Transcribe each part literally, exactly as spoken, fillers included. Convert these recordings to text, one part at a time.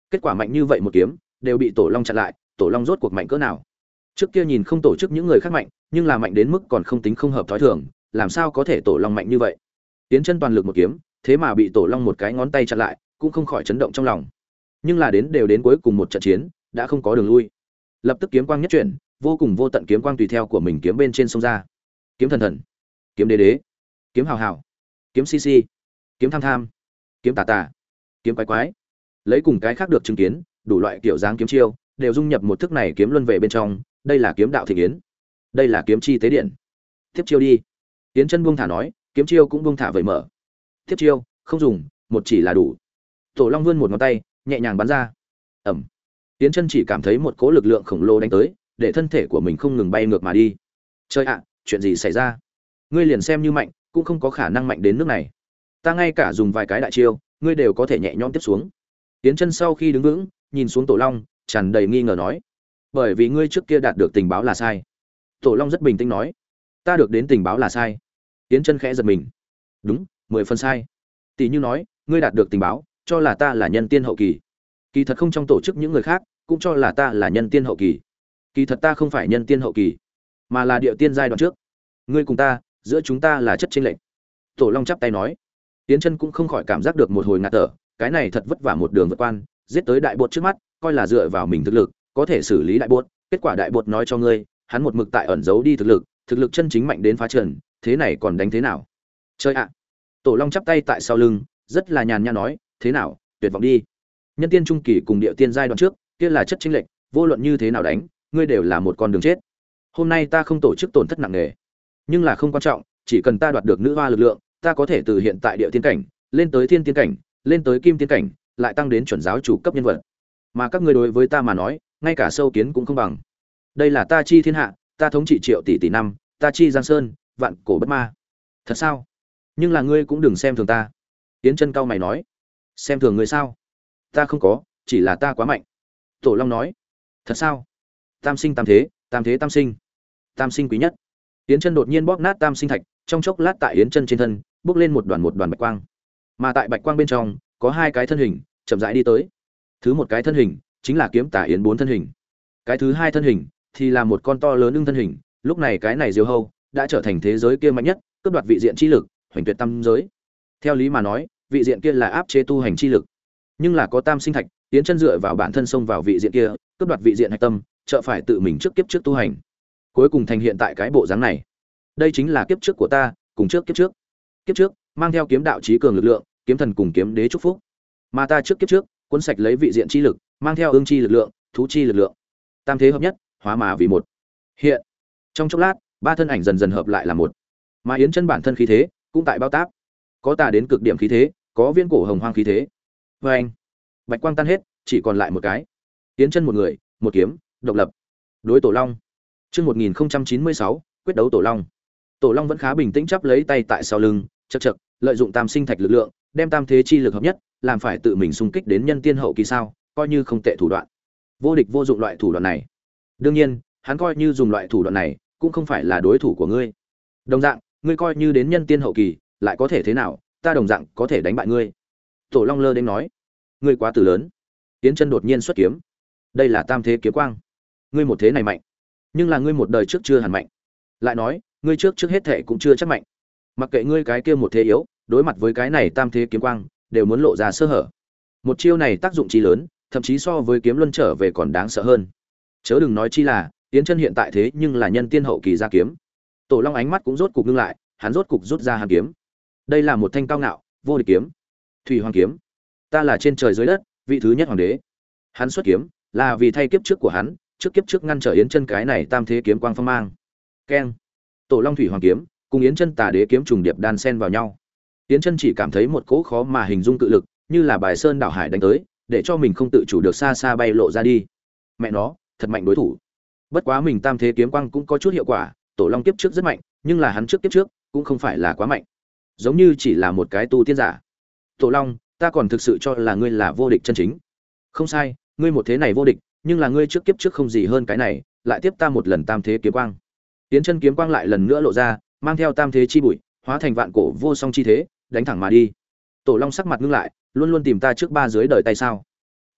Kết quả mạnh như vậy một kiếm đều bị Tổ Long chặn lại, Tổ Long rốt cuộc mạnh cỡ nào? Trước kia nhìn không tổ chức những người khác mạnh, nhưng là mạnh đến mức còn không tính không hợp thói thường, làm sao có thể Tổ Long mạnh như vậy? Tiến chân toàn lực một kiếm, thế mà bị Tổ Long một cái ngón tay chặn lại, cũng không khỏi chấn động trong lòng. Nhưng là đến đều đến cuối cùng một trận chiến, đã không có đường lui. Lập tức kiếm quang nhất chuyển, vô cùng vô tận kiếm quang tùy theo của mình kiếm bên trên sông ra. Kiếm thần thần, kiếm đế đế, kiếm hào hào, kiếm si si, kiếm tham tham, kiếm tà tà, kiếm quái quái. Lấy cùng cái khác được chứng kiến, đủ loại kiểu dáng kiếm chiêu đều dung nhập một thức này kiếm luân về bên trong, đây là kiếm đạo thịnh yến, đây là kiếm chi tế điện. Tiếp chiêu đi. Tiến chân buông thả nói, kiếm chiêu cũng buông thả vẩy mở. Tiếp chiêu, không dùng, một chỉ là đủ. Tổ Long vươn một ngón tay, nhẹ nhàng bắn ra. Ầm. Tiến chân chỉ cảm thấy một cỗ lực lượng khổng lồ đánh tới, để thân thể của mình không ngừng bay ngược mà đi. Trời ạ, chuyện gì xảy ra? Ngươi liền xem như mạnh, cũng không có khả năng mạnh đến nước này. Ta ngay cả dùng vài cái đại chiêu, ngươi đều có thể nhẹ nhõm tiếp xuống. Tiến chân sau khi đứng vững, nhìn xuống Tổ Long, tràn đầy nghi ngờ nói: "Bởi vì ngươi trước kia đạt được tình báo là sai." Tổ Long rất bình tĩnh nói: "Ta được đến tình báo là sai." Tiến chân khẽ giật mình: "Đúng, mười phần sai. Tỷ như nói, ngươi đạt được tình báo, cho là ta là nhân tiên hậu kỳ. Kỳ thật không trong tổ chức những người khác, cũng cho là ta là nhân tiên hậu kỳ. Kỳ thật ta không phải nhân tiên hậu kỳ, mà là địa tiên giai đoạn trước. Ngươi cùng ta, giữa chúng ta là chất chênh lệch." Tổ Long chắp tay nói. Tiến chân cũng không khỏi cảm giác được một hồi ngạt thở, cái này thật vất vả một đường vượt quan, giết tới đại bột trước mắt, coi là dựa vào mình thực lực, có thể xử lý đại bột, kết quả đại bột nói cho ngươi, hắn một mực tại ẩn giấu đi thực lực, thực lực chân chính mạnh đến phá trần, thế này còn đánh thế nào? Chơi ạ. Tổ Long chắp tay tại sau lưng, rất là nhàn nhã nói, thế nào, tuyệt vọng đi. Nhân tiên trung kỳ cùng địa tiên giai đoạn trước, kia là chất chênh lệch, vô luận như thế nào đánh, ngươi đều là một con đường chết. Hôm nay ta không tổ chức tổn thất nặng nề, nhưng là không quan trọng, chỉ cần ta đoạt được nữ hoa lực lượng, ta có thể từ hiện tại địa tiên cảnh lên tới thiên tiên cảnh, lên tới kim tiên cảnh, lại tăng đến chuẩn giáo chủ cấp nhân vật. Mà các ngươi đối với ta mà nói, ngay cả sâu kiến cũng không bằng. Đây là ta chi thiên hạ, ta thống trị triệu tỷ tỷ năm, ta chi giang sơn, vạn cổ bất ma. Thật sao? Nhưng là ngươi cũng đừng xem thường ta. Tiến chân cao mày nói. Xem thường ngươi sao? Ta không có, chỉ là ta quá mạnh. Tổ Long nói. Thật sao? Tam sinh tam thế, tam thế tam sinh, tam sinh quý nhất. Tiến chân đột nhiên bóp nát tam sinh thạch, trong chốc lát tại Yến chân trên thân bốc lên một đoàn một đoàn bạch quang, mà tại bạch quang bên trong có hai cái thân hình chậm rãi đi tới. Thứ một cái thân hình chính là kiếm tả Yến bốn thân hình, cái thứ hai thân hình thì là một con to lớn ưng thân hình. Lúc này cái này diều hâu đã trở thành thế giới kia mạnh nhất, cướp đoạt vị diện chi lực, hoành tuyệt tam giới. Theo lý mà nói, vị diện kia là áp chế tu hành chi lực, nhưng là có tam sinh thạch, Yến chân dựa vào bản thân xông vào vị diện kia, cướp đoạt vị diện hạch tâm, trợ phải tự mình trước kiếp trước tu hành, cuối cùng thành hiện tại cái bộ dáng này. Đây chính là kiếp trước của ta, cùng trước kiếp trước. Kiếp trước mang theo kiếm đạo trí cường lực lượng, kiếm thần cùng kiếm đế chúc phúc, mà ta trước kiếp trước cuốn sạch lấy vị diện chi lực, mang theo ương chi lực lượng, thú chi lực lượng, tam thế hợp nhất, hóa mà vì một. Hiện trong chốc lát, ba thân ảnh dần dần hợp lại là một, mà Yến chân bản thân khí thế cũng tại bao táp, có tà đến cực điểm khí thế, có viên cổ hồng hoang khí thế. Và anh, bạch quang tan hết, chỉ còn lại một cái. Yến chân một người, một kiếm, độc lập đối Tổ Long. Chương một nghìn chín mươi sáu, quyết đấu Tổ Long. Tổ Long vẫn khá bình tĩnh chắp lấy tay tại sau lưng, chậc chậc, lợi dụng tam sinh thạch lực lượng, đem tam thế chi lực hợp nhất, làm phải tự mình xung kích đến nhân tiên hậu kỳ sao, coi như không tệ thủ đoạn. Vô địch vô dụng loại thủ đoạn này. Đương nhiên, hắn coi như dùng loại thủ đoạn này, cũng không phải là đối thủ của ngươi. Đồng dạng, ngươi coi như đến nhân tiên hậu kỳ, lại có thể thế nào, ta đồng dạng có thể đánh bại ngươi. Tổ Long lơ đến nói, ngươi quá tử lớn. Tiến chân đột nhiên xuất kiếm. Đây là tam thế kiếm quang. Ngươi một thế này mạnh, nhưng là ngươi một đời trước chưa hẳn mạnh. Lại nói, ngươi trước trước hết thệ cũng chưa chắc mạnh. Mặc kệ ngươi cái kia một thế yếu, đối mặt với cái này tam thế kiếm quang, đều muốn lộ ra sơ hở. Một chiêu này tác dụng chí lớn, thậm chí so với kiếm luân trở về còn đáng sợ hơn. Chớ đừng nói chi là, Tiến chân hiện tại thế nhưng là nhân tiên hậu kỳ ra kiếm. Tổ Long ánh mắt cũng rốt cục ngưng lại, hắn rốt cục rút ra hàn kiếm. Đây là một thanh cao ngạo, vô địch kiếm. Thủy Hoàng kiếm. Ta là trên trời dưới đất, vị thứ nhất hoàng đế. Hắn xuất kiếm, là vì thay kiếp trước của hắn, trước kiếp trước ngăn trở Yến chân cái này tam thế kiếm quang phong mang. Keng. Tổ Long Thủy Hoàng kiếm cùng Yến chân Tà Đế kiếm trùng điệp đan xen vào nhau. Yến chân chỉ cảm thấy một cỗ khó mà hình dung cự lực, như là bài sơn đảo hải đánh tới, để cho mình không tự chủ được xa xa bay lộ ra đi. Mẹ nó, thật mạnh đối thủ. Bất quá mình tam thế kiếm quang cũng có chút hiệu quả, Tổ Long kiếp trước rất mạnh, nhưng là hắn trước kiếp trước cũng không phải là quá mạnh, giống như chỉ là một cái tu tiên giả. Tổ Long, ta còn thực sự cho là ngươi là vô địch chân chính. Không sai, ngươi một thế này vô địch, nhưng là ngươi trước kiếp trước không gì hơn cái này, lại tiếp ta một lần tam thế kiếm quang. Tiến chân kiếm quang lại lần nữa lộ ra, mang theo tam thế chi bụi, hóa thành vạn cổ vô song chi thế, đánh thẳng mà đi. Tổ Long sắc mặt ngưng lại, luôn luôn tìm ta trước ba dưới đời tay sao? Tốt,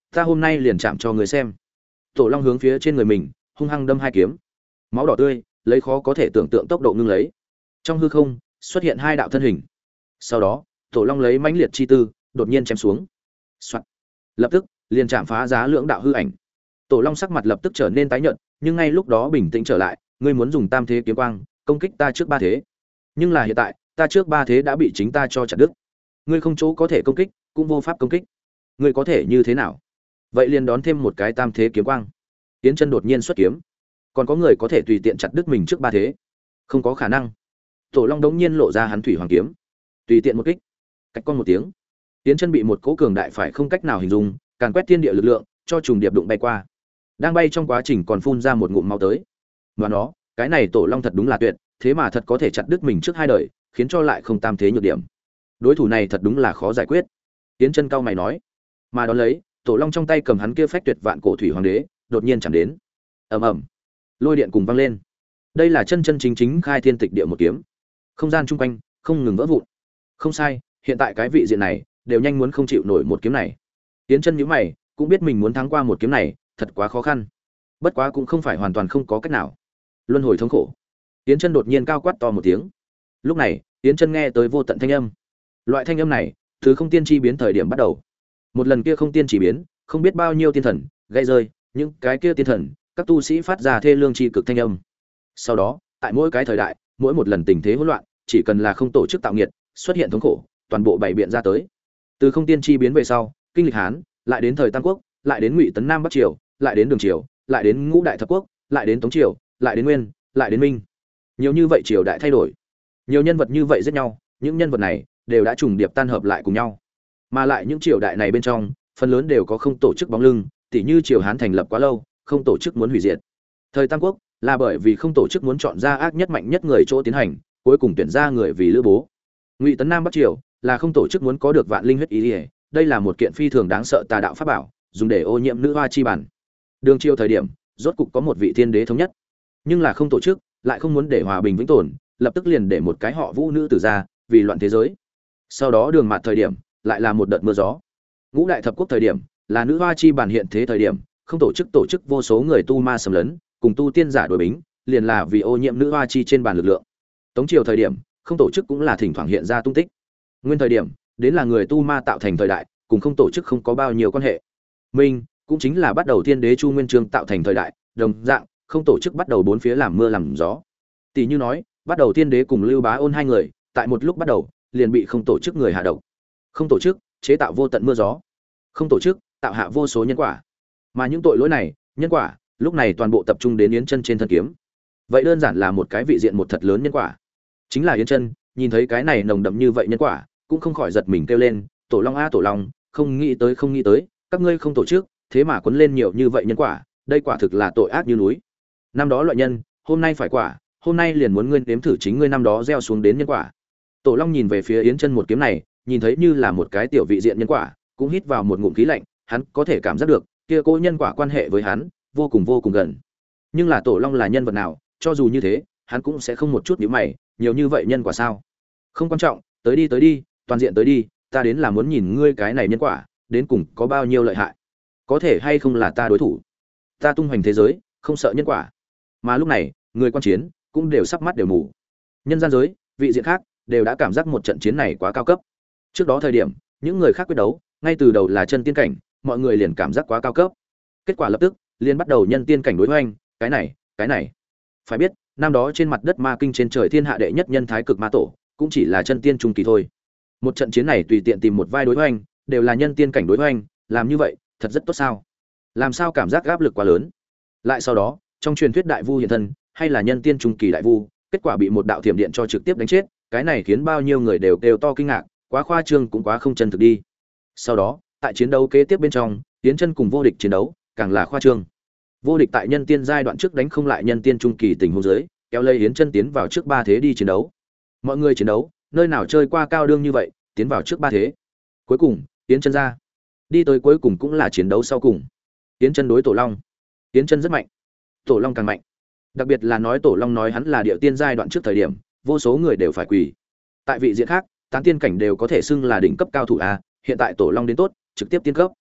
ta hôm nay liền chạm cho người xem. Tổ long hướng phía trên người mình hung hăng đâm hai kiếm, máu đỏ tươi lấy khó có thể tưởng tượng tốc độ ngưng lấy. Trong hư không xuất hiện hai đạo thân hình, sau đó tổ long lấy mãnh liệt chi tư đột nhiên chém xuống. Soạn. Lập tức liền chạm phá giá lưỡng đạo hư ảnh. Tổ long sắc mặt lập tức trở nên tái nhợt, nhưng ngay lúc đó bình tĩnh trở lại. Ngươi muốn dùng tam thế kiếm quang công kích ta trước ba thế, nhưng là hiện tại ta trước ba thế đã bị chính ta cho chặt đứt. Ngươi không chỗ có thể công kích, cũng vô pháp công kích. Ngươi có thể như thế nào? Vậy liền đón thêm một cái tam thế kiếm quang. Tiến chân đột nhiên xuất kiếm. Còn có người có thể tùy tiện chặt đứt mình trước ba thế? Không có khả năng. Tổ long đống nhiên lộ ra hắn thủy hoàng kiếm, tùy tiện một kích, cách con một tiếng. Tiến chân bị một cỗ cường đại phải không cách nào hình dung, càn quét thiên địa lực lượng, cho trùng điệp đụng bay qua. Đang bay trong quá trình còn phun ra một ngụm máu tới. Và nó, cái này tổ long thật đúng là tuyệt, thế mà thật có thể chặt đứt mình trước hai đời, khiến cho lại không tam thế nhược điểm. Đối thủ này thật đúng là khó giải quyết. Tiến chân cao mày nói. Mà đón lấy, tổ long trong tay cầm hắn kia phách tuyệt vạn cổ thủy hoàng đế, đột nhiên chạm đến. Ầm ầm, lôi điện cùng vang lên. Đây là chân chân chính chính khai thiên tịch địa một kiếm. Không gian chung quanh không ngừng vỡ vụn. Không sai, hiện tại cái vị diện này đều nhanh muốn không chịu nổi một kiếm này. Tiến chân nhíu mày, cũng biết mình muốn thắng qua một kiếm này, thật quá khó khăn. Bất quá cũng không phải hoàn toàn không có cách nào. Luân hồi thống khổ. Tiến chân đột nhiên cao quát to một tiếng. Lúc này, Tiến chân nghe tới vô tận thanh âm. Loại thanh âm này, từ không tiên chi biến thời điểm bắt đầu. Một lần kia không tiên chỉ biến, không biết bao nhiêu tiên thần gãy rơi, những cái kia tiên thần, các tu sĩ phát ra thê lương chi cực thanh âm. Sau đó, tại mỗi cái thời đại, mỗi một lần tình thế hỗn loạn, chỉ cần là không tổ chức tạo nghiệt, xuất hiện thống khổ, toàn bộ bảy biện ra tới. Từ không tiên chi biến về sau, kinh lịch Hán, lại đến thời Tam Quốc, lại đến Ngụy Tấn Nam Bắc Triều, lại đến Đường Triều, lại đến Ngũ Đại Thập Quốc, lại đến Tống Triều, lại đến Nguyên, lại đến Minh. Nhiều như vậy triều đại thay đổi, nhiều nhân vật như vậy giết nhau, những nhân vật này đều đã trùng điệp tan hợp lại cùng nhau. Mà lại những triều đại này bên trong, phần lớn đều có không tổ chức bóng lưng, tỉ như triều Hán thành lập quá lâu, không tổ chức muốn hủy diệt. Thời Tam Quốc là bởi vì không tổ chức muốn chọn ra ác nhất mạnh nhất người chỗ tiến hành, cuối cùng tuyển ra người vì Lữ Bố. Ngụy Tấn Nam Bắc Triều là không tổ chức muốn có được vạn linh huyết ý ỉa, đây là một kiện phi thường đáng sợ tà đạo pháp bảo, dùng để ô nhiễm nữ hoa chi bản. Đường triều thời điểm, rốt cục có một vị thiên đế thống nhất, nhưng là không tổ chức, lại không muốn để hòa bình vĩnh tồn, lập tức liền để một cái họ Vũ nữ tử ra, vì loạn thế giới. Sau đó Đường Mạt thời điểm, lại là một đợt mưa gió. Ngũ Đại Thập Quốc thời điểm, là nữ hoa chi bản hiện thế thời điểm, không tổ chức tổ chức vô số người tu ma xâm lấn, cùng tu tiên giả đối bính, liền là vì ô nhiễm nữ hoa chi trên bàn lực lượng. Tống triều thời điểm, không tổ chức cũng là thỉnh thoảng hiện ra tung tích. Nguyên thời điểm, đến là người tu ma tạo thành thời đại, cùng không tổ chức không có bao nhiêu quan hệ. Minh cũng chính là bắt đầu thiên đế Chu Nguyên Chương tạo thành thời đại, đồng dạng, không tổ chức bắt đầu bốn phía làm mưa làm gió. Tỷ như nói, bắt đầu thiên đế cùng Lưu Bá Ôn hai người, tại một lúc bắt đầu, liền bị không tổ chức người hạ độc. Không tổ chức, chế tạo vô tận mưa gió. Không tổ chức, tạo hạ vô số nhân quả. Mà những tội lỗi này, nhân quả, lúc này toàn bộ tập trung đến Yến Chân trên thân kiếm. Vậy đơn giản là một cái vị diện một thật lớn nhân quả. Chính là Yến Chân, nhìn thấy cái này nồng đậm như vậy nhân quả, cũng không khỏi giật mình kêu lên, "Tổ Long a Tổ Long, không nghĩ tới không nghĩ tới, các ngươi không tổ chức, thế mà quấn lên nhiều như vậy nhân quả, đây quả thực là tội ác như núi. Năm đó loại nhân, hôm nay phải quả, hôm nay liền muốn ngươi nếm thử chính ngươi năm đó gieo xuống đến nhân quả." Tổ Long nhìn về phía Yến Chân một kiếm này, nhìn thấy như là một cái tiểu vị diện nhân quả, cũng hít vào một ngụm khí lạnh, hắn có thể cảm giác được, kia cô nhân quả quan hệ với hắn, vô cùng vô cùng gần. Nhưng là Tổ Long là nhân vật nào, cho dù như thế, hắn cũng sẽ không một chút nhíu mày, nhiều như vậy nhân quả sao? Không quan trọng, tới đi tới đi, toàn diện tới đi, ta đến là muốn nhìn ngươi cái này nhân quả, đến cùng có bao nhiêu lợi hại. Có thể hay không là ta đối thủ. Ta tung hoành thế giới, không sợ nhân quả. Mà lúc này, người quan chiến cũng đều sắp mắt đều mù. Nhân gian giới, vị diện khác đều đã cảm giác một trận chiến này quá cao cấp. Trước đó thời điểm, những người khác quyết đấu, ngay từ đầu là chân tiên cảnh, mọi người liền cảm giác quá cao cấp. Kết quả lập tức, liền bắt đầu nhân tiên cảnh đối hoành, cái này, cái này. Phải biết, năm đó trên mặt đất ma kinh trên trời thiên hạ đệ nhất nhân thái cực ma tổ, cũng chỉ là chân tiên trung kỳ thôi. Một trận chiến này tùy tiện tìm một vai đối hoành, đều là nhân tiên cảnh đối hoành, làm như vậy, thật rất tốt sao? Làm sao cảm giác áp lực quá lớn? Lại sau đó, trong truyền thuyết đại vu hiện thân, hay là nhân tiên trung kỳ đại vu, kết quả bị một đạo thiểm điện cho trực tiếp đánh chết, cái này khiến bao nhiêu người đều đều to kinh ngạc, quá khoa trương cũng quá không chân thực đi. Sau đó, tại chiến đấu kế tiếp bên trong, Yến Chân cùng vô địch chiến đấu, càng là khoa trương. Vô địch tại nhân tiên giai đoạn trước đánh không lại nhân tiên trung kỳ tình huống dưới, kéo lấy Yến Chân tiến vào trước ba thế đi chiến đấu. Mọi người chiến đấu, nơi nào chơi qua cao đương như vậy, tiến vào trước ba thế. Cuối cùng, Yến Chân ra. Đi tới cuối cùng cũng là chiến đấu sau cùng. Yến Chân đối Tổ Long. Yến Chân rất mạnh, Tổ Long càng mạnh. Đặc biệt là nói Tổ Long nói hắn là địa tiên giai đoạn trước thời điểm, vô số người đều phải quỳ. Tại vị diện khác, tán tiên cảnh đều có thể xưng là đỉnh cấp cao thủ a, hiện tại Tổ Long đến tốt, trực tiếp tiên cấp.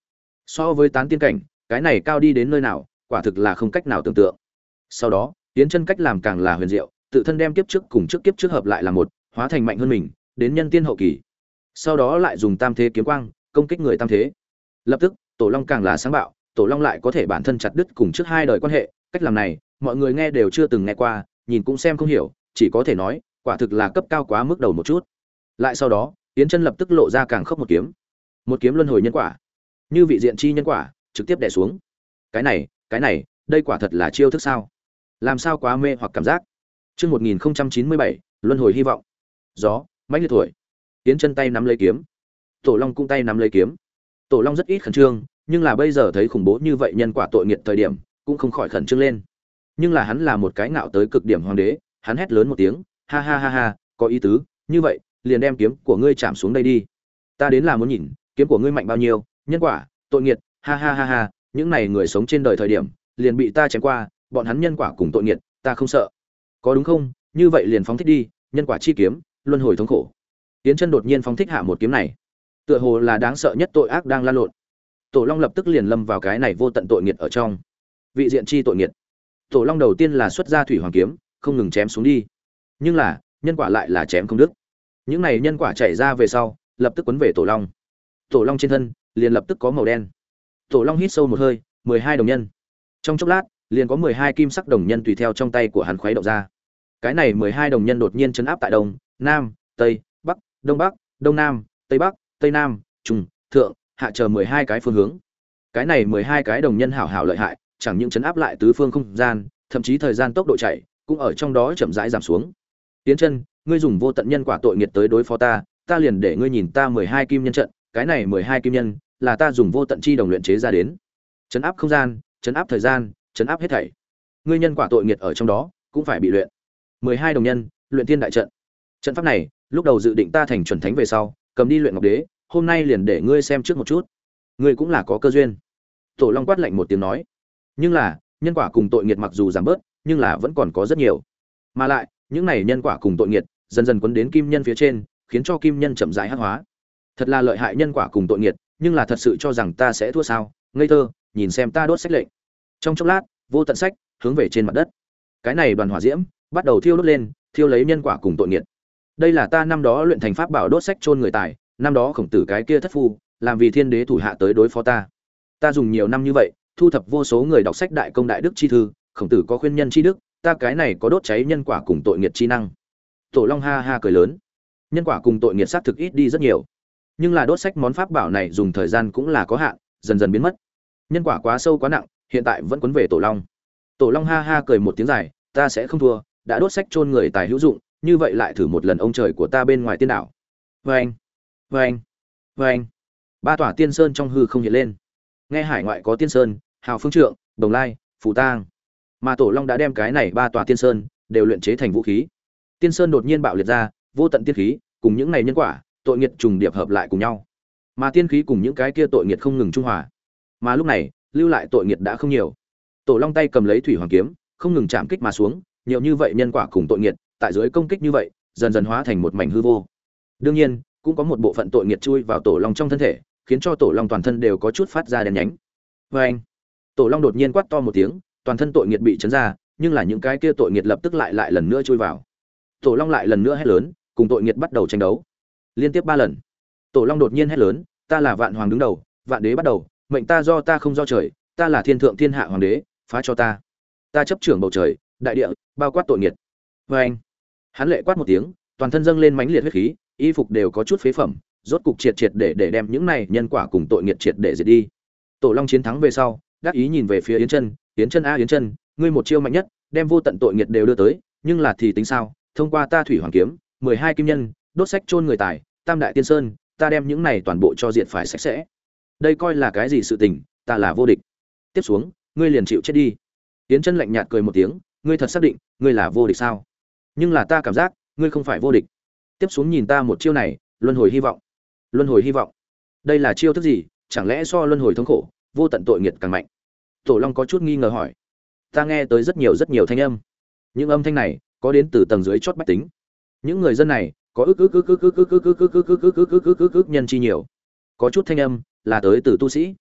So với tán tiên cảnh, cái này cao đi đến nơi nào, quả thực là không cách nào tưởng tượng. Sau đó, Yến Chân cách làm càng là huyền diệu, tự thân đem kiếp trước cùng trước kiếp trước hợp lại là một, hóa thành mạnh hơn mình, đến nhân tiên hậu kỳ. Sau đó lại dùng tam thế kiếm quang công kích người tam thế. Lập tức, Tổ Long càng là sáng bạo, Tổ Long lại có thể bản thân chặt đứt cùng trước hai đời quan hệ, cách làm này, mọi người nghe đều chưa từng nghe qua, nhìn cũng xem không hiểu, chỉ có thể nói, quả thực là cấp cao quá mức đầu một chút. Lại sau đó, Yến Chân lập tức lộ ra càng khốc một kiếm. Một kiếm luân hồi nhân quả. Như vị diện chi nhân quả, trực tiếp đè xuống. Cái này, cái này, đây quả thật là chiêu thức sao? Làm sao quá mê hoặc cảm giác. Chương một nghìn chín mươi bảy, luân hồi hy vọng. Gió, mãnh liệt thổi. Yến Chân tay nắm lấy kiếm. Tổ Long cũng tay nắm lấy kiếm. Tổ Long rất ít khẩn trương, nhưng là bây giờ thấy khủng bố như vậy nhân quả tội nghiệt thời điểm, cũng không khỏi khẩn trương lên. Nhưng là hắn là một cái ngạo tới cực điểm hoàng đế, hắn hét lớn một tiếng, ha ha ha ha, có ý tứ, như vậy, liền đem kiếm của ngươi chạm xuống đây đi. Ta đến là muốn nhìn, kiếm của ngươi mạnh bao nhiêu, nhân quả, tội nghiệt, ha ha ha ha, những này người sống trên đời thời điểm, liền bị ta chém qua, bọn hắn nhân quả cùng tội nghiệt, ta không sợ. Có đúng không? Như vậy liền phóng thích đi, nhân quả chi kiếm, luân hồi thống khổ. Yến Chân đột nhiên phóng thích hạ một kiếm này, tựa hồ là đáng sợ nhất tội ác đang lan lộn. Tổ Long lập tức liền lâm vào cái này vô tận tội nghiệt ở trong. Vị diện chi tội nghiệt. Tổ Long đầu tiên là xuất ra thủy hoàng kiếm, không ngừng chém xuống đi. Nhưng là, nhân quả lại là chém không đứt. Những này nhân quả chảy ra về sau, lập tức quấn về Tổ Long. Tổ Long trên thân liền lập tức có màu đen. Tổ Long hít sâu một hơi, mười hai đồng nhân. Trong chốc lát, liền có mười hai kim sắc đồng nhân tùy theo trong tay của hắn khuấy động ra. Cái này mười hai đồng nhân đột nhiên chấn áp tại đông, nam, tây, bắc, đông bắc, đông nam, tây bắc, tây nam, trung, thượng, hạ chờ mười hai cái phương hướng. Cái này mười hai cái đồng nhân hảo hảo lợi hại, chẳng những chấn áp lại tứ phương không gian, thậm chí thời gian tốc độ chạy cũng ở trong đó chậm rãi giảm xuống. Tiến Chân, ngươi dùng vô tận nhân quả tội nghiệt tới đối phó ta, ta liền để ngươi nhìn ta mười hai kim nhân trận, cái này mười hai kim nhân là ta dùng vô tận chi đồng luyện chế ra đến. Chấn áp không gian, chấn áp thời gian, chấn áp hết thảy. Ngươi nhân quả tội nghiệt ở trong đó, cũng phải bị luyện. mười hai đồng nhân, luyện tiên đại trận. Trận pháp này, lúc đầu dự định ta thành chuẩn thánh về sau, cầm đi luyện ngọc đế, hôm nay liền để ngươi xem trước một chút. Ngươi cũng là có cơ duyên. Tổ Long quát lạnh một tiếng nói. Nhưng là, nhân quả cùng tội nghiệt mặc dù giảm bớt, nhưng là vẫn còn có rất nhiều. Mà lại, những này nhân quả cùng tội nghiệt dần dần quấn đến kim nhân phía trên, khiến cho kim nhân chậm rãi hắc hóa. Thật là lợi hại nhân quả cùng tội nghiệt, nhưng là thật sự cho rằng ta sẽ thua sao? Ngây thơ, nhìn xem ta đốt sách lệnh. Trong chốc lát, vô tận sách hướng về trên mặt đất. Cái này đoàn hỏa diễm bắt đầu thiêu đốt lên, thiêu lấy nhân quả cùng tội nghiệt. Đây là ta năm đó luyện thành pháp bảo đốt sách chôn người tài, năm đó Khổng Tử cái kia thất phu, làm vì thiên đế thủ hạ tới đối phó ta. Ta dùng nhiều năm như vậy, thu thập vô số người đọc sách đại công đại đức chi thư, Khổng Tử có khuyên nhân chi đức, ta cái này có đốt cháy nhân quả cùng tội nghiệt chi năng. Tổ Long ha ha cười lớn. Nhân quả cùng tội nghiệt xác thực ít đi rất nhiều, nhưng là đốt sách món pháp bảo này dùng thời gian cũng là có hạn, dần dần biến mất. Nhân quả quá sâu quá nặng, hiện tại vẫn quấn về Tổ Long. Tổ Long ha ha cười một tiếng dài, ta sẽ không thua, đã đốt sách chôn người tài hữu dụng, như vậy lại thử một lần ông trời của ta bên ngoài tiên đảo. Vâng, vâng, vâng. Ba tòa tiên sơn trong hư không hiện lên. Nghe hải ngoại có tiên sơn, hào phương trượng, đồng lai, phù tang, mà Tổ Long đã đem cái này ba tòa tiên sơn đều luyện chế thành vũ khí. Tiên sơn đột nhiên bạo liệt ra, vô tận tiên khí cùng những này nhân quả, tội nghiệt trùng điệp hợp lại cùng nhau. Mà tiên khí cùng những cái kia tội nghiệt không ngừng trung hòa. Mà lúc này, lưu lại tội nghiệt đã không nhiều. Tổ Long tay cầm lấy thủy hoàng kiếm, không ngừng chạm kích mà xuống, nhiều như vậy nhân quả cùng tội nghiệt, tại dưới công kích như vậy, dần dần hóa thành một mảnh hư vô. Đương nhiên, cũng có một bộ phận tội nghiệt chui vào Tổ Long trong thân thể, khiến cho Tổ Long toàn thân đều có chút phát ra đen nhánh. Oeng! Tổ Long đột nhiên quát to một tiếng, toàn thân tội nghiệt bị chấn ra, nhưng là những cái kia tội nghiệt lập tức lại lại lần nữa chui vào. Tổ Long lại lần nữa hét lớn, cùng tội nghiệt bắt đầu tranh đấu. Liên tiếp ba lần. Tổ Long đột nhiên hét lớn, ta là Vạn Hoàng đứng đầu, Vạn Đế bắt đầu, mệnh ta do ta không do trời, ta là thiên thượng thiên hạ hoàng đế, phá cho ta. Ta chấp trưởng bầu trời, đại địa, bao quát tội nghiệt. Oeng! Hắn lệ quát một tiếng, toàn thân dâng lên mãnh liệt huyết khí, y phục đều có chút phế phẩm, rốt cục triệt triệt để để đem những này nhân quả cùng tội nghiệt triệt để diệt đi. Tổ Long chiến thắng về sau, đắc ý nhìn về phía Yến Chân, Yến Chân a Yến Chân, ngươi một chiêu mạnh nhất, đem vô tận tội nghiệt đều đưa tới, nhưng là thì tính sao? Thông qua ta thủy hoàng kiếm, mười hai kim nhân, đốt sách chôn người tài, tam đại tiên sơn, ta đem những này toàn bộ cho diệt phải sạch sẽ. Đây coi là cái gì sự tình, ta là vô địch. Tiếp xuống, ngươi liền chịu chết đi. Yến Chân lạnh nhạt cười một tiếng, ngươi thật xác định, ngươi là vô địch sao? Nhưng là ta cảm giác, ngươi không phải vô địch. Tiếp xuống nhìn ta một chiêu này, luân hồi hy vọng. Luân hồi hy vọng. Đây là chiêu thức gì, chẳng lẽ so luân hồi thống khổ, vô tận tội nghiệt càng mạnh? Tổ Long có chút nghi ngờ hỏi. Ta nghe tới rất nhiều rất nhiều thanh âm. Những âm thanh này có đến từ tầng dưới chót bách tính. Những người dân này có ức ức ức ức ức ức ức ức ức ức ức ức ức ức ức ức ức nhân chi nhiều. Có chút thanh âm là tới từ tu sĩ.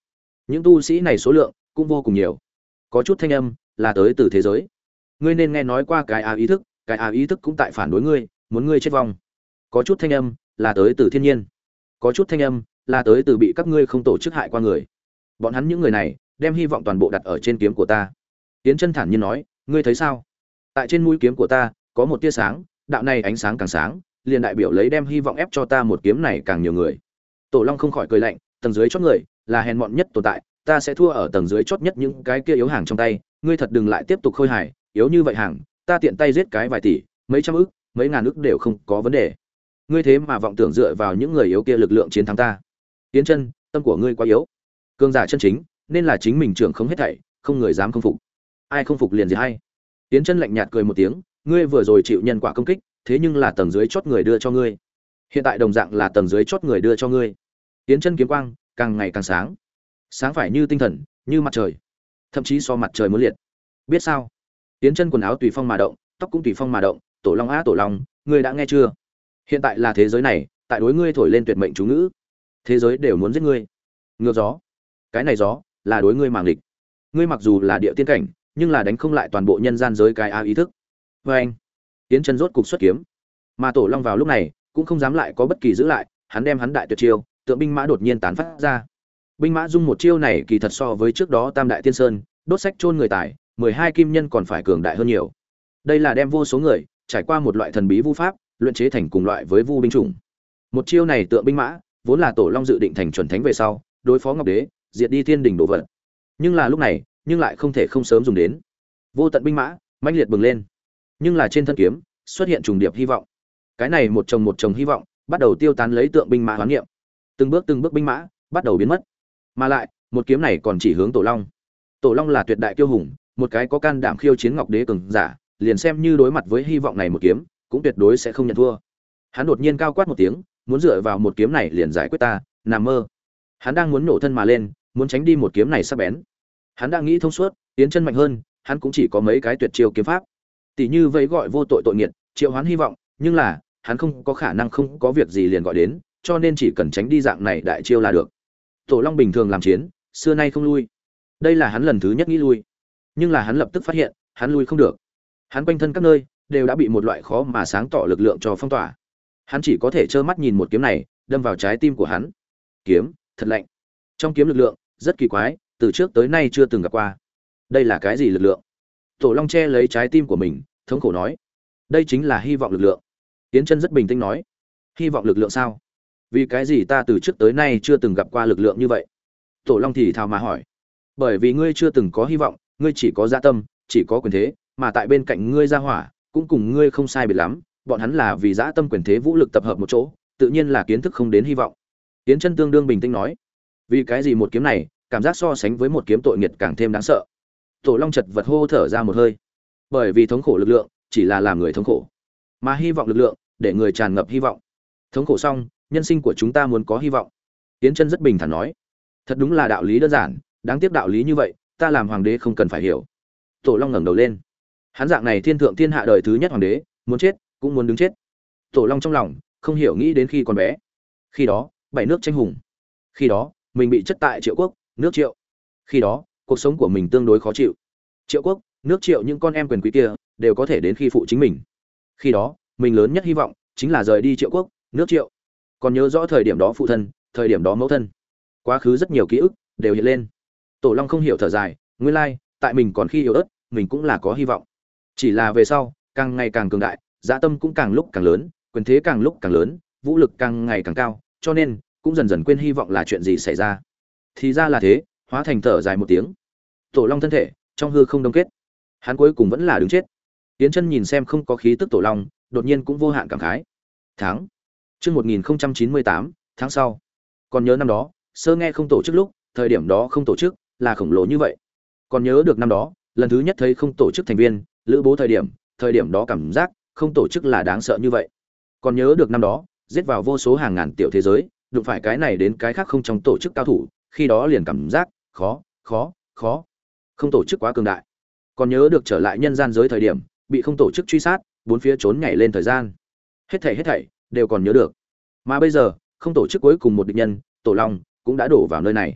những tu sĩ này số lượng cũng vô cùng nhiều. Có chút thanh âm là tới từ thế giới. Ngươi nên nghe nói qua cái a ý thức, cái a ý thức cũng tại phản đối ngươi, muốn ngươi chết vong. Có chút thanh âm là tới từ thiên nhiên. Có chút thanh âm là tới từ bị các ngươi không tổ chức hại qua người. Bọn hắn những người này đem hy vọng toàn bộ đặt ở trên kiếm của ta. Tiến Chân thản nhiên nói, ngươi thấy sao? Tại trên mũi kiếm của ta có một tia sáng, đạo này ánh sáng càng sáng, liền đại biểu lấy đem hy vọng ép cho ta một kiếm này càng nhiều người. Tổ Long không khỏi cười lạnh, tầng dưới chót người là hèn mọn nhất tồn tại, ta sẽ thua ở tầng dưới chót nhất những cái kia yếu hàng trong tay, ngươi thật đừng lại tiếp tục khôi hài, yếu như vậy hàng, ta tiện tay giết cái vài tỷ, mấy trăm ức, mấy ngàn ức đều không có vấn đề. Ngươi thế mà vọng tưởng dựa vào những người yếu kia lực lượng chiến thắng ta. Tiến Chân, tâm của ngươi quá yếu. Cường giả chân chính nên là chính mình trưởng không hết thảy, không người dám không phục. Ai không phục liền gì hay. Tiến Chân lạnh nhạt cười một tiếng, ngươi vừa rồi chịu nhân quả công kích, thế nhưng là tầng dưới chót người đưa cho ngươi. Hiện tại đồng dạng là tầng dưới chót người đưa cho ngươi. Tiến Chân kiếm quang càng ngày càng sáng, sáng phải như tinh thần, như mặt trời, thậm chí so mặt trời muốn liệt. Biết sao? Tiến Chân quần áo tùy phong mà động, tóc cũng tùy phong mà động, Tổ Long á Tổ Long, ngươi đã nghe chưa? Hiện tại là thế giới này, tại đối ngươi thổi lên tuyệt mệnh chú ngữ. Thế giới đều muốn giết ngươi. Ngược gió, cái này gió là đối ngươi màng địch. Ngươi mặc dù là địa tiên cảnh, nhưng là đánh không lại toàn bộ nhân gian giới cái a ý thức. Và anh, Tiến Chân rốt cục xuất kiếm, mà Tổ Long vào lúc này cũng không dám lại có bất kỳ giữ lại, hắn đem hắn đại tuyệt chiêu, tượng binh mã đột nhiên tán phát ra. Binh mã dung một chiêu này kỳ thật so với trước đó Tam Đại Tiên Sơn, đốt sách chôn người tài, mười hai kim nhân còn phải cường đại hơn nhiều. Đây là đem vô số người trải qua một loại thần bí vu pháp, luyện chế thành cùng loại với vu binh chủng. Một chiêu này tượng binh mã, vốn là Tổ Long dự định thành chuẩn thánh về sau, đối phó Ngọc Đế, diệt đi thiên đỉnh đồ vật. Nhưng là lúc này, nhưng lại không thể không sớm dùng đến. Vô tận binh mã, mãnh liệt bừng lên. Nhưng là trên thân kiếm xuất hiện trùng điệp hy vọng. Cái này một chồng một chồng hy vọng, bắt đầu tiêu tán lấy tượng binh mã hoán niệm. Từng bước từng bước binh mã bắt đầu biến mất. Mà lại, một kiếm này còn chỉ hướng Tổ Long. Tổ Long là tuyệt đại kiêu hùng, một cái có can đảm khiêu chiến Ngọc Đế cường giả, liền xem như đối mặt với hy vọng này một kiếm, cũng tuyệt đối sẽ không nhận thua. Hắn đột nhiên cao quát một tiếng, muốn dựa vào một kiếm này liền giải quyết ta, nằm mơ. Hắn đang muốn nổ thân mà lên, muốn tránh đi một kiếm này sắc bén. Hắn đang nghĩ thông suốt, Tiến Chân mạnh hơn, hắn cũng chỉ có mấy cái tuyệt chiêu kiếm pháp. Tỷ như vẫy gọi vô tội tội nghiệt, triệu hoán hy vọng, nhưng là, hắn không có khả năng không có việc gì liền gọi đến, cho nên chỉ cần tránh đi dạng này đại chiêu là được. Tổ Long bình thường làm chiến, xưa nay không lui. Đây là hắn lần thứ nhất nghĩ lui, nhưng là hắn lập tức phát hiện, hắn lui không được. Hắn quanh thân các nơi đều đã bị một loại khó mà sáng tỏ lực lượng cho phong tỏa. Hắn chỉ có thể trơ mắt nhìn một kiếm này đâm vào trái tim của hắn. Kiếm, thật lạnh. Trong kiếm lực lượng rất kỳ quái, từ trước tới nay chưa từng gặp qua. Đây là cái gì lực lượng? Tổ Long che lấy trái tim của mình, thống khổ nói. Đây chính là hy vọng lực lượng. Tiến Chân rất bình tĩnh nói. Hy vọng lực lượng sao? Vì cái gì ta từ trước tới nay chưa từng gặp qua lực lượng như vậy? Tổ Long thì thào mà hỏi. Bởi vì ngươi chưa từng có hy vọng, ngươi chỉ có dạ tâm, chỉ có quyền thế, mà tại bên cạnh ngươi gia hỏa, cũng cùng ngươi không sai biệt lắm, bọn hắn là vì dã tâm quyền thế vũ lực tập hợp một chỗ, tự nhiên là kiến thức không đến hy vọng. Tiến Chân tương đương bình tĩnh nói, vì cái gì một kiếm này, cảm giác so sánh với một kiếm tội nghiệt càng thêm đáng sợ. Tổ Long chật vật hô thở ra một hơi, bởi vì thống khổ lực lượng chỉ là làm người thống khổ, mà hy vọng lực lượng để người tràn ngập hy vọng. Thống khổ xong, nhân sinh của chúng ta muốn có hy vọng. Tiến Chân rất bình thản nói, thật đúng là đạo lý đơn giản, đáng tiếc đạo lý như vậy, ta làm hoàng đế không cần phải hiểu. Tổ Long ngẩng đầu lên, hắn dạng này thiên thượng thiên hạ đời thứ nhất hoàng đế, muốn chết cũng muốn đứng chết. Tổ Long trong lòng không hiểu nghĩ đến khi còn bé, khi đó bảy nước tranh hùng, khi đó mình bị chất tại Triệu quốc, nước Triệu, khi đó cuộc sống của mình tương đối khó chịu. Triệu quốc, nước Triệu những con em quyền quý kia đều có thể đến khi phụ chính mình. Khi đó mình lớn nhất hy vọng chính là rời đi Triệu quốc, nước Triệu. Còn nhớ rõ thời điểm đó phụ thân, thời điểm đó mẫu thân, quá khứ rất nhiều ký ức đều hiện lên. Tổ Long không hiểu thở dài, nguyên lai tại mình còn khi yếu ớt, mình cũng là có hy vọng. Chỉ là về sau, càng ngày càng cường đại, dã tâm cũng càng lúc càng lớn, quyền thế càng lúc càng lớn, vũ lực càng ngày càng cao, cho nên cũng dần dần quên hy vọng là chuyện gì xảy ra. Thì ra là thế, hóa thành thở dài một tiếng. Tổ Long thân thể trong hư không đông kết, hắn cuối cùng vẫn là đứng chết. Tiến Chân nhìn xem không có khí tức Tổ Long, đột nhiên cũng vô hạn cảm khái. Tháng Chương một nghìn chín mươi tám, tháng sau. Còn nhớ năm đó, sơ nghe không tổ chức lúc, thời điểm đó không tổ chức là khổng lồ như vậy. Còn nhớ được năm đó, lần thứ nhất thấy không tổ chức thành viên, lữ bố thời điểm, thời điểm đó cảm giác không tổ chức là đáng sợ như vậy. Còn nhớ được năm đó, giết vào vô số hàng ngàn tiểu thế giới, đụng phải cái này đến cái khác không trong tổ chức cao thủ, khi đó liền cảm giác khó, khó, khó. Không tổ chức quá cường đại. Còn nhớ được trở lại nhân gian giới thời điểm, bị không tổ chức truy sát, bốn phía trốn nhảy lên thời gian. Hết thảy hết thảy đều còn nhớ được. Mà bây giờ, không tổ chức cuối cùng một địch nhân, Tổ Long cũng đã đổ vào nơi này.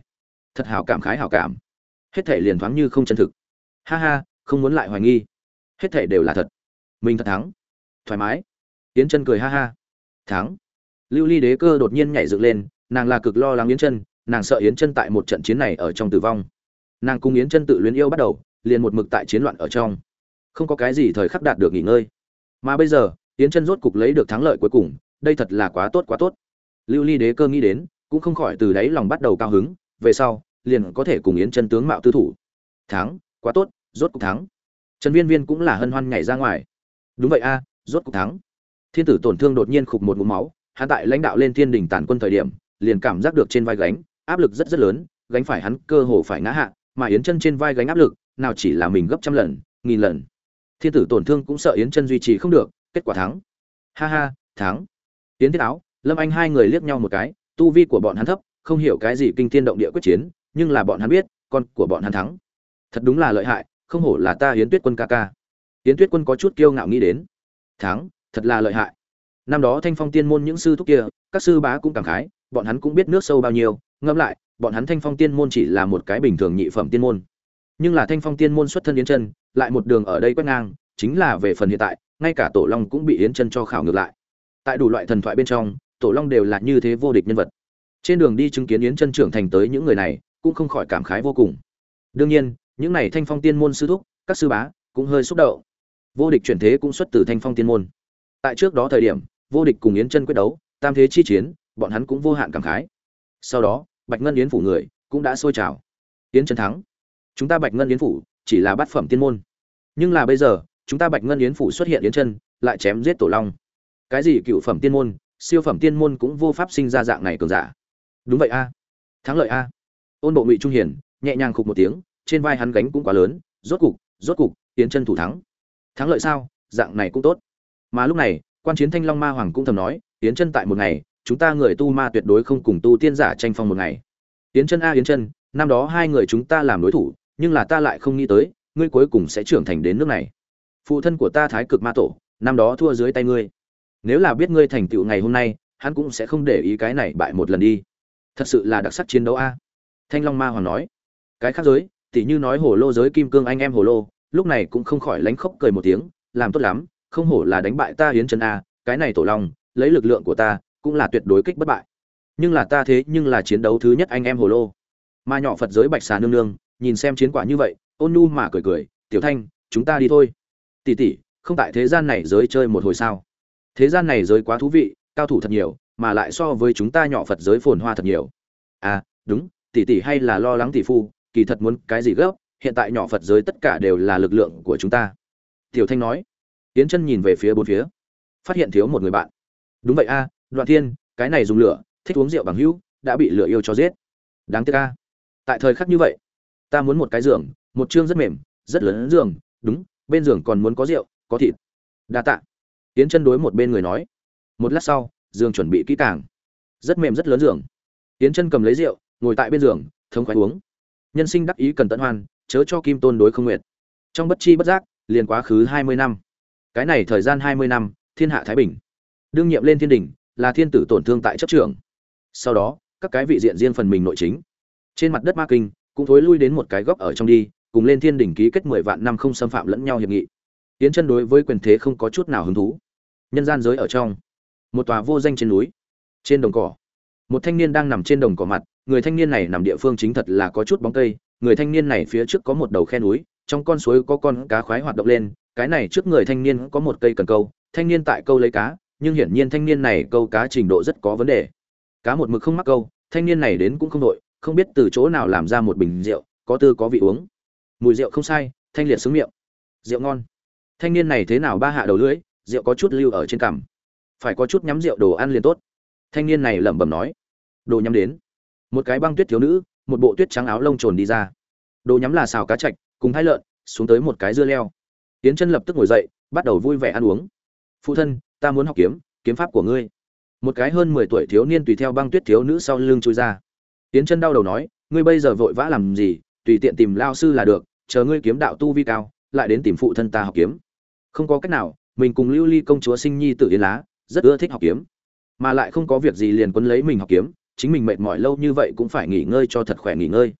Thật hảo cảm khái hảo cảm. Hết thể liền thoáng như không chân thực. Ha ha, không muốn lại hoài nghi. Hết thể đều là thật. Mình thật thắng. Thoải mái. Yến Chân cười ha ha. Thắng. Lưu Ly Đế Cơ đột nhiên nhảy dựng lên, nàng là cực lo lắng Yến Chân, nàng sợ Yến Chân tại một trận chiến này ở trong tử vong. Nàng cùng Yến Chân tự luyến yêu bắt đầu, liền một mực tại chiến loạn ở trong, không có cái gì thời khắc đạt được nghỉ ngơi. Mà bây giờ, Yến Chân rốt cục lấy được thắng lợi cuối cùng, đây thật là quá tốt quá tốt. Lưu Ly Đế Cơ nghĩ đến, cũng không khỏi từ đáy lòng bắt đầu cao hứng, về sau, liền có thể cùng Yến Chân tướng mạo tư thủ. Thắng, quá tốt, rốt cục thắng. Trần Viên Viên cũng là hân hoan nhảy ra ngoài. Đúng vậy a, rốt cục thắng. Thiên tử tổn thương đột nhiên khục một ngụm máu, hắn tại lãnh đạo lên thiên đỉnh tàn quân thời điểm, liền cảm giác được trên vai gánh, áp lực rất rất lớn, gánh phải hắn cơ hồ phải ngã hạ, mà Yến Chân trên vai gánh áp lực, nào chỉ là mình gấp trăm lần, nghìn lần. Thiên tử tổn thương cũng sợ Yến Chân duy trì không được, kết quả thắng. Ha ha, thắng. Yến Thiết Áo, Lâm Anh hai người liếc nhau một cái, tu vi của bọn hắn thấp, không hiểu cái gì kinh thiên động địa quyết chiến, nhưng là bọn hắn biết, con của bọn hắn thắng. Thật đúng là lợi hại, không hổ là ta Yến Tuyết Quân ca ca. Yến Tuyết Quân có chút kiêu ngạo nghĩ đến. Thắng, thật là lợi hại. Năm đó Thanh Phong Tiên môn những sư thúc kia, các sư bá cũng cảm khái, bọn hắn cũng biết nước sâu bao nhiêu, ngẫm lại, bọn hắn Thanh Phong Tiên môn chỉ là một cái bình thường nhị phẩm tiên môn. Nhưng là Thanh Phong Tiên môn xuất thân Yến Chân, lại một đường ở đây quét ngang, chính là về phần hiện tại, ngay cả Tổ Long cũng bị Yến Chân cho khảo ngược lại. Tại đủ loại thần thoại bên trong, Tổ Long đều là như thế vô địch nhân vật. Trên đường đi chứng kiến Yến Chân trưởng thành tới những người này, cũng không khỏi cảm khái vô cùng. Đương nhiên, những này Thanh Phong Tiên môn sư thúc, các sư bá cũng hơi xúc động. Vô địch chuyển thế cũng xuất từ Thanh Phong Tiên môn. Tại trước đó thời điểm, vô địch cùng Yến Chân quyết đấu, tam thế chi chiến, bọn hắn cũng vô hạn cảm khái. Sau đó, Bạch Ngân Yến phủ người cũng đã sôi trào. Yến Chân thắng. Chúng ta Bạch Ngân Yến phủ chỉ là bát phẩm tiên môn, nhưng là bây giờ, chúng ta Bạch Ngân Yến phủ xuất hiện Yến Chân, lại chém giết Tổ Long. Cái gì cựu phẩm tiên môn, siêu phẩm tiên môn cũng vô pháp sinh ra dạng này cường giả. Đúng vậy a, thắng lợi a. Ôn Bộ Ngụy Trung Hiền nhẹ nhàng khục một tiếng, trên vai hắn gánh cũng quá lớn, rốt cục, rốt cục, Yến Chân thủ thắng. Thắng lợi sao? Dạng này cũng tốt. Mà lúc này, quan chiến Thanh Long Ma Hoàng cũng thầm nói, Yến Chân tại một ngày, chúng ta người tu ma tuyệt đối không cùng tu tiên giả tranh phong một ngày. Yến Chân a Yến Chân, năm đó hai người chúng ta làm đối thủ, nhưng là ta lại không nghĩ tới, ngươi cuối cùng sẽ trưởng thành đến nước này. Phụ thân của ta Thái Cực Ma Tổ, năm đó thua dưới tay ngươi. Nếu là biết ngươi thành tựu ngày hôm nay, hắn cũng sẽ không để ý cái này bại một lần đi. Thật sự là đặc sắc chiến đấu a. Thanh Long Ma Hoàng nói. Cái khác giới, tỉ như nói Hồ Lô giới Kim Cương anh em Hồ Lô, lúc này cũng không khỏi lánh khóc cười một tiếng, làm tốt lắm, không hổ là đánh bại ta Yến Chân a, cái này Tổ Long, lấy lực lượng của ta, cũng là tuyệt đối kích bất bại. Nhưng là ta thế nhưng là chiến đấu thứ nhất anh em Hồ Lô. Mà nhỏ Phật giới Bạch Xà nương nương, nhìn xem chiến quả như vậy, ôn nhu mà cười cười, "Tiểu Thanh, chúng ta đi thôi." "Tỷ tỷ, không tại thế gian này giới chơi một hồi sao? Thế gian này giới quá thú vị, cao thủ thật nhiều, mà lại so với chúng ta nhỏ Phật giới phồn hoa thật nhiều." "À, đúng, tỷ tỷ hay là lo lắng tỷ phu, kỳ thật muốn cái gì gấp, hiện tại nhỏ Phật giới tất cả đều là lực lượng của chúng ta." Tiểu Thanh nói. Yến Chân nhìn về phía bốn phía, phát hiện thiếu một người bạn. "Đúng vậy a, Đoạn Thiên, cái này dùng lửa, thích uống rượu bằng hữu, đã bị lửa yêu cho giết. Đáng tiếc a." Tại thời khắc như vậy, ta muốn một cái giường, một chương rất mềm, rất lớn giường, đúng, bên giường còn muốn có rượu, có thịt. Đa tạ. Yến Chân đối một bên người nói. Một lát sau, giường chuẩn bị kỹ càng, rất mềm rất lớn giường. Yến Chân cầm lấy rượu, ngồi tại bên giường, thống khoái uống. Nhân sinh đắc ý cần tận hoan, chớ cho kim tôn đối không nguyệt. Trong bất chi bất giác, liền quá khứ hai mươi năm. Cái này thời gian hai mươi năm, thiên hạ thái bình. Đương nhiệm lên thiên đỉnh, là thiên tử tổn thương tại chấp trưởng. Sau đó, các cái vị diện riêng phần mình nội chính. Trên mặt đất Ma Kinh, cũng thối lui đến một cái góc ở trong đi, cùng lên thiên đỉnh ký kết mười vạn năm không xâm phạm lẫn nhau hiệp nghị. Yến Chân đối với quyền thế không có chút nào hứng thú. Nhân gian giới ở trong, một tòa vô danh trên núi, trên đồng cỏ, một thanh niên đang nằm trên đồng cỏ mặt, người thanh niên này nằm địa phương chính thật là có chút bóng cây, người thanh niên này phía trước có một đầu khe núi, trong con suối có con cá khoái hoạt động lên, cái này trước người thanh niên có một cây cần câu, thanh niên tại câu lấy cá, nhưng hiển nhiên thanh niên này câu cá trình độ rất có vấn đề. Cá một mực không mắc câu, thanh niên này đến cũng không đội, không biết từ chỗ nào làm ra một bình rượu, có tư có vị uống. Mùi rượu không sai, thanh liệt sướng miệng. Rượu ngon. Thanh niên này thế nào ba hạ đầu lưỡi, rượu có chút lưu ở trên cằm. Phải có chút nhắm rượu đồ ăn liền tốt. Thanh niên này lẩm bẩm nói. Đồ nhắm đến. Một cái băng tuyết thiếu nữ, một bộ tuyết trắng áo lông trồn đi ra. Đồ nhắm là xào cá trạch, cùng hai lợn, xuống tới một cái dưa leo. Tiến Chân lập tức ngồi dậy, bắt đầu vui vẻ ăn uống. Phụ thân, ta muốn học kiếm, kiếm pháp của ngươi. Một cái hơn mười tuổi thiếu niên tùy theo băng tuyết thiếu nữ sau lưng chui ra. Tiến Chân đau đầu nói, ngươi bây giờ vội vã làm gì, tùy tiện tìm lao sư là được, chờ ngươi kiếm đạo tu vi cao, lại đến tìm phụ thân ta học kiếm. Không có cách nào, mình cùng Lưu Ly công chúa sinh nhi tử Yến Lá, rất ưa thích học kiếm, mà lại không có việc gì liền quấn lấy mình học kiếm, chính mình mệt mỏi lâu như vậy cũng phải nghỉ ngơi cho thật khỏe nghỉ ngơi.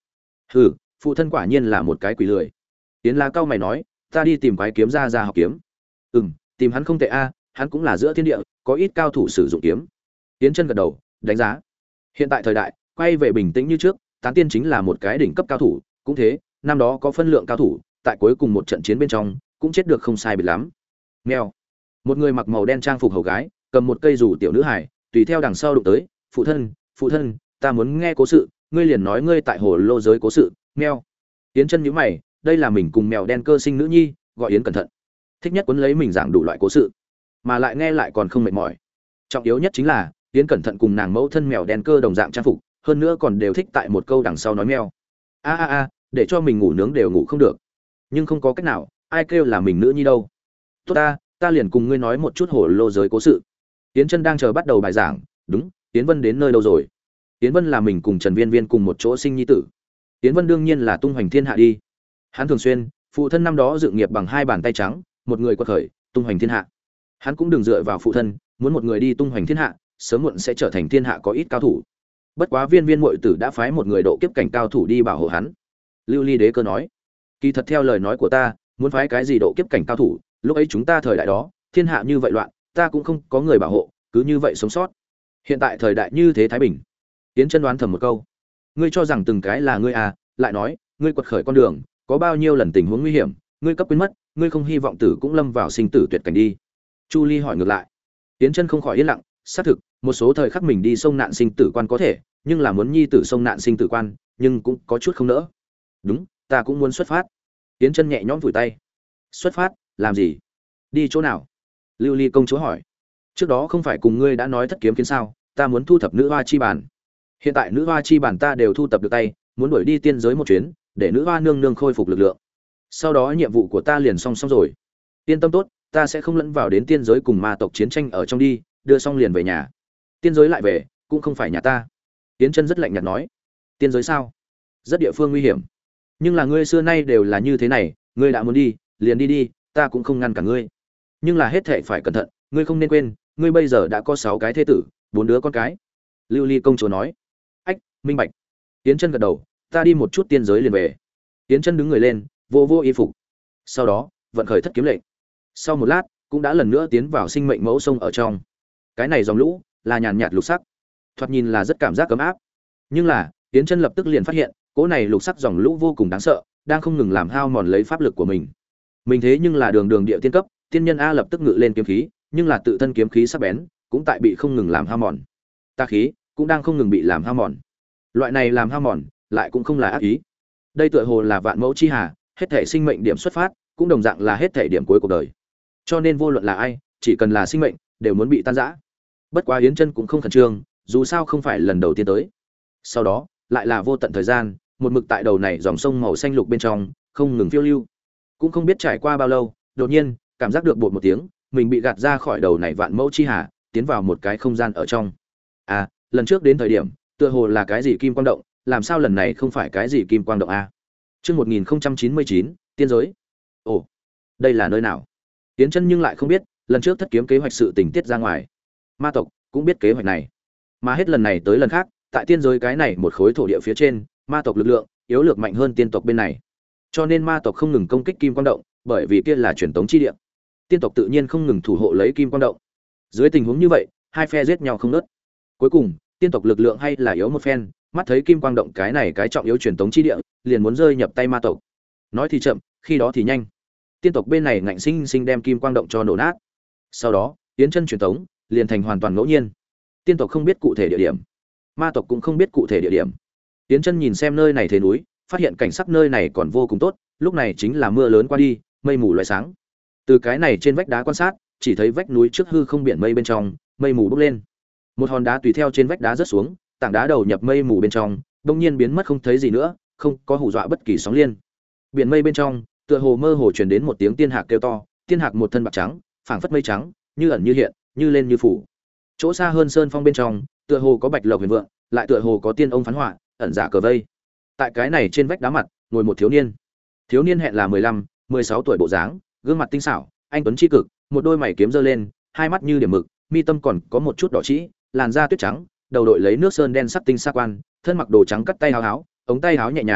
Hừ, phụ thân quả nhiên là một cái quỷ lười. Tiến La cao mày nói, ta đi tìm quái kiếm ra ra học kiếm. Ừm, tìm hắn không tệ a, hắn cũng là giữa thiên địa, có ít cao thủ sử dụng kiếm. Tiến Chân gật đầu, đánh giá. Hiện tại thời đại, quay về bình tĩnh như trước, Tán Tiên chính là một cái đỉnh cấp cao thủ, cũng thế, năm đó có phân lượng cao thủ, tại cuối cùng một trận chiến bên trong, cũng chết được không sai biệt lắm. Mèo. Một người mặc màu đen trang phục hầu gái, cầm một cây rủ tiểu nữ hải, tùy theo đằng sau đụng tới, "Phụ thân, phụ thân, ta muốn nghe cố sự, ngươi liền nói ngươi tại hồ lô giới cố sự." Mèo. Tiến Chân nhíu mày, đây là mình cùng mèo đen cơ sinh nữ nhi, gọi Yến cẩn thận. Thích nhất quấn lấy mình giảng đủ loại cố sự, mà lại nghe lại còn không mệt mỏi. Trọng yếu nhất chính là, Yến cẩn thận cùng nàng mẫu thân mèo đen cơ đồng dạng trang phục, hơn nữa còn đều thích tại một câu đằng sau nói mèo. A a a, để cho mình ngủ nướng đều ngủ không được. Nhưng không có cách nào, ai kêu là mình nữ nhi đâu. Tốt ta, ta liền cùng ngươi nói một chút hồ lô giới cố sự. Yến Chân đang chờ bắt đầu bài giảng, đúng, Yến Vân đến nơi đâu rồi? Yến Vân là mình cùng Trần Viên Viên cùng một chỗ sinh nhi tử. Yến Vân đương nhiên là tung hoành thiên hạ đi. Hắn thường xuyên, phụ thân năm đó dự nghiệp bằng hai bàn tay trắng, một người quật khởi, tung hoành thiên hạ. Hắn cũng đừng dựa vào phụ thân, muốn một người đi tung hoành thiên hạ, sớm muộn sẽ trở thành thiên hạ có ít cao thủ. Bất quá Viên Viên muội tử đã phái một người độ kiếp cảnh cao thủ đi bảo hộ hắn. Lưu Ly Đế Cơ nói, kỳ thật theo lời nói của ta, muốn phái cái gì độ kiếp cảnh cao thủ, lúc ấy chúng ta thời đại đó, thiên hạ như vậy loạn, ta cũng không có người bảo hộ, cứ như vậy sống sót. Hiện tại thời đại như thế thái bình. Tiến Chân đoán thầm một câu, ngươi cho rằng từng cái là ngươi à, lại nói, ngươi quật khởi con đường, có bao nhiêu lần tình huống nguy hiểm, ngươi cấp quên mất, ngươi không hy vọng tử cũng lâm vào sinh tử tuyệt cảnh đi. Chu Ly hỏi ngược lại. Tiến Chân không khỏi yên lặng, xác thực, một số thời khắc mình đi sông nạn sinh tử quan có thể, nhưng là muốn nhi tử sông nạn sinh tử quan, nhưng cũng có chút không nỡ. Đúng, ta cũng muốn xuất phát. Tiến Chân nhẹ nhõm vùi tay. Xuất phát, làm gì? Đi chỗ nào? Lưu Ly công chúa hỏi. Trước đó không phải cùng ngươi đã nói thất kiếm kiến sao, ta muốn thu thập nữ hoa chi bản. Hiện tại nữ hoa chi bản ta đều thu thập được tay, muốn đuổi đi tiên giới một chuyến, để nữ hoa nương nương khôi phục lực lượng. Sau đó nhiệm vụ của ta liền xong xong rồi. Yên tâm tốt, ta sẽ không lẫn vào đến tiên giới cùng ma tộc chiến tranh ở trong đi, đưa xong liền về nhà. Tiên giới lại về, cũng không phải nhà ta. Tiến Chân rất lạnh nhạt nói. Tiên giới sao? Rất địa phương nguy hiểm. Nhưng là ngươi xưa nay đều là như thế này, ngươi đã muốn đi, liền đi đi, ta cũng không ngăn cả ngươi. Nhưng là hết thảy phải cẩn thận, ngươi không nên quên, ngươi bây giờ đã có sáu cái thế tử, bốn đứa con cái. Lưu Ly công chúa nói. Ách, minh bạch. Tiến Chân gật đầu, ta đi một chút tiên giới liền về. Tiến Chân đứng người lên, vô vô y phục. Sau đó, vận khởi thất kiếm lệnh. Sau một lát, cũng đã lần nữa tiến vào sinh mệnh mẫu sông ở trong. Cái này dòng lũ là nhàn nhạt lục sắc, thoạt nhìn là rất cảm giác ấm áp. Nhưng là, Tiến Chân lập tức liền phát hiện, cỗ này lục sắc dòng lũ vô cùng đáng sợ, đang không ngừng làm hao mòn lấy pháp lực của mình. Mình thế nhưng là đường đường địa tiên cấp, tiên nhân a lập tức ngự lên kiếm khí, nhưng là tự thân kiếm khí sắc bén, cũng tại bị không ngừng làm hao mòn. Tà khí cũng đang không ngừng bị làm hao mòn. Loại này làm hao mòn, lại cũng không là ác ý. Đây tựa hồ là vạn mẫu chi hà, hết thể sinh mệnh điểm xuất phát, cũng đồng dạng là hết thể điểm cuối cuộc đời. Cho nên vô luận là ai, chỉ cần là sinh mệnh, đều muốn bị tan rã. Bất quá Yến Chân cũng không khẩn trương, dù sao không phải lần đầu tiên tới. Sau đó, lại là vô tận thời gian, một mực tại đầu này dòng sông màu xanh lục bên trong, không ngừng phiêu lưu. Cũng không biết trải qua bao lâu, đột nhiên, cảm giác được bột một tiếng, mình bị gạt ra khỏi đầu này vạn mẫu chi hà, tiến vào một cái không gian ở trong. À, lần trước đến thời điểm, tựa hồ là cái gì kim quang động, làm sao lần này không phải cái gì kim quang động a? Chương một nghìn chín mươi chín, tiên giới. Ồ, đây là nơi nào? Tiến Chân nhưng lại không biết, lần trước thất kiếm kế hoạch sự tình tiết ra ngoài. Ma tộc cũng biết kế hoạch này. Mà hết lần này tới lần khác, tại tiên giới cái này một khối thổ địa phía trên, ma tộc lực lượng yếu lược mạnh hơn tiên tộc bên này. Cho nên ma tộc không ngừng công kích kim quang động, bởi vì kia là truyền tống chi địa. Tiên tộc tự nhiên không ngừng thủ hộ lấy kim quang động. Dưới tình huống như vậy, hai phe giết nhau không ngớt. Cuối cùng, tiên tộc lực lượng hay là yếu một phen, mắt thấy kim quang động cái này cái trọng yếu truyền tống chi địa, liền muốn rơi nhập tay ma tộc. Nói thì chậm, khi đó thì nhanh. Tiên tộc bên này ngạnh sinh sinh đem kim quang động cho nổ nát. Sau đó, Yến Chân truyền tống liền thành hoàn toàn ngẫu nhiên. Tiên tộc không biết cụ thể địa điểm, ma tộc cũng không biết cụ thể địa điểm. Yến Chân nhìn xem nơi này thế núi, phát hiện cảnh sắc nơi này còn vô cùng tốt, lúc này chính là mưa lớn qua đi, mây mù loé sáng. Từ cái này trên vách đá quan sát, chỉ thấy vách núi trước hư không biển mây bên trong, mây mù bốc lên. Một hòn đá tùy theo trên vách đá rớt xuống, tảng đá đầu nhập mây mù bên trong, đột nhiên biến mất không thấy gì nữa, không có hù dọa bất kỳ sóng liên. Biển mây bên trong, tựa hồ mơ hồ truyền đến một tiếng tiên hạc kêu to, tiên hạc một thân bạc trắng, phảng phất mây trắng, như ẩn như hiện, như lên như phủ. Chỗ xa hơn sơn phong bên trong, tựa hồ có bạch lộc huyền vượng, lại tựa hồ có tiên ông phán họa, ẩn giả cờ vây. Tại cái này trên vách đá mặt, ngồi một thiếu niên. Thiếu niên hẹn là mười lăm, mười sáu tuổi bộ dáng, gương mặt tinh xảo, anh tuấn chi cực, một đôi mày kiếm giơ lên, hai mắt như điểm mực, mi tâm còn có một chút đỏ trĩ, làn da tuyết trắng, đầu đội lấy nước sơn đen sắc tinh sa quan, thân mặc đồ trắng cắt tay áo áo, ống tay áo nhẹ nhàng,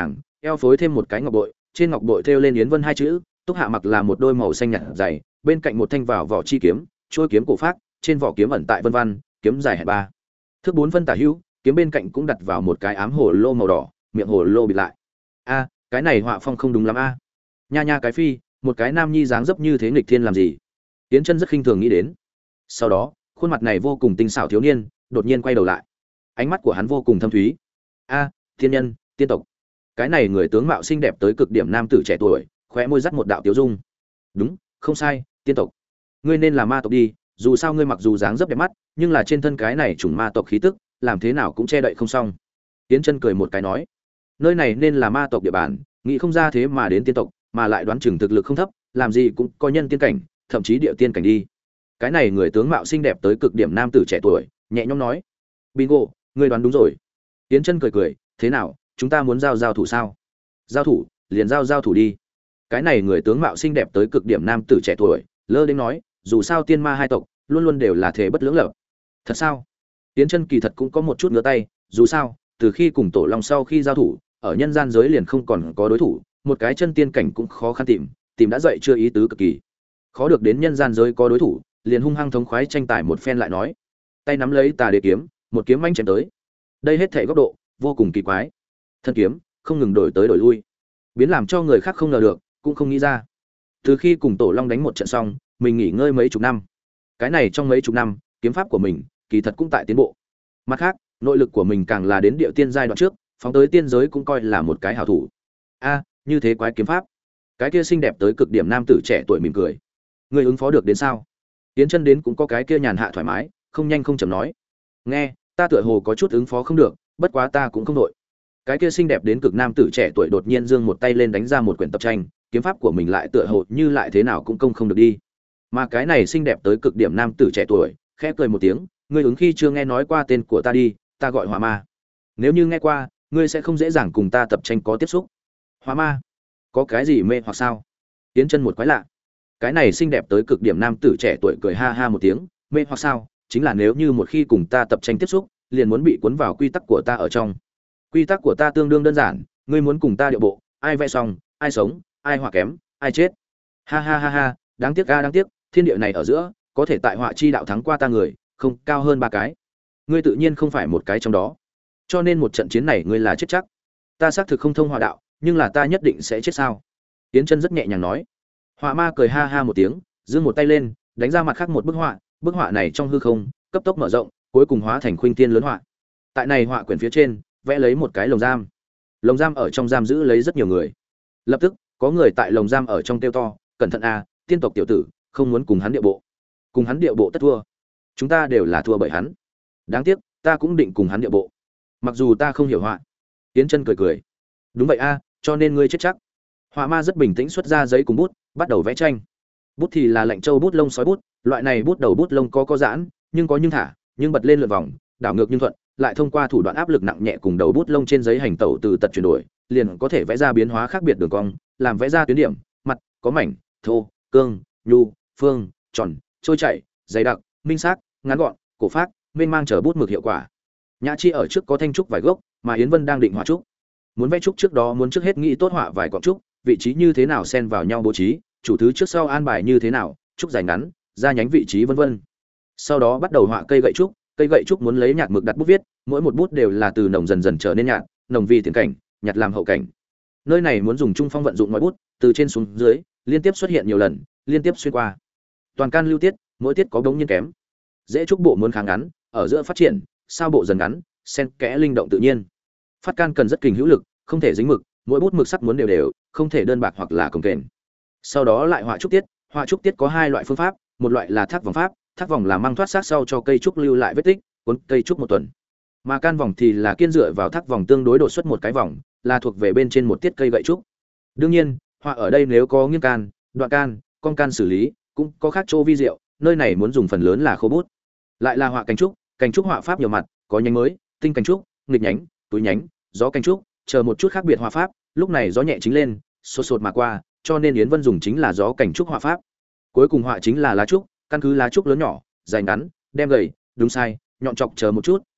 eo phối thêm một cái ngọc bội, trên ngọc bội thêu lên Yến Vân hai chữ, Túc Hạ mặc là một đôi màu xanh nhạt dày, bên cạnh một thanh vào vỏ chi kiếm, chuôi kiếm cổ phát, trên vỏ kiếm ẩn tại vân văn, kiếm dài hẹp ba thước bốn phân tả hữu, kiếm bên cạnh cũng đặt vào một cái ám hồ lô màu đỏ, miệng hồ lô bịt lại. A, cái này họa phong không đúng lắm a. Nha nha cái phi, một cái nam nhi dáng dấp như thế nghịch thiên làm gì? Yến Chân rất khinh thường nghĩ đến. Sau đó, khuôn mặt này vô cùng tinh xảo thiếu niên, đột nhiên quay đầu lại. Ánh mắt của hắn vô cùng thâm thúy. A, thiên nhân, tiên tộc. Cái này người tướng mạo xinh đẹp tới cực điểm nam tử trẻ tuổi, khóe môi dắt một đạo tiêu dung. Đúng, không sai, tiên tộc. Ngươi nên là ma tộc đi, dù sao ngươi mặc dù dáng dấp đẹp mắt, nhưng là trên thân cái này chủng ma tộc khí tức, làm thế nào cũng che đậy không xong. Yến Chân cười một cái nói, nơi này nên là ma tộc địa bàn, nghĩ không ra thế mà đến tiên tộc, mà lại đoán chừng thực lực không thấp, làm gì cũng có nhân tiên cảnh, thậm chí địa tiên cảnh đi. Cái này người tướng mạo xinh đẹp tới cực điểm nam tử trẻ tuổi, nhẹ nhõm nói, bingo, ngươi đoán đúng rồi. Yến Chân cười cười, thế nào, chúng ta muốn giao giao thủ sao? Giao thủ, liền giao giao thủ đi. Cái này người tướng mạo xinh đẹp tới cực điểm nam tử trẻ tuổi, lơ đến nói, dù sao tiên ma hai tộc luôn luôn đều là thể bất lưỡng lập. Thật sao? Yến Chân kỳ thật cũng có một chút ngứa tay, dù sao, từ khi cùng Tổ Long sau khi giao thủ, ở nhân gian giới liền không còn có đối thủ, một cái chân tiên cảnh cũng khó khăn tìm, tìm đã dậy chưa ý tứ cực kỳ. Khó được đến nhân gian giới có đối thủ, liền hung hăng thống khoái tranh tài một phen lại nói, tay nắm lấy Tà Đế kiếm, một kiếm manh chém tới. Đây hết thảy góc độ vô cùng kỳ quái. Thân kiếm không ngừng đổi tới đổi lui, biến làm cho người khác không ngờ được, cũng không nghĩ ra. Từ khi cùng Tổ Long đánh một trận xong, mình nghỉ ngơi mấy chục năm. Cái này trong mấy chục năm, kiếm pháp của mình kỳ thật cũng tại tiến bộ. Mặt khác, nội lực của mình càng là đến địa tiên giai đoạn trước, phóng tới tiên giới cũng coi là một cái hảo thủ. A, như thế quái kiếm pháp. Cái kia xinh đẹp tới cực điểm nam tử trẻ tuổi mỉm cười. Ngươi ứng phó được đến sao? Tiến Chân đến cũng có cái kia nhàn hạ thoải mái, không nhanh không chậm nói. Nghe, ta tựa hồ có chút ứng phó không được, bất quá ta cũng không đội. Cái kia xinh đẹp đến cực nam tử trẻ tuổi đột nhiên giương một tay lên đánh ra một quyển tập tranh, kiếm pháp của mình lại tựa hồ như lại thế nào cũng công không được đi. Mà cái này xinh đẹp tới cực điểm nam tử trẻ tuổi, khẽ cười một tiếng, ngươi ứng khi chưa nghe nói qua tên của ta đi, ta gọi Hỏa Ma. Nếu như nghe qua, ngươi sẽ không dễ dàng cùng ta tập tranh có tiếp xúc. Hỏa Ma, có cái gì mê hoặc sao? Tiến Chân một quái lạ. Cái này xinh đẹp tới cực điểm nam tử trẻ tuổi cười ha ha một tiếng, mê hoặc sao? Chính là nếu như một khi cùng ta tập tranh tiếp xúc, liền muốn bị cuốn vào quy tắc của ta ở trong. Quy tắc của ta tương đương đơn giản, ngươi muốn cùng ta điệu bộ, ai vẽ xong, ai sống, ai họa kém, ai chết. Ha ha ha ha, đáng tiếc ga đáng tiếc, thiên địa này ở giữa, có thể tại họa chi đạo thắng qua ta người, không cao hơn ba cái. Ngươi tự nhiên không phải một cái trong đó. Cho nên một trận chiến này ngươi là chết chắc. Ta xác thực không thông họa đạo, nhưng là ta nhất định sẽ chết sao? Tiến Chân rất nhẹ nhàng nói. Họa Ma cười ha ha một tiếng, giương một tay lên, đánh ra mặt khác một bức họa, bức họa này trong hư không, cấp tốc mở rộng, cuối cùng hóa thành khuynh thiên lớn họa. Tại này họa quyển phía trên, vẽ lấy một cái lồng giam. Lồng giam ở trong giam giữ lấy rất nhiều người. Lập tức, có người tại lồng giam ở trong kêu to, cẩn thận a, tiên tộc tiểu tử, không muốn cùng hắn điệu bộ. Cùng hắn điệu bộ tất thua. Chúng ta đều là thua bởi hắn. Đáng tiếc, ta cũng định cùng hắn điệu bộ. Mặc dù ta không hiểu họa. Tiến Chân cười cười. Đúng vậy a, cho nên ngươi chết chắc. Họa Ma rất bình tĩnh xuất ra giấy cùng bút, bắt đầu vẽ tranh. Bút thì là lạnh châu bút lông sói bút, loại này bút đầu bút lông có có giãn, nhưng có nhưng thả, nhưng bật lên lượn vòng, đảo ngược nhưng thuận, lại thông qua thủ đoạn áp lực nặng nhẹ cùng đầu bút lông trên giấy hành tẩu từ tật chuyển đổi, liền có thể vẽ ra biến hóa khác biệt đường cong, làm vẽ ra tuyến điểm, mặt, có mảnh, thô, cương, nhu, phương, tròn, trôi chảy, dày đặc, minh xác, ngắn gọn, cổ phác, mênh mang trở bút mực hiệu quả. Nhã Chi ở trước có thanh trúc vài gốc, mà Yến Vân đang định họa trúc. Muốn vẽ trúc trước đó muốn trước hết nghĩ tốt họa vài cọng trúc, vị trí như thế nào xen vào nhau bố trí, chủ thứ trước sau an bài như thế nào, trúc dài ngắn, ra nhánh vị trí vân vân. Sau đó bắt đầu họa cây gậy trúc, cây gậy trúc muốn lấy nhạt mực đặt bút viết, mỗi một bút đều là từ nồng dần dần trở nên nhạt, nồng vì tiền cảnh, nhạt làm hậu cảnh. Nơi này muốn dùng trung phong vận dụng mọi bút, từ trên xuống dưới, liên tiếp xuất hiện nhiều lần, liên tiếp xuyên qua. Toàn can lưu tiết, mỗi tiết có đống nhiên kém. Dễ trúc bộ muốn kháng ngắn, ở giữa phát triển, sao bộ dần ngắn, xen kẽ linh động tự nhiên. Phát can cần rất kình hữu lực, không thể dính mực, mỗi bút mực sắc muốn đều đều, không thể đơn bạc hoặc là cồng kềnh. Sau đó lại họa trúc tiết, họa trúc tiết có hai loại phương pháp, một loại là thác vòng pháp, thác vòng là mang thoát sát sau cho cây trúc lưu lại vết tích, cuốn cây trúc một tuần. Mà can vòng thì là kiên dựa vào thác vòng tương đối đột xuất một cái vòng, là thuộc về bên trên một tiết cây gậy trúc. Đương nhiên, họa ở đây nếu có nghiêng can, đoạn can, con can xử lý, cũng có khác chỗ vi diệu, nơi này muốn dùng phần lớn là khô bút. Lại là họa cành trúc, cành trúc họa pháp nhiều mặt, có nhánh mới, tinh cành trúc, nghịch nhánh, túi nhánh, gió cành trúc, chờ một chút khác biệt họa pháp, lúc này gió nhẹ chính lên, sốt sột mà qua, cho nên Yến Vân dùng chính là gió cành trúc họa pháp. Cuối cùng họa chính là lá trúc, căn cứ lá trúc lớn nhỏ, dài ngắn, đem gầy, đúng sai, nhọn chọc chờ một chút,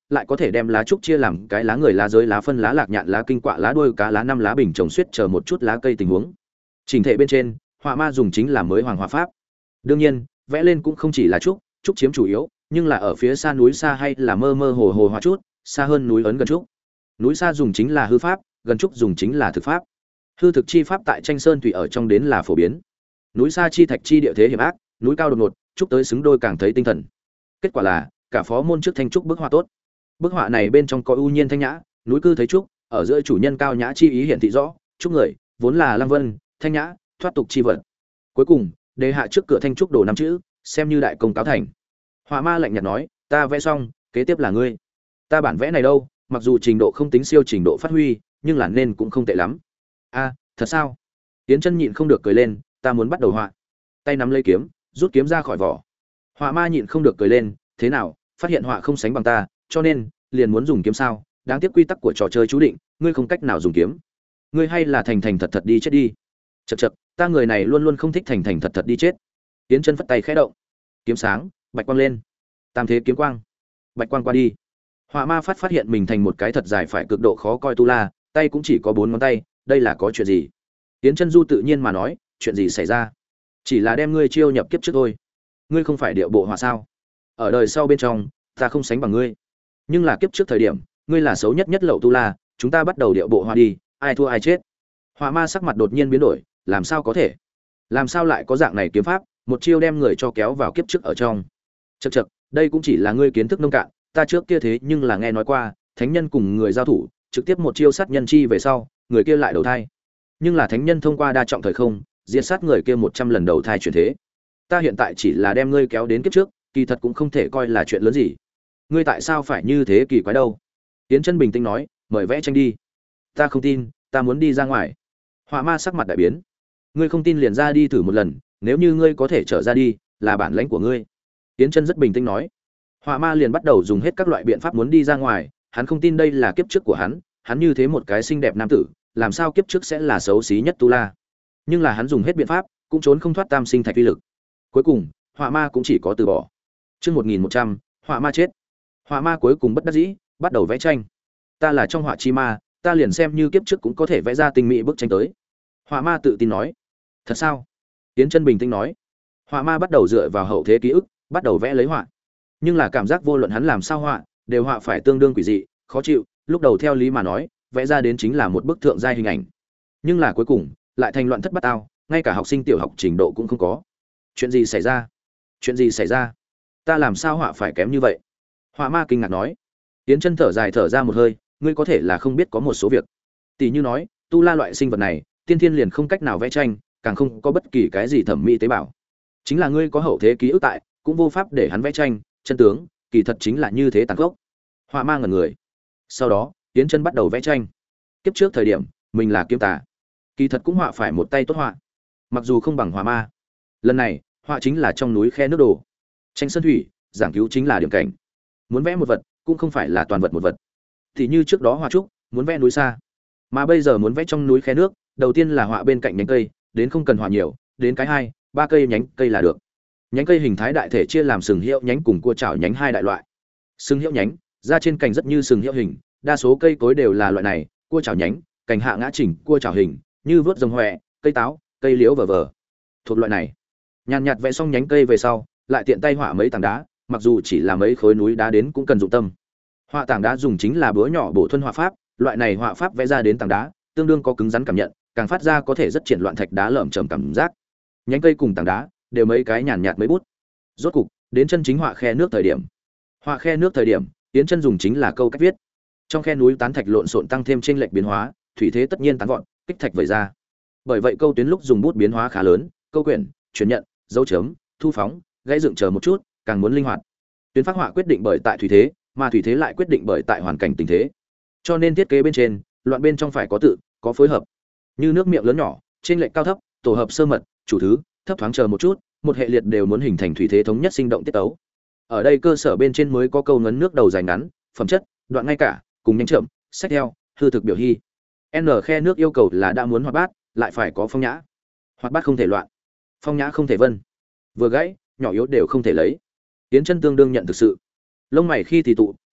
lại có thể đem lá trúc chia làm cái lá người, lá giới, lá phân, lá lạc nhạn, lá kinh quạ, lá đuôi cá, lá năm, lá bình trồng xuyết chờ một chút lá cây tình huống. Chỉnh thể bên trên, họa ma dùng chính là mới hoàng họa pháp. Đương nhiên, vẽ lên cũng không chỉ là trúc, trúc chiếm chủ yếu, nhưng là ở phía xa núi xa hay là mơ mơ hồ hồ họa chút, xa hơn núi ấn gần trúc. Núi xa dùng chính là hư pháp, gần trúc dùng chính là thực pháp. Hư thực chi pháp tại tranh sơn thủy ở trong đến là phổ biến. Núi xa chi thạch chi địa thế hiểm ác, núi cao đột ngột, trúc tới xứng đôi càng thấy tinh thần. Kết quả là, cả phó môn trước thanh trúc bức họa tốt. Bức họa này bên trong có ưu nhiên thanh nhã, núi cư thấy trúc, ở giữa chủ nhân cao nhã chi ý hiện thị rõ, trúc người vốn là lăng vân, thanh nhã, thoát tục chi vật. Cuối cùng, đề hạ trước cửa thanh trúc đổ năm chữ, xem như đại công cáo thành. Họa ma lạnh nhạt nói, ta vẽ xong, kế tiếp là ngươi. Ta bản vẽ này đâu, mặc dù trình độ không tính siêu trình độ phát huy, nhưng là nên cũng không tệ lắm. A, thật sao? Tiến Chân nhịn không được cười lên, ta muốn bắt đầu họa. Tay nắm lấy kiếm, rút kiếm ra khỏi vỏ. Họa ma nhịn không được cười lên, thế nào, phát hiện họa không sánh bằng ta, cho nên liền muốn dùng kiếm sao? Đáng tiếc quy tắc của trò chơi chú định, ngươi không cách nào dùng kiếm. Ngươi hay là thành thành thật thật đi chết đi. Chậc chậc, ta người này luôn luôn không thích thành thành thật thật đi chết. Tiến Chân phất tay khẽ động, kiếm sáng, bạch quang lên. Tam thế kiếm quang, bạch quang qua đi. Họa ma phát phát hiện mình thành một cái thật dài phải cực độ khó coi tu la, tay cũng chỉ có bốn ngón tay, đây là có chuyện gì? Tiến Chân du tự nhiên mà nói, chuyện gì xảy ra? Chỉ là đem ngươi chiêu nhập kiếp trước thôi. Ngươi không phải điệu bộ họa sao? Ở đời sau bên trong, ta không sánh bằng ngươi. Nhưng là kiếp trước thời điểm, ngươi là xấu nhất nhất lậu tu la, chúng ta bắt đầu điệu bộ họa đi, ai thua ai chết. Họa ma sắc mặt đột nhiên biến đổi, làm sao có thể? Làm sao lại có dạng này kiếm pháp, một chiêu đem người cho kéo vào kiếp trước ở trong? Chậc chậc, đây cũng chỉ là ngươi kiến thức nông cạn, ta trước kia thế nhưng là nghe nói qua, thánh nhân cùng người giao thủ, trực tiếp một chiêu sát nhân chi về sau, người kia lại đầu thai. Nhưng là thánh nhân thông qua đa trọng thời không, diệt sát người kia một trăm lần đầu thai chuyển thế. Ta hiện tại chỉ là đem ngươi kéo đến kiếp trước, kỳ thật cũng không thể coi là chuyện lớn gì. Ngươi tại sao phải như thế kỳ quái đâu? Tiến Chân bình tĩnh nói, mời vẽ tranh đi. Ta không tin, ta muốn đi ra ngoài. Họa ma sắc mặt đại biến. Ngươi không tin liền ra đi thử một lần, nếu như ngươi có thể trở ra đi, là bản lãnh của ngươi. Tiến Chân rất bình tĩnh nói. Họa ma liền bắt đầu dùng hết các loại biện pháp muốn đi ra ngoài, hắn không tin đây là kiếp trước của hắn, hắn như thế một cái xinh đẹp nam tử, làm sao kiếp trước sẽ là xấu xí nhất tu la. Nhưng là hắn dùng hết biện pháp, cũng trốn không thoát tam sinh thạch uy lực. Cuối cùng, họa ma cũng chỉ có từ bỏ. Chương một nghìn một trăm, họa ma chết. Họa ma cuối cùng bất đắc dĩ, bắt đầu vẽ tranh. Ta là trong họa chi ma, ta liền xem như kiếp trước cũng có thể vẽ ra tinh mỹ bức tranh tới. Họa ma tự tin nói. Thật sao? Tiến Chân bình tĩnh nói. Họa ma bắt đầu dựa vào hậu thế ký ức, bắt đầu vẽ lấy họa. Nhưng là cảm giác vô luận hắn làm sao họa, đều họa phải tương đương quỷ dị, khó chịu, lúc đầu theo lý mà nói, vẽ ra đến chính là một bức thượng giai hình ảnh. Nhưng là cuối cùng, lại thành loạn thất bát ao, ngay cả học sinh tiểu học trình độ cũng không có. Chuyện gì xảy ra? Chuyện gì xảy ra? Ta làm sao họa phải kém như vậy? Họa ma kinh ngạc nói. Tiến Chân thở dài thở ra một hơi, ngươi có thể là không biết có một số việc. Tỷ như nói, tu la loại sinh vật này, tiên thiên liền không cách nào vẽ tranh, càng không có bất kỳ cái gì thẩm mỹ tế bào. Chính là ngươi có hậu thế ký ức tại, cũng vô pháp để hắn vẽ tranh, chân tướng, kỳ thật chính là như thế tàn khốc. Họa ma ngẩn người. Sau đó, Tiến Chân bắt đầu vẽ tranh. Kiếp trước thời điểm, mình là kiếm tà, kỳ thật cũng họa phải một tay tốt họa, mặc dù không bằng họa ma. Lần này, họa chính là trong núi khe nước đồ. Tranh sơn thủy, giảng cứu chính là điểm cảnh. Muốn vẽ một vật, cũng không phải là toàn vật một vật. Thì như trước đó họa trúc, muốn vẽ núi xa, mà bây giờ muốn vẽ trong núi khe nước, đầu tiên là họa bên cạnh nhánh cây, đến không cần họa nhiều, đến cái hai, ba cây nhánh cây là được. Nhánh cây hình thái đại thể chia làm sừng hiệu nhánh cùng cua chảo nhánh hai đại loại. Sừng hiệu nhánh, ra trên cành rất như sừng hiệu hình, đa số cây cối đều là loại này, cua chảo nhánh, cành hạ ngã chỉnh, cua chảo hình, như vớt rồng hoè, cây táo, cây liễu vờ vờ. Thuộc loại này. Nhàn nhạt vẽ xong nhánh cây về sau, lại tiện tay họa mấy tảng đá, mặc dù chỉ là mấy khối núi đá đến cũng cần dụng tâm. Họa tảng đá dùng chính là búa nhỏ bổ thuần họa pháp, loại này họa pháp vẽ ra đến tảng đá, tương đương có cứng rắn cảm nhận, càng phát ra có thể rất triển loạn thạch đá lởm chởm cảm giác. Nhánh cây cùng tảng đá, đều mấy cái nhàn nhạt mấy bút. Rốt cục, đến chân chính họa khe nước thời điểm. Họa khe nước thời điểm, Tiến Chân dùng chính là câu cách viết. Trong khe núi tán thạch lộn xộn tăng thêm chênh lệch biến hóa, thủy thế tất nhiên tán vọt, kích thạch vẩy ra. Bởi vậy câu tuyến lúc dùng bút biến hóa khá lớn, câu quyển, chuyển nhận, dấu chấm, thu phóng, gãy dựng chờ một chút, càng muốn linh hoạt. Tuyến phác họa quyết định bởi tại thủy thế, mà thủy thế lại quyết định bởi tại hoàn cảnh tình thế. Cho nên thiết kế bên trên, loạn bên trong phải có tự, có phối hợp. Như nước miệng lớn nhỏ, chênh lệch cao thấp, tổ hợp sơ mật, chủ thứ, thấp thoáng chờ một chút, một hệ liệt đều muốn hình thành thủy thế thống nhất sinh động tiết tấu. Ở đây cơ sở bên trên mới có câu ngấn nước đầu dài ngắn, phẩm chất, đoạn ngay cả, cùng nhanh chậm, sách theo, hư thực biểu hy. N khe nước yêu cầu là đã muốn hoạt bát, lại phải có phong nhã. Hoạt bát không thể loạn, phong nhã không thể vân. Vừa gãy, nhỏ yếu đều không thể lấy. Tiến Chân tương đương nhận thực sự. Lông mày khi thì tụ,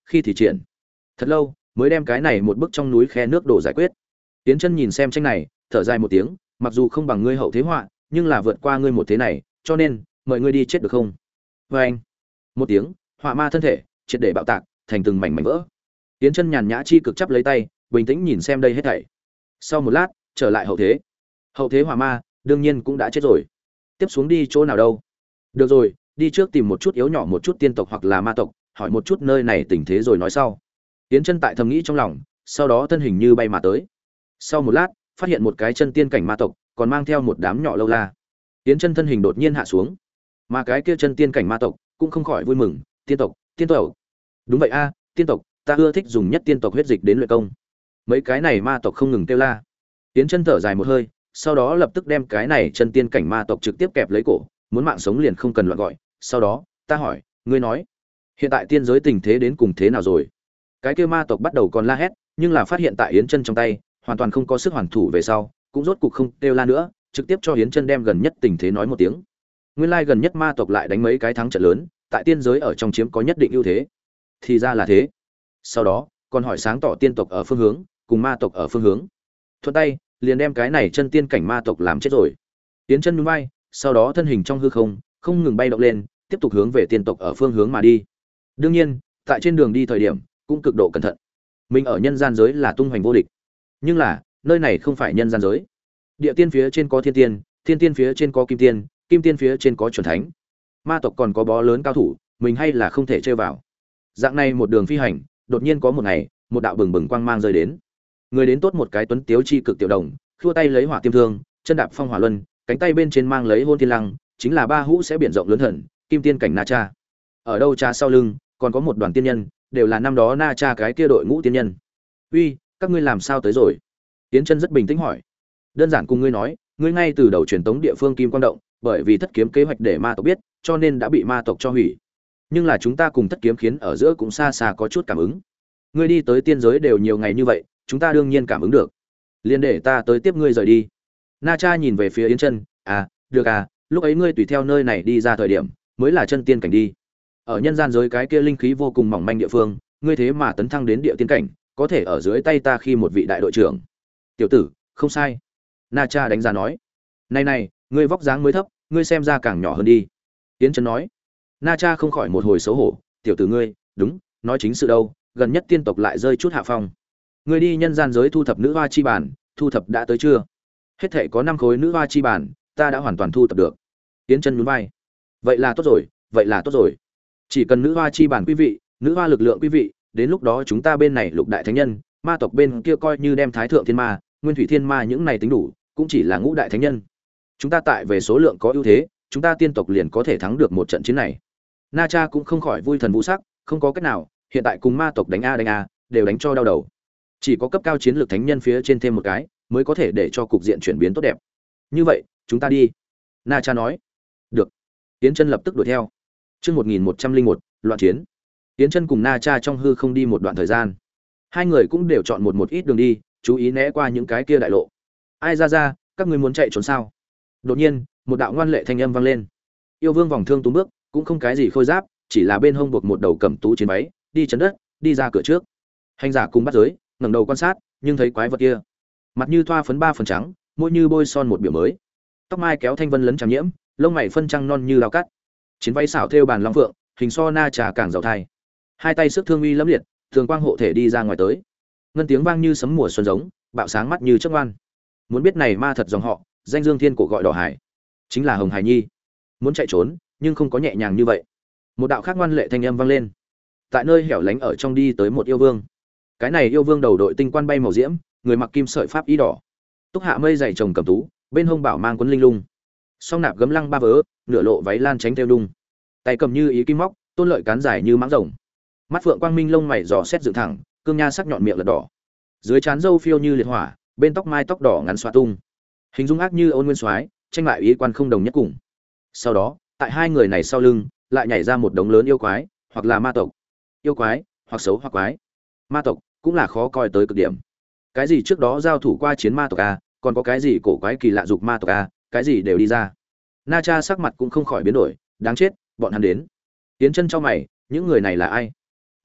khi thì triển thật lâu mới đem cái này một bức trong núi khe nước đổ giải quyết. Tiến chân nhìn xem tranh này, thở dài một tiếng, mặc dù không bằng ngươi hậu thế họa, nhưng là vượt qua ngươi một thế này, cho nên mời ngươi đi chết được không? Và anh, một tiếng, họa ma thân thể triệt để bạo tạc, thành từng mảnh mảnh vỡ. Tiến chân nhàn nhã chi cực chắp lấy tay, bình tĩnh nhìn xem đây hết thảy. Sau một lát, trở lại hậu thế. Hậu thế họa ma, đương nhiên cũng đã chết rồi. Tiếp xuống đi chỗ nào đâu? Được rồi, đi trước tìm một chút yếu nhỏ một chút tiên tộc hoặc là ma tộc, hỏi một chút nơi này tình thế rồi nói sau. Tiến chân tại thầm nghĩ trong lòng, sau đó thân hình như bay mà tới. Sau một lát, phát hiện một cái chân tiên cảnh ma tộc, còn mang theo một đám nhỏ lâu la. Tiến chân thân hình đột nhiên hạ xuống, mà cái kia chân tiên cảnh ma tộc cũng không khỏi vui mừng, tiên tộc, tiên tộc. Đúng vậy a, tiên tộc, ta ưa thích dùng nhất tiên tộc huyết dịch đến luyện công. Mấy cái này ma tộc không ngừng kêu la. Tiến chân thở dài một hơi, sau đó lập tức đem cái này chân tiên cảnh ma tộc trực tiếp kẹp lấy cổ, muốn mạng sống liền không cần loạn gọi. Sau đó, ta hỏi, ngươi nói, hiện tại tiên giới tình thế đến cùng thế nào rồi? Cái kia ma tộc bắt đầu còn la hét, nhưng là phát hiện tại Yến Chân trong tay, hoàn toàn không có sức hoàn thủ về sau, cũng rốt cục không kêu la nữa, trực tiếp cho Yến Chân đem gần nhất tình thế nói một tiếng. Nguyên lai gần nhất ma tộc lại đánh mấy cái thắng trận lớn, tại tiên giới ở trong chiếm có nhất định ưu thế. Thì ra là thế. Sau đó, còn hỏi sáng tỏ tiên tộc ở phương hướng, cùng ma tộc ở phương hướng. Thuận tay, liền đem cái này chân tiên cảnh ma tộc làm chết rồi. Yến Chân nhún vai, sau đó thân hình trong hư không, không ngừng bay động lên, tiếp tục hướng về tiên tộc ở phương hướng mà đi. Đương nhiên, tại trên đường đi thời điểm, cũng cực độ cẩn thận. Mình ở nhân gian giới là tung hoành vô địch, nhưng là nơi này không phải nhân gian giới. Địa tiên phía trên có thiên tiên, thiên tiên phía trên có kim tiên, kim tiên phía trên có chuẩn thánh. Ma tộc còn có bó lớn cao thủ, mình hay là không thể chơi vào. Dạng này một đường phi hành, đột nhiên có một ngày, một đạo bừng bừng quang mang rơi đến. Người đến tốt một cái tuấn tiếu chi cực tiểu đồng, khua tay lấy hỏa tiêm thương, chân đạp phong hỏa luân, cánh tay bên trên mang lấy hôn thiên lăng, chính là ba hũ sẽ biển rộng lớn thần, kim tiên cảnh Na Cha. Ở đâu cha sau lưng, còn có một đoàn tiên nhân, đều là năm đó Na Cha cái kia đội ngũ tiên nhân. Uy, các ngươi làm sao tới rồi? Tiến Chân rất bình tĩnh hỏi. Đơn giản cùng ngươi nói, ngươi ngay từ đầu truyền tống địa phương Kim Quang Động, bởi vì thất kiếm kế hoạch để ma tộc biết, cho nên đã bị ma tộc cho hủy. Nhưng là chúng ta cùng thất kiếm khiến ở giữa cũng xa xa có chút cảm ứng. Ngươi đi tới tiên giới đều nhiều ngày như vậy, chúng ta đương nhiên cảm ứng được. Liên để ta tới tiếp ngươi rời đi. Na Cha nhìn về phía Yến Chân, à, được à, lúc ấy ngươi tùy theo nơi này đi ra thời điểm, mới là chân tiên cảnh đi. Ở nhân gian giới cái kia linh khí vô cùng mỏng manh địa phương, ngươi thế mà tấn thăng đến địa tiên cảnh, có thể ở dưới tay ta khi một vị đại đội trưởng. Tiểu tử, không sai. Na Cha đánh giá nói. Này này, ngươi vóc dáng mới thấp, ngươi xem ra càng nhỏ hơn đi. Yến Chân nói. Na Cha không khỏi một hồi xấu hổ, tiểu tử ngươi, đúng, nói chính sự đâu, gần nhất tiên tộc lại rơi chút hạ phong. Ngươi đi nhân gian giới thu thập nữ hoa chi bản, thu thập đã tới chưa? Hết thể có năm khối nữ hoa chi bản, ta đã hoàn toàn thu thập được. Yến Chân nhún vai. Vậy là tốt rồi, vậy là tốt rồi. Chỉ cần nữ hoa chi bản quý vị, nữ hoa lực lượng quý vị, đến lúc đó chúng ta bên này lục đại thánh nhân, ma tộc bên kia coi như đem thái thượng thiên ma, nguyên thủy thiên ma những này tính đủ, cũng chỉ là ngũ đại thánh nhân. Chúng ta tại về số lượng có ưu thế, chúng ta tiên tộc liền có thể thắng được một trận chiến này. Na Cha cũng không khỏi vui thần vũ sắc, không có cách nào, hiện tại cùng ma tộc đánh a đánh a, đều đánh cho đau đầu. Chỉ có cấp cao chiến lược thánh nhân phía trên thêm một cái, mới có thể để cho cục diện chuyển biến tốt đẹp. Như vậy, chúng ta đi. Na Cha nói. Được. Yến Chân lập tức đuổi theo. Chương một nghìn một trăm lẻ một, loạn chiến. Yến Chân cùng Na Cha trong hư không đi một đoạn thời gian. Hai người cũng đều chọn một một ít đường đi, chú ý né qua những cái kia đại lộ. Ai ra ra, các ngươi muốn chạy trốn sao? Đột nhiên, một đạo ngoan lệ thanh âm vang lên. Yêu Vương vòng thương túm bước, cũng không cái gì khôi giáp, chỉ là bên hông buộc một đầu cẩm tú chiến váy, đi chấn đất, đi ra cửa trước. Hành giả cùng bắt giới, ngẩng đầu quan sát, nhưng thấy quái vật kia, mặt như thoa phấn ba phần trắng, môi như bôi son một biểu mới. Tóc mai kéo thanh vân lấn trắng nhiễm, lông mày phân trăng non như lao cắt. Chiến váy xảo thêu bàn long phượng, hình so Na Trà càng giàu thai. Hai tay sức thương uy lẫm liệt, thường quang hộ thể đi ra ngoài tới. Ngân tiếng vang như sấm mùa xuân giống, bạo sáng mắt như chớp ngoan. Muốn biết này ma thật dòng họ, danh Dương Thiên cổ gọi đỏ hải, chính là Hồng Hải Nhi. Muốn chạy trốn, nhưng không có nhẹ nhàng như vậy. Một đạo khác ngoan lệ thanh âm vang lên. Tại nơi hẻo lánh ở trong đi tới một yêu vương. Cái này yêu vương đầu đội tinh quan bay màu diễm, người mặc kim sợi pháp y đỏ. Túc hạ mây dày chồng cầm tú, bên hông bảo mang quấn linh lung. Song nạp gấm lăng ba vớ, nửa lộ váy lan tránh theo đung. Tay cầm như ý kim móc, tôn lợi cán dài như mãng rồng. Mắt phượng quang minh lông mày dò xét dựng thẳng, cương nha sắc nhọn miệng lật đỏ. Dưới trán râu phiêu như liệt hỏa, bên tóc mai tóc đỏ ngắn xoa tung. Hình dung ác như ôn nguyên soái, tranh lại ý quan không đồng nhất cùng. Sau đó, tại hai người này sau lưng, lại nhảy ra một đống lớn yêu quái, hoặc là ma tộc. Yêu quái, hoặc xấu hoặc quái. Ma tộc cũng là khó coi tới cực điểm. Cái gì trước đó giao thủ qua chiến ma tộc a, còn có cái gì cổ quái kỳ lạ dục ma tộc a, cái gì đều đi ra. Na Cha sắc mặt cũng không khỏi biến đổi, đáng chết, bọn hắn đến. Tiến chân cho mày, những người này là ai?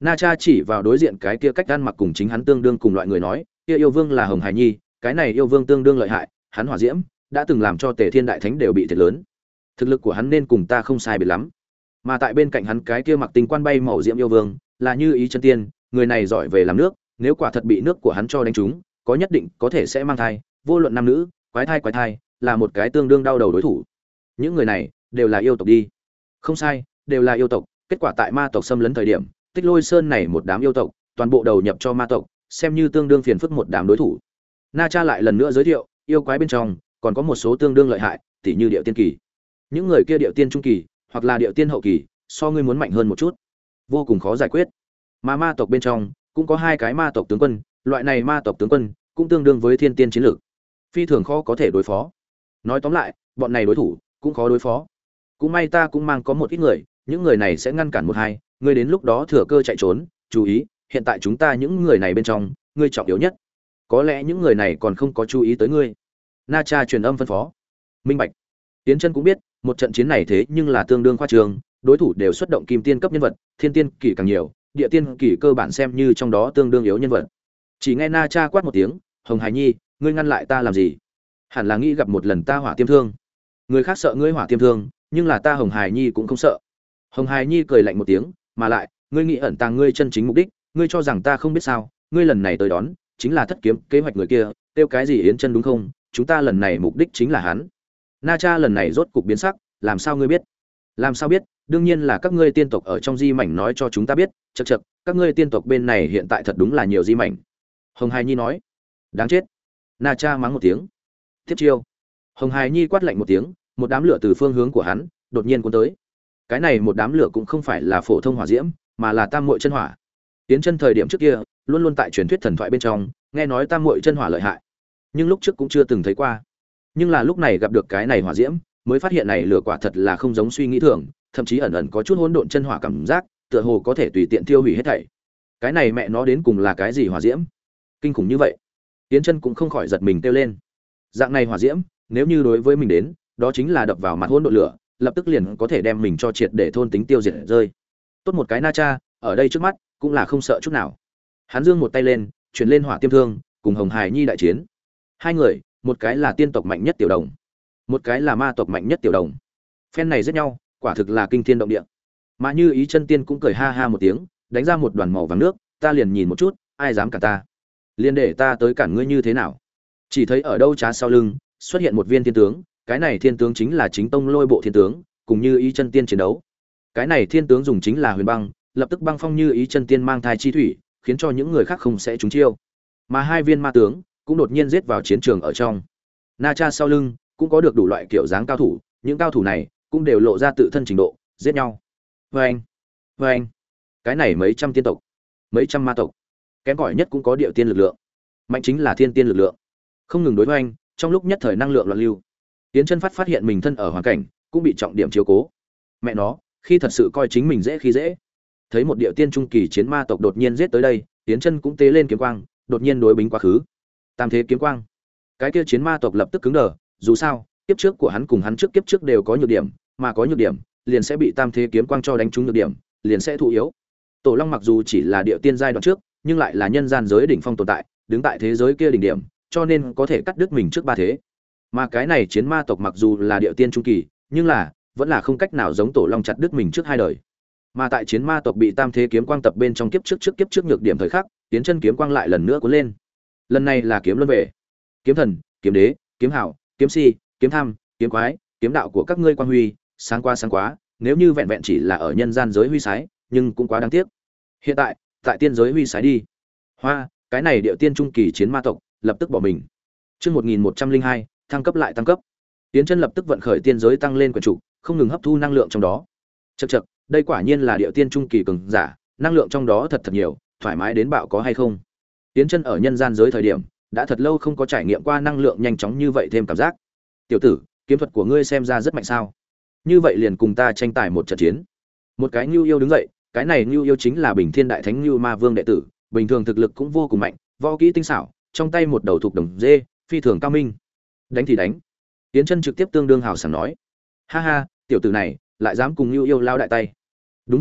Na Cha chỉ vào đối diện cái kia cách ăn mặc cùng chính hắn tương đương cùng loại người nói, kia yêu vương là Hồng Hải Nhi, cái này yêu vương tương đương lợi hại, hắn hỏa diễm đã từng làm cho Tề Thiên đại thánh đều bị thiệt lớn. Thực lực của hắn nên cùng ta không sai biệt lắm. Mà tại bên cạnh hắn cái kia mặc tinh quan bay màu diễm yêu vương, là Như Ý chân tiên, người này giỏi về làm nước, nếu quả thật bị nước của hắn cho đánh trúng, có nhất định có thể sẽ mang thai, vô luận nam nữ, quái thai quái thai, là một cái tương đương đau đầu đối thủ. Những người này đều là yêu tộc đi. Không sai, đều là yêu tộc, kết quả tại ma tộc xâm lấn thời điểm, Tích Lôi Sơn này một đám yêu tộc, toàn bộ đầu nhập cho ma tộc, xem như tương đương phiền phức một đám đối thủ. Na Cha lại lần nữa giới thiệu, yêu quái bên trong còn có một số tương đương lợi hại, tỉ như điệu tiên kỳ. Những người kia điệu tiên trung kỳ, hoặc là điệu tiên hậu kỳ, so ngươi muốn mạnh hơn một chút, vô cùng khó giải quyết. Mà ma tộc bên trong cũng có hai cái ma tộc tướng quân, loại này ma tộc tướng quân cũng tương đương với thiên tiên chiến lược, phi thường khó có thể đối phó. Nói tóm lại, bọn này đối thủ cũng khó đối phó. Cũng may ta cũng mang có một ít người, những người này sẽ ngăn cản một hai, ngươi đến lúc đó thừa cơ chạy trốn, chú ý, hiện tại chúng ta những người này bên trong, ngươi trọng yếu nhất. Có lẽ những người này còn không có chú ý tới ngươi. Na Cha truyền âm phân phó. Minh bạch. Tiến Chân cũng biết, một trận chiến này thế nhưng là tương đương khoa trương, đối thủ đều xuất động kim tiên cấp nhân vật, thiên tiên kỳ càng nhiều, địa tiên kỳ cơ bản xem như trong đó tương đương yếu nhân vật. Chỉ nghe Na Cha quát một tiếng, "Hồng Hải Nhi, ngươi ngăn lại ta làm gì? Hẳn là nghĩ gặp một lần ta hỏa tiêm thương. Người khác sợ ngươi hỏa tiêm thương, nhưng là ta Hồng Hải Nhi cũng không sợ." Hồng Hải Nhi cười lạnh một tiếng, "Mà lại, ngươi nghĩ ẩn tàng ngươi chân chính mục đích, ngươi cho rằng ta không biết sao? Ngươi lần này tới đón, chính là thất kiếm kế hoạch người kia, tiêu cái gì Yến Chân đúng không? Chúng ta lần này mục đích chính là hắn." Na Cha lần này rốt cục biến sắc, "Làm sao ngươi biết?" "Làm sao biết? Đương nhiên là các ngươi tiên tộc ở trong di mảnh nói cho chúng ta biết, chậc chậc, các ngươi tiên tộc bên này hiện tại thật đúng là nhiều di mảnh." Hồng Hải Nhi nói. "Đáng chết." Na Cha mắng một tiếng. "Tiếp chiêu." Hồng Hải Nhi quát lạnh một tiếng, một đám lửa từ phương hướng của hắn đột nhiên cuốn tới. Cái này một đám lửa cũng không phải là phổ thông hỏa diễm, mà là tam muội chân hỏa. Tiến Chân thời điểm trước kia, luôn luôn tại truyền thuyết thần thoại bên trong, nghe nói tam muội chân hỏa lợi hại, nhưng lúc trước cũng chưa từng thấy qua. Nhưng là lúc này gặp được cái này hỏa diễm, mới phát hiện này lửa quả thật là không giống suy nghĩ thường, thậm chí ẩn ẩn có chút hỗn độn chân hỏa cảm giác, tựa hồ có thể tùy tiện tiêu hủy hết thảy. Cái này mẹ nó đến cùng là cái gì hỏa diễm? Kinh khủng như vậy. Tiến Chân cũng không khỏi giật mình kêu lên. Dạng này hỏa diễm, nếu như đối với mình đến, đó chính là đập vào mặt hỗn độn lửa, lập tức liền có thể đem mình cho triệt để thôn tính tiêu diệt rơi. Tốt một cái Na Cha, ở đây trước mắt, cũng là không sợ chút nào. Hắn giương một tay lên, chuyển lên hỏa tiêm thương, cùng Hồng Hải Nhi đại chiến. Hai người, một cái là tiên tộc mạnh nhất tiểu đồng, một cái là ma tộc mạnh nhất tiểu đồng. Phen này giết nhau, quả thực là kinh thiên động địa. Mà Như Ý chân tiên cũng cười ha ha một tiếng, đánh ra một đoàn màu vàng nước, ta liền nhìn một chút, ai dám cản ta? Liền để ta tới cản ngươi như thế nào? Chỉ thấy ở đâu trá sau lưng, xuất hiện một viên thiên tướng, cái này thiên tướng chính là chính tông Lôi Bộ thiên tướng, cùng Như Ý chân tiên chiến đấu. Cái này thiên tướng dùng chính là huyền băng, lập tức băng phong Như Ý chân tiên mang thai chi thủy, khiến cho những người khác không sẽ trúng chiêu. Mà hai viên ma tướng cũng đột nhiên giết vào chiến trường ở trong. Na Cha sau lưng cũng có được đủ loại kiểu dáng cao thủ, những cao thủ này cũng đều lộ ra tự thân trình độ, giết nhau. Oeng, oeng. Cái này mấy trăm tiên tộc, mấy trăm ma tộc, kém cỏi nhất cũng có điệu tiên lực lượng, mạnh chính là thiên tiên lực lượng. Không ngừng đối oeng, trong lúc nhất thời năng lượng loạn lưu. Tiến Chân phát phát hiện mình thân ở hoàn cảnh, cũng bị trọng điểm chiếu cố. Mẹ nó, khi thật sự coi chính mình dễ khi dễ. Thấy một điệu tiên trung kỳ chiến ma tộc đột nhiên giết tới đây, Tiến Chân cũng tế lên kiếm quang, đột nhiên đối bính quá khứ. Tam thế kiếm quang. Cái kia chiến ma tộc lập tức cứng đờ, dù sao, kiếp trước của hắn cùng hắn trước kiếp trước đều có nhược điểm, mà có nhược điểm, liền sẽ bị tam thế kiếm quang cho đánh trúng nhược điểm, liền sẽ thụ yếu. Tổ Long mặc dù chỉ là điệu tiên giai đoạn trước, nhưng lại là nhân gian giới đỉnh phong tồn tại, đứng tại thế giới kia đỉnh điểm, cho nên có thể cắt đứt mình trước ba thế. Mà cái này chiến ma tộc mặc dù là điệu tiên trung kỳ, nhưng là vẫn là không cách nào giống Tổ Long chặt đứt mình trước hai đời. Mà tại chiến ma tộc bị tam thế kiếm quang tập bên trong kiếp trước trước kiếp trước nhược điểm thời khắc, Tiến Chân kiếm quang lại lần nữa cuốn lên. Lần này là kiếm luân về. Kiếm thần, kiếm đế, kiếm hảo, kiếm si, kiếm tham, kiếm quái, kiếm đạo của các ngươi quang huy, sáng quá sáng quá, nếu như vẹn vẹn chỉ là ở nhân gian giới huy sái, nhưng cũng quá đáng tiếc. Hiện tại, tại tiên giới huy sái đi. Hoa, cái này điệu tiên trung kỳ chiến ma tộc, lập tức bỏ mình. Chương một nghìn một trăm linh hai, thăng cấp lại tăng cấp. Tiến Chân lập tức vận khởi tiên giới tăng lên quyển trụ, không ngừng hấp thu năng lượng trong đó. Chậc chậc, đây quả nhiên là điệu tiên trung kỳ cường giả, năng lượng trong đó thật thật nhiều, thoải mái đến bạo có hay không? Tiến Chân ở nhân gian giới thời điểm, đã thật lâu không có trải nghiệm qua năng lượng nhanh chóng như vậy thêm cảm giác. Tiểu tử, kiếm thuật của ngươi xem ra rất mạnh sao? Như vậy liền cùng ta tranh tài một trận chiến. Một cái Nưu Yêu đứng dậy, cái này Nưu Yêu chính là Bình Thiên Đại Thánh Nưu Ma Vương đệ tử, bình thường thực lực cũng vô cùng mạnh, võ kỹ tinh xảo, trong tay một đầu thuộc đồng dê, phi thường cao minh. Đánh thì đánh. Tiến Chân trực tiếp tương đương hào sảng nói. Ha ha, tiểu tử này lại dám cùng Nưu Yêu lao đại tay. Đúng vậy a,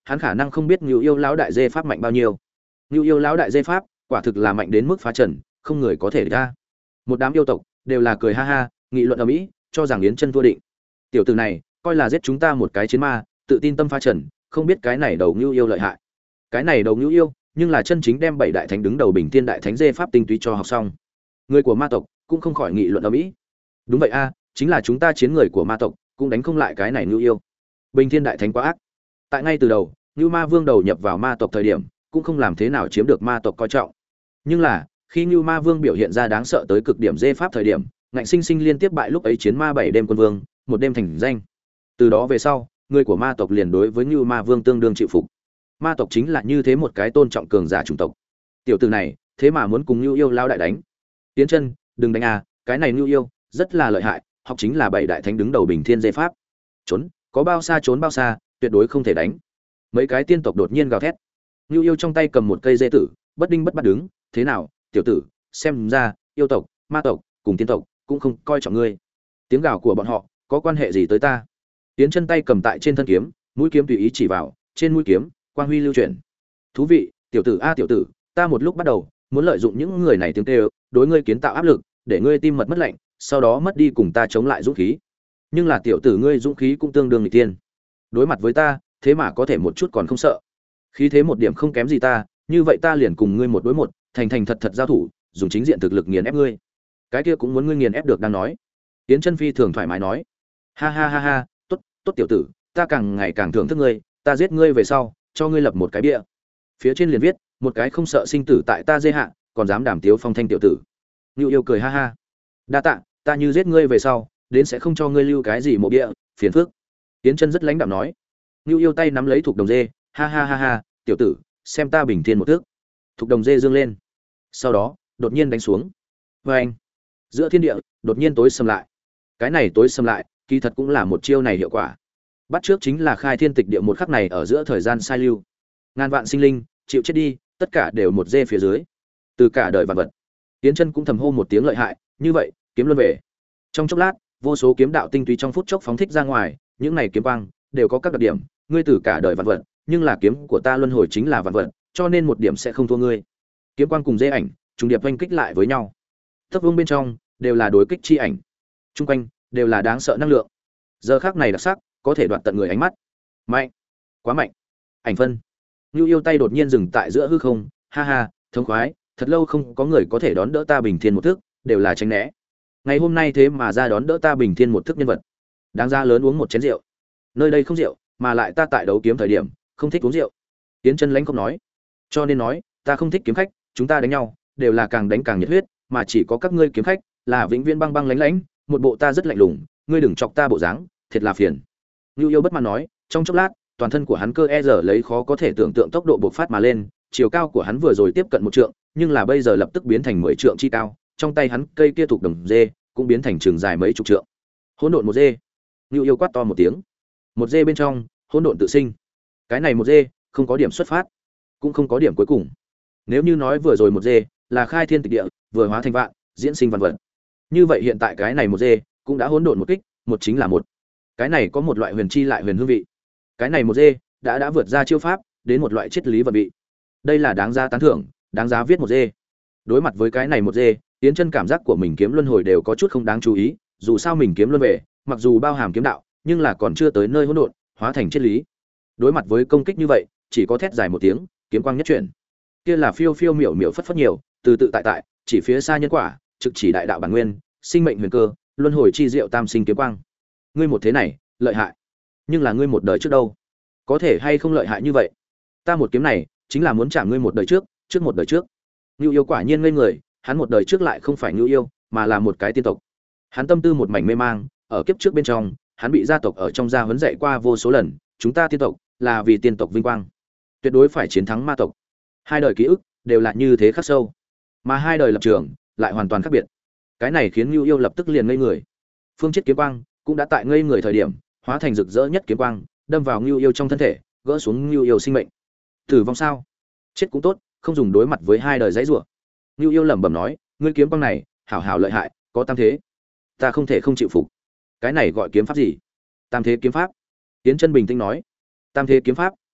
hắn khả năng không biết Ngưu Yêu lão đại dê pháp mạnh bao nhiêu. Ngưu Yêu lão đại dê pháp, quả thực là mạnh đến mức phá trần, không người có thể ra. Một đám yêu tộc đều là cười ha ha, nghị luận ầm ĩ, cho rằng Yến Chân thua định. Tiểu tử này, coi là giết chúng ta một cái chiến ma, tự tin tâm phá trần, không biết cái này đầu Ngưu Yêu lợi hại. Cái này đầu Ngưu Yêu, nhưng là chân chính đem bảy đại thánh đứng đầu Bình Thiên đại thánh dê pháp tinh túy cho học xong. Người của ma tộc cũng không khỏi nghị luận ầm ĩ. Đúng vậy a, chính là chúng ta chiến người của ma tộc, cũng đánh không lại cái này Ngưu Yêu. Bình Thiên đại thánh quá ác. Tại ngay từ đầu, Ngưu Ma Vương đầu nhập vào ma tộc thời điểm, cũng không làm thế nào chiếm được ma tộc coi trọng. Nhưng là, khi Ngưu Ma Vương biểu hiện ra đáng sợ tới cực điểm dê pháp thời điểm, ngạnh sinh sinh liên tiếp bại lúc ấy chiến ma bảy đêm quân vương, một đêm thành danh. Từ đó về sau, người của ma tộc liền đối với Ngưu Ma Vương tương đương chịu phục. Ma tộc chính là như thế một cái tôn trọng cường giả chủng tộc. Tiểu tử này, thế mà muốn cùng Ngưu Yêu lao đại đánh. Tiến Chân, đừng đánh à, cái này Ngưu Yêu rất là lợi hại, học chính là bảy đại thánh đứng đầu Bình Thiên dê pháp. Trốn, có bao xa trốn bao xa, tuyệt đối không thể đánh. Mấy cái tiên tộc đột nhiên gào thét. Ngưu Yêu trong tay cầm một cây dê tử, bất đinh bất bắt đứng, thế nào, tiểu tử, xem ra, yêu tộc, ma tộc, cùng tiên tộc cũng không coi trọng ngươi. Tiếng gào của bọn họ có quan hệ gì tới ta? Tiến Chân tay cầm tại trên thân kiếm, mũi kiếm tùy ý chỉ vào, trên mũi kiếm, quang huy lưu chuyển. Thú vị, tiểu tử a tiểu tử, ta một lúc bắt đầu muốn lợi dụng những người này tiếng kêu, đối ngươi kiến tạo áp lực, để ngươi tim mật mất lạnh, sau đó mất đi cùng ta chống lại dũng khí. Nhưng là tiểu tử ngươi dũng khí cũng tương đương nghịch tiên. Đối mặt với ta, thế mà có thể một chút còn không sợ. Khí thế một điểm không kém gì ta, như vậy ta liền cùng ngươi một đối một, thành thành thật thật giao thủ, dùng chính diện thực lực nghiền ép ngươi. Cái kia cũng muốn ngươi nghiền ép được đang nói. Tiến Chân phi thường thoải mái nói, ha ha ha ha, tốt, tốt tiểu tử, ta càng ngày càng thưởng thức ngươi, ta giết ngươi về sau, cho ngươi lập một cái bia. Phía trên liền viết, một cái không sợ sinh tử tại ta dê hạ, còn dám đảm tiếu phong thanh tiểu tử. Ngưu Yêu cười ha ha, đa tạ, ta như giết ngươi về sau, đến sẽ không cho ngươi lưu cái gì mộ bia, phiền phức. Tiến Chân rất lãnh đạm nói. Ngưu Yêu tay nắm lấy thuộc đồng dê, ha ha ha ha, tiểu tử, xem ta Bình Thiên một thước. Thuộc đồng dê dương lên, sau đó đột nhiên đánh xuống. Và anh, giữa thiên địa đột nhiên tối sầm lại. Cái này tối sầm lại, kỳ thật cũng là một chiêu này hiệu quả. Bắt trước chính là khai thiên tịch địa một khắc này ở giữa thời gian sai lưu. Ngàn vạn sinh linh, chịu chết đi, tất cả đều một dê phía dưới. Từ cả đời vạn vật. Tiến Chân cũng thầm hô một tiếng lợi hại, như vậy, kiếm luân về. Trong chốc lát, vô số kiếm đạo tinh túy trong phút chốc phóng thích ra ngoài, những này kiếm quang đều có các đặc điểm, ngươi từ cả đời vạn vật, nhưng là kiếm của ta luân hồi chính là vạn vật, cho nên một điểm sẽ không thua ngươi. Kiếm quang cùng dê ảnh, trùng điệp oanh kích lại với nhau. Thấp vương bên trong đều là đối kích chi ảnh, chung quanh đều là đáng sợ năng lượng. Giờ khắc này đặc sắc, có thể đoạt tận người ánh mắt. Mạnh, quá mạnh. Ảnh phân. Ngưu Yêu tay đột nhiên dừng tại giữa hư không, ha ha, thống khoái, thật lâu không có người có thể đón đỡ ta Bình Thiên một thức, đều là tránh né. Ngày hôm nay thế mà ra đón đỡ ta Bình Thiên một thức nhân vật. Đáng ra lớn uống một chén rượu. Nơi đây không rượu, mà lại ta tại đấu kiếm thời điểm, không thích uống rượu. Tiến Chân lãnh không nói. Cho nên nói, ta không thích kiếm khách, chúng ta đánh nhau, đều là càng đánh càng nhiệt huyết, mà chỉ có các ngươi kiếm khách, là vĩnh viễn băng băng lãnh lãnh, một bộ ta rất lạnh lùng, ngươi đừng chọc ta bộ dáng, thiệt là phiền. Ngưu Yêu bất mãn nói, trong chốc lát, toàn thân của hắn cơ e giờ lấy khó có thể tưởng tượng tốc độ bộc phát mà lên, chiều cao của hắn vừa rồi tiếp cận một trượng, nhưng là bây giờ lập tức biến thành mười trượng chi cao, trong tay hắn cây kia thuộc đồng dê cũng biến thành trường dài mấy chục trượng. Hỗn độn một dê. Ngưu Yêu quát to một tiếng. Một dê bên trong, hỗn độn tự sinh. Cái này một dê, không có điểm xuất phát, cũng không có điểm cuối cùng. Nếu như nói vừa rồi một dê là khai thiên tịch địa, vừa hóa thành vạn, diễn sinh vạn vật. Như vậy hiện tại cái này một dê cũng đã hỗn độn một kích, một chính là một. Cái này có một loại huyền chi lại huyền hương vị. Cái này một dê đã đã vượt ra chiêu pháp, đến một loại triết lý vận vị. Đây là đáng giá tán thưởng, đáng giá viết một dê. Đối mặt với cái này một dê, Tiến Chân cảm giác của mình kiếm luân hồi đều có chút không đáng chú ý, dù sao mình kiếm luân về, mặc dù bao hàm kiếm đạo, nhưng là còn chưa tới nơi hỗn độn, hóa thành triết lý. Đối mặt với công kích như vậy, chỉ có thét dài một tiếng, kiếm quang nhất chuyển. Kia là phiêu phiêu miểu miểu phất phất nhiều, từ tự tại tại, chỉ phía xa nhân quả, trực chỉ đại đạo bản nguyên, sinh mệnh huyền cơ, luân hồi chi diệu tam sinh kiếm quang. Ngươi một thế này, lợi hại. Nhưng là ngươi một đời trước đâu? Có thể hay không lợi hại như vậy? Ta một kiếm này, chính là muốn trả ngươi một đời trước, trước một đời trước. Nưu Yêu quả nhiên ngây người, hắn một đời trước lại không phải Nưu Yêu, mà là một cái tiên tộc. Hắn tâm tư một mảnh mê mang, ở kiếp trước bên trong, hắn bị gia tộc ở trong gia huấn dạy qua vô số lần, chúng ta tiên tộc là vì tiên tộc vinh quang, tuyệt đối phải chiến thắng ma tộc. Hai đời ký ức đều là như thế khắc sâu, mà hai đời lập trường lại hoàn toàn khác biệt. Cái này khiến Nưu Yêu lập tức liền ngây người. Phương Chết kiếm quang cũng đã tại ngây người thời điểm, hóa thành rực rỡ nhất kiếm quang, đâm vào Nưu Yêu trong thân thể, gỡ xuống Nưu Yêu sinh mệnh. Tử vong sao? Chết cũng tốt, không dùng đối mặt với hai đời dãy rủa. Nưu Yêu lẩm bẩm nói, ngươi kiếm quang này, hảo hảo lợi hại, có tam thế. Ta không thể không chịu phục. Cái này gọi kiếm pháp gì? Tam thế kiếm pháp. Tiến Chân bình tĩnh nói, tam thế kiếm pháp,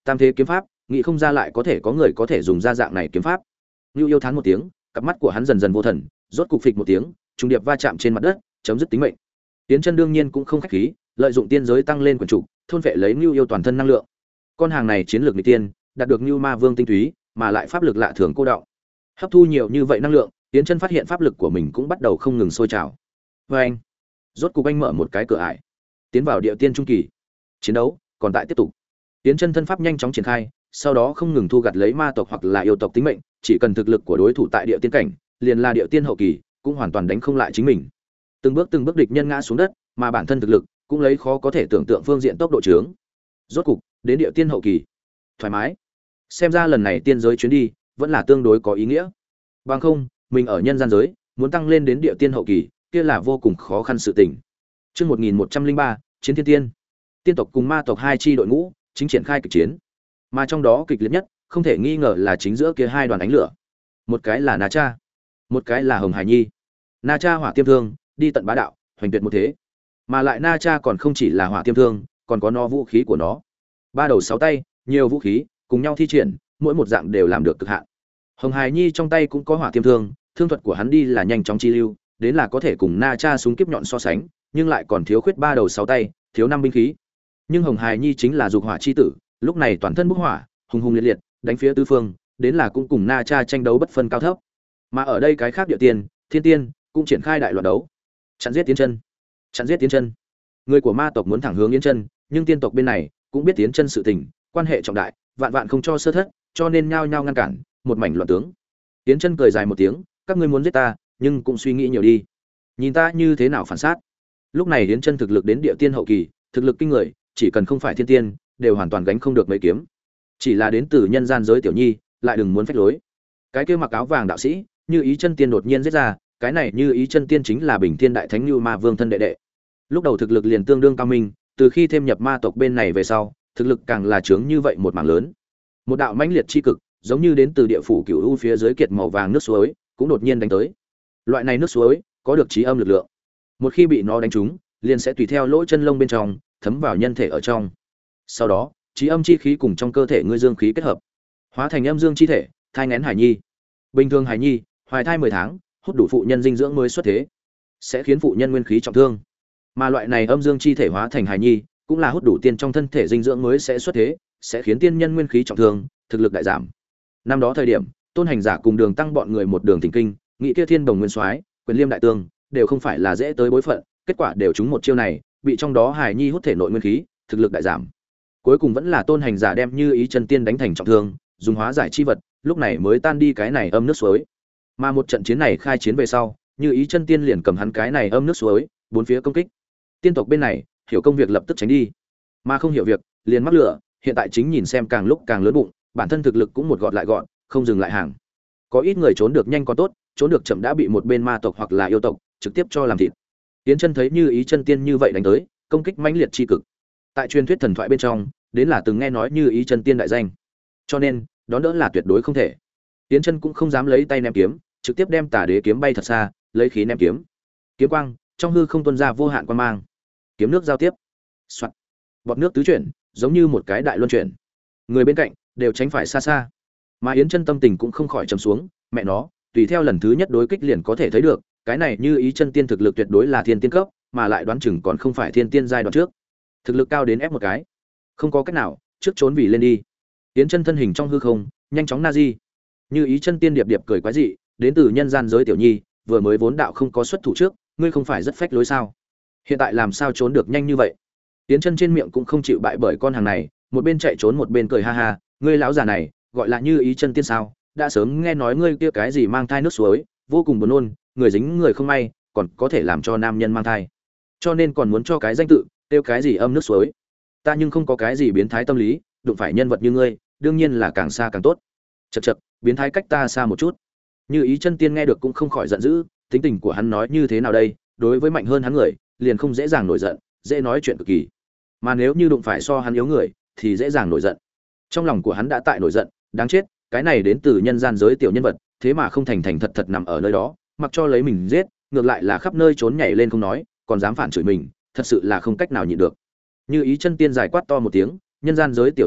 tam thế kiếm pháp, nghĩ không ra lại có thể có người có thể dùng ra dạng này kiếm pháp. Nưu Yêu thán một tiếng, cặp mắt của hắn dần dần vô thần, rốt cục phịch một tiếng, trùng điệp va chạm trên mặt đất, chấm dứt tính mệnh. Tiến Chân đương nhiên cũng không khách khí, lợi dụng tiên giới tăng lên quần trụ, thôn vệ lấy Nưu Yêu toàn thân năng lượng. Con hàng này chiến lược nghịch tiên, đạt được Nưu Ma Vương tinh túy, mà lại pháp lực lạ thường cô đọng. Hấp thu nhiều như vậy năng lượng, Tiến Chân phát hiện pháp lực của mình cũng bắt đầu không ngừng sôi trào. Và anh, rốt cục anh mở một cái cửa ải, tiến vào địa tiên trung kỳ. Chiến đấu còn tại tiếp tục. Tiến Chân thân pháp nhanh chóng triển khai, sau đó không ngừng thu gặt lấy ma tộc hoặc là yêu tộc tính mệnh, chỉ cần thực lực của đối thủ tại địa tiên cảnh, liền là địa tiên hậu kỳ, cũng hoàn toàn đánh không lại chính mình. Từng bước từng bước địch nhân ngã xuống đất, mà bản thân thực lực cũng lấy khó có thể tưởng tượng phương diện tốc độ trướng. Rốt cục, đến địa tiên hậu kỳ. Thoải mái. Xem ra lần này tiên giới chuyến đi vẫn là tương đối có ý nghĩa. Bằng không, mình ở nhân gian giới, muốn tăng lên đến địa tiên hậu kỳ, kia là vô cùng khó khăn sự tình. Chương một nghìn một trăm linh ba, Chiến Thiên Tiên. Tiên tộc cùng ma tộc hai chi đội ngũ, chính triển khai kịch chiến. Mà trong đó kịch liệt nhất, không thể nghi ngờ là chính giữa kia hai đoàn ánh lửa. Một cái là Na Cha, một cái là Hồng Hải Nhi. Na Cha hỏa tiêm thương, đi tận bá đạo, hoành tuyệt một thế. Mà lại Na Cha còn không chỉ là hỏa tiêm thương, còn có nó vũ khí của nó. Ba đầu sáu tay, nhiều vũ khí, cùng nhau thi triển, mỗi một dạng đều làm được cực hạn. Hồng Hải Nhi trong tay cũng có hỏa tiêm thương, thương thuật của hắn đi là nhanh chóng chi lưu, đến là có thể cùng Na Cha súng kiếp nhọn so sánh, nhưng lại còn thiếu khuyết ba đầu sáu tay, thiếu năm binh khí. Nhưng Hồng Hải Nhi chính là dục hỏa chi tử, lúc này toàn thân bốc hỏa, hùng hùng liệt liệt, đánh phía tứ phương, đến là cũng cùng Na Cha tranh đấu bất phân cao thấp. Mà ở đây cái khác địa tiên, thiên tiên cũng triển khai đại loạt đấu. Chặn giết Tiến Chân, chặn giết Tiến Chân. Người của ma tộc muốn thẳng hướng Yến Chân, nhưng tiên tộc bên này cũng biết Tiến Chân sự tình, quan hệ trọng đại, vạn vạn không cho sơ thất, cho nên nhao nhao ngăn cản, một mảnh loạn tướng. Yến Chân cười dài một tiếng, các ngươi muốn giết ta, nhưng cũng suy nghĩ nhiều đi. Nhìn ta như thế nào phản sát. Lúc này Yến Chân thực lực đến địa tiên hậu kỳ, thực lực kinh người, chỉ cần không phải thiên tiên, đều hoàn toàn gánh không được mấy kiếm. Chỉ là đến từ nhân gian giới tiểu nhi, lại đừng muốn phách lối. Cái kia mặc áo vàng đạo sĩ, Như Ý Chân Tiên đột nhiên giết ra, cái này Như Ý Chân Tiên chính là Bình Thiên Đại Thánh Nưu Ma Vương thân đệ đệ. Lúc đầu thực lực liền tương đương cao minh, từ khi thêm nhập ma tộc bên này về sau, thực lực càng là chướng như vậy một mảng lớn. Một đạo mãnh liệt chi cực, giống như đến từ địa phủ cửu u phía dưới kiệt màu vàng nước suối, cũng đột nhiên đánh tới. Loại này nước suối có được trí âm lực lượng. Một khi bị nó đánh trúng, liền sẽ tùy theo lỗ chân lông bên trong, thấm vào nhân thể ở trong. Sau đó, trí âm chi khí cùng trong cơ thể ngươi dương khí kết hợp, hóa thành âm dương chi thể, thai nghén hải nhi. Bình thường hải nhi, hoài thai mười tháng, hút đủ phụ nhân dinh dưỡng mới xuất thế, sẽ khiến phụ nhân nguyên khí trọng thương. Mà loại này âm dương chi thể hóa thành hải nhi, cũng là hút đủ tiên trong thân thể dinh dưỡng mới sẽ xuất thế, sẽ khiến tiên nhân nguyên khí trọng thương, thực lực đại giảm. Năm đó thời điểm, Tôn Hành Giả cùng Đường Tăng bọn người một đường thỉnh kinh, nghị kia Thiên Đồng Nguyên Soái, Quyền Liêm đại tương, đều không phải là dễ tới bối phận, kết quả đều trúng một chiêu này, bị trong đó hải nhi hút thể nội nguyên khí, thực lực đại giảm. Cuối cùng vẫn là Tôn Hành Giả đem Như Ý Chân Tiên đánh thành trọng thương, dùng hóa giải chi vật, lúc này mới tan đi cái này âm nước suối. Mà một trận chiến này khai chiến về sau, Như Ý Chân Tiên liền cầm hắn cái này âm nước suối, bốn phía công kích. Tiên tộc bên này, hiểu công việc lập tức tránh đi, mà không hiểu việc, liền mắc lửa, hiện tại chính nhìn xem càng lúc càng lớn bụng, bản thân thực lực cũng một gọt lại gọn, không dừng lại hàng. Có ít người trốn được nhanh còn tốt, trốn được chậm đã bị một bên ma tộc hoặc là yêu tộc trực tiếp cho làm thịt. Tiến Chân thấy Như Ý Chân Tiên như vậy đánh tới, công kích mãnh liệt chi cực. Tại truyền thuyết thần thoại bên trong, đến là từng nghe nói Như Ý Chân Tiên đại danh, cho nên đón đỡ là tuyệt đối không thể. Tiến Chân cũng không dám lấy tay ném kiếm, trực tiếp đem Tà Đế kiếm bay thật xa, lấy khí ném kiếm. Kiếm quang trong hư không tuôn ra vô hạn quang mang, kiếm nước giao tiếp, soạt, bọt nước tứ chuyển, giống như một cái đại luân chuyển. Người bên cạnh đều tránh phải xa xa. Mà Yến Chân tâm tình cũng không khỏi trầm xuống, mẹ nó, tùy theo lần thứ nhất đối kích liền có thể thấy được, cái này Như Ý Chân Tiên thực lực tuyệt đối là thiên tiên cấp, mà lại đoán chừng còn không phải thiên tiên giai đoạn trước. Thực lực cao đến ép một cái. Không có cách nào, trước trốn vì lên đi. Yến Chân thân hình trong hư không, nhanh chóng na di. Như Ý Chân Tiên điệp điệp cười quái dị, đến từ nhân gian giới tiểu nhi, vừa mới vốn đạo không có xuất thủ trước, ngươi không phải rất phách lối sao? Hiện tại làm sao trốn được nhanh như vậy? Yến Chân trên miệng cũng không chịu bại bởi con hàng này, một bên chạy trốn một bên cười ha ha, ngươi lão già này, gọi là Như Ý Chân Tiên sao? Đã sớm nghe nói ngươi kia cái gì mang thai nước suối, vô cùng buồn nôn, người dính người không may, còn có thể làm cho nam nhân mang thai. Cho nên còn muốn cho cái danh tự, tiêu cái gì âm nước suối. Ta nhưng không có cái gì biến thái tâm lý, đụng phải nhân vật như ngươi, đương nhiên là càng xa càng tốt. Chậc chậc, biến thái cách ta xa một chút. Như Ý Chân Tiên nghe được cũng không khỏi giận dữ, tính tình của hắn nói như thế nào đây, đối với mạnh hơn hắn người, liền không dễ dàng nổi giận, dễ nói chuyện cực kỳ. Mà nếu như đụng phải so hắn yếu người, thì dễ dàng nổi giận. Trong lòng của hắn đã tại nổi giận, đáng chết, cái này đến từ nhân gian giới tiểu nhân vật, thế mà không thành thành thật thật nằm ở nơi đó, mặc cho lấy mình giết, ngược lại là khắp nơi trốn nhảy lên không nói, còn dám phản chửi mình, thật sự là không cách nào nhịn được. Như Ý Chân Tiên dài quát to một tiếng, nhân gian giới tiểu nhân vật,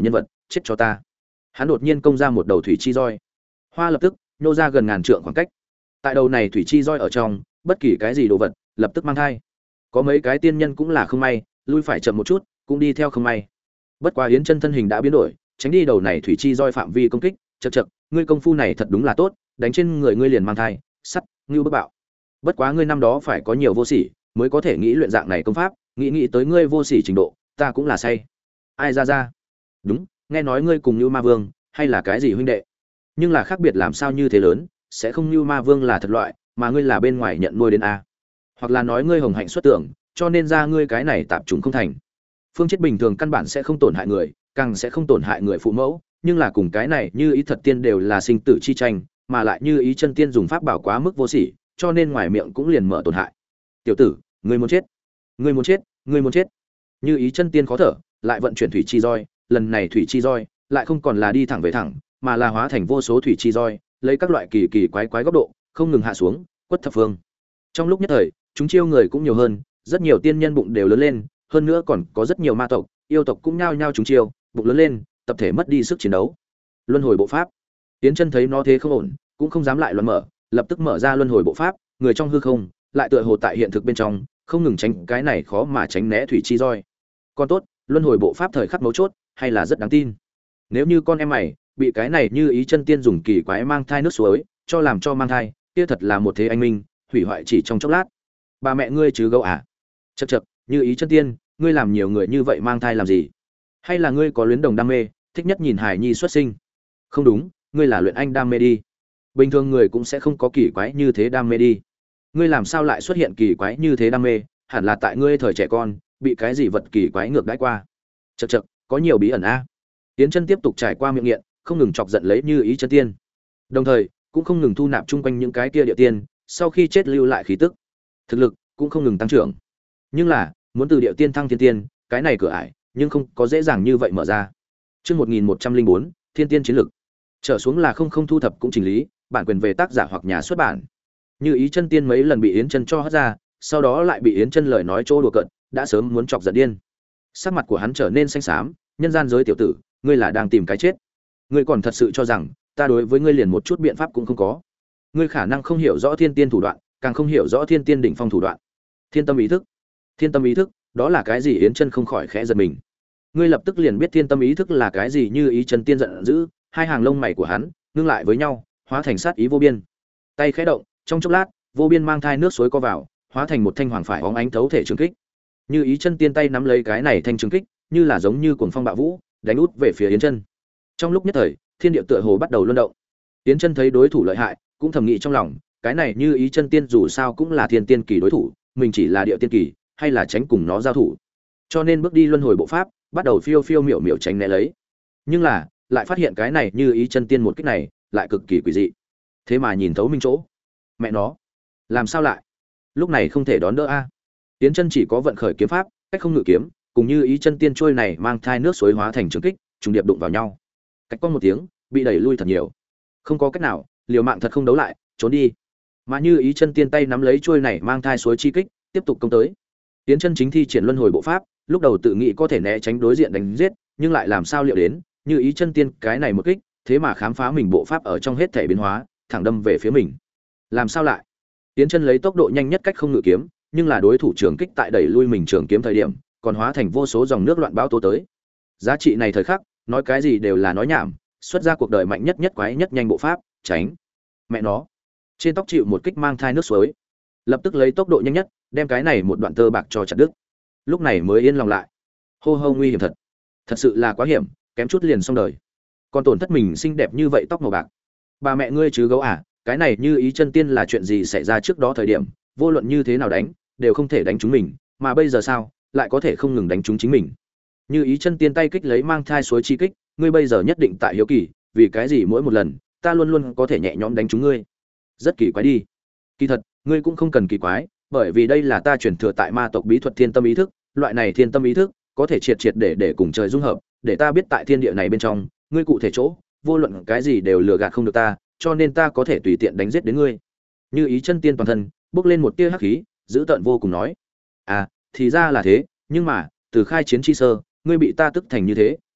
chết cho ta. Hắn đột nhiên công ra một đầu thủy chi roi, hoa lập tức nhô ra gần ngàn trượng khoảng cách. Tại đầu này thủy chi roi ở trong, bất kỳ cái gì đồ vật lập tức mang thai. Có mấy cái tiên nhân cũng là không may, lui phải chậm một chút, cũng đi theo không may. Bất quá Yến Chân thân hình đã biến đổi, tránh đi đầu này thủy chi roi phạm vi công kích, chậc chậc, ngươi công phu này thật đúng là tốt, đánh trên người ngươi liền mang thai, sắt, ngưu bất bạo. Bất quá ngươi năm đó phải có nhiều vô sỉ, mới có thể nghĩ luyện dạng này công pháp, nghĩ nghĩ tới ngươi vô sỉ trình độ, ta cũng là say. Ai ra ra? Đúng, nghe nói ngươi cùng Như Ma Vương, hay là cái gì huynh đệ? Nhưng là khác biệt làm sao như thế lớn, sẽ không Như Ma Vương là thật loại, mà ngươi là bên ngoài nhận nuôi đến a. Hoặc là nói ngươi hồng hạnh xuất tưởng, cho nên ra ngươi cái này tạp trùng không thành. Phương chết bình thường căn bản sẽ không tổn hại người, càng sẽ không tổn hại người phụ mẫu, nhưng là cùng cái này Như Ý thật tiên đều là sinh tử chi tranh, mà lại Như Ý chân tiên dùng pháp bảo quá mức vô sỉ, cho nên ngoài miệng cũng liền mở tổn hại. Tiểu tử, ngươi muốn chết, ngươi muốn chết, ngươi muốn chết. Như Ý chân tiên khó thở, lại vận chuyển thủy chi roi, lần này thủy chi roi lại không còn là đi thẳng về thẳng, mà là hóa thành vô số thủy chi roi, lấy các loại kỳ kỳ quái quái góc độ, không ngừng hạ xuống, quất thập phương. Trong lúc nhất thời, chúng chiêu người cũng nhiều hơn, rất nhiều tiên nhân bụng đều lớn lên, hơn nữa còn có rất nhiều ma tộc, yêu tộc cũng nhao nhao chúng chiêu, bụng lớn lên, tập thể mất đi sức chiến đấu. Luân hồi bộ pháp. Tiến Chân thấy nó thế không ổn, cũng không dám lại loạn mở, lập tức mở ra luân hồi bộ pháp, người trong hư không, lại tựa hồ tại hiện thực bên trong, không ngừng tránh cái này khó mà tránh né thủy chi roi. Còn tốt, luân hồi bộ pháp thời khắc mấu chốt, hay là rất đáng tin. Nếu như con em mày bị cái này Như Ý chân tiên dùng kỳ quái mang thai nước suối, cho làm cho mang thai, kia thật là một thế anh minh, hủy hoại chỉ trong chốc lát. Bà mẹ ngươi chứ gấu à? Chậc chậc, Như Ý chân tiên, ngươi làm nhiều người như vậy mang thai làm gì? Hay là ngươi có luyến đồng đam mê, thích nhất nhìn hài nhi xuất sinh? Không đúng, ngươi là luyện anh đam mê đi. Bình thường người cũng sẽ không có kỳ quái như thế đam mê đi. Ngươi làm sao lại xuất hiện kỳ quái như thế đam mê, hẳn là tại ngươi thời trẻ con, bị cái gì vật kỳ quái ngược đãi qua. Chậc chậc, có nhiều bí ẩn a. Tiến Chân tiếp tục trải qua miệng nghiện, không ngừng chọc giận lấy Như Ý chân tiên. Đồng thời, cũng không ngừng thu nạp chung quanh những cái kia địa tiên, sau khi chết lưu lại khí tức. Thực lực cũng không ngừng tăng trưởng. Nhưng là, muốn từ địa tiên thăng thiên tiên, cái này cửa ải, nhưng không có dễ dàng như vậy mở ra. Chương một nghìn một trăm lẻ bốn, Thiên tiên chiến lực. Trở xuống là không không thu thập cũng chỉnh lý, bản quyền về tác giả hoặc nhà xuất bản. Như Ý chân tiên mấy lần bị Yến Chân cho hất ra, sau đó lại bị Yến Chân lời nói trô đùa cợt, đã sớm muốn chọc giận điên. Sắc mặt của hắn trở nên xanh xám, nhân gian giới tiểu tử, ngươi là đang tìm cái chết. Ngươi còn thật sự cho rằng ta đối với ngươi liền một chút biện pháp cũng không có? Ngươi khả năng không hiểu rõ thiên tiên thủ đoạn, càng không hiểu rõ thiên tiên đỉnh phong thủ đoạn. Thiên tâm ý thức, thiên tâm ý thức, đó là cái gì? Yến Chân không khỏi khẽ giật mình. Ngươi lập tức liền biết thiên tâm ý thức là cái gì. Như Ý chân tiên giận dữ, hai hàng lông mày của hắn ngưng lại với nhau, hóa thành sát ý vô biên. Tay khẽ động, trong chốc lát, vô biên mang thai nước suối co vào, hóa thành một thanh hoàng phải óng ánh thấu thể trường kích. Như Ý chân tiên tay nắm lấy cái này thanh trường kích, như là giống như cuồng phong bạo vũ, đánh út về phía Yến Chân. Trong lúc nhất thời, thiên địa tựa hồ bắt đầu luân động. Yến Chân thấy đối thủ lợi hại, cũng thầm nghĩ trong lòng, cái này Như Ý chân tiên dù sao cũng là thiên tiên kỳ đối thủ, mình chỉ là địa tiên kỳ, hay là tránh cùng nó giao thủ. Cho nên bước đi luân hồi bộ pháp, bắt đầu phiêu phiêu miểu miểu tránh né lấy. Nhưng là, lại phát hiện cái này Như Ý chân tiên một kích này, lại cực kỳ quỷ dị. Thế mà nhìn thấu minh chỗ. Mẹ nó, làm sao lại? Lúc này không thể đón đỡ a. Yến Chân chỉ có vận khởi kiếm pháp, cách không ngự kiếm, cùng Như Ý chân tiên trôi này mang thai nước suối hóa thành trường kích, trùng điệp đụng vào nhau. Cách quang một tiếng, bị đẩy lui thật nhiều. Không có cách nào, liều mạng thật không đấu lại, trốn đi. Mà Như Ý chân tiên tay nắm lấy trôi này mang thai suối chi kích, tiếp tục công tới. Yến Chân chính thi triển luân hồi bộ pháp, lúc đầu tự nghĩ có thể né tránh đối diện đánh giết, nhưng lại làm sao liệu đến, Như Ý chân tiên cái này một kích, thế mà khám phá mình bộ pháp ở trong hết thể biến hóa, thẳng đâm về phía mình. Làm sao lại? Yến Chân lấy tốc độ nhanh nhất cách không ngự kiếm, nhưng là đối thủ trường kích tại đẩy lui mình trường kiếm thời điểm, còn hóa thành vô số dòng nước loạn bão tố tới. Giá trị này thời khắc, nói cái gì đều là nói nhảm, xuất ra cuộc đời mạnh nhất nhất quái nhất nhanh bộ pháp, tránh. Mẹ nó. Trên tóc chịu một kích mang thai nước suối, lập tức lấy tốc độ nhanh nhất, đem cái này một đoạn tơ bạc cho chặt đứt. Lúc này mới yên lòng lại. Hô hô nguy hiểm thật. Thật sự là quá hiểm, kém chút liền xong đời. Còn tổn thất mình xinh đẹp như vậy tóc màu bạc. Bà mẹ ngươi chứ gấu à, cái này Như Ý chân tiên là chuyện gì xảy ra trước đó thời điểm, vô luận như thế nào đánh, đều không thể đánh chúng mình, mà bây giờ sao, lại có thể không ngừng đánh chúng chính mình. Như Ý chân tiên tay kích lấy mang thai suối chi kích, ngươi bây giờ nhất định tại hiếu kỳ, vì cái gì mỗi một lần, ta luôn luôn có thể nhẹ nhõm đánh chúng ngươi. Rất kỳ quái đi. Kỳ thật, ngươi cũng không cần kỳ quái, bởi vì đây là ta truyền thừa tại ma tộc bí thuật thiên tâm ý thức, loại này thiên tâm ý thức có thể triệt triệt để để cùng trời dung hợp, để ta biết tại thiên địa này bên trong, ngươi cụ thể chỗ, vô luận cái gì đều lừa gạt không được ta, cho nên ta có thể tùy tiện đánh giết đến ngươi. Như Ý chân tiên toàn thân bốc lên một tia hắc khí, dữ tợn vô cùng nói: "À, thì ra là thế, nhưng mà, từ khai chiến chi sơ, ngươi bị ta tức thành như thế,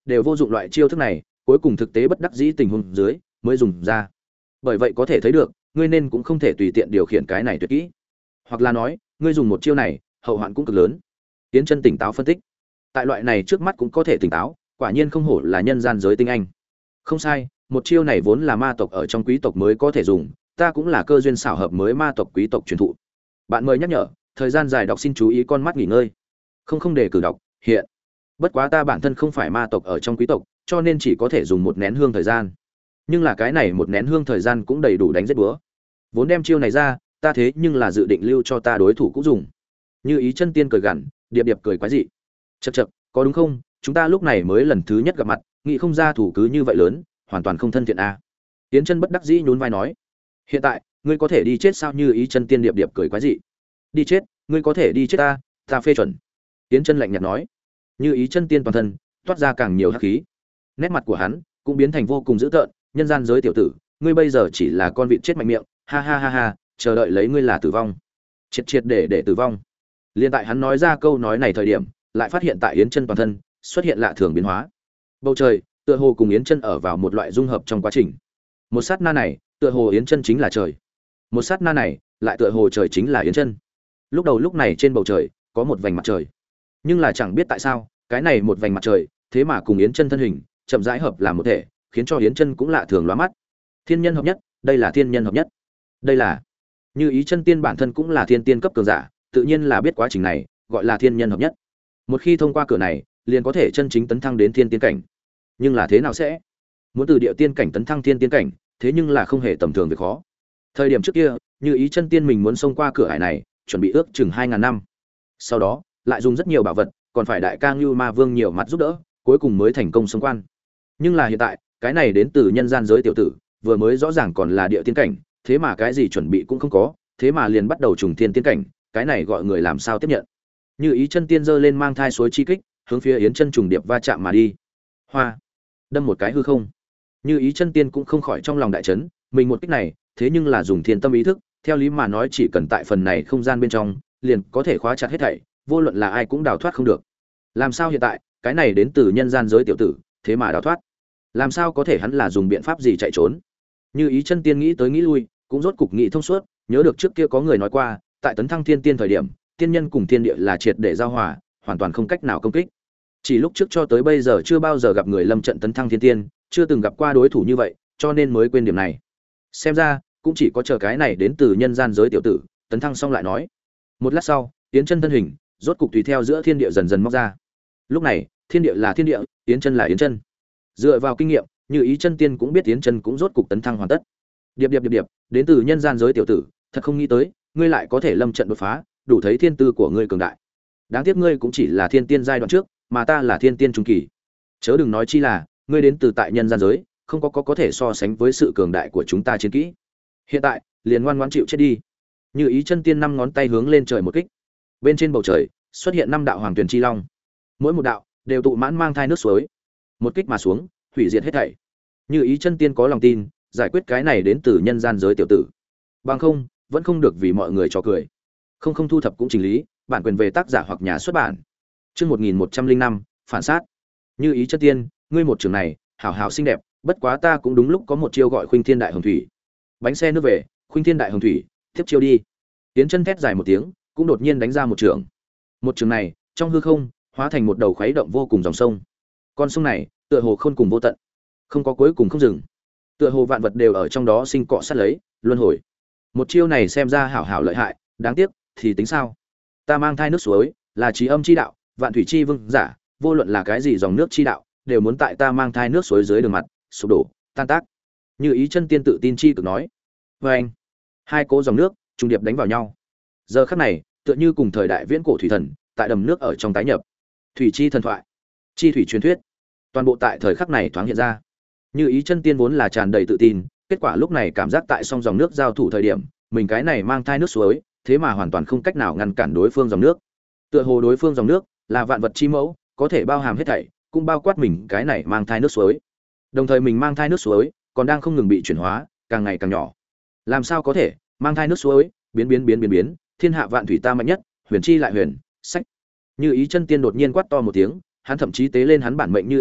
đều vô dụng loại chiêu thức này, cuối cùng thực tế bất đắc dĩ tình huống dưới mới dùng ra. Bởi vậy có thể thấy được, ngươi nên cũng không thể tùy tiện điều khiển cái này tuyệt kỹ. Hoặc là nói, ngươi dùng một chiêu này, hậu hoạn cũng cực lớn. Yến Chân tỉnh táo phân tích. Tại loại này trước mắt cũng có thể tỉnh táo, quả nhiên không hổ là nhân gian giới tinh anh. Không sai, một chiêu này vốn là ma tộc ở trong quý tộc mới có thể dùng, ta cũng là cơ duyên xảo hợp mới ma tộc quý tộc truyền thụ. Bạn mời nhắc nhở, thời gian dài đọc xin chú ý con mắt nghỉ ngơi. Không không để cử đọc, hiện. Bất quá ta bản thân không phải ma tộc ở trong quý tộc, cho nên chỉ có thể dùng một nén hương thời gian. Nhưng là cái này một nén hương thời gian cũng đầy đủ đánh giết búa. Vốn đem chiêu này ra, ta thế nhưng là dự định lưu cho ta đối thủ cũng dùng. Như Ý Chân Tiên cười gằn, điệp điệp cười quái dị. Chậc chậc, có đúng không? Chúng ta lúc này mới lần thứ nhất gặp mặt, nghĩ không ra thủ cứ như vậy lớn, hoàn toàn không thân thiện a. À. Tiến Chân bất đắc dĩ nhún vai nói, hiện tại, ngươi có thể đi chết sao? Như Ý Chân Tiên điệp điệp cười quái dị. Đi chết, ngươi có thể đi chết ta, ta phê chuẩn. Tiến Chân lạnh nhạt nói. Như Ý Chân Tiên toàn thân toát ra càng nhiều hắc khí. Nét mặt của hắn cũng biến thành vô cùng dữ tợn, nhân gian giới tiểu tử, ngươi bây giờ chỉ là con vịt chết mạnh miệng, ha ha ha ha, chờ đợi lấy ngươi là tử vong. Triệt triệt để để tử vong. Liên tại hắn nói ra câu nói này thời điểm, lại phát hiện tại Yến Chân toàn thân xuất hiện lạ thường biến hóa. Bầu trời, tựa hồ cùng Yến Chân ở vào một loại dung hợp trong quá trình. Một sát na này, tựa hồ Yến Chân chính là trời. Một sát na này, lại tựa hồ trời chính là Yến Chân. Lúc đầu lúc này trên bầu trời có một vành mặt trời. Nhưng là chẳng biết tại sao, cái này một vành mặt trời, thế mà cùng Yến Chân thân hình chậm rãi hợp làm một thể, khiến cho Yến Chân cũng lạ thường lóa mắt. Thiên nhân hợp nhất, đây là thiên nhân hợp nhất. Đây là Như Ý Chân Tiên bản thân cũng là thiên tiên cấp cường giả, tự nhiên là biết quá trình này, gọi là thiên nhân hợp nhất. Một khi thông qua cửa này, liền có thể chân chính tấn thăng đến thiên tiên cảnh. Nhưng là thế nào sẽ? Muốn từ địa tiên cảnh tấn thăng thiên tiên cảnh, thế nhưng là không hề tầm thường việc khó. Thời điểm trước kia, Như Ý Chân Tiên mình muốn xông qua cửa ải này, chuẩn bị ước chừng hai ngàn năm. Sau đó, lại dùng rất nhiều bảo vật, còn phải đại ca Ngưu Ma Vương nhiều mặt giúp đỡ, cuối cùng mới thành công xông quan. Nhưng là hiện tại, cái này đến từ nhân gian giới tiểu tử, vừa mới rõ ràng còn là địa tiên cảnh, thế mà cái gì chuẩn bị cũng không có, thế mà liền bắt đầu trùng thiên tiên cảnh, cái này gọi người làm sao tiếp nhận. Như Ý Chân Tiên giơ lên mang thai suối chi kích, hướng phía Yến Chân trùng điệp va chạm mà đi. Hoa, đâm một cái hư không. Như Ý Chân Tiên cũng không khỏi trong lòng đại chấn, mình một kích này, thế nhưng là dùng thiên tâm ý thức, theo lý mà nói chỉ cần tại phần này không gian bên trong, liền có thể khóa chặt hết thảy, vô luận là ai cũng đào thoát không được. Làm sao hiện tại, cái này đến từ nhân gian giới tiểu tử, thế mà đào thoát? Làm sao có thể hắn là dùng biện pháp gì chạy trốn? Như Ý Chân Tiên nghĩ tới nghĩ lui, cũng rốt cục nghĩ thông suốt, nhớ được trước kia có người nói qua, tại tấn thăng thiên tiên thời điểm, tiên nhân cùng thiên địa là triệt để giao hòa, hoàn toàn không cách nào công kích. Chỉ lúc trước cho tới bây giờ chưa bao giờ gặp người lâm trận tấn thăng thiên tiên, chưa từng gặp qua đối thủ như vậy, cho nên mới quên điểm này. Xem ra, cũng chỉ có chờ cái này đến từ nhân gian giới tiểu tử, tấn thăng xong lại nói. Một lát sau, Yến Chân thân hình rốt cục tùy theo giữa thiên địa dần dần móc ra. Lúc này, thiên địa là thiên địa, Yến Chân là Yến Chân. Dựa vào kinh nghiệm, Như Ý Chân Tiên cũng biết Yến Chân cũng rốt cục tấn thăng hoàn tất. Điệp điệp điệp điệp, đến từ nhân gian giới tiểu tử, thật không nghĩ tới, ngươi lại có thể lâm trận đột phá, đủ thấy thiên tư của ngươi cường đại. Đáng tiếc ngươi cũng chỉ là thiên tiên giai đoạn trước, mà ta là thiên tiên trung kỳ. Chớ đừng nói chi là, ngươi đến từ tại nhân gian giới, không có có có thể so sánh với sự cường đại của chúng ta chiến kỹ. Hiện tại, liền ngoan ngoãn chịu chết đi. Như Ý Chân Tiên năm ngón tay hướng lên trời một kích. Bên trên bầu trời, xuất hiện năm đạo hoàng tuyển chi long. Mỗi một đạo đều tụ mãn mang thai nước suối. Một kích mà xuống, hủy diệt hết thảy. Như Ý Chân Tiên có lòng tin, giải quyết cái này đến từ nhân gian giới tiểu tử. Bằng không, vẫn không được vì mọi người cho cười. Không không thu thập cũng chỉnh lý, bản quyền về tác giả hoặc nhà xuất bản. Chương một nghìn một trăm linh năm, phản sát. Như Ý Chân Tiên, ngươi một trường này, hảo hảo xinh đẹp, bất quá ta cũng đúng lúc có một chiêu gọi Khuynh Thiên Đại Hồng Thủy. Bánh xe nước về, Khuynh Thiên Đại Hồng Thủy, tiếp chiêu đi. Tiến Chân thét dài một tiếng, cũng đột nhiên đánh ra một trường. Một trường này, trong hư không, hóa thành một đầu khuấy động vô cùng dòng sông. Con sông này, tựa hồ khôn cùng vô tận, không có cuối cùng không dừng. Tựa hồ vạn vật đều ở trong đó sinh cọ sát lấy, luân hồi. Một chiêu này xem ra hảo hảo lợi hại, đáng tiếc, thì tính sao? Ta mang thai nước suối, là trí âm chi đạo, vạn thủy chi vương giả, vô luận là cái gì dòng nước chi đạo, đều muốn tại ta mang thai nước suối dưới đường mặt, sụp đổ, tan tác. Như Ý Chân Tiên tự tin chi cực nói. Và anh, hai cỗ dòng nước trùng điệp đánh vào nhau. Giờ khắc này, tựa như cùng thời đại viễn cổ thủy thần, tại đầm nước ở trong tái nhập. Thủy chi thần thoại, chi thủy truyền thuyết, toàn bộ tại thời khắc này thoáng hiện ra. Như Ý Chân Tiên vốn là tràn đầy tự tin, kết quả lúc này cảm giác tại song dòng nước giao thủ thời điểm, mình cái này mang thai nước suối, thế mà hoàn toàn không cách nào ngăn cản đối phương dòng nước. Tựa hồ đối phương dòng nước là vạn vật chi mẫu, có thể bao hàm hết thảy, cũng bao quát mình cái này mang thai nước suối. Đồng thời mình mang thai nước suối còn đang không ngừng bị chuyển hóa, càng ngày càng nhỏ. Làm sao có thể, mang thai nước suối, biến biến biến biến biến, thiên hạ vạn thủy ta mạnh nhất, huyền chi lại huyền, sách. Như Ý Chân Tiên đột nhiên quát to một tiếng, hắn thậm chí tế lên hắn bản mệnh như ý,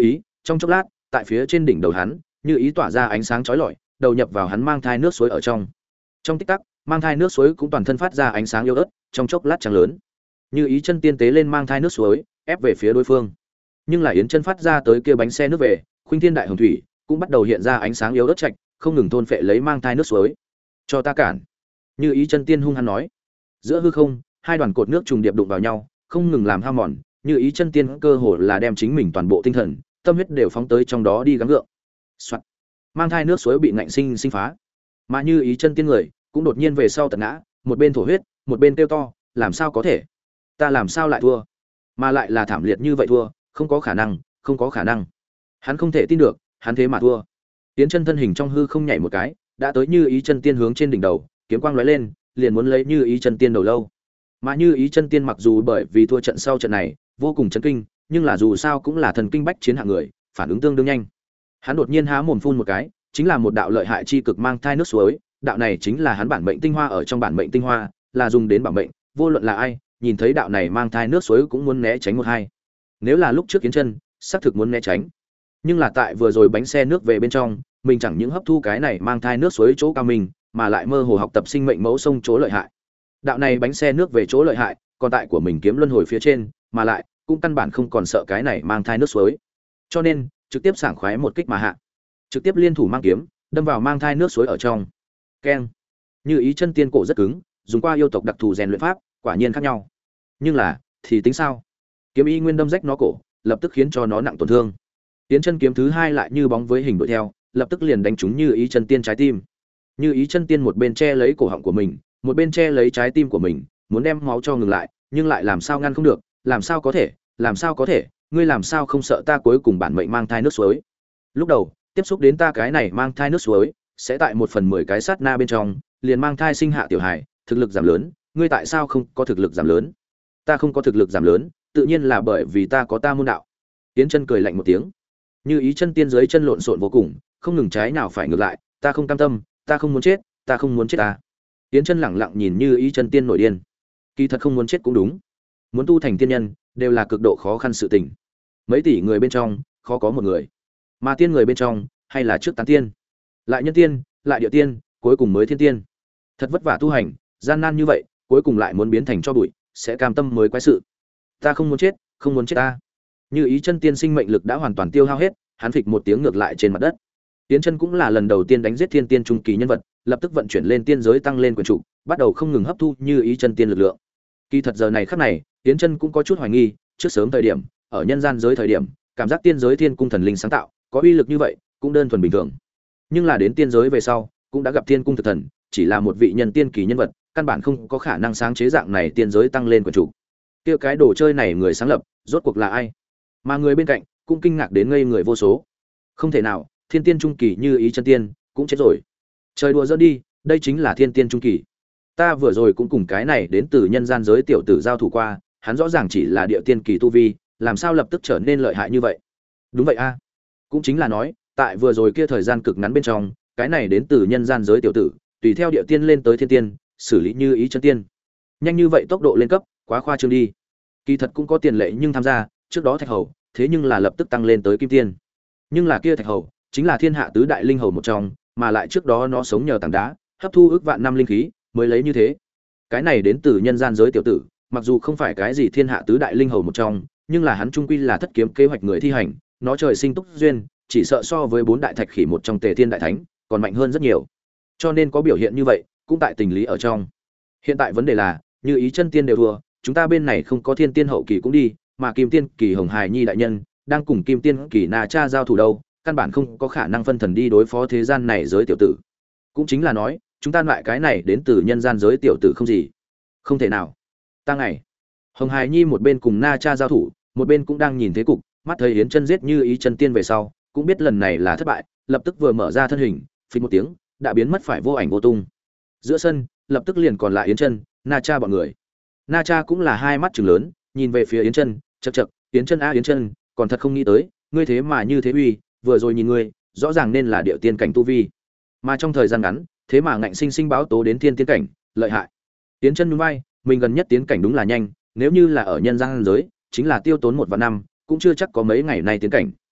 trong chốc lát tại phía trên đỉnh đầu hắn như ý tỏa ra ánh sáng chói lọi, đầu nhập vào hắn mang thai nước suối ở trong. Trong tích tắc, mang thai nước suối cũng toàn thân phát ra ánh sáng yếu ớt, trong chốc lát trắng lớn. Như ý chân tiên tế lên mang thai nước suối, ép về phía đối phương. Nhưng là Yến Chân phát ra tới kia bánh xe nước về, Khuynh Thiên Đại Hồng Thủy cũng bắt đầu hiện ra ánh sáng yếu ớt chạch, không ngừng thôn phệ lấy mang thai nước suối. Cho ta cản! Như ý chân tiên hung hăng nói. Giữa hư không, hai đoàn cột nước trùng điệp đụng vào nhau, không ngừng làm hao mòn, Như ý chân tiên cơ hồ là đem chính mình toàn bộ tinh thần, tâm huyết đều phóng tới trong đó đi gắng gượng. Soạt. Mang thai nước suối bị ngạnh sinh sinh phá. Mà Như ý chân tiên người cũng đột nhiên về sau tật ngã, một bên thổ huyết, một bên kêu to, làm sao có thể? Ta làm sao lại thua? Mà lại là thảm liệt như vậy thua, không có khả năng, không có khả năng. Hắn không thể tin được, hắn thế mà thua. Tiến Chân thân hình trong hư không nhảy một cái, đã tới Như ý chân tiên hướng trên đỉnh đầu, kiếm quang lóe lên, liền muốn lấy Như ý chân tiên đầu lâu. Mà Như ý chân tiên mặc dù bởi vì thua trận sau trận này, vô cùng chấn kinh, nhưng là dù sao cũng là thần kinh bách chiến hạng người, phản ứng tương đương nhanh. Hắn đột nhiên há mồm phun một cái, chính là một đạo lợi hại chi cực mang thai nước suối, đạo này chính là hắn bản mệnh tinh hoa ở trong bản mệnh tinh hoa, là dùng đến bảo mệnh, vô luận là ai, nhìn thấy đạo này mang thai nước suối cũng muốn né tránh một hai. Nếu là lúc trước Kiến Chân, xác thực muốn né tránh. Nhưng là tại vừa rồi bánh xe nước về bên trong, mình chẳng những hấp thu cái này mang thai nước suối chỗ cao mình, mà lại mơ hồ học tập sinh mệnh mẫu sông chỗ lợi hại. Đạo này bánh xe nước về chỗ lợi hại, còn tại của mình kiếm luân hồi phía trên, mà lại cũng căn bản không còn sợ cái này mang thai nước suối. Cho nên, trực tiếp sảng khoái một kích mà hạ. Trực tiếp liên thủ mang kiếm, đâm vào mang thai nước suối ở trong. Keng. Như ý chân tiên cổ rất cứng, dùng qua yêu tộc đặc thù rèn luyện pháp, quả nhiên khác nhau. Nhưng là, thì tính sao? Kiếm y nguyên đâm rách nó cổ, lập tức khiến cho nó nặng tổn thương. Tiến Chân kiếm thứ hai lại như bóng với hình đuổi theo, lập tức liền đánh trúng Như ý chân tiên trái tim. Như ý chân tiên một bên che lấy cổ họng của mình, một bên che lấy trái tim của mình, muốn đem máu cho ngừng lại, nhưng lại làm sao ngăn không được, làm sao có thể, làm sao có thể, ngươi làm sao không sợ ta cuối cùng bản mệnh mang thai nước suối? Lúc đầu, tiếp xúc đến ta cái này mang thai nước suối, sẽ tại một phần mười cái sát na bên trong, liền mang thai sinh hạ tiểu hài, thực lực giảm lớn, ngươi tại sao không có thực lực giảm lớn? Ta không có thực lực giảm lớn, tự nhiên là bởi vì ta có ta môn đạo. Tiến Chân cười lạnh một tiếng. Như ý chân tiên dưới chân lộn xộn vô cùng, không ngừng trái nào phải ngược lại, ta không cam tâm, ta không muốn chết, ta không muốn chết ta. Tiến Chân lẳng lặng nhìn Như ý chân tiên nổi điên. Kỳ thật không muốn chết cũng đúng. Muốn tu thành tiên nhân, đều là cực độ khó khăn sự tình. Mấy tỷ người bên trong, khó có một người. Mà tiên người bên trong, hay là trước tán tiên, lại nhân tiên, lại địa tiên, cuối cùng mới thiên tiên. Thật vất vả tu hành, gian nan như vậy, cuối cùng lại muốn biến thành cho bụi, sẽ cam tâm mới quái sự. Ta không muốn chết, không muốn chết ta. Như ý chân tiên sinh mệnh lực đã hoàn toàn tiêu hao hết, hắn phịch một tiếng ngược lại trên mặt đất. Tiến Chân cũng là lần đầu tiên đánh giết thiên tiên trung kỳ nhân vật, lập tức vận chuyển lên tiên giới tăng lên quyền trụ, bắt đầu không ngừng hấp thu Như ý chân tiên lực lượng. Kỳ thật giờ này khắc này, Tiến Chân cũng có chút hoài nghi, trước sớm thời điểm, ở nhân gian giới thời điểm, cảm giác tiên giới thiên cung thần linh sáng tạo, có uy lực như vậy, cũng đơn thuần bình thường. Nhưng là đến tiên giới về sau, cũng đã gặp thiên cung thực thần, chỉ là một vị nhân tiên kỳ nhân vật, căn bản không có khả năng sáng chế dạng này tiên giới tăng lên quyền trụ. Kia cái đồ chơi này người sáng lập, rốt cuộc là ai? Mà người bên cạnh cũng kinh ngạc đến ngây người vô số. Không thể nào, thiên tiên trung kỳ Như ý chân tiên cũng chết rồi. Trời đùa giỡn đi, đây chính là thiên tiên trung kỳ. Ta vừa rồi cũng cùng cái này đến từ nhân gian giới tiểu tử giao thủ qua, hắn rõ ràng chỉ là địa tiên kỳ tu vi, làm sao lập tức trở nên lợi hại như vậy? Đúng vậy a. Cũng chính là nói, tại vừa rồi kia thời gian cực ngắn bên trong, cái này đến từ nhân gian giới tiểu tử, tùy theo địa tiên lên tới thiên tiên, xử lý Như ý chân tiên. Nhanh như vậy tốc độ lên cấp, quá khoa trương đi. Kỳ thật cũng có tiền lệ nhưng tham gia, trước đó Thạch Hầu, thế nhưng là lập tức tăng lên tới kim tiên. Nhưng là kia Thạch Hầu, chính là thiên hạ tứ đại linh hầu một trong, mà lại trước đó nó sống nhờ tảng đá, hấp thu ước vạn năm linh khí, mới lấy như thế. Cái này đến từ nhân gian giới tiểu tử, mặc dù không phải cái gì thiên hạ tứ đại linh hầu một trong, nhưng là hắn trung quy là thất kiếm kế hoạch người thi hành, nó trời sinh túc duyên, chỉ sợ so với bốn đại thạch khỉ một trong Tề Thiên đại thánh, còn mạnh hơn rất nhiều. Cho nên có biểu hiện như vậy, cũng tại tình lý ở trong. Hiện tại vấn đề là, Như ý chân tiên đều thua, chúng ta bên này không có thiên tiên hậu kỳ cũng đi, mà kim tiên kỳ Hồng Hải Nhi đại nhân đang cùng kim tiên kỳ Na Cha giao thủ đâu, căn bản không có khả năng phân thần đi đối phó thế gian này giới tiểu tử. Cũng chính là nói, chúng ta loại cái này đến từ nhân gian giới tiểu tử không gì. Không thể nào. Ta ngày. Hồng Hải Nhi một bên cùng Na Cha giao thủ, một bên cũng đang nhìn thế cục, mắt thấy Yến Chân giết Như ý chân tiên về sau, cũng biết lần này là thất bại, lập tức vừa mở ra thân hình, phình một tiếng, đã biến mất phải vô ảnh vô tung. Giữa sân, lập tức liền còn lại Yến Chân, Na Cha bọn người. Na Cha cũng là hai mắt trừng lớn, nhìn về phía Yến Chân, chậc chậc, Yến Chân a Yến Chân, còn thật không nghĩ tới, ngươi thế mà như thế uy, vừa rồi nhìn ngươi, rõ ràng nên là địa tiên cảnh tu vi, mà trong thời gian ngắn, thế mà ngạnh sinh sinh báo tố đến thiên tiên cảnh, lợi hại. Yến Chân nhún vai, mình gần nhất tiến cảnh đúng là nhanh, nếu như là ở nhân gian giới, chính là tiêu tốn một vạn năm, cũng chưa chắc có mấy ngày nay tiến cảnh.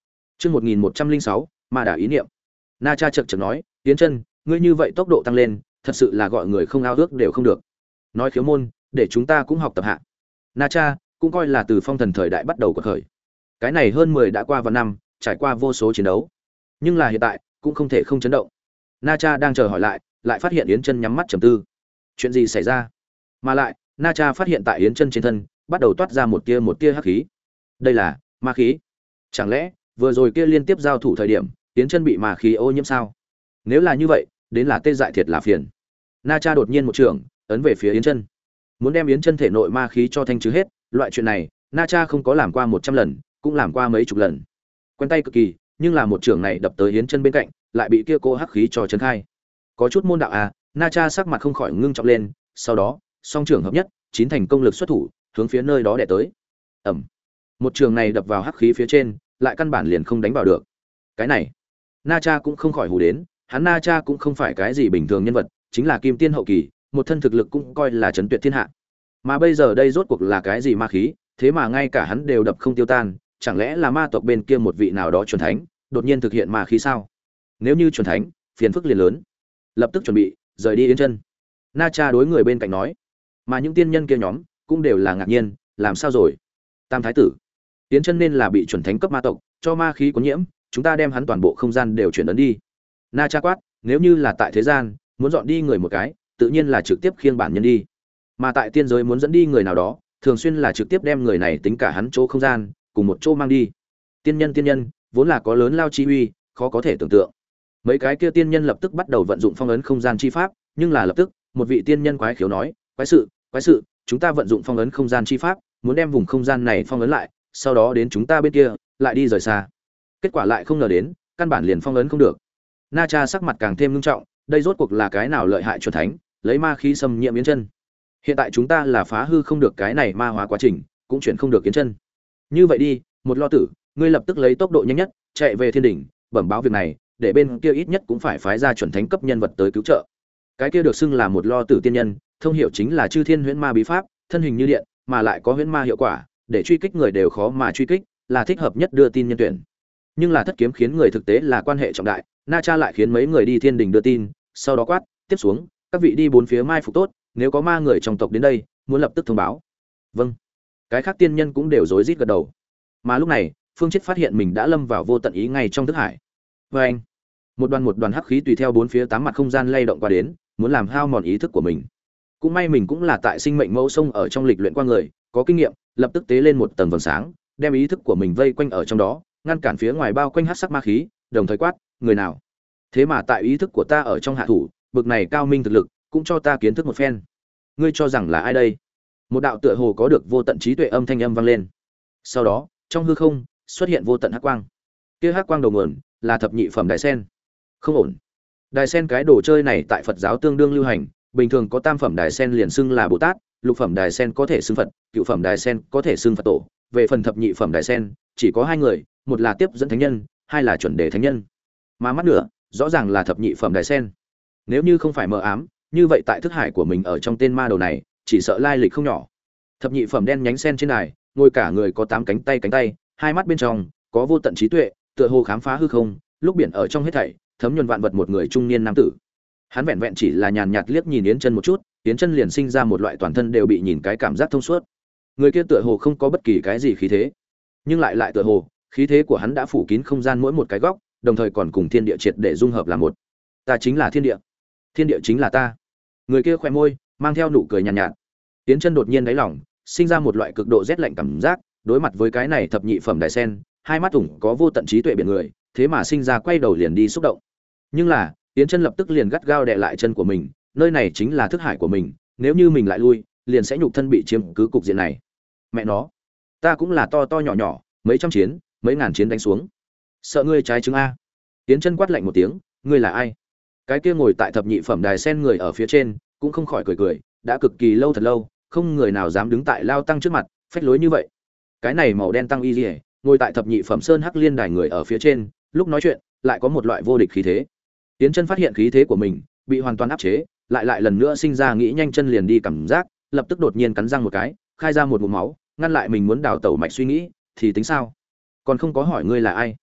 Chương một nghìn một trăm linh sáu, ma đả ý niệm. Na Cha chậc chậc nói, "Tiến Chân, ngươi như vậy tốc độ tăng lên, thật sự là gọi người không ao ước đều không được. Nói khiếu môn, để chúng ta cũng học tập hạ." Na Cha cũng coi là từ phong thần thời đại bắt đầu quật khởi. Cái này hơn mười đã qua vạn năm, trải qua vô số chiến đấu, nhưng là hiện tại cũng không thể không chấn động. Na Cha đang chờ hỏi lại, lại phát hiện Yến Chân nhắm mắt trầm tư. Chuyện gì xảy ra? Mà lại, Na Cha phát hiện tại Yến Chân trên thân bắt đầu toát ra một tia một tia hắc khí. Đây là ma khí. Chẳng lẽ vừa rồi kia liên tiếp giao thủ thời điểm, Yến Chân bị ma khí ô nhiễm sao? Nếu là như vậy, đến là tê dại thiệt là phiền. Na Cha đột nhiên một trường ấn về phía Yến Chân, muốn đem Yến Chân thể nội ma khí cho thanh trừ hết. Loại chuyện này, Na Cha không có làm qua một trăm lần, cũng làm qua mấy chục lần. Quen tay cực kỳ, nhưng là một trường này đập tới Yến Chân bên cạnh, lại bị kia cô hắc khí cho chấn khai. Có chút môn đạo à, Na Cha sắc mặt không khỏi ngưng trọng lên, sau đó, song trường hợp nhất, chín thành công lực xuất thủ, hướng phía nơi đó đè tới. Ầm. Một trường này đập vào hắc khí phía trên, lại căn bản liền không đánh vào được. Cái này, Na Cha cũng không khỏi hù đến, hắn Na Cha cũng không phải cái gì bình thường nhân vật, chính là kim tiên hậu kỳ, một thân thực lực cũng coi là trấn tuyệt thiên hạ. Mà bây giờ đây rốt cuộc là cái gì ma khí, thế mà ngay cả hắn đều đập không tiêu tan, chẳng lẽ là ma tộc bên kia một vị nào đó chuẩn thánh, đột nhiên thực hiện ma khí sao? Nếu như chuẩn thánh, phiền phức liền lớn. Lập tức chuẩn bị, rời đi Yến Chân. Na Cha đối người bên cạnh nói. Mà những tiên nhân kia nhóm cũng đều là ngạc nhiên, làm sao rồi? Tam thái tử, Yến Chân nên là bị chuẩn thánh cấp ma tộc cho ma khí cuốn nhiễm, chúng ta đem hắn toàn bộ không gian đều chuyển ấn đi. Na Cha quát, nếu như là tại thế gian, muốn dọn đi người một cái, tự nhiên là trực tiếp khiêng bản nhân đi. Mà tại tiên giới muốn dẫn đi người nào đó, thường xuyên là trực tiếp đem người này tính cả hắn chỗ không gian, cùng một chỗ mang đi. Tiên nhân tiên nhân, vốn là có lớn lao chi uy, khó có thể tưởng tượng. Mấy cái kia tiên nhân lập tức bắt đầu vận dụng phong ấn không gian chi pháp, nhưng là lập tức, một vị tiên nhân quái khiếu nói, "Quái sự, quái sự, chúng ta vận dụng phong ấn không gian chi pháp, muốn đem vùng không gian này phong ấn lại, sau đó đến chúng ta bên kia, lại đi rời xa." Kết quả lại không ngờ đến, căn bản liền phong ấn không được. Na Cha sắc mặt càng thêm nghiêm trọng, đây rốt cuộc là cái nào lợi hại chuẩn thánh, lấy ma khí xâm nhiễm Yến Chân. Hiện tại chúng ta là phá hư không được cái này ma hóa quá trình, cũng chuyển không được Yến Chân. Như vậy đi, một lo tử, ngươi lập tức lấy tốc độ nhanh nhất, chạy về thiên đỉnh, bẩm báo việc này, để bên kia ít nhất cũng phải phái ra chuẩn thánh cấp nhân vật tới cứu trợ. Cái kia được xưng là một lo tử tiên nhân, thông hiểu chính là chư thiên huyễn ma bí pháp, thân hình như điện, mà lại có huyễn ma hiệu quả, để truy kích người đều khó mà truy kích, là thích hợp nhất đưa tin nhân tuyển. Nhưng là thất kiếm khiến người thực tế là quan hệ trọng đại, Na Cha lại khiến mấy người đi thiên đình đưa tin, sau đó quát, tiếp xuống, các vị đi bốn phía mai phục tốt, nếu có ma người trong tộc đến đây, muốn lập tức thông báo. Vâng. Cái khác tiên nhân cũng đều rối rít gật đầu. Mà lúc này, Phương Chết phát hiện mình đã lâm vào vô tận ý ngay trong thức hải. Và anh, một đoàn một đoàn hắc khí tùy theo bốn phía tám mặt không gian lay động qua đến, muốn làm hao mòn ý thức của mình. Cũng may mình cũng là tại sinh mệnh mẫu sông ở trong lịch luyện qua người, có kinh nghiệm, lập tức tế lên một tầng vầng sáng, đem ý thức của mình vây quanh ở trong đó, ngăn cản phía ngoài bao quanh hắc sắc ma khí, đồng thời quát, người nào? Thế mà tại ý thức của ta ở trong hạ thủ, bực này cao minh thực lực, cũng cho ta kiến thức một phen. Ngươi cho rằng là ai đây? Một đạo tựa hồ có được vô tận trí tuệ âm thanh âm vang lên. Sau đó, trong hư không xuất hiện vô tận hắc quang. Kia hắc quang đầu nguồn là thập nhị phẩm đài sen. Không ổn. Đài sen cái đồ chơi này tại Phật giáo tương đương lưu hành, bình thường có tam phẩm đài sen liền xưng là Bồ Tát, lục phẩm đài sen có thể xưng Phật, cửu phẩm đài sen có thể xưng Phật tổ, về phần thập nhị phẩm đài sen, chỉ có hai người, một là tiếp dẫn thánh nhân, hai là chuẩn đề thánh nhân. Mà mắt nữa, rõ ràng là thập nhị phẩm đài sen. Nếu như không phải mờ ám, như vậy tại thức hải của mình ở trong tên ma đầu này, chỉ sợ lai lịch không nhỏ. Thập nhị phẩm đen nhánh sen trên đài, ngồi cả người có tám cánh tay cánh tay, hai mắt bên trong có vô tận trí tuệ, tựa hồ khám phá hư không, lúc biển ở trong hết thảy, thấm nhuần vạn vật một người trung niên nam tử. Hắn vẹn vẹn chỉ là nhàn nhạt liếc nhìn Yến Chân một chút, Yến Chân liền sinh ra một loại toàn thân đều bị nhìn cái cảm giác thông suốt. Người kia tựa hồ không có bất kỳ cái gì khí thế, nhưng lại lại tựa hồ, khí thế của hắn đã phủ kín không gian mỗi một cái góc, đồng thời còn cùng thiên địa triệt để dung hợp là một. Ta chính là thiên địa, thiên địa chính là ta. Người kia khẽ môi, mang theo nụ cười nhàn nhạt, nhạt. Yến Chân đột nhiên đáy lòng sinh ra một loại cực độ rét lạnh cảm giác, đối mặt với cái này thập nhị phẩm đại sen, hai mắt ủng có vô tận trí tuệ biển người, thế mà sinh ra quay đầu liền đi xúc động. Nhưng là, Yến Chân lập tức liền gắt gao đè lại chân của mình, nơi này chính là thức hải của mình, nếu như mình lại lui, liền sẽ nhục thân bị chiếm cứ cục diện này. Mẹ nó, ta cũng là to to nhỏ nhỏ, mấy trăm chiến, mấy ngàn chiến đánh xuống. Sợ ngươi trái trứng a. Yến Chân quát lạnh một tiếng, ngươi là ai? Cái kia ngồi tại thập nhị phẩm đài sen người ở phía trên, cũng không khỏi cười cười, đã cực kỳ lâu thật lâu, không người nào dám đứng tại lao tăng trước mặt, phách lối như vậy. Cái này màu đen tăng y liễu, ngồi tại thập nhị phẩm sơn hắc liên đài người ở phía trên, lúc nói chuyện, lại có một loại vô địch khí thế. Yến Chân phát hiện khí thế của mình bị hoàn toàn áp chế, lại lại lần nữa sinh ra nghĩ nhanh chân liền đi cảm giác, lập tức đột nhiên cắn răng một cái, khai ra một ngụm máu, ngăn lại mình muốn đào tẩu mạch suy nghĩ, thì tính sao? Còn không có hỏi ngươi là ai.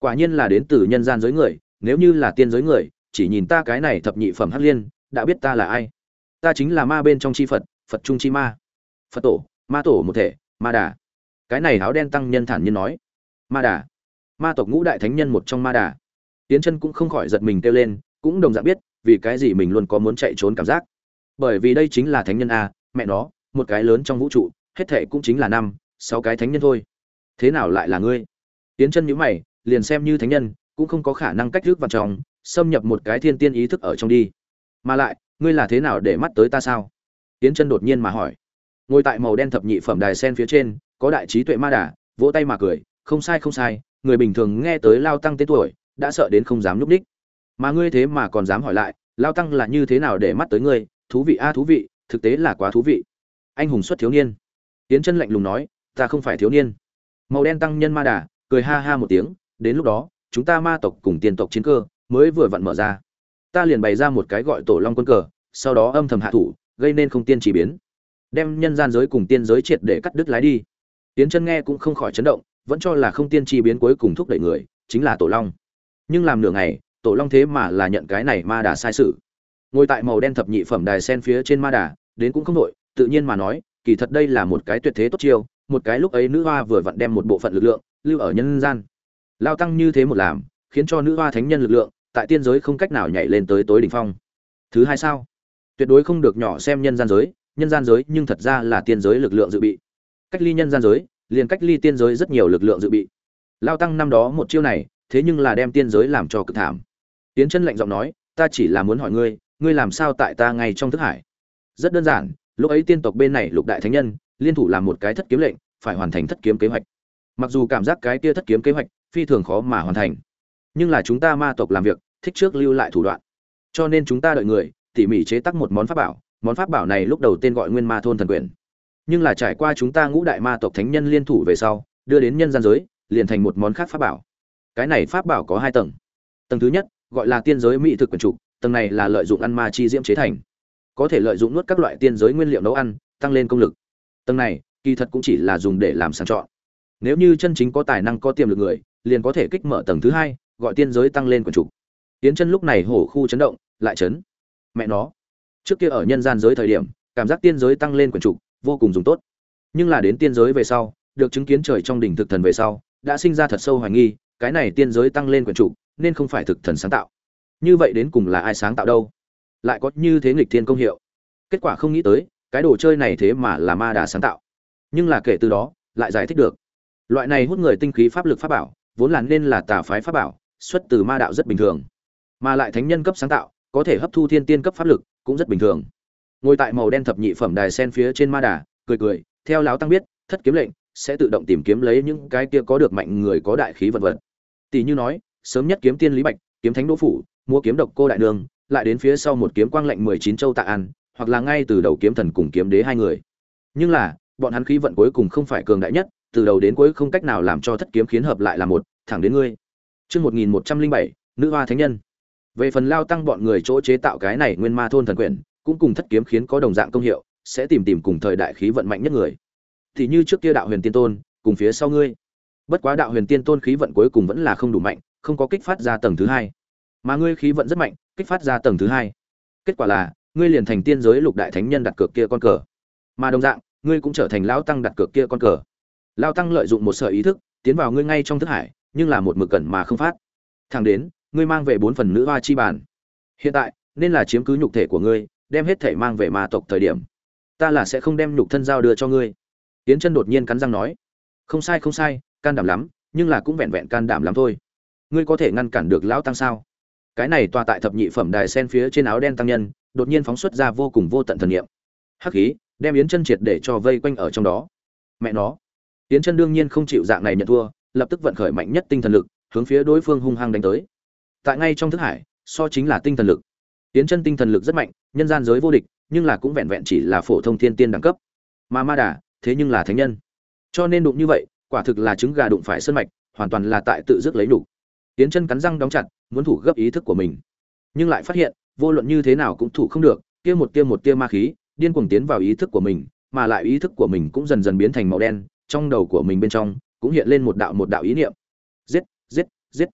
Quả nhiên là đến từ nhân gian giới người, nếu như là tiên giới người, chỉ nhìn ta cái này thập nhị phẩm hắc liên, đã biết ta là ai. Ta chính là ma bên trong chi Phật, Phật trung chi ma. Phật tổ, ma tổ một thể, Ma Đà. Cái này áo đen tăng nhân thản nhiên nói. Ma Đà, ma tộc ngũ đại thánh nhân một trong Ma Đà. Tiến Chân cũng không khỏi giật mình kêu lên, cũng đồng dạng biết, vì cái gì mình luôn có muốn chạy trốn cảm giác. Bởi vì đây chính là thánh nhân a, mẹ nó, một cái lớn trong vũ trụ, hết thệ cũng chính là năm, sáu cái thánh nhân thôi. Thế nào lại là ngươi? Tiến Chân nhíu mày, liền xem như thánh nhân, cũng không có khả năng cách rước vào trong, xâm nhập một cái thiên tiên ý thức ở trong đi. Mà lại, ngươi là thế nào để mắt tới ta sao? Tiến Chân đột nhiên mà hỏi. Ngồi tại màu đen thập nhị phẩm đài sen phía trên, có đại trí tuệ Ma Đà, vỗ tay mà cười, không sai không sai, người bình thường nghe tới Lao Tăng tên tuổi, đã sợ đến không dám nhúc nhích. Mà ngươi thế mà còn dám hỏi lại, Lao Tăng là như thế nào để mắt tới ngươi, thú vị a thú vị, thực tế là quá thú vị. Anh hùng xuất thiếu niên. Tiến Chân lạnh lùng nói, ta không phải thiếu niên. Màu đen tăng nhân Ma Đà cười ha ha một tiếng, đến lúc đó, chúng ta ma tộc cùng tiên tộc chiến cơ mới vừa vặn mở ra. Ta liền bày ra một cái gọi Tổ Long quân cờ, sau đó âm thầm hạ thủ, gây nên không tiên chỉ biến, đem nhân gian giới cùng tiên giới triệt để cắt đứt lái đi. Tiến Chân nghe cũng không khỏi chấn động, vẫn cho là không tiên chi biến cuối cùng thúc đẩy người chính là Tổ Long. Nhưng làm nửa ngày, Tổ Long thế mà là nhận cái này Ma Đà sai sự. Ngồi tại màu đen thập nhị phẩm đài sen phía trên Ma Đà, đến cũng không đổi, tự nhiên mà nói, kỳ thật đây là một cái tuyệt thế tốt chiêu, một cái lúc ấy nữ hoa vừa vặn đem một bộ phận lực lượng lưu ở nhân gian. Lao Tăng như thế một làm, khiến cho nữ hoa thánh nhân lực lượng tại tiên giới không cách nào nhảy lên tới tối đỉnh phong. Thứ hai sao? Tuyệt đối không được nhỏ xem nhân gian giới, nhân gian giới nhưng thật ra là tiên giới lực lượng dự bị. Cách ly nhân gian giới, liền cách ly tiên giới rất nhiều lực lượng dự bị. Lao Tăng năm đó một chiêu này, thế nhưng là đem tiên giới làm cho cực thảm. Tiến Chân lạnh giọng nói, ta chỉ là muốn hỏi ngươi, ngươi làm sao tại ta ngay trong thức hải? Rất đơn giản, lúc ấy tiên tộc bên này lục đại thánh nhân liên thủ làm một cái thất kiếm lệnh, phải hoàn thành thất kiếm kế hoạch. Mặc dù cảm giác cái kia thất kiếm kế hoạch phi thường khó mà hoàn thành, nhưng là chúng ta ma tộc làm việc thích trước lưu lại thủ đoạn, cho nên chúng ta đợi người tỉ mỉ chế tác một món pháp bảo. Món pháp bảo này lúc đầu tên gọi Nguyên Ma Thôn Thần Quyển, nhưng là trải qua chúng ta ngũ đại ma tộc thánh nhân liên thủ về sau, đưa đến nhân gian giới, liền thành một món khác pháp bảo. Cái này pháp bảo có hai tầng. Tầng thứ nhất gọi là tiên giới mỹ thực quyển trục, tầng này là lợi dụng ăn ma chi diễm chế thành, có thể lợi dụng nuốt các loại tiên giới nguyên liệu nấu ăn, tăng lên công lực. Tầng này kỳ thật cũng chỉ là dùng để làm sàng chọn. Nếu như chân chính có tài năng có tiềm lực người, liền có thể kích mở tầng thứ hai, gọi tiên giới tăng lên quyển trục. Tiến Chân lúc này hổ khu chấn động, lại chấn. Mẹ nó, trước kia ở nhân gian giới thời điểm, cảm giác tiên giới tăng lên quyển trục vô cùng dùng tốt, nhưng là đến tiên giới về sau, được chứng kiến trời trong đỉnh thực thần về sau, đã sinh ra thật sâu hoài nghi, cái này tiên giới tăng lên quyển trục nên không phải thực thần sáng tạo. Như vậy đến cùng là ai sáng tạo đâu? Lại có như thế nghịch thiên công hiệu. Kết quả không nghĩ tới, cái đồ chơi này thế mà là Ma Đà sáng tạo. Nhưng là kể từ đó, lại giải thích được, loại này hút người tinh khí pháp lực pháp bảo, vốn là nên là tà phái pháp bảo, xuất từ ma đạo rất bình thường, mà lại thánh nhân cấp sáng tạo, có thể hấp thu thiên tiên cấp pháp lực, cũng rất bình thường. Ngồi tại màu đen thập nhị phẩm đài sen phía trên Ma Đà, cười cười, theo lão Tăng biết, thất kiếm lệnh sẽ tự động tìm kiếm lấy những cái kia có được mạnh người có đại khí vật vật. Tỷ như nói, sớm nhất kiếm tiên Lý Bạch, kiếm thánh Đỗ Phủ, mua kiếm độc cô đại nương, lại đến phía sau một kiếm quang lệnh mười chín châu Tạ An, hoặc là ngay từ đầu kiếm thần cùng kiếm đế hai người. Nhưng là, bọn hắn khí vận cuối cùng không phải cường đại nhất, từ đầu đến cuối không cách nào làm cho thất kiếm khiến hợp lại là một, thẳng đến ngươi. Chương một nghìn một trăm linh bảy, nữ hoa thánh nhân. Về phần Lao Tăng bọn người chỗ chế tạo cái này Nguyên Ma Thôn Thần Quyển, cũng cùng thất kiếm khiến có đồng dạng công hiệu, sẽ tìm tìm cùng thời đại khí vận mạnh nhất người. Thì như trước kia Đạo Huyền Tiên Tôn, cùng phía sau ngươi. Bất quá Đạo Huyền Tiên Tôn khí vận cuối cùng vẫn là không đủ mạnh, không có kích phát ra tầng thứ hai. Mà ngươi khí vận rất mạnh, kích phát ra tầng thứ hai. Kết quả là, ngươi liền thành tiên giới lục đại thánh nhân đặt cược kia con cờ. Mà đồng dạng, ngươi cũng trở thành lão Tăng đặt cược kia con cờ. Lão Tăng lợi dụng một sợi ý thức, tiến vào ngươi ngay trong thức hải, nhưng là một mực cẩn mà không phát. Thẳng đến, ngươi mang về bốn phần nữ hoa chi bản. Hiện tại, nên là chiếm cứ nhục thể của ngươi, đem hết thể mang về ma tộc thời điểm. Ta là sẽ không đem nhục thân giao đưa cho ngươi. Tiến Chân đột nhiên cắn răng nói, không sai không sai, can đảm lắm, nhưng là cũng vẹn vẹn can đảm lắm thôi. Ngươi có thể ngăn cản được lão Tăng sao? Cái này tọa tại thập nhị phẩm đài sen phía trên áo đen tăng nhân, đột nhiên phóng xuất ra vô cùng vô tận thần niệm. Hắc khí, đem Yến Chân triệt để cho vây quanh ở trong đó. Mẹ nó. Yến Chân đương nhiên không chịu dạng này nhận thua, lập tức vận khởi mạnh nhất tinh thần lực, hướng phía đối phương hung hăng đánh tới. Tại ngay trong thức hải, so chính là tinh thần lực. Yến Chân tinh thần lực rất mạnh, nhân gian giới vô địch, nhưng là cũng vẹn vẹn chỉ là phổ thông thiên tiên đẳng cấp. Mà Ma Đà, thế nhưng là thánh nhân. Cho nên đụng như vậy, quả thực là trứng gà đụng phải sơn mạch, hoàn toàn là tại tự dứt lấy nhục. Yến Chân cắn răng đóng chặt, muốn thủ gấp ý thức của mình, nhưng lại phát hiện, vô luận như thế nào cũng thủ không được, kia một tia một tia ma khí, điên cuồng tiến vào ý thức của mình, mà lại ý thức của mình cũng dần dần biến thành màu đen, trong đầu của mình bên trong cũng hiện lên một đạo một đạo ý niệm. Giết, giết, giết.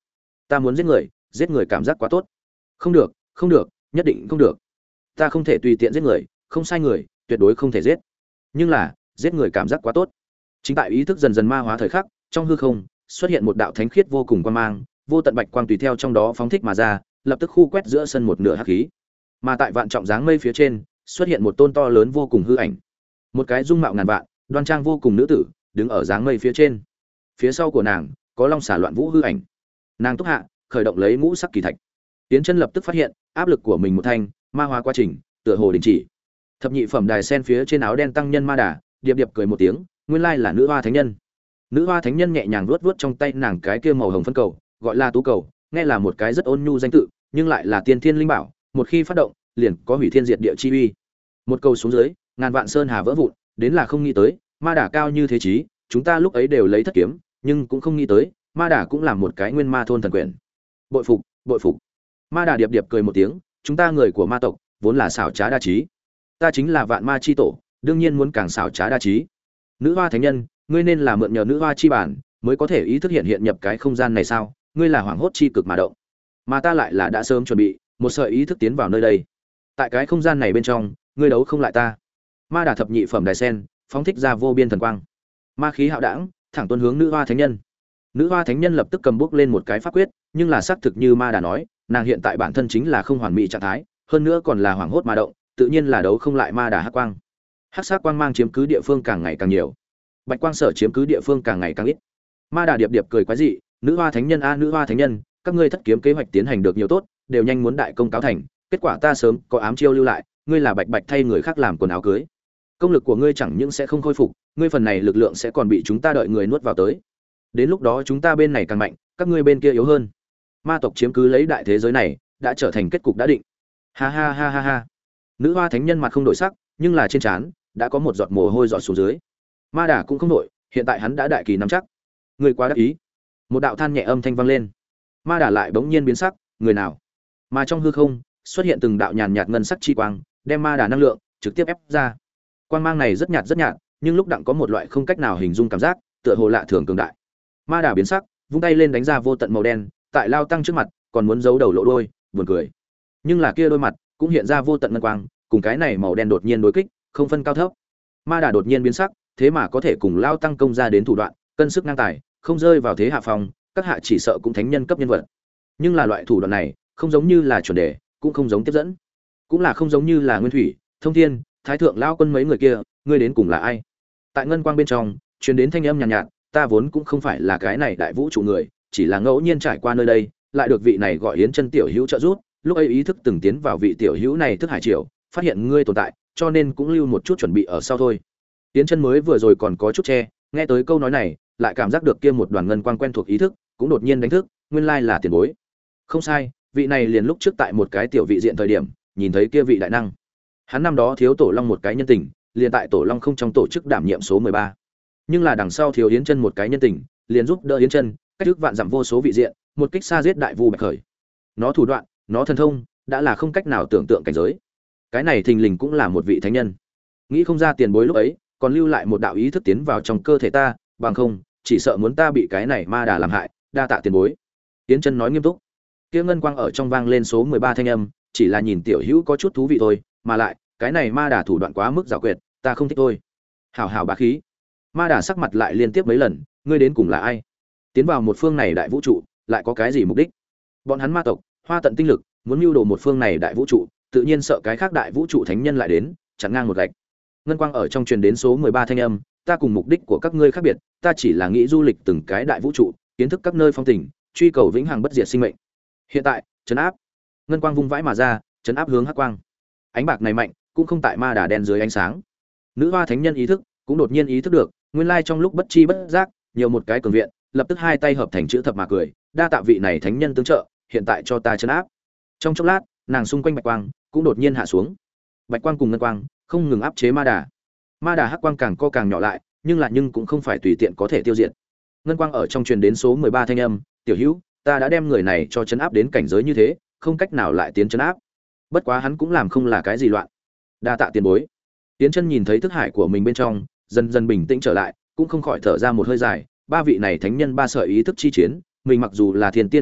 ta muốn giết người, giết người cảm giác quá tốt. Không được, không được, nhất định không được. Ta không thể tùy tiện giết người, không sai người, tuyệt đối không thể giết. Nhưng là, giết người cảm giác quá tốt. Chính tại ý thức dần dần ma hóa thời khắc, trong hư không xuất hiện một đạo thánh khiết vô cùng quang mang, vô tận bạch quang tùy theo trong đó phóng thích mà ra, lập tức khu quét giữa sân một nửa hắc khí. Mà tại vạn trọng dáng mây phía trên, xuất hiện một tôn to lớn vô cùng hư ảnh. Một cái dung mạo ngàn vạn, đoan trang vô cùng nữ tử, đứng ở dáng mây phía trên. Phía sau của nàng có long xà loạn vũ hư ảnh. Nàng túc hạ, khởi động lấy ngũ sắc kỳ thạch. Tiến Chân lập tức phát hiện, áp lực của mình một thanh, ma hóa quá trình, tựa hồ đình chỉ. Thập nhị phẩm đài sen phía trên áo đen tăng nhân ma đà, điệp điệp cười một tiếng, nguyên lai là nữ hoa thánh nhân. Nữ hoa thánh nhân nhẹ nhàng vuốt vuốt trong tay nàng cái kia màu hồng phân cầu, gọi là tú cầu, nghe là một cái rất ôn nhu danh tự, nhưng lại là tiên thiên linh bảo, một khi phát động, liền có hủy thiên diệt địa chi uy. Một cầu xuống dưới, ngàn vạn sơn hà vỡ vụn, đến là không nghĩ tới, ma đà cao như thế chí, chúng ta lúc ấy đều lấy thất kiếm, nhưng cũng không nghĩ tới, ma đà cũng là một cái nguyên ma thôn thần quyền. Bội phục, bội phục. Ma đà điệp điệp cười một tiếng, chúng ta người của ma tộc, vốn là xảo trá đa trí. Ta chính là vạn ma chi tổ, đương nhiên muốn càng xảo trá đa trí. Nữ hoa thánh nhân, ngươi nên là mượn nhờ nữ hoa chi bản, mới có thể ý thức hiện hiện nhập cái không gian này sao? Ngươi là hoàng hốt chi cực mà động, mà ta lại là đã sớm chuẩn bị, một sợi ý thức tiến vào nơi đây. Tại cái không gian này bên trong, ngươi đấu không lại ta. Ma đà thập nhị phẩm đài sen, phóng thích ra vô biên thần quang. Ma khí hạo đảng, thẳng tuôn hướng nữ hoa thánh nhân. Nữ hoa thánh nhân lập tức cầm bút lên một cái pháp quyết, nhưng là xác thực như ma đà nói, nàng hiện tại bản thân chính là không hoàn mỹ trạng thái, hơn nữa còn là hoàng hốt mà động, tự nhiên là đấu không lại ma đà hắc quang. Hắc sắc quang mang chiếm cứ địa phương càng ngày càng nhiều, bạch quang sở chiếm cứ địa phương càng ngày càng ít. Ma đà điệp điệp cười quái dị, nữ hoa thánh nhân a nữ hoa thánh nhân, các ngươi thất kiếm kế hoạch tiến hành được nhiều tốt, đều nhanh muốn đại công cáo thành, kết quả ta sớm có ám chiêu lưu lại, ngươi là bạch bạch thay người khác làm quần áo cưới. Công lực của ngươi chẳng những sẽ không khôi phục, ngươi phần này lực lượng sẽ còn bị chúng ta đợi người nuốt vào tới. Đến lúc đó chúng ta bên này càng mạnh, các ngươi bên kia yếu hơn. Ma tộc chiếm cứ lấy đại thế giới này, đã trở thành kết cục đã định. Ha ha ha ha ha. Nữ hoa thánh nhân mặt không đổi sắc, nhưng là trên trán đã có một giọt mồ hôi giọt xuống dưới. Ma đà cũng không đổi, hiện tại hắn đã đại kỳ nắm chắc. Ngươi quá đắc ý. Một đạo than nhẹ âm thanh vang lên. Ma đà lại bỗng nhiên biến sắc, người nào? Mà trong hư không xuất hiện từng đạo nhàn nhạt ngân sắc chi quang, đem ma đà năng lượng trực tiếp ép ra. Quang mang này rất nhạt rất nhạt, nhưng lúc đặng có một loại không cách nào hình dung cảm giác, tựa hồ lạ thường cường đại. Ma đà biến sắc, vung tay lên đánh ra vô tận màu đen, tại lao tăng trước mặt, còn muốn giấu đầu lộ đôi, buồn cười. Nhưng là kia đôi mặt cũng hiện ra vô tận ngân quang, cùng cái này màu đen đột nhiên đối kích, không phân cao thấp. Ma đà đột nhiên biến sắc, thế mà có thể cùng lao tăng công ra đến thủ đoạn, cân sức ngang tài, không rơi vào thế hạ phòng, các hạ chỉ sợ cũng thánh nhân cấp nhân vật. Nhưng là loại thủ đoạn này, không giống như là chuẩn đề, cũng không giống tiếp dẫn, cũng là không giống như là nguyên thủy, thông thiên, thái thượng lao quân mấy người kia, ngươi đến cùng là ai? Tại ngân quang bên trong, truyền đến thanh âm nhàn nhạt, nhạt, ta vốn cũng không phải là cái này đại vũ trụ người, chỉ là ngẫu nhiên trải qua nơi đây, lại được vị này gọi Yến Chân tiểu hữu trợ giúp, lúc ấy ý thức từng tiến vào vị tiểu hữu này thức hải triều, phát hiện ngươi tồn tại, cho nên cũng lưu một chút chuẩn bị ở sau thôi. Yến Chân mới vừa rồi còn có chút che, nghe tới câu nói này, lại cảm giác được kia một đoàn ngân quang quen thuộc ý thức, cũng đột nhiên đánh thức, nguyên lai là tiền bối. Không sai, vị này liền lúc trước tại một cái tiểu vị diện thời điểm, nhìn thấy kia vị đại năng. Hắn năm đó thiếu tổ long một cái nhân tình, liền tại tổ long không trong tổ chức đảm nhiệm số mười ba. Nhưng là đằng sau thiếu Yến Chân một cái nhân tình, liền giúp đỡ Yến Chân, cách thức vạn dặm vô số vị diện, một kích xa giết đại vu Bạch Khởi. Nó thủ đoạn, nó thần thông, đã là không cách nào tưởng tượng cảnh giới. Cái này thình lình cũng là một vị thánh nhân. Nghĩ không ra tiền bối lúc ấy, còn lưu lại một đạo ý thức tiến vào trong cơ thể ta, bằng không, chỉ sợ muốn ta bị cái này ma đà làm hại, đa tạ tiền bối. Yến Chân nói nghiêm túc. Kia ngân quang ở trong vang lên số mười ba thanh âm, chỉ là nhìn tiểu hữu có chút thú vị thôi, mà lại, cái này ma đà thủ đoạn quá mức giảo quyệt, ta không thích thôi. Hảo hảo bá khí. Ma đà sắc mặt lại liên tiếp mấy lần, ngươi đến cùng là ai? Tiến vào một phương này đại vũ trụ, lại có cái gì mục đích? Bọn hắn ma tộc, hoa tận tinh lực, muốn mưu đồ một phương này đại vũ trụ, tự nhiên sợ cái khác đại vũ trụ thánh nhân lại đến, chặn ngang một gạch. Ngân quang ở trong truyền đến số mười ba thanh âm, ta cùng mục đích của các ngươi khác biệt, ta chỉ là nghĩ du lịch từng cái đại vũ trụ, kiến thức các nơi phong tình, truy cầu vĩnh hằng bất diệt sinh mệnh. Hiện tại, trấn áp. Ngân quang vung vãi mà ra, trấn áp hướng hắc quang. Ánh bạc này mạnh, cũng không tại ma đà đen dưới ánh sáng. Nữ hoa thánh nhân ý thức, cũng đột nhiên ý thức được, nguyên lai trong lúc bất chi bất giác, nhiều một cái cường viện, lập tức hai tay hợp thành chữ thập mà cười, đa tạ vị này thánh nhân tương trợ, hiện tại cho ta trấn áp. Trong chốc lát, nàng xung quanh bạch quang cũng đột nhiên hạ xuống. Bạch quang cùng ngân quang không ngừng áp chế ma đà. Ma đà hắc quang càng co càng nhỏ lại, nhưng lại nhưng cũng không phải tùy tiện có thể tiêu diệt. Ngân quang ở trong truyền đến số mười ba thanh âm, "Tiểu Hữu, ta đã đem người này cho trấn áp đến cảnh giới như thế, không cách nào lại tiến trấn áp. Bất quá hắn cũng làm không là cái gì loạn. Đa tạ tiền bối." Tiến Chân nhìn thấy thức hải của mình bên trong, dần dần bình tĩnh trở lại, cũng không khỏi thở ra một hơi dài, ba vị này thánh nhân ba sợi ý thức chi chiến, mình mặc dù là thiên tiên cấp bậc,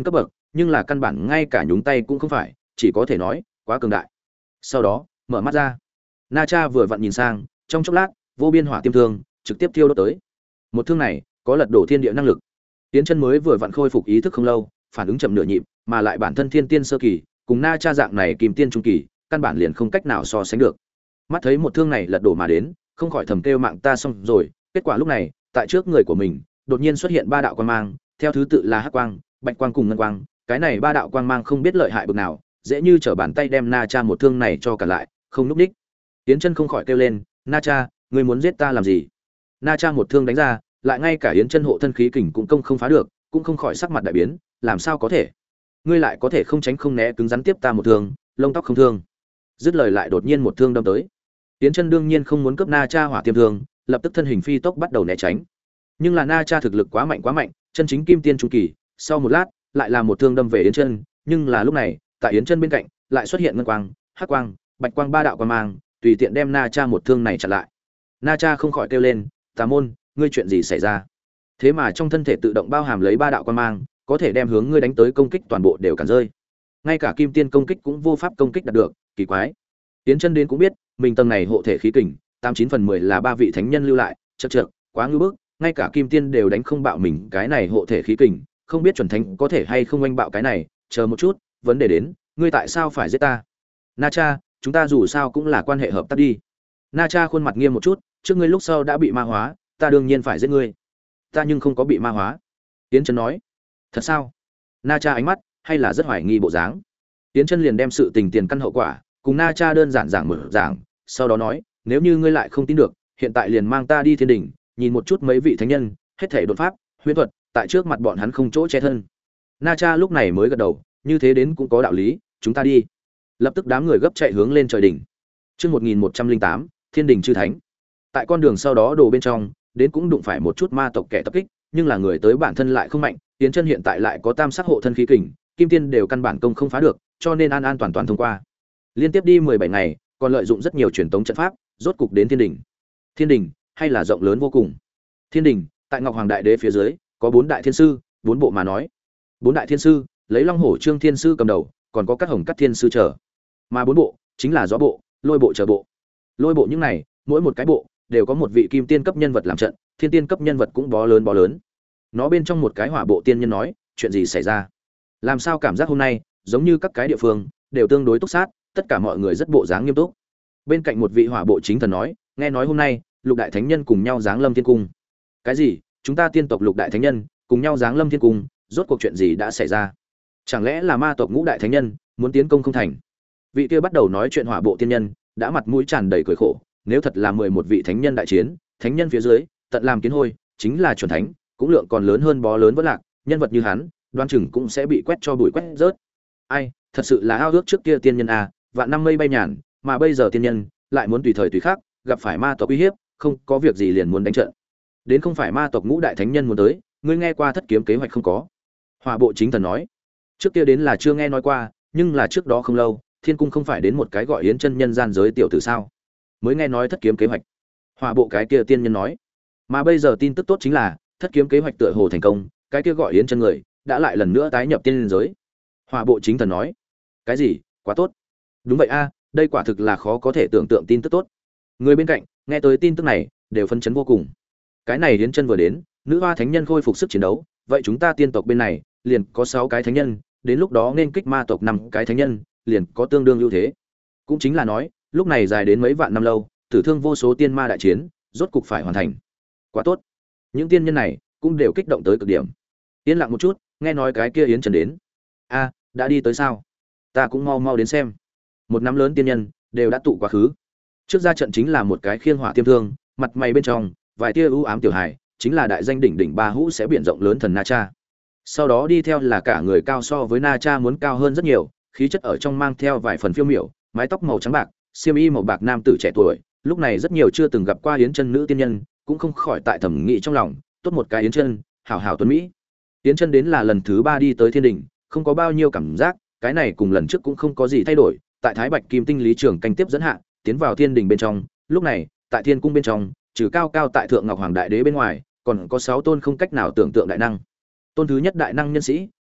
nhưng là căn bản ngay cả nhúng tay cũng không phải, chỉ có thể nói quá cường đại. Sau đó mở mắt ra, Na Cha vừa vặn nhìn sang, trong chốc lát vô biên hỏa tiêm thương trực tiếp thiêu đốt tới. Một thương này có lật đổ thiên địa năng lực. Tiến chân mới vừa vặn khôi phục ý thức không lâu, phản ứng chậm nửa nhịp, mà lại bản thân thiên tiên sơ kỳ cùng Na Cha dạng này kim tiên trung kỳ căn bản liền không cách nào so sánh được. Mắt thấy một thương này lật đổ mà đến, không khỏi thầm kêu mạng ta xong rồi. Kết quả lúc này tại trước người của mình đột nhiên xuất hiện ba đạo quang mang, theo thứ tự là hắc quang, bạch quang cùng ngân quang. Cái này ba đạo quang mang không biết lợi hại bực nào, dễ như trở bàn tay đem Na Cha một thương này cho cả lại, không lúc đích. Yến Chân không khỏi kêu lên, Na Cha, ngươi muốn giết ta làm gì? Na Cha một thương đánh ra, lại ngay cả Yến Chân hộ thân khí kình cũng công không phá được, cũng không khỏi sắc mặt đại biến, làm sao có thể? Ngươi lại có thể không tránh không né cứng rắn tiếp ta một thương, lông tóc không thương. Dứt lời lại đột nhiên một thương đâm tới. Yến Chân đương nhiên không muốn cướp Na Cha hỏa tiêm thương, lập tức thân hình phi tốc bắt đầu né tránh. Nhưng là Na Cha thực lực quá mạnh quá mạnh, chân chính kim tiên trung kỳ, sau một lát, lại là một thương đâm về Yến Chân, nhưng là lúc này, tại Yến Chân bên cạnh, lại xuất hiện ngân quang, hắc quang, bạch quang ba đạo quang mang, tùy tiện đem Na Cha một thương này chặn lại. Na Cha không khỏi kêu lên, "Tà môn, ngươi chuyện gì xảy ra?" Thế mà trong thân thể tự động bao hàm lấy ba đạo quang mang, có thể đem hướng ngươi đánh tới công kích toàn bộ đều cản rơi. Ngay cả kim tiên công kích cũng vô pháp công kích đạt được, kỳ quái. Tiến Chân đến cũng biết, mình tầng này hộ thể khí kình, tám chín phần mười là ba vị thánh nhân lưu lại, chậc chậc, quá ngưu bức, ngay cả kim tiên đều đánh không bạo mình cái này hộ thể khí kình, không biết chuẩn thánh có thể hay không oanh bạo cái này, chờ một chút, vấn đề đến, ngươi tại sao phải giết ta? Na Cha, chúng ta dù sao cũng là quan hệ hợp tác đi. Na Cha khuôn mặt nghiêm một chút, trước ngươi lúc sau đã bị ma hóa, ta đương nhiên phải giết ngươi. Ta nhưng không có bị ma hóa. Tiến Chân nói. Thật sao? Na Cha ánh mắt hay là rất hoài nghi bộ dáng. Tiến Chân liền đem sự tình tiền căn hậu quả cùng Na Cha đơn giản giảng mở giảng, sau đó nói, nếu như ngươi lại không tin được, hiện tại liền mang ta đi thiên đỉnh, nhìn một chút mấy vị thánh nhân, hết thảy đột pháp, huyễn thuật, tại trước mặt bọn hắn không chỗ che thân. Na Cha lúc này mới gật đầu, như thế đến cũng có đạo lý, chúng ta đi. Lập tức đám người gấp chạy hướng lên trời đỉnh. Chương một nghìn một trăm lẻ tám, Thiên đỉnh chư thánh. Tại con đường sau đó đồ bên trong, đến cũng đụng phải một chút ma tộc kẻ tập kích, nhưng là người tới bản thân lại không mạnh, Tiến Chân hiện tại lại có tam sắc hộ thân khí kình, kim tiên đều căn bản công không phá được, cho nên an an toàn toàn thông qua. Liên tiếp đi mười bảy ngày, còn lợi dụng rất nhiều truyền tống trận pháp, rốt cục đến thiên đỉnh. Thiên đỉnh hay là rộng lớn vô cùng. Thiên đỉnh, tại Ngọc Hoàng Đại Đế phía dưới, có bốn đại thiên sư, bốn bộ mà nói. Bốn đại thiên sư, lấy Long Hổ Trương Thiên sư cầm đầu, còn có các Hồng Cắt Thiên sư trở. Mà bốn bộ, chính là Gió bộ, Lôi bộ trở bộ. Lôi bộ những này, mỗi một cái bộ đều có một vị kim tiên cấp nhân vật làm trận, thiên tiên cấp nhân vật cũng bó lớn bó lớn. Nó bên trong một cái Hỏa bộ tiên nhân nói, chuyện gì xảy ra? Làm sao cảm giác hôm nay, giống như các cái địa phương đều tương đối túc sát, tất cả mọi người rất bộ dáng nghiêm túc. Bên cạnh một vị Hỏa bộ chính thần nói, nghe nói hôm nay, lục đại thánh nhân cùng nhau giáng lâm thiên cung. Cái gì? Chúng ta tiên tộc lục đại thánh nhân cùng nhau giáng lâm thiên cung, rốt cuộc chuyện gì đã xảy ra? Chẳng lẽ là ma tộc ngũ đại thánh nhân muốn tiến công không thành? Vị kia bắt đầu nói chuyện Hỏa bộ tiên nhân, đã mặt mũi tràn đầy cười khổ, nếu thật là mười một vị thánh nhân đại chiến, thánh nhân phía dưới, tận làm kiến hôi, chính là chuẩn thánh, cũng lượng còn lớn hơn bó lớn vẫn lạc, nhân vật như hắn, đoan chừng cũng sẽ bị quét cho bụi quét rớt. Ai, thật sự là ao ước trước kia tiên nhân a, vạn năm mây bay nhàn, mà bây giờ tiên nhân lại muốn tùy thời tùy khác, gặp phải ma tộc uy hiếp, không có việc gì liền muốn đánh trận. Đến không phải ma tộc ngũ đại thánh nhân muốn tới, ngươi nghe qua thất kiếm kế hoạch không có? Hỏa bộ chính thần nói, trước kia đến là chưa nghe nói qua, nhưng là trước đó không lâu, thiên cung không phải đến một cái gọi Yến chân nhân gian giới tiểu tử sao? Mới nghe nói thất kiếm kế hoạch. Hỏa bộ cái kia tiên nhân nói, mà bây giờ tin tức tốt chính là thất kiếm kế hoạch tựa hồ thành công, cái kia gọi Yến chân người đã lại lần nữa tái nhập tiên giới. Hỏa bộ chính thần nói, cái gì? Quá tốt. Đúng vậy a, đây quả thực là khó có thể tưởng tượng tin tức tốt. Người bên cạnh nghe tới tin tức này đều phấn chấn vô cùng. Cái này Yến chân vừa đến, nữ hoa thánh nhân khôi phục sức chiến đấu, vậy chúng ta tiên tộc bên này liền có sáu cái thánh nhân, đến lúc đó nên kích ma tộc năm cái thánh nhân, liền có tương đương ưu thế. Cũng chính là nói, lúc này dài đến mấy vạn năm lâu, tử thương vô số tiên ma đại chiến, rốt cục phải hoàn thành. Quá tốt. Những tiên nhân này cũng đều kích động tới cực điểm. Yên lặng một chút, nghe nói cái kia Yến Trần đến. A, đã đi tới sao? Ta cũng mau mau đến xem. Một nắm lớn tiên nhân đều đã tụ quá khứ. Trước ra trận chính là một cái khiên hỏa tiêm thương, mặt mày bên trong vài tia ưu ám tiểu hài, chính là đại danh đỉnh đỉnh ba hũ sẽ biển rộng lớn thần Na Cha. Sau đó đi theo là cả người cao so với Na Cha muốn cao hơn rất nhiều, khí chất ở trong mang theo vài phần phiêu miểu, mái tóc màu trắng bạc, xiêm y màu bạc nam tử trẻ tuổi, lúc này rất nhiều chưa từng gặp qua Yến Chân nữ tiên nhân, cũng không khỏi tại thẩm nghĩ trong lòng, tốt một cái Yến Chân, hảo hảo tuấn mỹ. Yến Chân đến là lần thứ ba đi tới thiên đình, không có bao nhiêu cảm giác, cái này cùng lần trước cũng không có gì thay đổi, tại Thái Bạch Kim Tinh Lý Trường canh tiếp dẫn hạ, tiến vào thiên đình bên trong, lúc này, tại thiên cung bên trong, trừ cao cao tại thượng Ngọc Hoàng Đại Đế bên ngoài, còn có sáu tôn không cách nào tưởng tượng đại năng. Tôn thứ nhất đại năng nhân sĩ,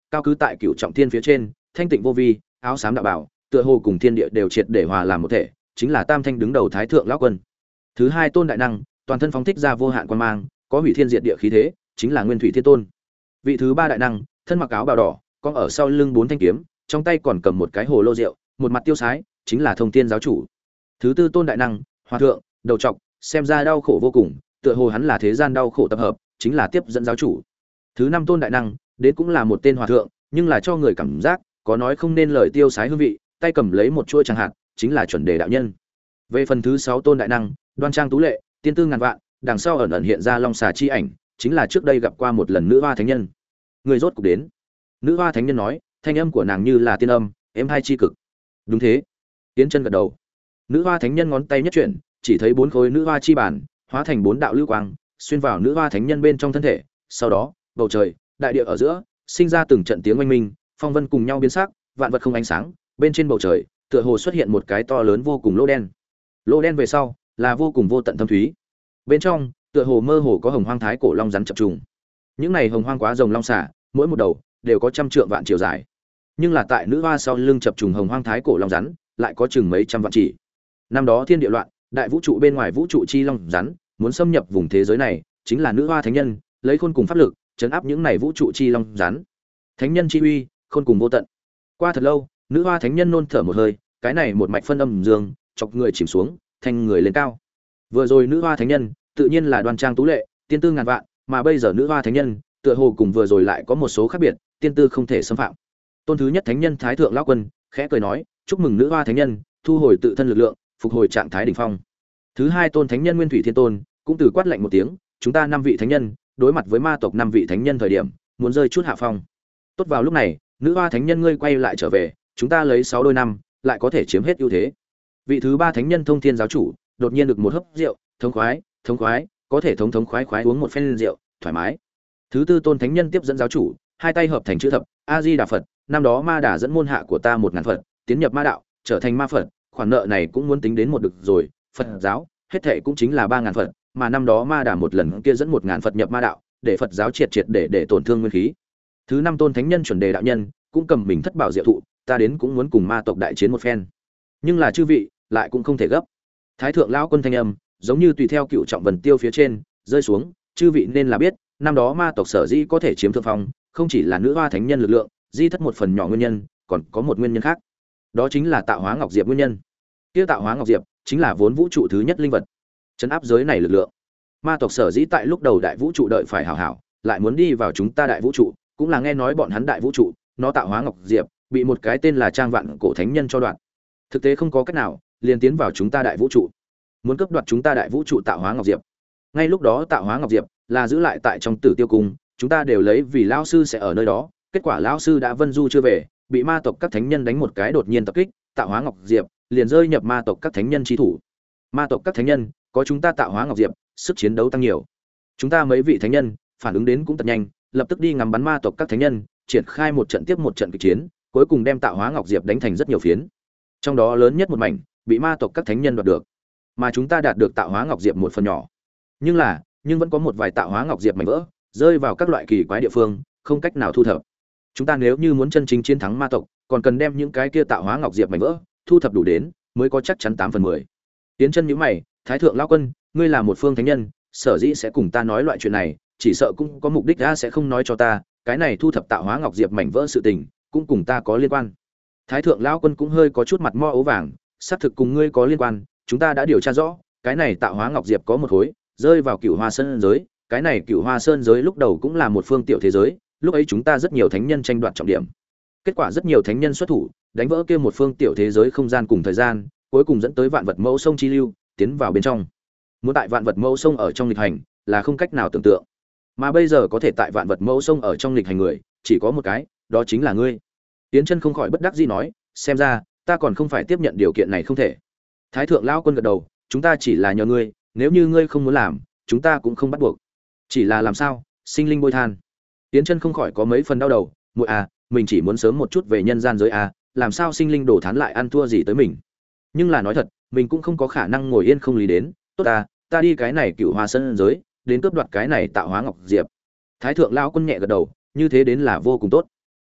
cao cứ tại cửu trọng thiên phía trên, thanh tịnh vô vi, áo xám đạo bảo, tựa hồ cùng thiên địa đều triệt để hòa làm một thể, chính là tam thanh đứng đầu thái thượng lão quân. Thứ hai tôn đại năng, toàn thân phóng thích ra vô hạn quan mang, có hủy thiên diệt địa khí thế, chính là Nguyên Thủy Thiên Tôn. Vị thứ ba đại năng, thân mặc áo bào đỏ, có ở sau lưng bốn thanh kiếm, trong tay còn cầm một cái hồ lô rượu, một mặt tiêu sái, chính là Thông Thiên giáo chủ. Thứ tư tôn đại năng, hòa thượng, đầu trọc, xem ra đau khổ vô cùng, tựa hồ hắn là thế gian đau khổ tập hợp, chính là tiếp dẫn giáo chủ. Thứ năm tôn đại năng, đến cũng là một tên hòa thượng, nhưng là cho người cảm giác có nói không nên lời tiêu sái hương vị, tay cầm lấy một chuôi chẳng hạn, chính là chuẩn đề đạo nhân. Về phần thứ sáu tôn đại năng, đoan trang tú lệ, tiên tư ngàn vạn, đằng sau ẩn ẩn hiện ra long xà chi ảnh, chính là trước đây gặp qua một lần nữ hoa thánh nhân. Người rốt cục đến. Nữ hoa thánh nhân nói, thanh âm của nàng như là tiên âm, êm hai chi cực. Đúng thế. Tiến chân gật đầu. Nữ hoa thánh nhân ngón tay nhất chuyển, chỉ thấy bốn khối nữ hoa chi bản hóa thành bốn đạo lưu quang, xuyên vào nữ hoa thánh nhân bên trong thân thể. Sau đó, bầu trời, đại địa ở giữa, sinh ra từng trận tiếng oanh minh, phong vân cùng nhau biến sắc, vạn vật không ánh sáng, bên trên bầu trời, tựa hồ xuất hiện một cái to lớn vô cùng lỗ đen. Lỗ đen về sau, là vô cùng vô tận thâm thúy. Bên trong, tựa hồ mơ hồ có hồng hoang thái cổ long rắn chập trùng. Những này hồng hoang quá rồng long xả, mỗi một đầu đều có trăm trượng vạn chiều dài. Nhưng là tại nữ hoa sau lưng chập trùng hồng hoang thái cổ long rắn, lại có chừng mấy trăm vạn chỉ. Năm đó thiên địa loạn, đại vũ trụ bên ngoài vũ trụ chi long rắn, muốn xâm nhập vùng thế giới này, chính là nữ hoa thánh nhân, lấy khôn cùng pháp lực, trấn áp những này vũ trụ chi long rắn. Thánh nhân chi uy, khôn cùng vô tận. Qua thật lâu, nữ hoa thánh nhân nôn thở một hơi, cái này một mạch phân âm dương, chọc người chìm xuống, thành người lên cao. Vừa rồi nữ hoa thánh nhân, tự nhiên là đoan trang tú lệ, tiên tư ngàn vạn, mà bây giờ nữ hoa thánh nhân, tựa hồ cùng vừa rồi lại có một số khác biệt, tiên tư không thể xâm phạm. Tôn thứ nhất thánh nhân thái thượng lão quân, khẽ cười nói, chúc mừng nữ hoa thánh nhân, thu hồi tự thân lực lượng, phục hồi trạng thái đỉnh phong. Thứ hai tôn thánh nhân Nguyên Thủy Thiên Tôn, cũng từ quát lạnh một tiếng, chúng ta năm vị thánh nhân, đối mặt với ma tộc năm vị thánh nhân thời điểm, muốn rơi chút hạ phong. Tốt vào lúc này, nữ hoa thánh nhân ngươi quay lại trở về, chúng ta lấy sáu đôi năm, lại có thể chiếm hết ưu thế. Vị thứ ba thánh nhân Thông Thiên giáo chủ, đột nhiên được một hớp rượu, thống khoái, thống khoái, có thể thống thống khoái khoái uống một phen rượu, thoải mái. Thứ tư tôn thánh nhân tiếp dẫn giáo chủ, hai tay hợp thành chữ thập, A Di Đà Phật, năm đó ma đà dẫn môn hạ của ta một ngàn Phật, tiến nhập ma đạo, trở thành ma Phật, khoản nợ này cũng muốn tính đến một được rồi, Phật giáo, hết thệ cũng chính là ba ngàn Phật, mà năm đó ma đà một lần kia dẫn một ngàn Phật nhập ma đạo, để Phật giáo triệt triệt để để tổn thương nguyên khí. Thứ năm tôn thánh nhân chuẩn đề đạo nhân, cũng cầm mình thất bảo diệu thụ, ta đến cũng muốn cùng ma tộc đại chiến một phen. Nhưng là chư vị, lại cũng không thể gấp. Thái thượng lão quân thanh âm, giống như tùy theo cựu trọng vần tiêu phía trên, rơi xuống, chư vị nên là biết, năm đó ma tộc sở dĩ có thể chiếm thượng phong, không chỉ là nữ hoa thánh nhân lực lượng, di thất một phần nhỏ nguyên nhân, còn có một nguyên nhân khác. Đó chính là tạo hóa ngọc diệp nguyên nhân. Kia tạo hóa ngọc diệp chính là vốn vũ trụ thứ nhất linh vật, trấn áp giới này lực lượng. Ma tộc sở dĩ tại lúc đầu đại vũ trụ đợi phải hảo hảo, lại muốn đi vào chúng ta đại vũ trụ, cũng là nghe nói bọn hắn đại vũ trụ, nó tạo hóa ngọc diệp, bị một cái tên là Trang Vạn cổ thánh nhân cho đoạn. Thực tế không có cách nào, liền tiến vào chúng ta đại vũ trụ, muốn cướp đoạt chúng ta đại vũ trụ tạo hóa ngọc diệp. Ngay lúc đó tạo hóa ngọc diệp là giữ lại tại trong Tử Tiêu cung, chúng ta đều lấy vì lão sư sẽ ở nơi đó, kết quả lão sư đã vân du chưa về, bị ma tộc các thánh nhân đánh một cái đột nhiên tập kích, tạo hóa ngọc diệp liền rơi nhập ma tộc các thánh nhân chi thủ. Ma tộc các thánh nhân có chúng ta tạo hóa ngọc diệp, sức chiến đấu tăng nhiều. Chúng ta mấy vị thánh nhân phản ứng đến cũng thật nhanh, lập tức đi ngắm bắn ma tộc các thánh nhân, triển khai một trận tiếp một trận kịch chiến, cuối cùng đem tạo hóa ngọc diệp đánh thành rất nhiều phiến. Trong đó lớn nhất một mảnh bị ma tộc các thánh nhân đoạt được, mà chúng ta đạt được tạo hóa ngọc diệp một phần nhỏ. Nhưng là, nhưng vẫn có một vài tạo hóa ngọc diệp mảnh vỡ rơi vào các loại kỳ quái địa phương, không cách nào thu thập. Chúng ta nếu như muốn chân chính chiến thắng ma tộc, còn cần đem những cái kia tạo hóa ngọc diệp mảnh vỡ thu thập đủ đến, mới có chắc chắn tám phần mười. Tiến chân nhíu mày, Thái thượng lão quân, ngươi là một phương thánh nhân, sở dĩ sẽ cùng ta nói loại chuyện này, chỉ sợ cũng có mục đích đã sẽ không nói cho ta, cái này thu thập tạo hóa ngọc diệp mảnh vỡ sự tình, cũng cùng ta có liên quan. Thái thượng lão quân cũng hơi có chút mặt mo ố vàng, xác thực cùng ngươi có liên quan, chúng ta đã điều tra rõ, cái này tạo hóa ngọc diệp có một khối rơi vào Cửu Hoa Sơn giới, cái này Cửu Hoa Sơn giới lúc đầu cũng là một phương tiểu thế giới, lúc ấy chúng ta rất nhiều thánh nhân tranh đoạt trọng điểm. Kết quả rất nhiều thánh nhân xuất thủ, đánh vỡ kia một phương tiểu thế giới không gian cùng thời gian, cuối cùng dẫn tới vạn vật mẫu sông chi lưu, tiến vào bên trong. Muốn tại vạn vật mẫu sông ở trong lịch hành, là không cách nào tưởng tượng. Mà bây giờ có thể tại vạn vật mẫu sông ở trong lịch hành người, chỉ có một cái, đó chính là ngươi. Tiến chân không khỏi bất đắc dĩ nói, xem ra ta còn không phải tiếp nhận điều kiện này không thể. Thái thượng lão quân gật đầu, chúng ta chỉ là nhờ ngươi, nếu như ngươi không muốn làm, chúng ta cũng không bắt buộc. Chỉ là làm sao? Sinh linh bôi than. Tiến chân không khỏi có mấy phần đau đầu, muội à, mình chỉ muốn sớm một chút về nhân gian giới à, làm sao sinh linh đổ thán lại ăn thua gì tới mình. Nhưng là nói thật, mình cũng không có khả năng ngồi yên không lý đến, tốt ta, ta đi cái này Cửu Hoa Sơn giới, đến cướp đoạt cái này tạo hóa ngọc diệp. Thái thượng lão quân nhẹ gật đầu, như thế đến là vô cùng tốt.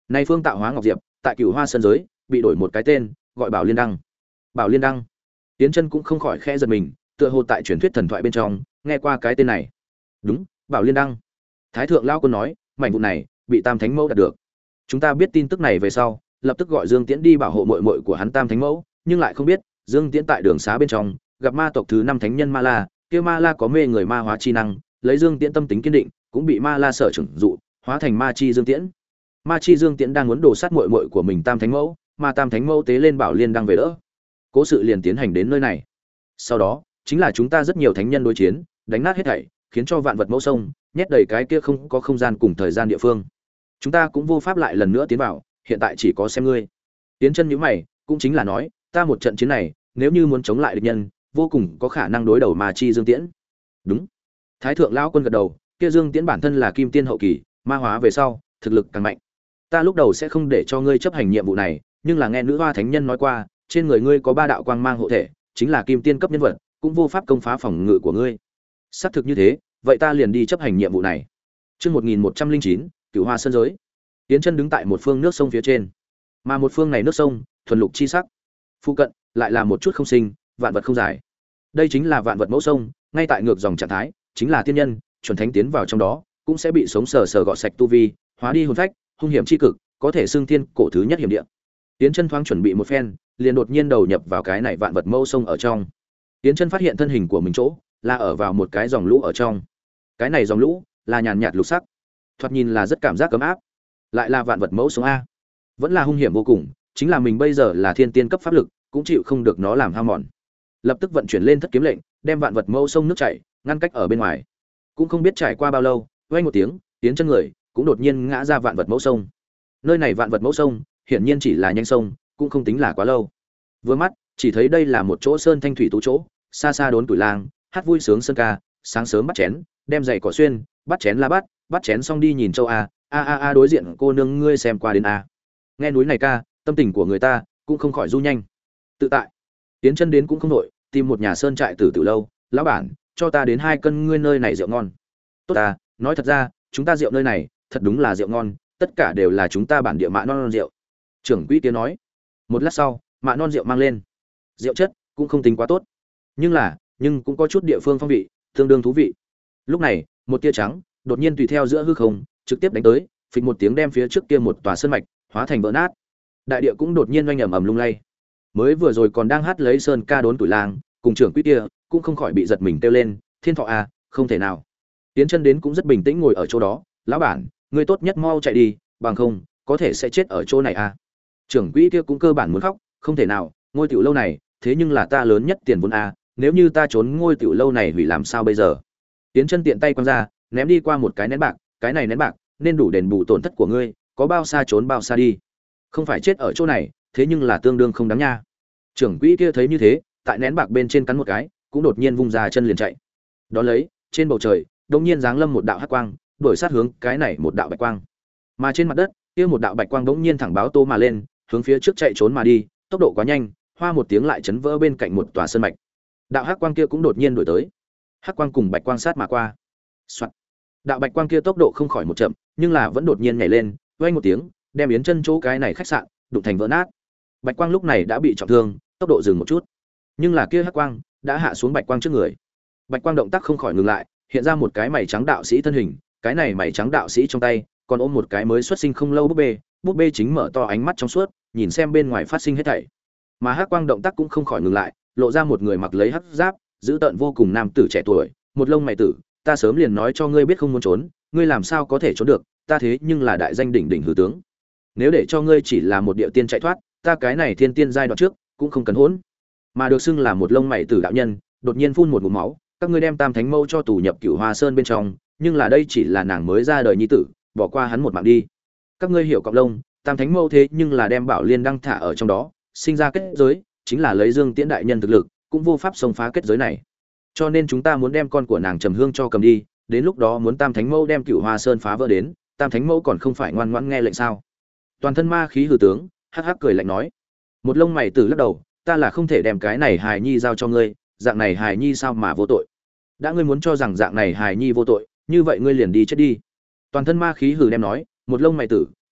Nay phương tạo hóa ngọc diệp, tại Cửu Hoa Sơn giới, bị đổi một cái tên, gọi Bảo Liên Đăng. Bảo Liên Đăng. Tiến Chân cũng không khỏi khẽ giật mình, tựa hồ tại truyền thuyết thần thoại bên trong, nghe qua cái tên này. Đúng, Bảo Liên Đăng. Thái thượng lão quân nói, mảnh vụn này bị Tam Thánh Mẫu đạt được. Chúng ta biết tin tức này về sau, lập tức gọi Dương Tiễn đi bảo hộ muội muội của hắn Tam Thánh Mẫu, nhưng lại không biết, Dương Tiễn tại đường xá bên trong, gặp ma tộc thứ năm thánh nhân Ma La, kia Ma La có mê người ma hóa chi năng, lấy Dương Tiễn tâm tính kiên định, cũng bị Ma La sở chừng dụ, hóa thành ma chi Dương Tiễn. Ma chi Dương Tiễn đang muốn đổ sát muội muội của mình Tam Thánh Mẫu, mà Tam Thánh Mẫu tế lên Bảo Liên đang về đỡ. Cố sự liền tiến hành đến nơi này. Sau đó, chính là chúng ta rất nhiều thánh nhân đối chiến, đánh nát hết thảy, khiến cho vạn vật mẫu sông nhét đầy cái kia không có không gian cùng thời gian địa phương. Chúng ta cũng vô pháp lại lần nữa tiến vào, hiện tại chỉ có xem ngươi. Tiến Chân nhíu mày, cũng chính là nói, ta một trận chiến này, nếu như muốn chống lại địch nhân, vô cùng có khả năng đối đầu Ma chi Dương Tiễn. Đúng. Thái thượng lão quân gật đầu, kia Dương Tiễn bản thân là kim tiên hậu kỳ, ma hóa về sau, thực lực càng mạnh. Ta lúc đầu sẽ không để cho ngươi chấp hành nhiệm vụ này, nhưng là nghe nữ hoa thánh nhân nói qua, trên người ngươi có ba đạo quang mang hộ thể, chính là kim tiên cấp nhân vật, cũng vô pháp công phá phòng ngự của ngươi. Xác thực như thế, vậy ta liền đi chấp hành nhiệm vụ này. Chương một nghìn một trăm linh chín, Cửu Hoa Sơn giới. Tiến Chân đứng tại một phương nước sông phía trên, mà một phương này nước sông thuần lục chi sắc, phụ cận lại là một chút không sinh, vạn vật không giải. Đây chính là vạn vật mẫu sông, ngay tại ngược dòng trạng thái, chính là tiên nhân, chuẩn thánh tiến vào trong đó, cũng sẽ bị sống sờ sờ gọt sạch tu vi, hóa đi hồn phách, hung hiểm chi cực, có thể xưng thiên cổ thứ nhất hiểm địa. Tiến Chân thoáng chuẩn bị một phen, liền đột nhiên đầu nhập vào cái này vạn vật mẫu sông ở trong. Tiến Chân phát hiện thân hình của mình chỗ là ở vào một cái dòng lũ ở trong. Cái này dòng lũ là nhàn nhạt lục sắc, thoạt nhìn là rất cảm giác ấm áp. Lại là vạn vật mẫu sông a, vẫn là hung hiểm vô cùng, chính là mình bây giờ là thiên tiên cấp pháp lực, cũng chịu không được nó làm hao mòn. Lập tức vận chuyển lên thất kiếm lệnh, đem vạn vật mẫu sông nước chảy ngăn cách ở bên ngoài. Cũng không biết trải qua bao lâu, vang một tiếng, Tiến Chân người cũng đột nhiên ngã ra vạn vật mẫu sông. Nơi này vạn vật mẫu sông, hiển nhiên chỉ là nhanh sông, cũng không tính là quá lâu. Vừa mắt, chỉ thấy đây là một chỗ sơn thanh thủy tú chỗ, xa xa đốn tuổi lang, hát vui sướng sơn ca, sáng sớm bắt chén, đem giày cỏ xuyên, bắt chén la bắt, bắt chén xong đi nhìn châu a, a a a đối diện cô nương ngươi xem qua đến a. Nghe núi này ca, tâm tình của người ta cũng không khỏi du nhanh. Tự tại, Tiến Chân đến cũng không nổi, tìm một nhà sơn trại tử tử lâu, lão bản, cho ta đến hai cân ngươi nơi này rượu ngon. Tốt ta, nói thật ra, chúng ta rượu nơi này, thật đúng là rượu ngon, tất cả đều là chúng ta bản địa mạ non, non rượu. Trưởng quỹ kia nói. Một lát sau, mạ non rượu mang lên. Rượu chất cũng không tính quá tốt, nhưng là, nhưng cũng có chút địa phương phong vị, tương đương thú vị. Lúc này, một tia trắng đột nhiên tùy theo giữa hư không, trực tiếp đánh tới, phịch một tiếng đem phía trước kia một tòa sơn mạch hóa thành vỡ nát. Đại địa cũng đột nhiên oanh ầm ầm lung lay. Mới vừa rồi còn đang hát lấy sơn ca đốn tuổi lang, cùng trưởng quỹ kia cũng không khỏi bị giật mình kêu lên, thiên thọ à, không thể nào. Tiến Chân đến cũng rất bình tĩnh ngồi ở chỗ đó, lão bản, ngươi tốt nhất mau chạy đi, bằng không có thể sẽ chết ở chỗ này à. Trưởng quỹ kia cũng cơ bản muốn khóc, không thể nào, ngôi tiểu lâu này thế nhưng là ta lớn nhất tiền vốn à, nếu như ta trốn ngôi tiểu lâu này hủy làm sao bây giờ. Tiến Chân tiện tay quăng ra, ném đi qua một cái nén bạc, cái này nén bạc nên đủ đền bù tổn thất của ngươi, có bao xa trốn bao xa đi, không phải chết ở chỗ này, thế nhưng là tương đương không đáng nha. Trưởng quỹ kia thấy như thế, tại nén bạc bên trên cắn một cái, cũng đột nhiên vung ra chân liền chạy. Đó lấy, trên bầu trời đột nhiên giáng lâm một đạo hắc quang, đuổi sát hướng cái này một đạo bạch quang. Mà trên mặt đất, kia một đạo bạch quang đột nhiên thẳng báo tô mà lên, hướng phía trước chạy trốn mà đi, tốc độ quá nhanh, hoa một tiếng lại chấn vỡ bên cạnh một tòa sơn mạch. Đạo hắc quang kia cũng đột nhiên đuổi tới. Hắc quang cùng bạch quang sát mà qua. Soạt. Đạo bạch quang kia tốc độ không khỏi một chậm, nhưng là vẫn đột nhiên nhảy lên, vang một tiếng, đem Yến Chân chỗ cái này khách sạn đụng thành vỡ nát. Bạch quang lúc này đã bị trọng thương, tốc độ dừng một chút. Nhưng là kia hắc quang đã hạ xuống bạch quang trước người. Bạch quang động tác không khỏi ngừng lại, hiện ra một cái mày trắng đạo sĩ thân hình, cái này mày trắng đạo sĩ trong tay còn ôm một cái mới xuất sinh không lâu búp bê, búp bê chính mở to ánh mắt trong suốt, nhìn xem bên ngoài phát sinh hết thảy. Mà hắc quang động tác cũng không khỏi ngừng lại, lộ ra một người mặc lấy hắc giáp, giữ tợn vô cùng nam tử trẻ tuổi, một lông mày tử, ta sớm liền nói cho ngươi biết không muốn trốn, ngươi làm sao có thể trốn được, ta thế nhưng là đại danh đỉnh đỉnh hư tướng. Nếu để cho ngươi chỉ là một địa tiên chạy thoát, ta cái này thiên tiên giai đoạn trước cũng không cần hỗn. Mà được xưng là một lông mày tử đạo nhân, đột nhiên phun một ngụm máu, các ngươi đem Tam Thánh Mẫu cho tù nhập Cửu Hoa Sơn bên trong, nhưng là đây chỉ là nàng mới ra đời nhi tử, bỏ qua hắn một mạng đi. Các ngươi hiểu cọp lông, Tam Thánh Mẫu thế nhưng là đem Bảo Liên đăng thả ở trong đó, sinh ra kết giới, chính là lấy Dương Tiễn đại nhân thực lực, cũng vô pháp xông phá kết giới này. Cho nên chúng ta muốn đem con của nàng Trầm Hương cho cầm đi, đến lúc đó muốn Tam Thánh Mẫu đem Cửu Hoa Sơn phá vỡ đến, Tam Thánh Mẫu còn không phải ngoan ngoãn nghe lệnh sao? Toàn thân ma khí hư tướng, hắc hắc cười lạnh nói. Một lông mày tử lắc đầu, ta là không thể đem cái này hài nhi giao cho ngươi, dạng này hài nhi sao mà vô tội? Đã ngươi muốn cho rằng dạng này hài nhi vô tội, như vậy ngươi liền đi chết đi. Toàn thân ma khí hừ đem nói, một lông mày tử,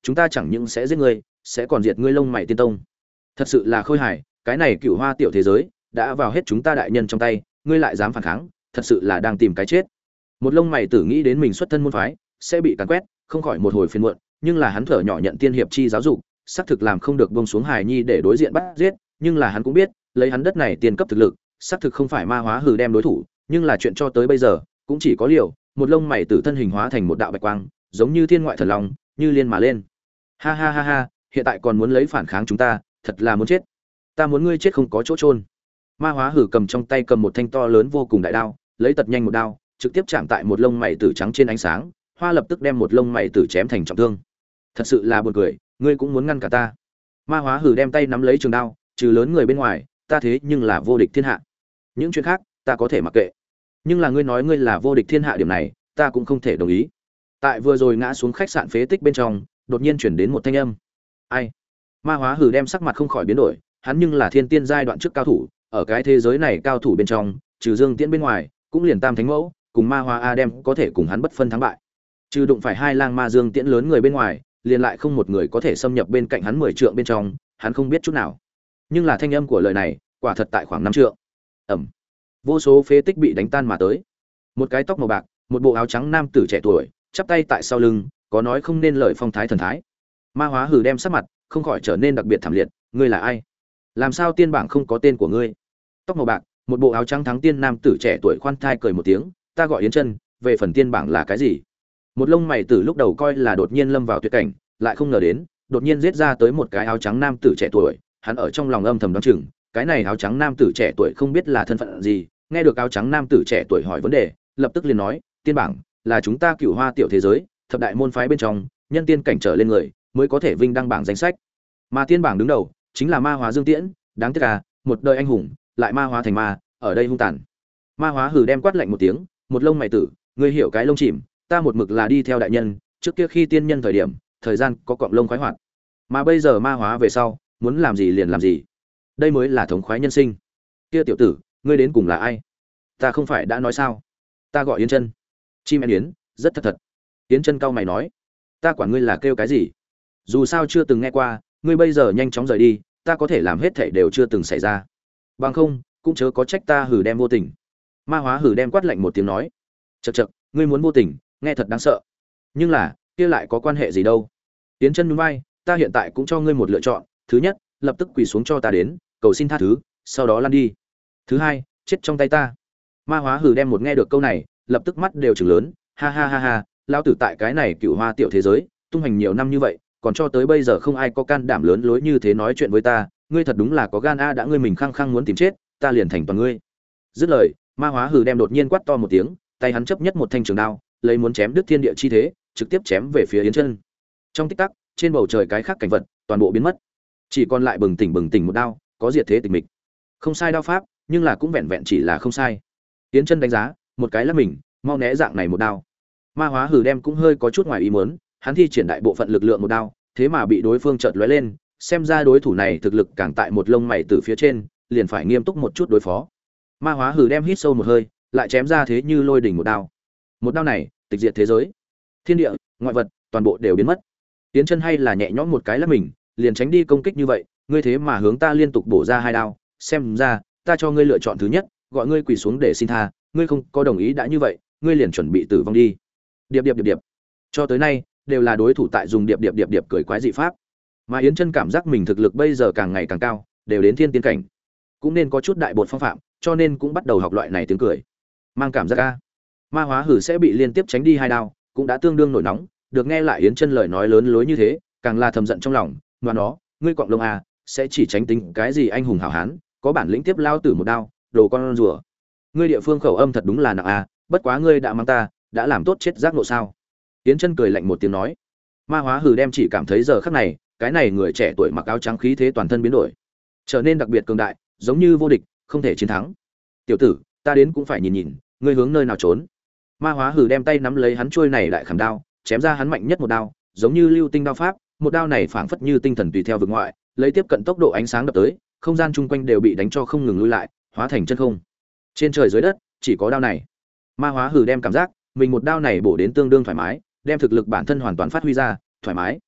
chúng ta chẳng những sẽ giết ngươi, sẽ còn diệt ngươi lông mày tiên tông. Thật sự là khôi hài, cái này Cựu Hoa tiểu thế giới đã vào hết chúng ta đại nhân trong tay, ngươi lại dám phản kháng, thật sự là đang tìm cái chết. Một lông mày tử nghĩ đến mình xuất thân môn phái sẽ bị càn quét, không khỏi một hồi phiền muộn, nhưng là hắn thở nhỏ nhận tiên hiệp chi giáo dục, xác thực làm không được buông xuống hài nhi để đối diện bắt giết, nhưng là hắn cũng biết, lấy hắn đất này tiên cấp thực lực, xác thực không phải Ma Hóa Hừ đem đối thủ, nhưng là chuyện cho tới bây giờ, cũng chỉ có liều, một lông mày tử thân hình hóa thành một đạo bạch quang, giống như thiên ngoại thần long, như liên mà lên. Ha ha ha ha, hiện tại còn muốn lấy phản kháng chúng ta, thật là muốn chết. Ta muốn ngươi chết không có chỗ chôn. Ma Hóa Hừ cầm trong tay cầm một thanh to lớn vô cùng đại đao, lấy tật nhanh một đao, trực tiếp chạm tại một lông mày tử trắng trên ánh sáng, hoa lập tức đem một lông mày tử chém thành trọng thương. Thật sự là buồn cười, ngươi cũng muốn ngăn cả ta. Ma Hóa Hừ đem tay nắm lấy trường đao, trừ lớn người bên ngoài, ta thế nhưng là vô địch thiên hạ. Những chuyện khác, ta có thể mặc kệ. Nhưng là ngươi nói ngươi là vô địch thiên hạ điểm này, ta cũng không thể đồng ý. Tại vừa rồi ngã xuống khách sạn phế tích bên trong, đột nhiên chuyển đến một thanh âm. Ai? Ma Hóa Hừ đem sắc mặt không khỏi biến đổi, hắn nhưng là thiên tiên giai đoạn trước cao thủ, ở cái thế giới này cao thủ bên trong, trừ Dương Tiễn bên ngoài, cũng liền Tam Thánh Mẫu, cùng Ma Hóa A đem có thể cùng hắn bất phân thắng bại. Trừ đụng phải hai lang ma Dương Tiễn lớn người bên ngoài, liền lại không một người có thể xâm nhập bên cạnh hắn mười trượng bên trong, hắn không biết chút nào. Nhưng là thanh âm của lời này, quả thật tại khoảng năm trượng. Ầm. Vô số phế tích bị đánh tan mà tới. Một cái tóc màu bạc, một bộ áo trắng nam tử trẻ tuổi, chắp tay tại sau lưng, có nói không nên lời phong thái thần thái. Ma Hóa Hừ đem sắc mặt không khỏi trở nên đặc biệt thảm liệt, ngươi là ai? Làm sao tiên bảng không có tên của ngươi? Tóc màu bạc, một bộ áo trắng thắng tiên nam tử trẻ tuổi khoan thai cười một tiếng, ta gọi Yến Chân, về phần tiên bảng là cái gì? Một lông mày tử lúc đầu coi là đột nhiên lâm vào tuyệt cảnh, lại không ngờ đến, đột nhiên giết ra tới một cái áo trắng nam tử trẻ tuổi, hắn ở trong lòng âm thầm đoán chừng, cái này áo trắng nam tử trẻ tuổi không biết là thân phận gì, nghe được áo trắng nam tử trẻ tuổi hỏi vấn đề, lập tức liền nói, tiên bảng là chúng ta Cửu Hoa tiểu thế giới, thập đại môn phái bên trong, nhân tiên cảnh trở lên người mới có thể vinh đăng bảng danh sách. Mà tiên bảng đứng đầu chính là Ma Hóa Dương Tiễn, đáng tiếc à, một đời anh hùng, lại ma hóa thành ma, ở đây hung tàn. Ma Hóa Hừ đem quát lạnh một tiếng, một lông mày tử, ngươi hiểu cái lông chìm, ta một mực là đi theo đại nhân, trước kia khi tiên nhân thời điểm, thời gian có cọng lông khoái hoạt. Mà bây giờ ma hóa về sau, muốn làm gì liền làm gì. Đây mới là thống khoái nhân sinh. Kia tiểu tử, ngươi đến cùng là ai? Ta không phải đã nói sao? Ta gọi Yến Chân. Chim én yến, rất thật thật. Yến Chân cau mày nói, ta quản ngươi là kêu cái gì? Dù sao chưa từng nghe qua, ngươi bây giờ nhanh chóng rời đi, ta có thể làm hết thảy đều chưa từng xảy ra. Bằng không, cũng chớ có trách ta Hừ đem vô tình. Ma Hóa Hừ đem quát lạnh một tiếng nói, chậc chậc, ngươi muốn vô tình, nghe thật đáng sợ. Nhưng là, kia lại có quan hệ gì đâu? Yến Chân nhún vai, ta hiện tại cũng cho ngươi một lựa chọn, thứ nhất, lập tức quỳ xuống cho ta đến, cầu xin tha thứ, sau đó lăn đi. Thứ hai, chết trong tay ta. Ma Hóa Hừ đem một nghe được câu này, lập tức mắt đều trừng lớn, ha ha ha ha, lão tử tại cái này Cửu Hoa tiểu thế giới, tung hành nhiều năm như vậy, còn cho tới bây giờ không ai có can đảm lớn lối như thế nói chuyện với ta, ngươi thật đúng là có gan a, đã ngươi mình khăng khăng muốn tìm chết, ta liền thành toàn ngươi. Dứt lời, Ma Hóa Hừ đem đột nhiên quát to một tiếng, tay hắn chấp nhất một thanh trường đao, lấy muốn chém đứt thiên địa chi thế, trực tiếp chém về phía Yến Chân. Trong tích tắc, trên bầu trời cái khác cảnh vật toàn bộ biến mất, chỉ còn lại bừng tỉnh bừng tỉnh một đao, có diệt thế tịch mịch. Không sai đao pháp, nhưng là cũng vẹn vẹn chỉ là không sai. Yến Chân đánh giá, một cái là mình, mau né dạng này một đao. Ma Hóa Hừ đem cũng hơi có chút ngoài ý muốn, hắn thi triển đại bộ phận lực lượng một đao, thế mà bị đối phương chợt lóe lên, xem ra đối thủ này thực lực càng tại một lông mày từ phía trên, liền phải nghiêm túc một chút đối phó. Ma Hóa Hừ đem hít sâu một hơi, lại chém ra thế như lôi đỉnh một đao. Một đao này, tịch diệt thế giới, thiên địa, ngoại vật, toàn bộ đều biến mất. Yến Chân hay là nhẹ nhõm một cái lắc mình, liền tránh đi công kích như vậy, ngươi thế mà hướng ta liên tục bổ ra hai đao, xem ra, ta cho ngươi lựa chọn thứ nhất, gọi ngươi quỳ xuống để xin tha, ngươi không có đồng ý đã như vậy, ngươi liền chuẩn bị tử vong đi. Điệp điệp điệp điệp. Cho tới nay, đều là đối thủ tại dùng điệp điệp điệp điệp cười quái dị pháp. Mà Yến Chân cảm giác mình thực lực bây giờ càng ngày càng cao, đều đến thiên tiên cảnh, cũng nên có chút đại bột phong phạm, cho nên cũng bắt đầu học loại này tiếng cười. Mang cảm giác a. Ma Hóa Hừ sẽ bị liên tiếp tránh đi hai đao, cũng đã tương đương nổi nóng, được nghe lại Yến Chân lời nói lớn lối như thế, càng là thầm giận trong lòng, mà nó, ngươi quặng lông a, sẽ chỉ tránh tính cái gì anh hùng hảo hán, có bản lĩnh tiếp lao tử một đao, đồ con rùa. Ngươi địa phương khẩu âm thật đúng là nặng a, bất quá ngươi đã mang ta, đã làm tốt chết giác nộ sao? Yến Chân cười lạnh một tiếng nói. Ma Hóa Hừ đem chỉ cảm thấy giờ khắc này, cái này người trẻ tuổi mặc áo trắng khí thế toàn thân biến đổi, trở nên đặc biệt cường đại, giống như vô địch, không thể chiến thắng. Tiểu tử, ta đến cũng phải nhìn nhìn, ngươi hướng nơi nào trốn. Ma Hóa Hừ đem tay nắm lấy hắn chuôi này đại khảm đao, chém ra hắn mạnh nhất một đao, giống như lưu tinh đao pháp, một đao này phảng phất như tinh thần tùy theo vực ngoại, lấy tiếp cận tốc độ ánh sáng đập tới, không gian chung quanh đều bị đánh cho không ngừng lui lại, hóa thành chân không. Trên trời dưới đất, chỉ có đao này. Ma Hóa Hừ đem cảm giác, mình một đao này bổ đến tương đương thoải mái, đem thực lực bản thân hoàn toàn phát huy ra, thoải mái.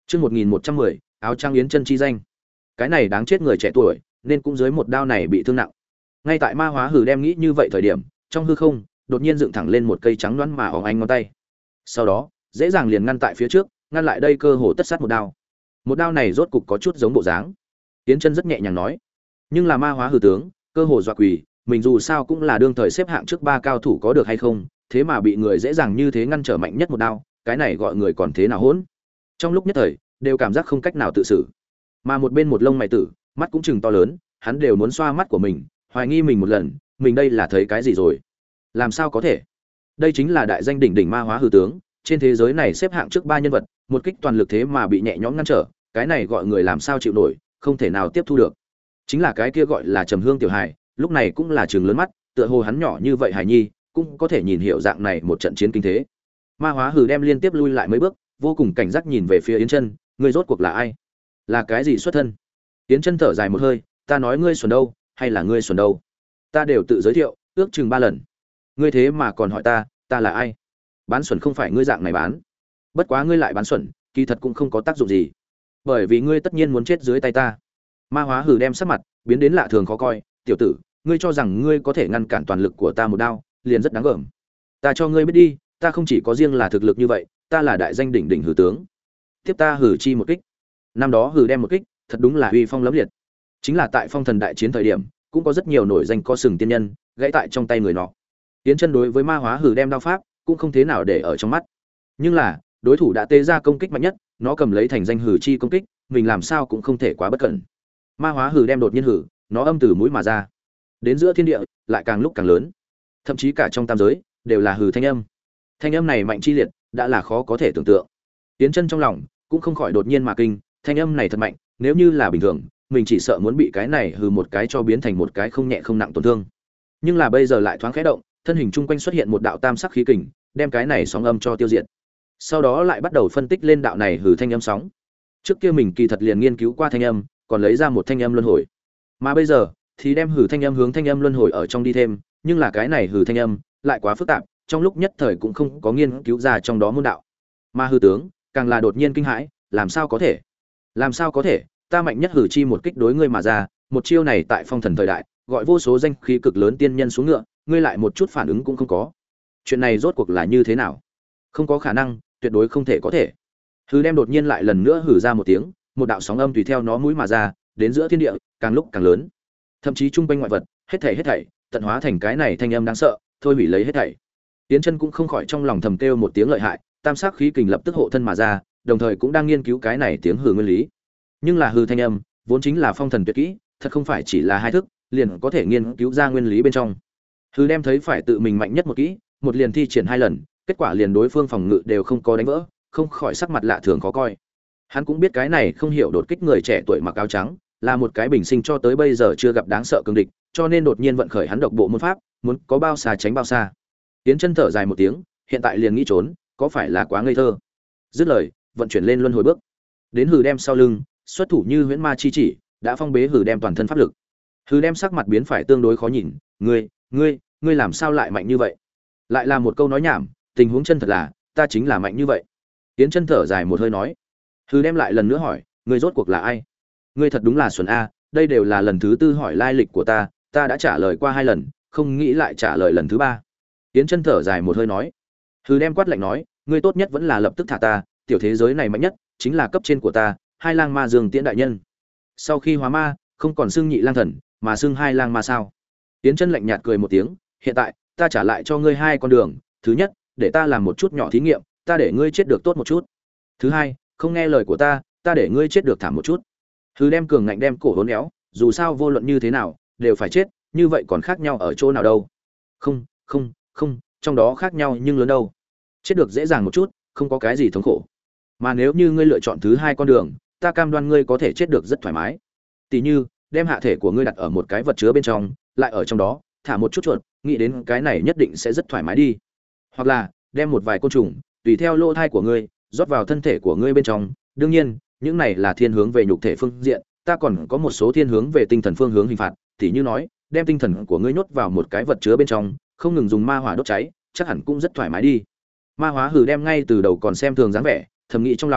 Chương một nghìn một trăm mười, áo trang yến chân chi danh. Cái này đáng chết người trẻ tuổi, nên cũng dưới một đao này bị thương nặng. Ngay tại Ma Hóa Hử đem nghĩ như vậy thời điểm, trong hư không, đột nhiên dựng thẳng lên một cây trắng loãng mà óng ánh ngón tay. Sau đó, dễ dàng liền ngăn tại phía trước, ngăn lại đây cơ hồ tất sát một đao. Một đao này rốt cục có chút giống bộ dáng. Yến chân rất nhẹ nhàng nói, nhưng là Ma Hóa Hử tướng, cơ hồ dọa quỳ, mình dù sao cũng là đương thời xếp hạng trước ba cao thủ có được hay không, thế mà bị người dễ dàng như thế ngăn trở mạnh nhất một đao, cái này gọi người còn thế nào hỗn. Trong lúc nhất thời, đều cảm giác không cách nào tự xử. Mà một bên một lông mày tử, mắt cũng chừng to lớn, hắn đều muốn xoa mắt của mình, hoài nghi mình một lần, mình đây là thấy cái gì rồi? Làm sao có thể? Đây chính là đại danh đỉnh đỉnh Ma Hóa Hử tướng, trên thế giới này xếp hạng trước ba nhân vật, một kích toàn lực thế mà bị nhẹ nhõm ngăn trở, cái này gọi người làm sao chịu nổi, không thể nào tiếp thu được. Chính là cái kia gọi là Trầm Hương tiểu hài, lúc này cũng là trừng lớn mắt, tựa hồ hắn nhỏ như vậy hài nhi, cũng có thể nhìn hiểu dạng này một trận chiến kinh thế. Ma Hóa Hử đem liên tiếp lui lại mấy bước, vô cùng cảnh giác nhìn về phía Yến Chân, ngươi rốt cuộc là ai? Là cái gì xuất thân? Yến Chân thở dài một hơi, ta nói ngươi xuẩn đâu, hay là ngươi xuẩn đâu? Ta đều tự giới thiệu, ước chừng ba lần. Ngươi thế mà còn hỏi ta, ta là ai? Bán xuẩn không phải ngươi dạng này bán. Bất quá ngươi lại bán xuẩn, kỳ thật cũng không có tác dụng gì. Bởi vì ngươi tất nhiên muốn chết dưới tay ta. Ma Hóa Hử đem sắc mặt biến đến lạ thường khó coi, tiểu tử, ngươi cho rằng ngươi có thể ngăn cản toàn lực của ta một đao, liền rất đáng gờm. Ta cho ngươi biết đi, ta không chỉ có riêng là thực lực như vậy, ta là đại danh đỉnh đỉnh Hử tướng. Tiếp ta Hử chi một kích. Năm đó Hử đem một kích, thật đúng là uy phong lẫm liệt. Chính là tại Phong Thần đại chiến thời điểm, cũng có rất nhiều nổi danh co sừng tiên nhân, gãy tại trong tay người nọ. Tiến Chân đối với Ma Hóa Hử đem đao pháp, cũng không thế nào để ở trong mắt. Nhưng là, đối thủ đã tê ra công kích mạnh nhất, nó cầm lấy thành danh Hử chi công kích, mình làm sao cũng không thể quá bất cẩn. Ma Hóa Hử đem đột nhiên hử, nó âm từ mũi mà ra, đến giữa thiên địa, lại càng lúc càng lớn. Thậm chí cả trong tam giới, đều là hử thanh âm. Thanh âm này mạnh chi liệt, đã là khó có thể tưởng tượng. Tiến Chân trong lòng cũng không khỏi đột nhiên mà kinh, thanh âm này thật mạnh, nếu như là bình thường, mình chỉ sợ muốn bị cái này hừ một cái cho biến thành một cái không nhẹ không nặng tổn thương. Nhưng là bây giờ lại thoáng khẽ động, thân hình chung quanh xuất hiện một đạo tam sắc khí kình, đem cái này sóng âm cho tiêu diệt. Sau đó lại bắt đầu phân tích lên đạo này hừ thanh âm sóng. Trước kia mình kỳ thật liền nghiên cứu qua thanh âm, còn lấy ra một thanh âm luân hồi. Mà bây giờ thì đem hừ thanh âm hướng thanh âm luân hồi ở trong đi thêm, nhưng là cái này hừ thanh âm lại quá phức tạp, trong lúc nhất thời cũng không có nghiên cứu ra trong đó môn đạo. Mà hừ tướng càng là đột nhiên kinh hãi, làm sao có thể? Làm sao có thể? Ta mạnh nhất hử chi một kích đối ngươi mà ra, một chiêu này tại Phong Thần thời đại, gọi vô số danh khí cực lớn tiên nhân xuống ngựa, ngươi lại một chút phản ứng cũng không có. Chuyện này rốt cuộc là như thế nào? Không có khả năng, tuyệt đối không thể có thể. Hừ đem đột nhiên lại lần nữa hử ra một tiếng, một đạo sóng âm tùy theo nó mũi mà ra, đến giữa thiên địa, càng lúc càng lớn. Thậm chí trung quanh ngoại vật, hết thảy hết thảy, tận hóa thành cái này thanh âm đáng sợ, thôi hủy lấy hết thảy. Tiến Chân cũng không khỏi trong lòng thầm kêu một tiếng lợi hại, tam sắc khí kình lập tức hộ thân mà ra, đồng thời cũng đang nghiên cứu cái này tiếng hừ nguyên lý. Nhưng là hừ thanh âm, vốn chính là phong thần tuyệt kỹ, thật không phải chỉ là hai thức, liền có thể nghiên cứu ra nguyên lý bên trong. Hừ đem thấy phải tự mình mạnh nhất một kỹ, một liền thi triển hai lần, kết quả liền đối phương phòng ngự đều không có đánh vỡ, không khỏi sắc mặt lạ thường khó coi. Hắn cũng biết cái này không hiểu đột kích người trẻ tuổi mặc áo trắng, là một cái bình sinh cho tới bây giờ chưa gặp đáng sợ cường địch, cho nên đột nhiên vận khởi hắn độc bộ môn pháp, muốn có bao xa tránh bao xa. Tiến Chân thở dài một tiếng, hiện tại liền nghĩ trốn, có phải là quá ngây thơ? Dứt lời, vận chuyển lên luân hồi bước. Đến hừ đem sau lưng, xuất thủ như huyễn ma chi chỉ, đã phong bế hừ đem toàn thân pháp lực. Hừ đem sắc mặt biến phải tương đối khó nhìn, "Ngươi, ngươi, ngươi làm sao lại mạnh như vậy?" Lại là một câu nói nhảm, tình huống chân thật là, ta chính là mạnh như vậy. Tiến Chân thở dài một hơi nói. Hừ đem lại lần nữa hỏi, "Ngươi rốt cuộc là ai?" "Ngươi thật đúng là xuẩn a, đây đều là lần thứ tư hỏi lai lịch của ta, ta đã trả lời qua hai lần, không nghĩ lại trả lời lần thứ ba." Tiến Chân thở dài một hơi nói. Hừ đem quát lạnh nói, "Ngươi tốt nhất vẫn là lập tức thả ta, tiểu thế giới này mạnh nhất chính là cấp trên của ta, Hai Lang Ma Dương Tiễn đại nhân." Sau khi hóa ma, không còn xưng Nhị Lang thần, mà xưng Hai Lang Ma sao? Tiến Chân lạnh nhạt cười một tiếng, "Hiện tại, ta trả lại cho ngươi hai con đường, thứ nhất, để ta làm một chút nhỏ thí nghiệm, ta để ngươi chết được tốt một chút. Thứ hai, không nghe lời của ta, ta để ngươi chết được thảm một chút." Hừ đem cường ngạnh đem cổ hốn éo, dù sao vô luận như thế nào, đều phải chết, như vậy còn khác nhau ở chỗ nào đâu? Không, không, không, trong đó khác nhau nhưng lớn đâu. Chết được dễ dàng một chút, không có cái gì thống khổ. Mà nếu như ngươi lựa chọn thứ hai con đường, ta cam đoan ngươi có thể chết được rất thoải mái. Tỷ như, đem hạ thể của ngươi đặt ở một cái vật chứa bên trong, lại ở trong đó thả một chút chuột, nghĩ đến cái này nhất định sẽ rất thoải mái đi. Hoặc là, đem một vài côn trùng, tùy theo lỗ thai của ngươi, rót vào thân thể của ngươi bên trong, đương nhiên, những này là thiên hướng về nhục thể phương diện, ta còn có một số thiên hướng về tinh thần phương hướng hình phạt, tỉ như nói, đem tinh thần của ngươi nhốt vào một cái vật chứa bên trong, không ngừng dùng ma hỏa đốt cháy, chắc hẳn cũng rất thoải mái đi. Ma Hóa Hử đem ngay từ đầu còn xem thường dáng vẻ, thầm nghĩ trong lòng,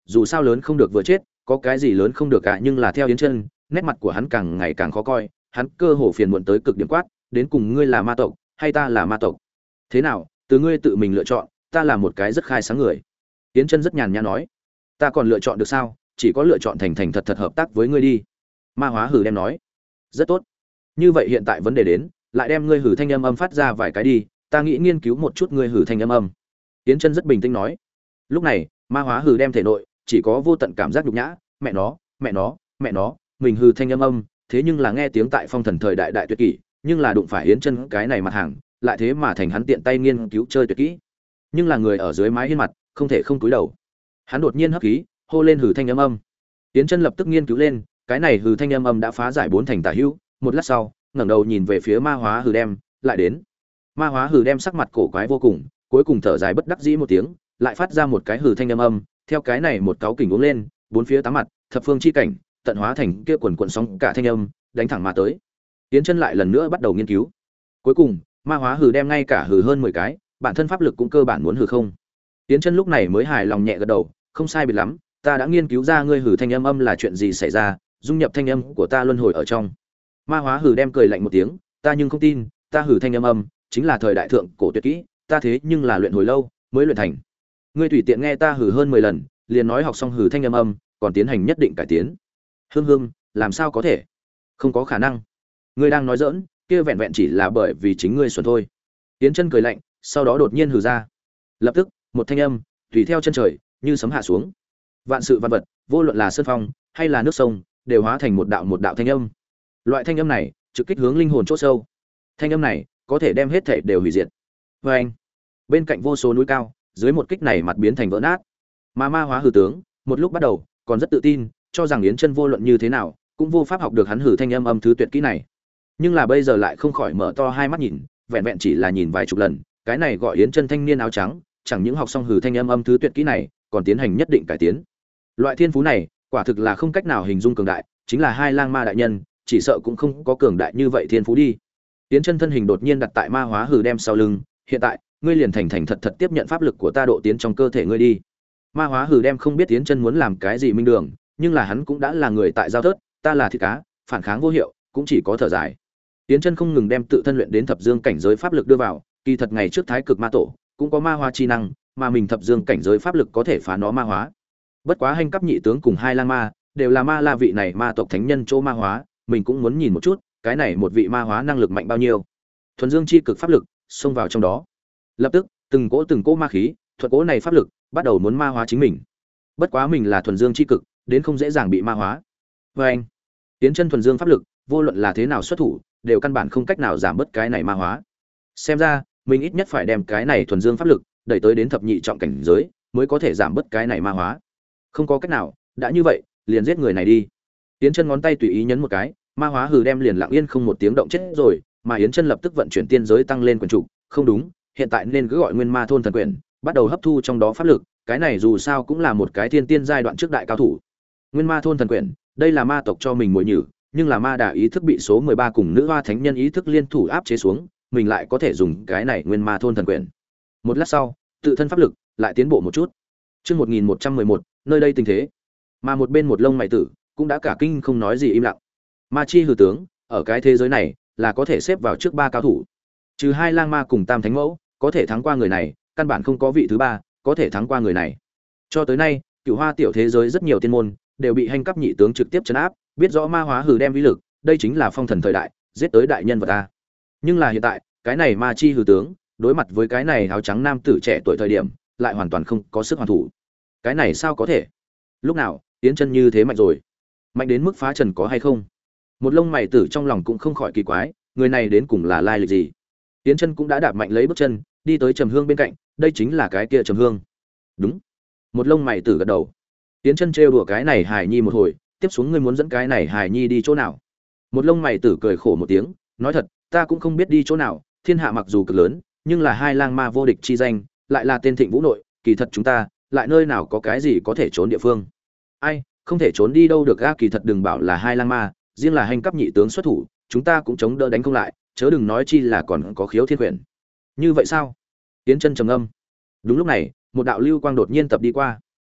dù sao lớn không được vừa chết, có cái gì lớn không được cả, nhưng là theo Yến Chân, nét mặt của hắn càng ngày càng khó coi, hắn cơ hồ phiền muộn tới cực điểm quát, đến cùng ngươi là ma tộc, hay ta là ma tộc? Thế nào, từ ngươi tự mình lựa chọn, ta là một cái rất khai sáng người. Yến Chân rất nhàn nhã nói, ta còn lựa chọn được sao, chỉ có lựa chọn thành thành thật thật hợp tác với ngươi đi. Ma Hóa hừ đem nói, rất tốt. Như vậy hiện tại vấn đề đến, lại đem ngươi hử thanh âm âm phát ra vài cái đi, ta nghĩ nghiên cứu một chút ngươi hử thanh âm âm. Yến Chân rất bình tĩnh nói. Lúc này, Ma Hóa hừ đem thể nội chỉ có vô tận cảm giác nhục nhã, mẹ nó, mẹ nó, mẹ nó, mình hừ thanh âm âm, thế nhưng là nghe tiếng tại phong thần thời đại đại tuyệt kỹ, nhưng là đụng phải Yến Chân cái này mặt hàng, lại thế mà thành hắn tiện tay nghiên cứu chơi tuyệt kỹ. Nhưng là người ở dưới mái hiên mặt, không thể không cúi đầu. Hắn đột nhiên hấp khí, hô lên hừ thanh âm âm. Yến Chân lập tức nghiên cứu lên, cái này hừ thanh âm âm đã phá giải bốn thành tả hữu, một lát sau, ngẩng đầu nhìn về phía Ma Hóa hừ đem, lại đến. Ma Hóa hừ đem sắc mặt cổ quái vô cùng, cuối cùng thở dài bất đắc dĩ một tiếng, lại phát ra một cái hừ thanh âm âm, theo cái này một cáo kình uống lên, bốn phía tám mặt, thập phương chi cảnh, tận hóa thành kia quần quần sóng cả thanh âm, đánh thẳng mà tới. Yến Chân lại lần nữa bắt đầu nghiên cứu. Cuối cùng, Ma Hóa hừ đem ngay cả hừ hơn mười cái, bản thân pháp lực cũng cơ bản muốn hừ không. Yến Chân lúc này mới hài lòng nhẹ gật đầu, không sai biệt lắm, ta đã nghiên cứu ra ngươi hừ thanh âm âm là chuyện gì xảy ra, dung nhập thanh âm của ta luân hồi ở trong. Ma Hóa hừ đem cười lạnh một tiếng, ta nhưng không tin, ta hừ thanh âm âm chính là thời đại thượng cổ tuyệt kỹ, ta thế nhưng là luyện hồi lâu mới luyện thành. Ngươi tùy tiện nghe ta hừ hơn mười lần, liền nói học xong hừ thanh âm âm, còn tiến hành nhất định cải tiến. Hương Hương, làm sao có thể? Không có khả năng. Ngươi đang nói giỡn, kia vẹn vẹn chỉ là bởi vì chính ngươi xuẩn thôi. Yến Chân cười lạnh, sau đó đột nhiên hừ ra. Lập tức, một thanh âm tùy theo chân trời, như sấm hạ xuống. Vạn sự văn vật, vô luận là sơn phong hay là nước sông, đều hóa thành một đạo một đạo thanh âm. Loại thanh âm này trực kích hướng linh hồn chỗ sâu. Thanh âm này có thể đem hết thể đều hủy diệt. Và anh, bên cạnh vô số núi cao, dưới một kích này mặt biến thành vỡ nát. Mà Ma Hóa hừ tướng, một lúc bắt đầu còn rất tự tin, cho rằng Yến Chân vô luận như thế nào cũng vô pháp học được hắn hử thanh âm âm thứ tuyệt kỹ này. Nhưng là bây giờ lại không khỏi mở to hai mắt nhìn, vẹn vẹn chỉ là nhìn vài chục lần, cái này gọi Yến Chân thanh niên áo trắng, chẳng những học xong hử thanh âm âm thứ tuyệt kỹ này, còn tiến hành nhất định cải tiến. Loại thiên phú này, quả thực là không cách nào hình dung cường đại, chính là Hai Lang Ma đại nhân, chỉ sợ cũng không có cường đại như vậy thiên phú đi. Yến Chân thân hình đột nhiên đặt tại Ma Hóa hừ đem sau lưng, hiện tại, ngươi liền thành thành thật thật tiếp nhận pháp lực của ta độ tiến trong cơ thể ngươi đi. Ma Hóa hừ đem không biết Yến Chân muốn làm cái gì minh đường, nhưng là hắn cũng đã là người tại giao thớt, ta là thịt cá, phản kháng vô hiệu, cũng chỉ có thở dài. Yến Chân không ngừng đem tự thân luyện đến thập dương cảnh giới pháp lực đưa vào, kỳ thật ngày trước Thái Cực Ma Tổ cũng có ma hóa chi năng, mà mình thập dương cảnh giới pháp lực có thể phá nó ma hóa. Bất quá Hành Cấp nhị tướng cùng Hai Lang Ma đều là ma la vị này ma tộc thánh nhân chỗ ma hóa, mình cũng muốn nhìn một chút, cái này một vị ma hóa năng lực mạnh bao nhiêu. Thuần dương chi cực pháp lực xông vào trong đó. Lập tức, từng cỗ từng cỗ ma khí, thuật cỗ này pháp lực bắt đầu muốn ma hóa chính mình. Bất quá mình là thuần dương chi cực, đến không dễ dàng bị ma hóa. Và anh, Yến Chân thuần dương pháp lực, vô luận là thế nào xuất thủ, đều căn bản không cách nào giảm bớt cái này ma hóa. Xem ra, mình ít nhất phải đem cái này thuần dương pháp lực đẩy tới đến thập nhị trọng cảnh giới, mới có thể giảm bớt cái này ma hóa. Không có cách nào, đã như vậy, liền giết người này đi. Yến Chân ngón tay tùy ý nhấn một cái, ma hóa hừ đem liền lặng yên không một tiếng động chết rồi, mà Yến Chân lập tức vận chuyển tiên giới tăng lên quyền trụ, không đúng, hiện tại nên cứ gọi Nguyên Ma thôn thần quyền, bắt đầu hấp thu trong đó pháp lực, cái này dù sao cũng là một cái thiên tiên giai đoạn trước đại cao thủ. Nguyên Ma thôn thần quyền, đây là ma tộc cho mình mồi nhử, nhưng là ma đà ý thức bị số mười ba cùng nữ hoa thánh nhân ý thức liên thủ áp chế xuống, mình lại có thể dùng cái này Nguyên Ma thôn thần quyền. Một lát sau, tự thân pháp lực lại tiến bộ một chút. Chương một nghìn một trăm mười một, nơi đây tình thế. Mà một bên một lông mày tử cũng đã cả kinh không nói gì im lặng. Ma chi hư tướng, ở cái thế giới này là có thể xếp vào trước ba cao thủ. Trừ Hai Lang Ma cùng Tam Thánh Mẫu, có thể thắng qua người này, căn bản không có vị thứ ba có thể thắng qua người này. Cho tới nay, Cửu Hoa tiểu thế giới rất nhiều tiên môn đều bị Hành Cấp nhị tướng trực tiếp trấn áp, biết rõ ma hóa hừ đem uy lực, đây chính là phong thần thời đại, giết tới đại nhân vật a. Nhưng là hiện tại, cái này ma chi hừ tướng, đối mặt với cái này áo trắng nam tử trẻ tuổi thời điểm, lại hoàn toàn không có sức hoàn thủ. Cái này sao có thể? Lúc nào, Yến Chân như thế mạnh rồi? Mạnh đến mức phá trần có hay không? Một lông mày tử trong lòng cũng không khỏi kỳ quái, người này đến cùng là lai lịch gì? Yến Chân cũng đã đạp mạnh lấy bước chân, đi tới Trầm Hương bên cạnh, đây chính là cái kia Trầm Hương. Đúng. Một lông mày tử gật đầu. Yến Chân trêu đùa cái này hài nhi một hồi, tiếp xuống ngươi muốn dẫn cái này hài nhi đi chỗ nào? Một lông mày tử cười khổ một tiếng, nói thật, ta cũng không biết đi chỗ nào, thiên hạ mặc dù cực lớn, nhưng là Hai Lang Ma vô địch chi danh, lại là tên thịnh vũ nội, kỳ thật chúng ta, lại nơi nào có cái gì có thể trốn địa phương. Ai, không thể trốn đi đâu được a, kỳ thật đừng bảo là Hai Lang Ma, riêng là Hành Cấp nhị tướng xuất thủ, chúng ta cũng chống đỡ đánh không lại, chớ đừng nói chi là còn có Khiếu Thiên Quyển. Như vậy sao? Yến Chân trầm ngâm. Đúng lúc này, một đạo lưu quang đột nhiên tập đi qua.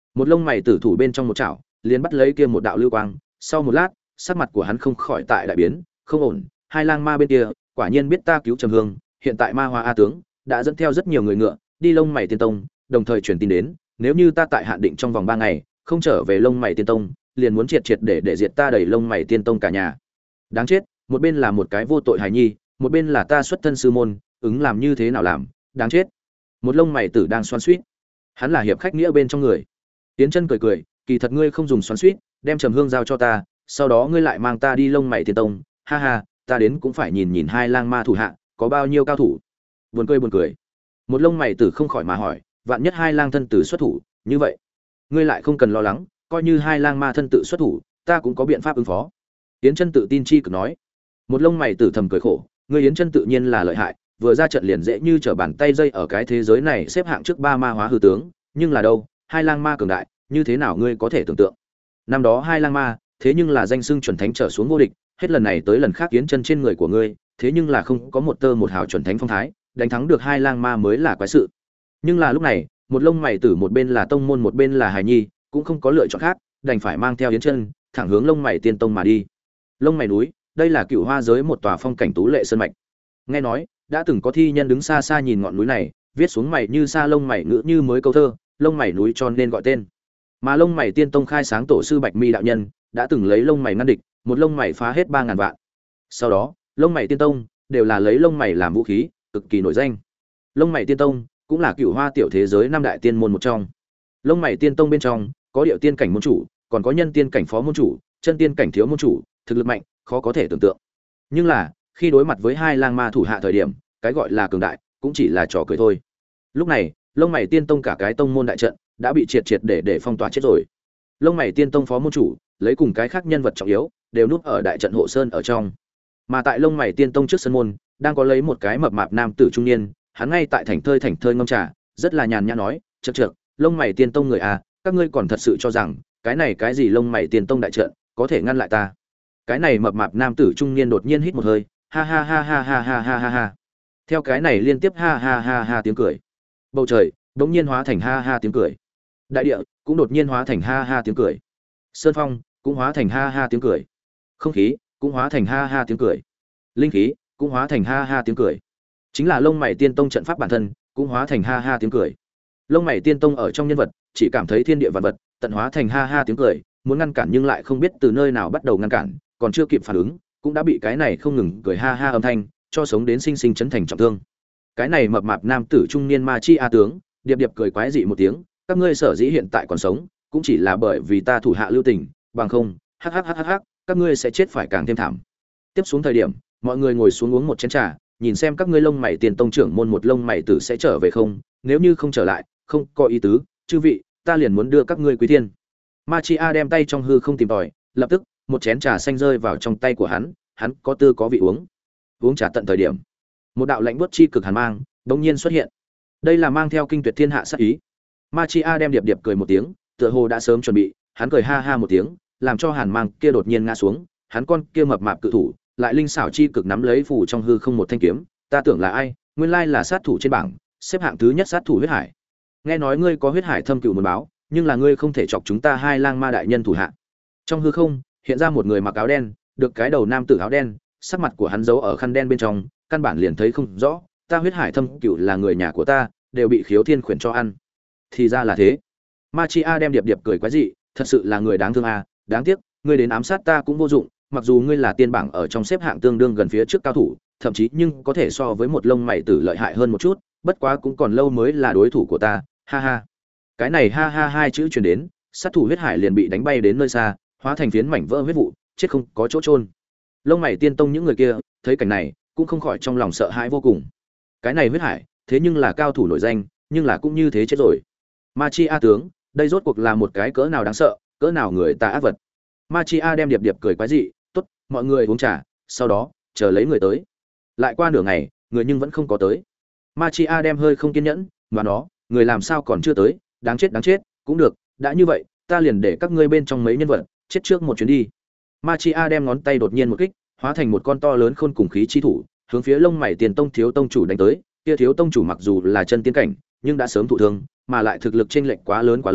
Một lông mày tử thủ bên trong một chảo, liền bắt lấy kia một đạo lưu quang, sau một lát, sắc mặt của hắn không khỏi tại đại biến, không ổn, hai lang ma bên kia, quả nhiên biết ta cứu Trầm Hương, hiện tại Ma Hoa A tướng đã dẫn theo rất nhiều người ngựa, đi Lông Mày Tiên Tông, đồng thời truyền tin đến, nếu như ta tại hạn định trong vòng ba ngày, không trở về Lông Mày Tiên Tông, liền muốn triệt triệt để để diệt ta đẩy Lông Mày Tiên Tông cả nhà. Đáng chết, một bên là một cái vô tội hài nhi, một bên là ta xuất thân sư môn, ứng làm như thế nào làm, đáng chết. Một lông mày tử đang xoắn xuýt. Hắn là hiệp khách nghĩa bên trong người. Tiến Chân cười cười, kỳ thật ngươi không dùng xoắn xuýt, đem Trầm Hương giao cho ta, sau đó ngươi lại mang ta đi Lông Mày Tiên Tông, ha ha, ta đến cũng phải nhìn nhìn hai lang ma thủ hạ có bao nhiêu cao thủ. Buồn cười buồn cười. Một lông mày tử không khỏi mà hỏi, vạn nhất hai lang thân tử xuất thủ, như vậy, ngươi lại không cần lo lắng, coi như hai lang ma thân tự xuất thủ, ta cũng có biện pháp ứng phó. Yến Chân tự tin chi cực nói. Một lông mày tử thầm cười khổ, ngươi Yến Chân tự nhiên là lợi hại, vừa ra trận liền dễ như trở bàn tay dây ở cái thế giới này xếp hạng trước ba ma hóa hư tướng, nhưng là đâu, hai lang ma cường đại, như thế nào ngươi có thể tưởng tượng. Năm đó hai lang ma, thế nhưng là danh xưng chuẩn thánh trở xuống vô địch, hết lần này tới lần khác Yến Chân trên người của ngươi, thế nhưng là không có một tơ một hào chuẩn thánh phong thái, đánh thắng được hai lang ma mới là quái sự. Nhưng là lúc này, một lông mày tử một bên là tông môn một bên là hài nhi, cũng không có lựa chọn khác, đành phải mang theo Yến Chân, thẳng hướng Lông Mày Tiên Tông mà đi. Lông Mày núi, đây là Cựu Hoa giới một tòa phong cảnh tú lệ sơn mạch. Nghe nói, đã từng có thi nhân đứng xa xa nhìn ngọn núi này, viết xuống mày như sa lông mày ngữ như mới câu thơ, Lông Mày núi cho nên gọi tên. Mà Lông Mày Tiên Tông khai sáng tổ sư Bạch Mi đạo nhân, đã từng lấy lông mày ngăn địch, một lông mày phá hết ba ngàn vạn. Sau đó, Lông Mày Tiên Tông đều là lấy lông mày làm vũ khí, cực kỳ nổi danh. Lông Mày Tiên Tông cũng là Cựu Hoa tiểu thế giới năm đại tiên môn một trong. Lông Mày Tiên Tông bên trong có điệu tiên cảnh môn chủ, còn có nhân tiên cảnh phó môn chủ, chân tiên cảnh thiếu môn chủ, thực lực mạnh, khó có thể tưởng tượng. Nhưng là, khi đối mặt với hai lang ma thủ hạ thời điểm, cái gọi là cường đại, cũng chỉ là trò cười thôi. Lúc này, Lông Mày Tiên Tông cả cái tông môn đại trận đã bị triệt triệt để để phong tỏa chết rồi. Lông Mày Tiên Tông phó môn chủ, lấy cùng cái khác nhân vật trọng yếu, đều núp ở đại trận hộ sơn ở trong. Mà tại Lông Mày Tiên Tông trước sân môn, đang có lấy một cái mập mạp nam tử trung niên, hắn ngay tại thành thơi thành thơi ngâm trà, rất là nhàn nhã nói, "Chậc chậc, Lông Mày Tiên Tông người à, các ngươi còn thật sự cho rằng cái này cái gì Lông Mày Tiên Tông đại trận có thể ngăn lại ta?" Cái này mập mạp nam tử trung niên đột nhiên hít một hơi, ha ha ha ha ha ha ha ha ha. Theo cái này liên tiếp ha ha ha ha tiếng cười. Bầu trời bỗng nhiên hóa thành ha ha tiếng cười. Đại địa cũng đột nhiên hóa thành ha ha tiếng cười. Sơn phong cũng hóa thành ha ha tiếng cười. Không khí cũng hóa thành ha ha tiếng cười. Linh khí cũng hóa thành ha ha tiếng cười. Chính là Lông Mày Tiên Tông trận pháp bản thân cũng hóa thành ha ha tiếng cười. Lông Mày Tiên Tông ở trong nhân vật, chỉ cảm thấy thiên địa vạn vật tận hóa thành ha ha tiếng cười, muốn ngăn cản nhưng lại không biết từ nơi nào bắt đầu ngăn cản, còn chưa kịp phản ứng, cũng đã bị cái này không ngừng cười ha ha âm thanh cho sống đến sinh sinh chấn thành trọng thương. Cái này mập mạp nam tử trung niên ma chi a tướng, điệp điệp cười quái dị một tiếng, các ngươi sở dĩ hiện tại còn sống, cũng chỉ là bởi vì ta thủ hạ lưu tình, bằng không, hắc hắc hắc hắc hắc, các ngươi sẽ chết phải càng thêm thảm. Tiếp xuống thời điểm, mọi người ngồi xuống uống một chén trà, nhìn xem các ngươi Lông Mày Tiên Tông trưởng môn một lông mày tử sẽ trở về không, nếu như không trở lại, không có ý tứ, chư vị, ta liền muốn đưa các ngươi quý thiên. Ma Chi A đem tay trong hư không tìm tòi, lập tức, một chén trà xanh rơi vào trong tay của hắn, hắn có tư có vị uống. Uống trà tận thời điểm, một đạo lạnh buốt chi cực hàn mang đột nhiên xuất hiện. Đây là mang theo kinh tuyệt thiên hạ sát ý. Ma Chi A đem điệp điệp cười một tiếng, tựa hồ đã sớm chuẩn bị, hắn cười ha ha một tiếng, làm cho hàn mang kia đột nhiên ngã xuống, hắn con kia mập mạp cự thủ, lại linh xảo chi cực nắm lấy phủ trong hư không một thanh kiếm, ta tưởng là ai, nguyên lai là sát thủ trên bảng, xếp hạng thứ nhất sát thủ huyết hải. Nghe nói ngươi có huyết hải thâm cửu muốn báo, nhưng là ngươi không thể chọc chúng ta hai lang ma đại nhân thủ hạ. Trong hư không hiện ra một người mặc áo đen, được cái đầu nam tử áo đen, sắc mặt của hắn giấu ở khăn đen bên trong, căn bản liền thấy không rõ, ta huyết hải thâm cửu là người nhà của ta, đều bị khiếu thiên khuyển cho ăn. Thì ra là thế. Ma Chi A đem điệp điệp cười quái dị, thật sự là người đáng thương a, đáng tiếc, ngươi đến ám sát ta cũng vô dụng, mặc dù ngươi là tiên bảng ở trong xếp hạng tương đương gần phía trước cao thủ, thậm chí nhưng có thể so với một lông mày tử lợi hại hơn một chút, bất quá cũng còn lâu mới là đối thủ của ta, ha ha. Cái này ha ha hai chữ truyền đến, sát thủ huyết hải liền bị đánh bay đến nơi xa, hóa thành phiến mảnh vỡ huyết vụ, chết không có chỗ chôn. Lông Mày Tiên Tông những người kia, thấy cảnh này, cũng không khỏi trong lòng sợ hãi vô cùng. Cái này huyết hải, thế nhưng là cao thủ nổi danh, nhưng là cũng như thế chết rồi. Ma Chi A tướng, đây rốt cuộc là một cái cỡ nào đáng sợ, cỡ nào người ta ác vật. Ma Chi A đem điệp điệp cười quái dị, "Tốt, mọi người uống trà, sau đó chờ lấy người tới." Lại qua nửa ngày, người nhưng vẫn không có tới. Ma Chi A đem hơi không kiên nhẫn, "Mà nó, người làm sao còn chưa tới, đáng chết đáng chết, cũng được, đã như vậy, ta liền để các ngươi bên trong mấy nhân vật chết trước một chuyến đi." Ma Chi A đem ngón tay đột nhiên một kích, hóa thành một con to lớn khôn cùng khí chi thủ, hướng phía Lông Mày Tiền Tông thiếu tông chủ đánh tới. Kia thiếu tông chủ mặc dù là chân tiên cảnh, nhưng đã sớm thụ thương, mà lại thực lực chênh lệch quá lớn quá lớn,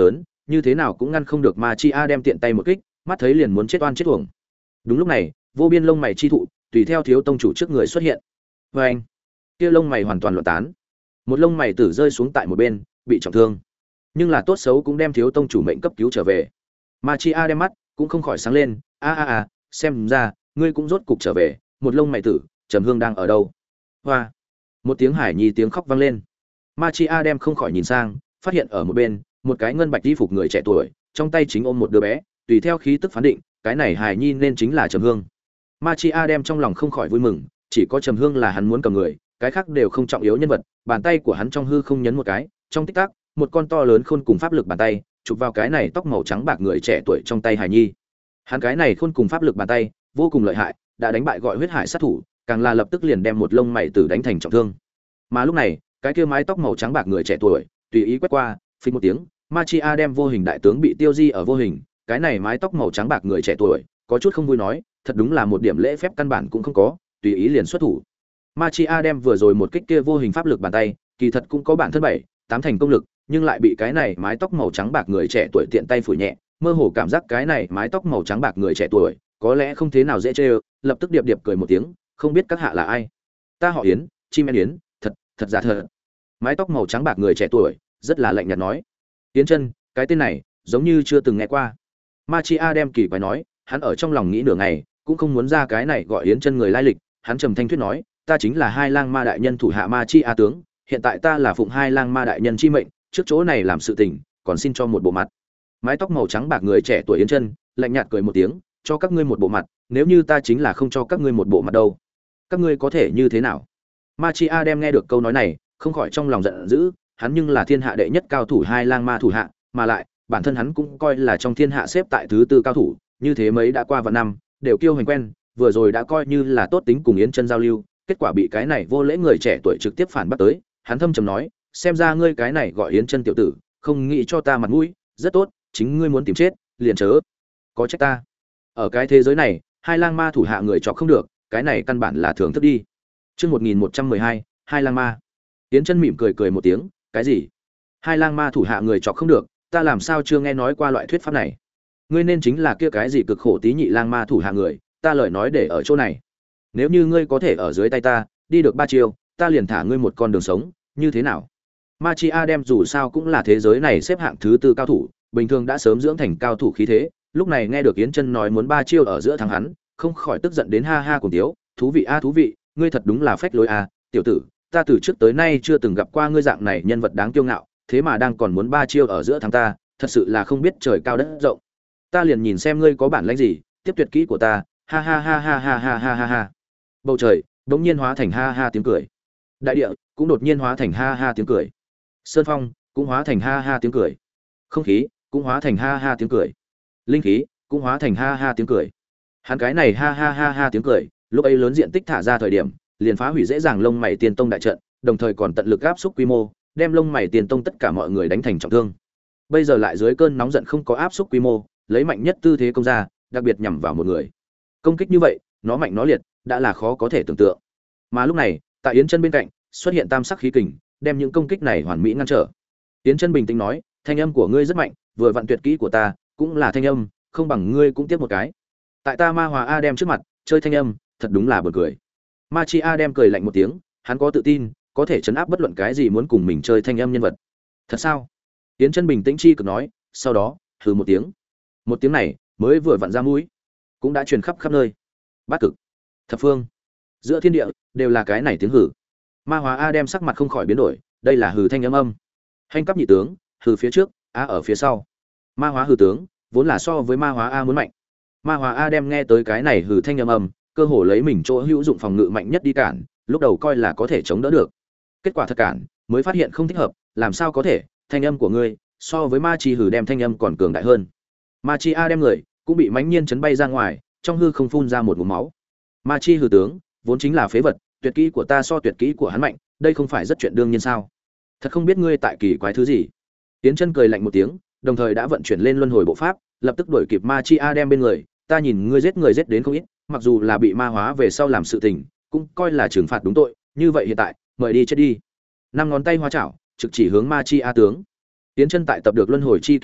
như thế nào cũng ngăn không được Ma Chi A đem tiện tay một kích, mắt thấy liền muốn chết oan chết uổng. Đúng lúc này, vô biên lông mày chi thụ, tùy theo thiếu tông chủ trước người xuất hiện. Và anh, kia lông mày hoàn toàn loạn tán. Một lông mày tử rơi xuống tại một bên, bị trọng thương. Nhưng là tốt xấu cũng đem thiếu tông chủ mệnh cấp cứu trở về. Ma Chi A đem mắt cũng không khỏi sáng lên, a a a, xem ra ngươi cũng rốt cục trở về, một lông mày tử, Trầm Hương đang ở đâu? Hoa. Một tiếng hải nhi tiếng khóc vang lên. Ma Chi A đem không khỏi nhìn sang, phát hiện ở một bên, một cái ngân bạch y phục người trẻ tuổi, trong tay chính ôm một đứa bé, tùy theo khí tức phán định, cái này hải nhi nên chính là Trầm Hương. Ma Chi A đem trong lòng không khỏi vui mừng, chỉ có Trầm Hương là hắn muốn cầm người, cái khác đều không trọng yếu nhân vật, bàn tay của hắn trong hư không nhấn một cái, trong tích tắc, một con to lớn khôn cùng pháp lực bàn tay, chụp vào cái này tóc màu trắng bạc người trẻ tuổi trong tay hải nhi. Hắn cái này khôn cùng pháp lực bàn tay, vô cùng lợi hại, đã đánh bại gọi huyết hải sát thủ, càng là lập tức liền đem một lông mày tử đánh thành trọng thương. Mà lúc này, cái kia mái tóc màu trắng bạc người trẻ tuổi, tùy ý quét qua, phình một tiếng, Ma Chi A đem vô hình đại tướng bị tiêu di ở vô hình, cái này mái tóc màu trắng bạc người trẻ tuổi, có chút không vui nói, thật đúng là một điểm lễ phép căn bản cũng không có, tùy ý liền xuất thủ. Ma Chi A đem vừa rồi một kích kia vô hình pháp lực bàn tay, kỳ thật cũng có bản thân bảy, tám thành công lực, nhưng lại bị cái này mái tóc màu trắng bạc người trẻ tuổi tiện tay phủi nhẹ, mơ hồ cảm giác cái này mái tóc màu trắng bạc người trẻ tuổi, có lẽ không thế nào dễ chơi, lập tức điệp điệp cười một tiếng, không biết các hạ là ai? Ta họ Yến, chim én Yến, thật, thật giả thật. Mái tóc màu trắng bạc người trẻ tuổi, rất là lạnh nhạt nói. Yến Chân, cái tên này, giống như chưa từng nghe qua. Ma Chi A đem kỳ quái nói, hắn ở trong lòng nghĩ nửa ngày, cũng không muốn ra cái này gọi Yến Chân người lai lịch, hắn trầm thanh thuyết nói, ta chính là Hai Lang Ma đại nhân thủ hạ Ma Chi A tướng, hiện tại ta là phụng Hai Lang Ma đại nhân chi mệnh, trước chỗ này làm sự tình, còn xin cho một bộ mặt. Mái tóc màu trắng bạc người trẻ tuổi Yến Chân, lạnh nhạt cười một tiếng, cho các ngươi một bộ mặt, nếu như ta chính là không cho các ngươi một bộ mặt đâu, các ngươi có thể như thế nào? Ma Chi A đem nghe được câu nói này, không khỏi trong lòng giận dữ, hắn nhưng là thiên hạ đệ nhất cao thủ Hai Lang Ma thủ hạ, mà lại, bản thân hắn cũng coi là trong thiên hạ xếp tại thứ tư cao thủ, như thế mấy đã qua vạn năm, đều kiêu hành quen, vừa rồi đã coi như là tốt tính cùng Yến Chân giao lưu, kết quả bị cái này vô lễ người trẻ tuổi trực tiếp phản bác tới, hắn thâm trầm nói, xem ra ngươi cái này gọi Yến Chân tiểu tử, không nghĩ cho ta mặt mũi, rất tốt, chính ngươi muốn tìm chết, liền chớ có trách ta. Ở cái thế giới này, Hai Lang Ma thủ hạ người chọc không được, cái này căn bản là thưởng thức đi. Chương một nghìn một trăm mười hai, Hai Lang Ma. Yến Chân mỉm cười cười một tiếng, cái gì? Hai Lang Ma thủ hạ người chọc không được, ta làm sao chưa nghe nói qua loại thuyết pháp này? Ngươi nên chính là kia cái gì cực khổ tí nhị lang ma thủ hạ người, ta lời nói để ở chỗ này. Nếu như ngươi có thể ở dưới tay ta, đi được ba chiêu, ta liền thả ngươi một con đường sống, như thế nào? Ma Chi A đem dù sao cũng là thế giới này xếp hạng thứ tư cao thủ, bình thường đã sớm dưỡng thành cao thủ khí thế, lúc này nghe được Yến Chân nói muốn ba chiêu ở giữa thắng hắn, không khỏi tức giận đến ha ha cùng tiếu, thú vị a thú vị, ngươi thật đúng là phách lối a, tiểu tử, ta từ trước tới nay chưa từng gặp qua ngươi dạng này nhân vật đáng kiêu ngạo, thế mà đang còn muốn ba chiêu ở giữa thắng ta, thật sự là không biết trời cao đất rộng. Ta liền nhìn xem ngươi có bản lĩnh gì, tiếp tuyệt kỹ của ta, ha ha ha ha ha ha ha ha ha. Bầu trời đột nhiên hóa thành ha ha tiếng cười. Đại địa cũng đột nhiên hóa thành ha ha tiếng cười. Sơn phong cũng hóa thành ha ha tiếng cười. Không khí cũng hóa thành ha ha tiếng cười. Linh khí cũng hóa thành ha ha tiếng cười. Hắn cái này ha ha ha ha tiếng cười, lúc ấy lớn diện tích thả ra thời điểm, liền phá hủy dễ dàng lông mày tiên tông đại trận, đồng thời còn tận lực áp xúc quy mô, đem lông mày tiên tông tất cả mọi người đánh thành trọng thương. Bây giờ lại dưới cơn nóng giận không có áp xúc quy mô, lấy mạnh nhất tư thế công ra, đặc biệt nhằm vào một người. Công kích như vậy, nó mạnh nó liệt, đã là khó có thể tưởng tượng. Mà lúc này, tại Yến Chân bên cạnh, xuất hiện tam sắc khí kình, đem những công kích này hoàn mỹ ngăn trở. Yến Chân bình tĩnh nói, thanh âm của ngươi rất mạnh, vừa vặn tuyệt kỹ của ta, cũng là thanh âm, không bằng ngươi cũng tiếp một cái. Tại ta Ma Hòa A đem trước mặt, chơi thanh âm, thật đúng là buồn cười. Ma Chi A đem cười lạnh một tiếng, hắn có tự tin, có thể chấn áp bất luận cái gì muốn cùng mình chơi thanh âm nhân vật. Thật sao? Yến Chân bình tĩnh chi cực nói, sau đó, hừ một tiếng. Một tiếng này, mới vừa vặn ra mũi, cũng đã truyền khắp khắp nơi. Bát cực, thập phương, giữa thiên địa đều là cái này tiếng hừ. Ma Hóa A đem sắc mặt không khỏi biến đổi, đây là hừ thanh âm âm. Hành cấp nhị tướng, hừ phía trước, A ở phía sau. Ma Hóa hừ tướng, vốn là so với Ma Hóa A muốn mạnh. Ma Hóa A đem nghe tới cái này hừ thanh âm âm, cơ hồ lấy mình chỗ hữu dụng phòng ngự mạnh nhất đi cản, lúc đầu coi là có thể chống đỡ được. Kết quả thật cản, mới phát hiện không thích hợp, làm sao có thể, thanh âm của ngươi so với Ma Chi hừ đem thanh âm còn cường đại hơn. Ma Chi A đem người cũng bị mãnh nhiên chấn bay ra ngoài, trong hư không phun ra một ngụm máu. Ma Chi hừ tướng, vốn chính là phế vật, tuyệt kỹ của ta so tuyệt kỹ của hắn mạnh, đây không phải rất chuyện đương nhiên sao? Thật không biết ngươi tại kỳ quái thứ gì. Tiến Chân cười lạnh một tiếng, đồng thời đã vận chuyển lên luân hồi bộ pháp, lập tức đuổi kịp Ma Chi A đem bên người, ta nhìn ngươi giết người giết đến không ít, mặc dù là bị ma hóa về sau làm sự tình, cũng coi là trừng phạt đúng tội, như vậy hiện tại, mời đi chết đi. Năm ngón tay hóa chảo, trực chỉ hướng Ma Chi A tướng. Tiến Chân tại tập được luân hồi chi kỹ trước,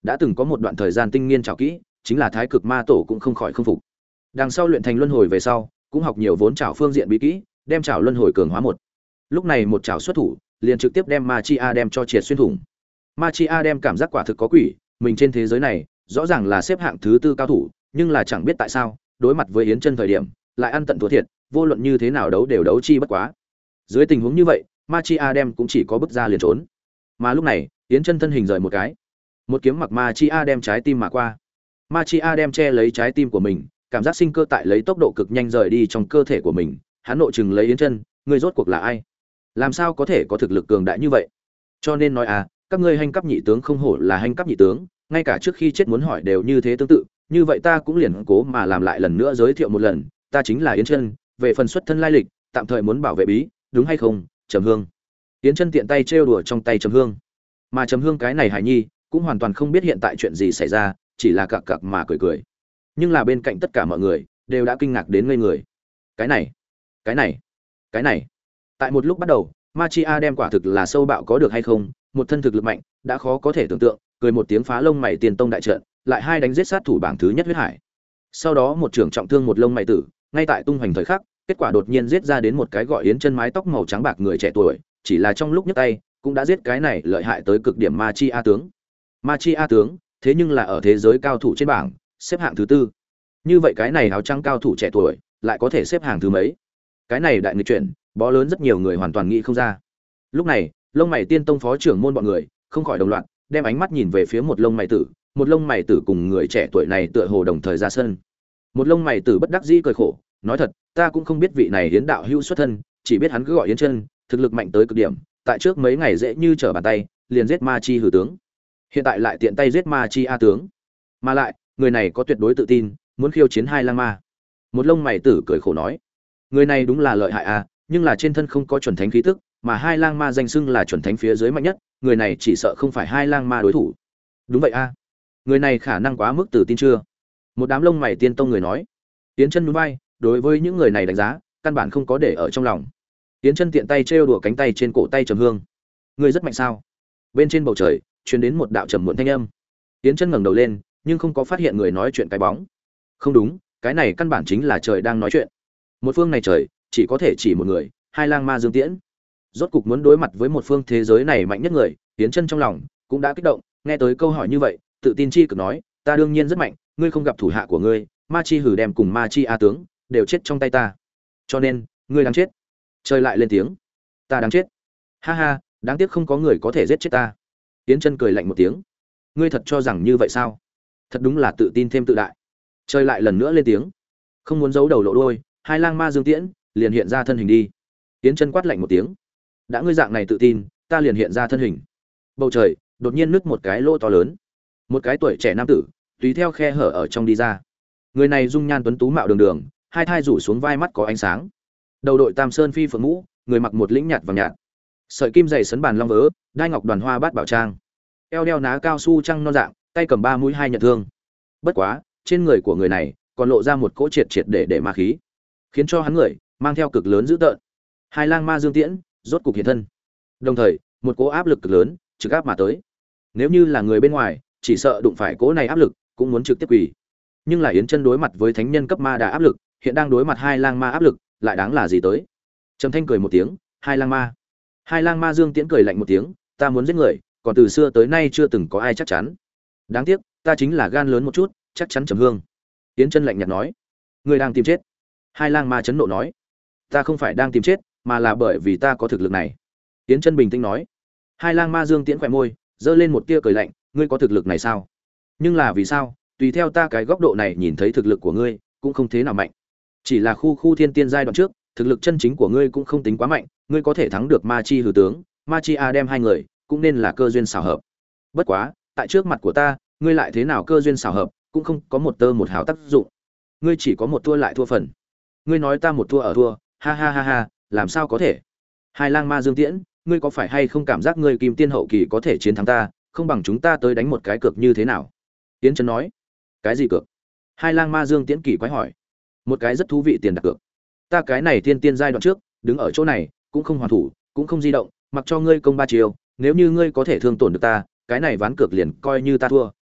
đã từng có một đoạn thời gian tinh nghiên trảo kỹ, chính là Thái Cực Ma Tổ cũng không khỏi không phục. Đằng sau luyện thành luân hồi về sau, cũng học nhiều vốn trảo phương diện bí kỹ, đem trảo luân hồi cường hóa một. Lúc này một trảo xuất thủ, liền trực tiếp đem Ma Chi A đem cho triệt xuyên thủng. Ma Chi A đem cảm giác quả thực có quỷ, mình trên thế giới này, rõ ràng là xếp hạng thứ tư cao thủ, nhưng là chẳng biết tại sao, đối mặt với Yến Chân thời điểm, lại ăn tận thua thiệt, vô luận như thế nào đấu đều đấu chi bất quá. Dưới tình huống như vậy, Ma Chi A đem cũng chỉ có bước ra liền trốn. Mà lúc này, Yến Chân thân hình rời một cái, một kiếm mặc Ma Chi A đem trái tim mà qua. Ma Chi A đem che lấy trái tim của mình, cảm giác sinh cơ tại lấy tốc độ cực nhanh rời đi trong cơ thể của mình, hắn nội chừng lấy Yến Chân, ngươi rốt cuộc là ai? Làm sao có thể có thực lực cường đại như vậy? Cho nên nói à, các ngươi hành cấp nhị tướng không hổ là hành cấp nhị tướng, ngay cả trước khi chết muốn hỏi đều như thế tương tự, như vậy ta cũng liền cố mà làm lại lần nữa giới thiệu một lần, ta chính là Yến Chân, về phần xuất thân lai lịch, tạm thời muốn bảo vệ bí, đúng hay không? Trầm Hương. Yến Chân tiện tay trêu đùa trong tay Trầm Hương. Mà Trầm Hương cái này Hải Nhi, cũng hoàn toàn không biết hiện tại chuyện gì xảy ra, chỉ là cặc cặc mà cười cười. Nhưng là bên cạnh tất cả mọi người đều đã kinh ngạc đến ngây người. Cái này, cái này, cái này. Tại một lúc bắt đầu, Ma Chi A đem quả thực là sâu bạo có được hay không, một thân thực lực mạnh, đã khó có thể tưởng tượng, cười một tiếng phá lông mày tiền tông đại trận, lại hai đánh giết sát thủ bảng thứ nhất huyết hải. Sau đó một trưởng trọng thương một lông mày tử, ngay tại tung hoành thời khắc, kết quả đột nhiên giết ra đến một cái gọi Yến Chân mái tóc màu trắng bạc người trẻ tuổi, chỉ là trong lúc nhấc tay, cũng đã giết cái này lợi hại tới cực điểm Ma Chi A tướng. Ma Chi A tướng, thế nhưng là ở thế giới cao thủ trên bảng, xếp hạng thứ tư. Như vậy cái này áo trắng cao thủ trẻ tuổi, lại có thể xếp hàng thứ mấy? Cái này đại nghịch chuyển, bó lớn rất nhiều người hoàn toàn nghĩ không ra. Lúc này, lông mày tiên tông phó trưởng môn bọn người, không khỏi đồng loạt, đem ánh mắt nhìn về phía một lông mày tử, một lông mày tử cùng người trẻ tuổi này tựa hồ đồng thời ra sân. Một lông mày tử bất đắc dĩ cười khổ, nói thật, ta cũng không biết vị này Yến đạo hữu xuất thân, chỉ biết hắn cứ gọi Yến Chân, thực lực mạnh tới cực điểm, tại trước mấy ngày dễ như trở bàn tay, liền giết Ma Chi hử tướng. Hiện tại lại tiện tay giết Ma Chi A tướng. Mà lại, người này có tuyệt đối tự tin, muốn khiêu chiến hai lang ma. Một lông mày tử cười khổ nói, người này đúng là lợi hại a, nhưng là trên thân không có chuẩn thánh khí tức, mà hai lang ma danh xưng là chuẩn thánh phía dưới mạnh nhất, người này chỉ sợ không phải hai lang ma đối thủ. Đúng vậy a, người này khả năng quá mức tự tin chưa? Một đám lông mày tiên tông người nói. Yến Chân nhún vai, đối với những người này đánh giá, căn bản không có để ở trong lòng. Yến Chân tiện tay trêu đùa cánh tay trên cổ tay Trầm Hương. Người rất mạnh sao? Bên trên bầu trời truyền đến một đạo trầm muộn thanh âm. Yến Chân ngẩng đầu lên, nhưng không có phát hiện người nói chuyện cái bóng. Không đúng, cái này căn bản chính là trời đang nói chuyện. Một phương này trời, chỉ có thể chỉ một người, hai lang ma Dương Tiễn. Rốt cục muốn đối mặt với một phương thế giới này mạnh nhất người, Yến Chân trong lòng cũng đã kích động, nghe tới câu hỏi như vậy, tự tin chi cực nói, ta đương nhiên rất mạnh, ngươi không gặp thủ hạ của ngươi, Ma Chi hử đem cùng Ma Chi A tướng, đều chết trong tay ta. Cho nên, ngươi đáng chết. Trời lại lên tiếng, ta đáng chết. Ha ha, đáng tiếc không có người có thể giết chết ta. Yến Chân cười lạnh một tiếng, ngươi thật cho rằng như vậy sao? Thật đúng là tự tin thêm tự đại. Trời lại lần nữa lên tiếng, không muốn giấu đầu lộ đuôi, hai lang ma Dương Tiễn liền hiện ra thân hình đi. Yến Chân quát lạnh một tiếng, đã ngươi dạng này tự tin, ta liền hiện ra thân hình. Bầu trời đột nhiên nứt một cái lỗ to lớn, một cái tuổi trẻ nam tử tùy theo khe hở ở trong đi ra. Người này dung nhan tuấn tú mạo đường đường, hai thai rủ xuống vai mắt có ánh sáng, đầu đội tam sơn phi phượng mũ, người mặc một lĩnh nhạt vàng nhạt, sợi kim dày sấn bàn long vớ, đai ngọc đoàn hoa bát bảo trang, eo đeo ná cao su trăng non dạng, tay cầm ba mũi hai nhận thương. Bất quá, trên người của người này còn lộ ra một cỗ triệt triệt để để ma khí, khiến cho hắn người mang theo cực lớn dữ tợn. Hai lang ma Dương Tiễn rốt cục hiện thân, đồng thời một cỗ áp lực cực lớn trực áp mà tới. Nếu như là người bên ngoài, chỉ sợ đụng phải cỗ này áp lực cũng muốn trực tiếp quỳ. Nhưng là Yến Chân đối mặt với thánh nhân cấp ma đà áp lực, hiện đang đối mặt hai lang ma áp lực, lại đáng là gì tới? Trầm Thanh cười một tiếng, hai lang ma. Hai lang ma Dương Tiễn cười lạnh một tiếng, ta muốn giết người, còn từ xưa tới nay chưa từng có ai chắc chắn. Đáng tiếc, ta chính là gan lớn một chút, chắc chắn Trầm Hương. Yến Chân lạnh nhạt nói, ngươi đang tìm chết. Hai lang ma chấn nộ nói, ta không phải đang tìm chết, mà là bởi vì ta có thực lực này. Yến Chân bình tĩnh nói. Hai lang ma Dương Tiễn khẽ môi, giơ lên một tia cười lạnh, ngươi có thực lực này sao? Nhưng là vì sao? Tùy theo ta cái góc độ này nhìn thấy thực lực của ngươi cũng không thế nào mạnh. Chỉ là khu khu thiên tiên giai đoạn trước, thực lực chân chính của ngươi cũng không tính quá mạnh, ngươi có thể thắng được Ma Chi hử tướng, Ma Chi A đem hai người, cũng nên là cơ duyên xảo hợp. Bất quá, tại trước mặt của ta, ngươi lại thế nào cơ duyên xảo hợp, cũng không có một tơ một hào tác dụng. Ngươi chỉ có một thua lại thua phần. Ngươi nói ta một thua ở thua, ha ha ha ha, làm sao có thể? Hai lang ma Dương Tiễn, ngươi có phải hay không cảm giác ngươi kim tiên hậu kỳ có thể chiến thắng ta, không bằng chúng ta tới đánh một cái cược như thế nào? Yến Chân nói. Cái gì cược? Hai lang ma Dương Tiễn kỳ quái hỏi. Một cái rất thú vị tiền đặt cược. Ta cái này tiên tiên giai đoạn trước, đứng ở chỗ này, cũng không hoàn thủ, cũng không di động, mặc cho ngươi công ba chiều, nếu như ngươi có thể thương tổn được ta, cái này ván cược liền coi như ta thua,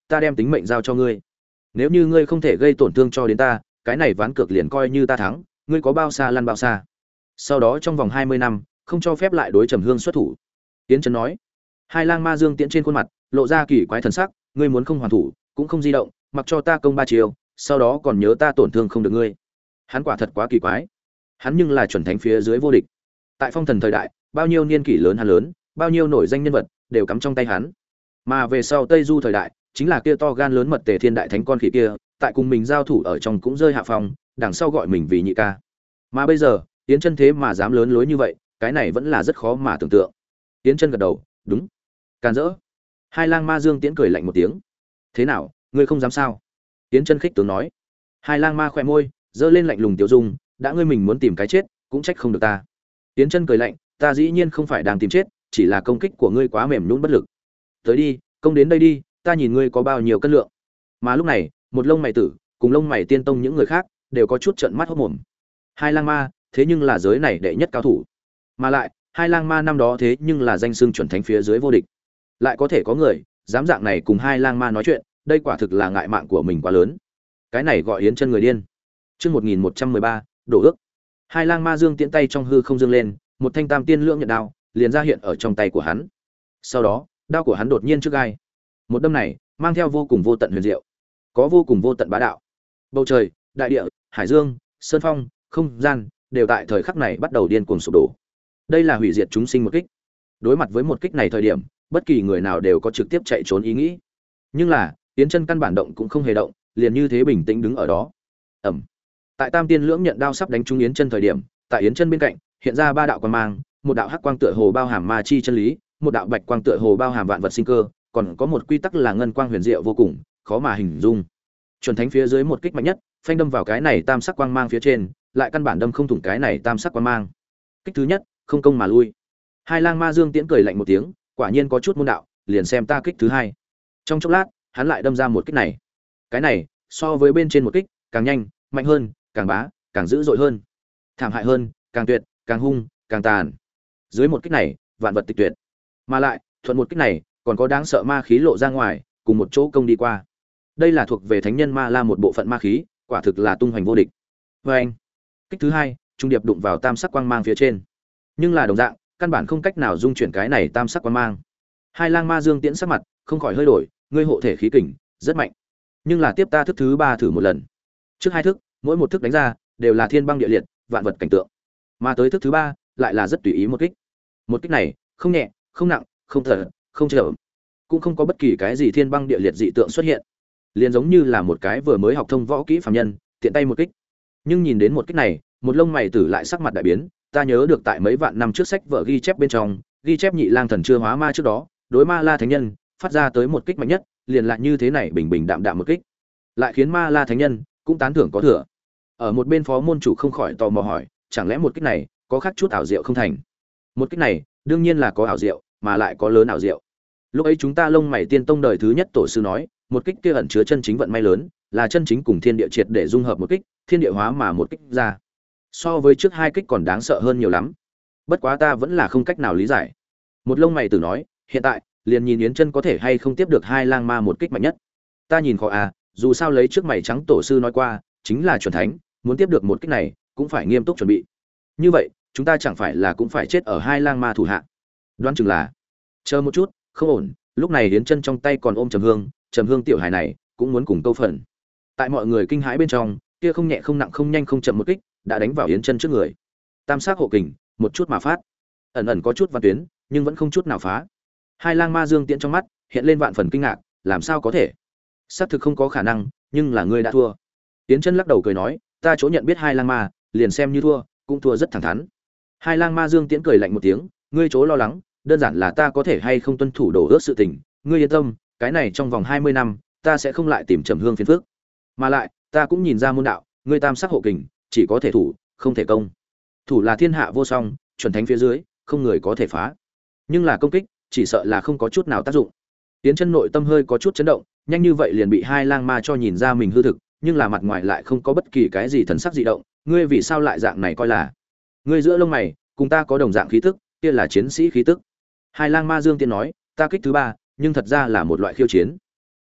ta đem tính mệnh giao cho ngươi. Nếu như ngươi không thể gây tổn thương cho đến ta, cái này ván cược liền coi như ta thắng, ngươi có bao xa lăn bao xa. Sau đó trong vòng hai mươi năm, không cho phép lại đối Trầm Hương xuất thủ." Yến Chân nói. Hai Lang Ma Dương Tiễn trên khuôn mặt lộ ra kỳ quái thần sắc, "Ngươi muốn không hoàn thủ, cũng không di động, mặc cho ta công ba chiều, sau đó còn nhớ ta tổn thương không được ngươi." Hắn quả thật quá kỳ quái. Hắn nhưng là chuẩn thánh phía dưới vô địch. Tại Phong Thần thời đại, bao nhiêu niên kỷ lớn hắn lớn, bao nhiêu nổi danh nhân vật đều cắm trong tay hắn. Mà về sau Tây Du thời đại, chính là kia to gan lớn mật Tề Thiên đại thánh con khỉ kia, tại cùng mình giao thủ ở trong cũng rơi hạ phong, đằng sau gọi mình vì nhị ca. Mà bây giờ, Yến Chân thế mà dám lớn lối như vậy, cái này vẫn là rất khó mà tưởng tượng. Yến Chân gật đầu, "Đúng." Càn rỡ. Hai Lang Ma Dương Tiễn cười lạnh một tiếng. "Thế nào, ngươi không dám sao?" Yến Chân khích tướng nói. Hai Lang Ma khẽ môi, giơ lên lạnh lùng tiêu dung, "Đã ngươi mình muốn tìm cái chết, cũng trách không được ta." Yến Chân cười lạnh, "Ta dĩ nhiên không phải đang tìm chết, chỉ là công kích của ngươi quá mềm nhũn bất lực. Tới đi, công đến đây đi, ta nhìn ngươi có bao nhiêu cân lượng." Mà lúc này, một lông mày tử, cùng lông mày tiên tông những người khác, đều có chút trợn mắt hốt mồm. Hai Lang Ma, thế nhưng là giới này đệ nhất cao thủ. Mà lại, Hai Lang Ma năm đó thế nhưng là danh xưng chuẩn thánh phía dưới vô địch. Lại có thể có người dám dạng này cùng Hai Lang Ma nói chuyện, đây quả thực là ngại mạng của mình quá lớn. Cái này gọi Yến Chân người điên. Chương một nghìn một trăm mười ba, đổ ước. Hai Lang Ma Dương Tiễn tay trong hư không dương lên, một thanh tam tiên lưỡng nhận đao liền ra hiện ở trong tay của hắn. Sau đó, đao của hắn đột nhiên trước gai. Một đâm này mang theo vô cùng vô tận huyền diệu, có vô cùng vô tận bá đạo. Bầu trời, đại địa, hải dương, sơn phong, không gian đều tại thời khắc này bắt đầu điên cuồng sụp đổ. Đây là hủy diệt chúng sinh một kích. Đối mặt với một kích này thời điểm, bất kỳ người nào đều có trực tiếp chạy trốn ý nghĩ. Nhưng là, Yến Chân căn bản động cũng không hề động, liền như thế bình tĩnh đứng ở đó. Ầm. Tại Tam Tiên Lưỡng nhận đao sắp đánh trúng Yến Chân thời điểm, tại Yến Chân bên cạnh hiện ra ba đạo quang mang, một đạo hắc quang tựa hồ bao hàm ma chi chân lý, một đạo bạch quang tựa hồ bao hàm vạn vật sinh cơ, còn có một quy tắc là ngân quang huyền diệu vô cùng, khó mà hình dung. Chuẩn thánh phía dưới một kích mạnh nhất, phanh đâm vào cái này tam sắc quang mang phía trên, lại căn bản đâm không thủng cái này tam sắc quang mang. Kích thứ nhất, không công mà lui. Hai Lang Ma Dương Tiễn cười lạnh một tiếng, quả nhiên có chút môn đạo, liền xem ta kích thứ hai. Trong chốc lát, hắn lại đâm ra một kích này. Cái này, so với bên trên một kích, càng nhanh, mạnh hơn, càng bá, càng dữ dội hơn, thảm hại hơn, càng tuyệt, càng hung, càng tàn. Dưới một kích này, vạn vật tịch tuyệt. Mà lại, thuận một kích này, còn có đáng sợ ma khí lộ ra ngoài, cùng một chỗ công đi qua. Đây là thuộc về thánh nhân ma la một bộ phận ma khí, quả thực là tung hoành vô địch. Và anh, kích thứ hai, trung điệp đụng vào tam sắc quang mang phía trên. Nhưng là đồng dạng, căn bản không cách nào dung chuyển cái này tam sắc quang mang. Hai Lang Ma Dương Tiễn sắc mặt không khỏi hơi đổi, ngươi hộ thể khí kình rất mạnh, nhưng là tiếp ta thức thứ ba thử một lần. Trước hai thức, mỗi một thức đánh ra đều là thiên băng địa liệt, vạn vật cảnh tượng. Mà tới thức thứ ba, lại là rất tùy ý một kích. Một kích này, không nhẹ, không nặng, không thở, không chậm, cũng không có bất kỳ cái gì thiên băng địa liệt dị tượng xuất hiện. Liền giống như là một cái vừa mới học thông võ kỹ phàm nhân, tiện tay một kích. Nhưng nhìn đến một kích này, một lông mày tử lại sắc mặt đại biến, ta nhớ được tại mấy vạn năm trước sách vở ghi chép bên trong, ghi chép Nhị Lang thần chưa hóa ma trước đó, đối Ma La thánh nhân phát ra tới một kích mạnh nhất, liền lại như thế này bình bình đạm đạm một kích, lại khiến Ma La thánh nhân cũng tán thưởng có thừa. Ở một bên phó môn chủ không khỏi tò mò hỏi, chẳng lẽ một kích này có khác chút ảo diệu không thành? Một kích này, đương nhiên là có ảo diệu, mà lại có lớn ảo diệu. Lúc ấy chúng ta Lông Mày Tiên Tông đời thứ nhất tổ sư nói, một kích kia ẩn chứa chân chính vận may lớn, là chân chính cùng thiên địa triệt để dung hợp một kích, thiên địa hóa mà một kích ra. So với trước hai kích còn đáng sợ hơn nhiều lắm. Bất quá ta vẫn là không cách nào lý giải. Một Lông Mày tử nói, hiện tại, liền nhìn Yến Chân có thể hay không tiếp được Hai Lang Ma một kích mạnh nhất. Ta nhìn khó à, dù sao lấy trước mày trắng tổ sư nói qua, chính là chuẩn thánh, muốn tiếp được một kích này, cũng phải nghiêm túc chuẩn bị. Như vậy, chúng ta chẳng phải là cũng phải chết ở Hai Lang Ma thủ hạ. Đoán chừng là. Chờ một chút, không ổn, lúc này Yến Chân trong tay còn ôm Trầm Hương, Trầm Hương tiểu hài này cũng muốn cùng câu phần. Tại mọi người kinh hãi bên trong, kia không nhẹ không nặng không nhanh không chậm một kích, đã đánh vào Yến Chân trước người. Tam sắc hộ kình, một chút mà phát. Ẩn ẩn có chút văn tuyến, nhưng vẫn không chút nào phá. Hai Lang Ma Dương Tiễn trong mắt hiện lên vạn phần kinh ngạc, làm sao có thể? Xác thực không có khả năng, nhưng là ngươi đã thua. Yến Chân lắc đầu cười nói, ta chỗ nhận biết Hai Lang Ma, liền xem như thua, cũng thua rất thẳng thắn. Hai Lang Ma Dương Tiễn cười lạnh một tiếng, ngươi chỗ lo lắng, đơn giản là ta có thể hay không tuân thủ đồ ước sự tình, ngươi yên tâm, cái này trong vòng hai mươi năm, ta sẽ không lại tìm Trầm Hương phiền phức. Mà lại, ta cũng nhìn ra môn đạo, ngươi tam sắc hộ kình, chỉ có thể thủ, không thể công. Thủ là thiên hạ vô song, chuẩn thánh phía dưới, không người có thể phá. Nhưng là công kích, chỉ sợ là không có chút nào tác dụng. Yến Chân nội tâm hơi có chút chấn động, nhanh như vậy liền bị Hai Lang Ma cho nhìn ra mình hư thực, nhưng là mặt ngoài lại không có bất kỳ cái gì thần sắc dị động, ngươi vì sao lại dạng này coi là? Ngươi giữa lông mày, cùng ta có đồng dạng khí tức, kia là chiến sĩ khí tức. Hai Lang Ma Dương Tiễn nói, ta kích thứ ba, nhưng thật ra là một loại khiêu chiến.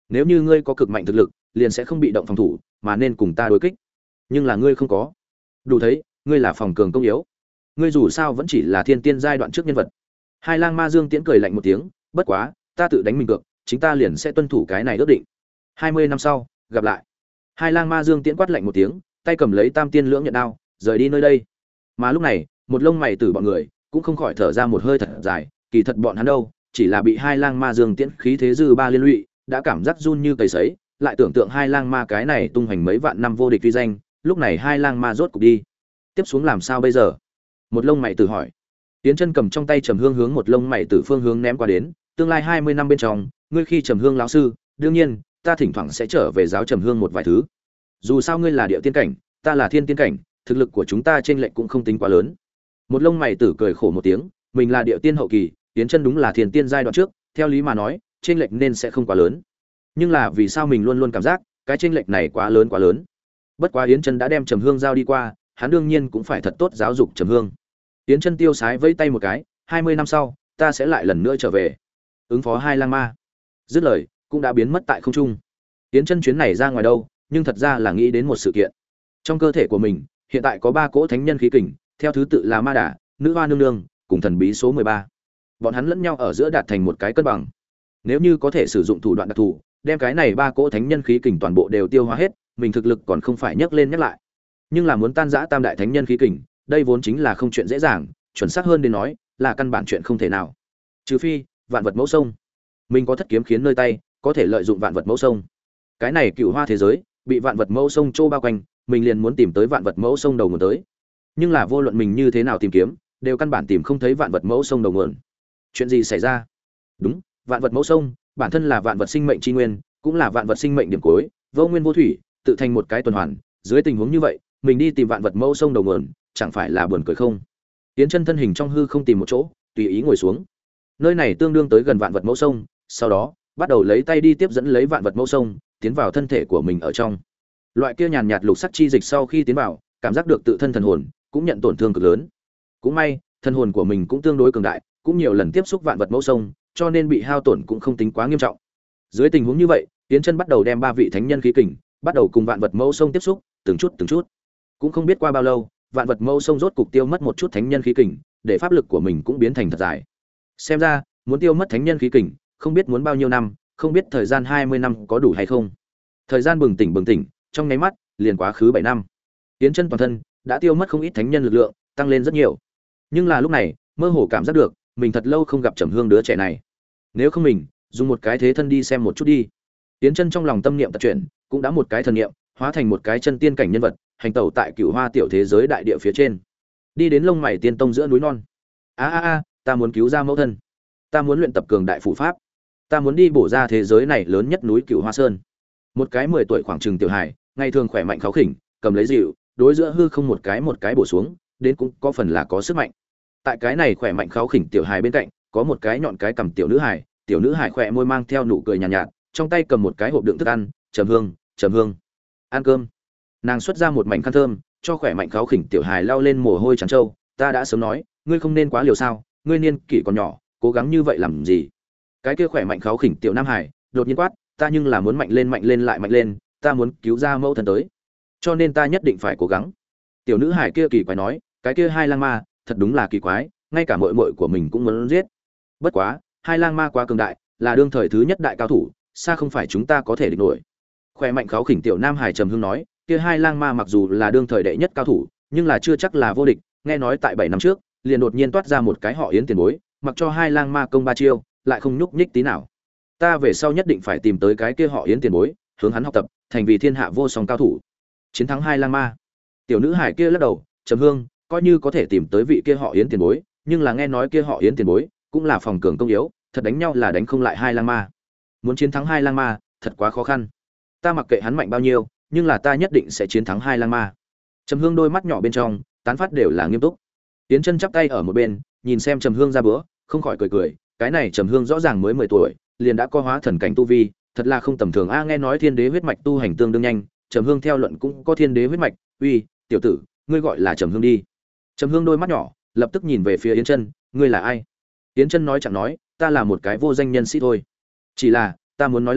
Nếu như ngươi có cực mạnh thực lực, liền sẽ không bị động phòng thủ, mà nên cùng ta đối kích. Nhưng là ngươi không có. Đủ thấy, ngươi là phòng cường công yếu. Ngươi dù sao vẫn chỉ là thiên tiên giai đoạn trước nhân vật. Hai Lang Ma Dương Tiễn cười lạnh một tiếng, bất quá, ta tự đánh mình cược, chính ta liền sẽ tuân thủ cái này ước định. Hai mươi năm sau, gặp lại. Hai Lang Ma Dương Tiễn quát lạnh một tiếng, tay cầm lấy Tam Tiên Lưỡng Nhận Đao, rời đi nơi đây. Mà lúc này, một lông mày tử bọn người cũng không khỏi thở ra một hơi thật dài, kỳ thật bọn hắn đâu, chỉ là bị Hai Lang Ma Dương Tiễn khí thế dư ba liên lụy, đã cảm giác run như cầy sấy, lại tưởng tượng Hai Lang Ma cái này tung hoành mấy vạn năm vô địch uy danh, lúc này Hai Lang Ma rốt cục đi. Tiếp xuống làm sao bây giờ? Một lông mày tử hỏi. Tiến Chân cầm trong tay Trầm Hương hướng một lông mày tử phương hướng ném qua đến, tương lai hai mươi năm bên trong, ngươi khi Trầm Hương lão sư, đương nhiên, ta thỉnh thoảng sẽ trở về giáo Trầm Hương một vài thứ. Dù sao ngươi là địa tiên cảnh, ta là thiên tiên cảnh, thực lực của chúng ta chênh lệch cũng không tính quá lớn. Một lông mày tử cười khổ một tiếng, mình là địa tiên hậu kỳ, Tiến Chân đúng là thiên tiên giai đoạn trước, theo lý mà nói, chênh lệch nên sẽ không quá lớn. Nhưng là vì sao mình luôn luôn cảm giác, cái chênh lệch này quá lớn quá lớn. Bất quá Yến Chân đã đem Trầm Hương giao đi qua, hắn đương nhiên cũng phải thật tốt giáo dục Trầm Hương. Yến Chân tiêu sái vẫy tay một cái, hai mươi năm sau, ta sẽ lại lần nữa trở về, ứng phó Hai Lang Ma. Dứt lời, cũng đã biến mất tại không trung. Yến Chân chuyến này ra ngoài đâu, nhưng thật ra là nghĩ đến một sự kiện. Trong cơ thể của mình, hiện tại có ba cỗ thánh nhân khí kình, theo thứ tự là Ma Đà, Nữ Hoa Nương Nương, cùng thần bí số mười ba. Bọn hắn lẫn nhau ở giữa đạt thành một cái cân bằng. Nếu như có thể sử dụng thủ đoạn đặc thù, đem cái này ba cỗ thánh nhân khí kình toàn bộ đều tiêu hóa hết, mình thực lực còn không phải nhấc lên nhắc lại. Nhưng là muốn tan rã tam đại thánh nhân khí kình, đây vốn chính là không chuyện dễ dàng, chuẩn xác hơn đến nói, là căn bản chuyện không thể nào. Trừ phi, vạn vật mẫu sông. Mình có thất kiếm khiến nơi tay, có thể lợi dụng vạn vật mẫu sông. Cái này cựu hoa thế giới, bị vạn vật mẫu sông trô bao quanh, mình liền muốn tìm tới vạn vật mẫu sông đầu nguồn tới. Nhưng là vô luận mình như thế nào tìm kiếm, đều căn bản tìm không thấy vạn vật mẫu sông đầu nguồn. Chuyện gì xảy ra? Đúng, vạn vật mẫu sông, bản thân là vạn vật sinh mệnh chi nguyên, cũng là vạn vật sinh mệnh điểm cuối, vô nguyên vô thủy, tự thành một cái tuần hoàn. Dưới tình huống như vậy, mình đi tìm vạn vật mẫu sông đầu nguồn, chẳng phải là buồn cười không? Tiến Chân thân hình trong hư không tìm một chỗ, tùy ý ngồi xuống. Nơi này tương đương tới gần vạn vật mẫu sông, sau đó, bắt đầu lấy tay đi tiếp dẫn lấy vạn vật mẫu sông, tiến vào thân thể của mình ở trong. Loại kia nhàn nhạt lục sắc chi dịch sau khi tiến vào, cảm giác được tự thân thần hồn cũng nhận tổn thương cực lớn. Cũng may, thần hồn của mình cũng tương đối cường đại, cũng nhiều lần tiếp xúc vạn vật mẫu sông, cho nên bị hao tổn cũng không tính quá nghiêm trọng. Dưới tình huống như vậy, Tiến Chân bắt đầu đem ba vị thánh nhân khí kình, bắt đầu cùng vạn vật mẫu sông tiếp xúc, từng chút từng chút. Cũng không biết qua bao lâu, vạn vật mẫu sông rốt cục tiêu mất một chút thánh nhân khí kình, để pháp lực của mình cũng biến thành thật dài. Xem ra, muốn tiêu mất thánh nhân khí kình, không biết muốn bao nhiêu năm, không biết thời gian hai mươi năm có đủ hay không. Thời gian bừng tỉnh bừng tỉnh, trong nháy mắt, liền quá khứ bảy năm. Tiến Chân toàn thân đã tiêu mất không ít thánh nhân lực lượng, tăng lên rất nhiều. Nhưng là lúc này, mơ hồ cảm giác được, mình thật lâu không gặp Trầm Hương đứa trẻ này. Nếu không mình, dùng một cái thế thân đi xem một chút đi. Tiến Chân trong lòng tâm niệm tật chuyển, cũng đã một cái thần niệm, hóa thành một cái chân tiên cảnh nhân vật, hành tẩu tại Cửu Hoa tiểu thế giới đại địa phía trên. Đi đến Lông Mày Tiên Tông giữa núi non. A a a, ta muốn cứu ra mẫu thân. Ta muốn luyện tập cường đại phụ pháp. Ta muốn đi bổ ra thế giới này lớn nhất núi Cửu Hoa Sơn. Một cái mười tuổi khoảng chừng tiểu hài, ngày thường khỏe mạnh kháu khỉnh, cầm lấy dịu, đối giữa hư không một cái một cái bổ xuống, đến cũng có phần là có sức mạnh. Tại cái này khỏe mạnh kháu khỉnh tiểu hài bên cạnh, có một cái nhọn cái cầm tiểu nữ hài, tiểu nữ hài khỏe môi mang theo nụ cười nhàn nhạt, nhạt, trong tay cầm một cái hộp đựng thức ăn, Trầm Hương, Trầm Hương, ăn cơm. Nàng xuất ra một mảnh khăn thơm, cho khỏe mạnh kháu khỉnh tiểu hài lau lên mồ hôi trắng trâu. Ta đã sớm nói, ngươi không nên quá liều sao, ngươi niên kỷ còn nhỏ, cố gắng như vậy làm gì? Cái kia khỏe mạnh kháu khỉnh tiểu nam hải đột nhiên quát, ta nhưng là muốn mạnh lên mạnh lên lại mạnh lên, ta muốn cứu ra mẫu thân tới, cho nên ta nhất định phải cố gắng. Tiểu nữ hải kia kỳ quái nói, cái kia Hai Lang Ma thật đúng là kỳ quái, ngay cả muội muội của mình cũng muốn giết. Bất quá, Hai Lang Ma quá cường đại, là đương thời thứ nhất đại cao thủ, xa không phải chúng ta có thể địch nổi. Khỏe mạnh kháu khỉnh tiểu nam hải trầm hương nói, kia Hai Lang Ma mặc dù là đương thời đệ nhất cao thủ, nhưng là chưa chắc là vô địch, nghe nói tại bảy năm trước, liền đột nhiên toát ra một cái họ Yến tiền bối, mặc cho Hai Lang Ma công ba chiêu, lại không nhúc nhích tí nào. Ta về sau nhất định phải tìm tới cái kia họ Yến tiền bối, hướng hắn học tập, thành vì thiên hạ vô song cao thủ, chiến thắng Hai Lang Ma. Tiểu nữ hải kia lắc đầu, trầm hương, coi như có thể tìm tới vị kia họ Yến tiền bối, nhưng là nghe nói kia họ Yến tiền bối cũng là phòng cường công yếu, thật đánh nhau là đánh không lại Hai Lang Ma. Muốn chiến thắng Hai Lang Ma, thật quá khó khăn. Ta mặc kệ hắn mạnh bao nhiêu, nhưng là ta nhất định sẽ chiến thắng Hai Lang Ma. Trầm hương đôi mắt nhỏ bên trong tán phát đều là nghiêm túc. Tiến chân chắp tay ở một bên, nhìn xem trầm hương ra bữa, không khỏi cười cười, cái này trầm hương rõ ràng mới mười tuổi, liền đã có hóa thần cảnh tu vi, thật là không tầm thường a. Nghe nói thiên đế huyết mạch tu hành tương đương nhanh, trầm hương theo luận cũng có thiên đế huyết mạch. Uy, tiểu tử, ngươi gọi là trầm hương đi. Trầm hương đôi mắt nhỏ lập tức nhìn về phía Yến Chân, ngươi là ai? Yến Chân nói chẳng nói, ta là một cái vô danh nhân sĩ thôi. Chỉ là, ta muốn nói là,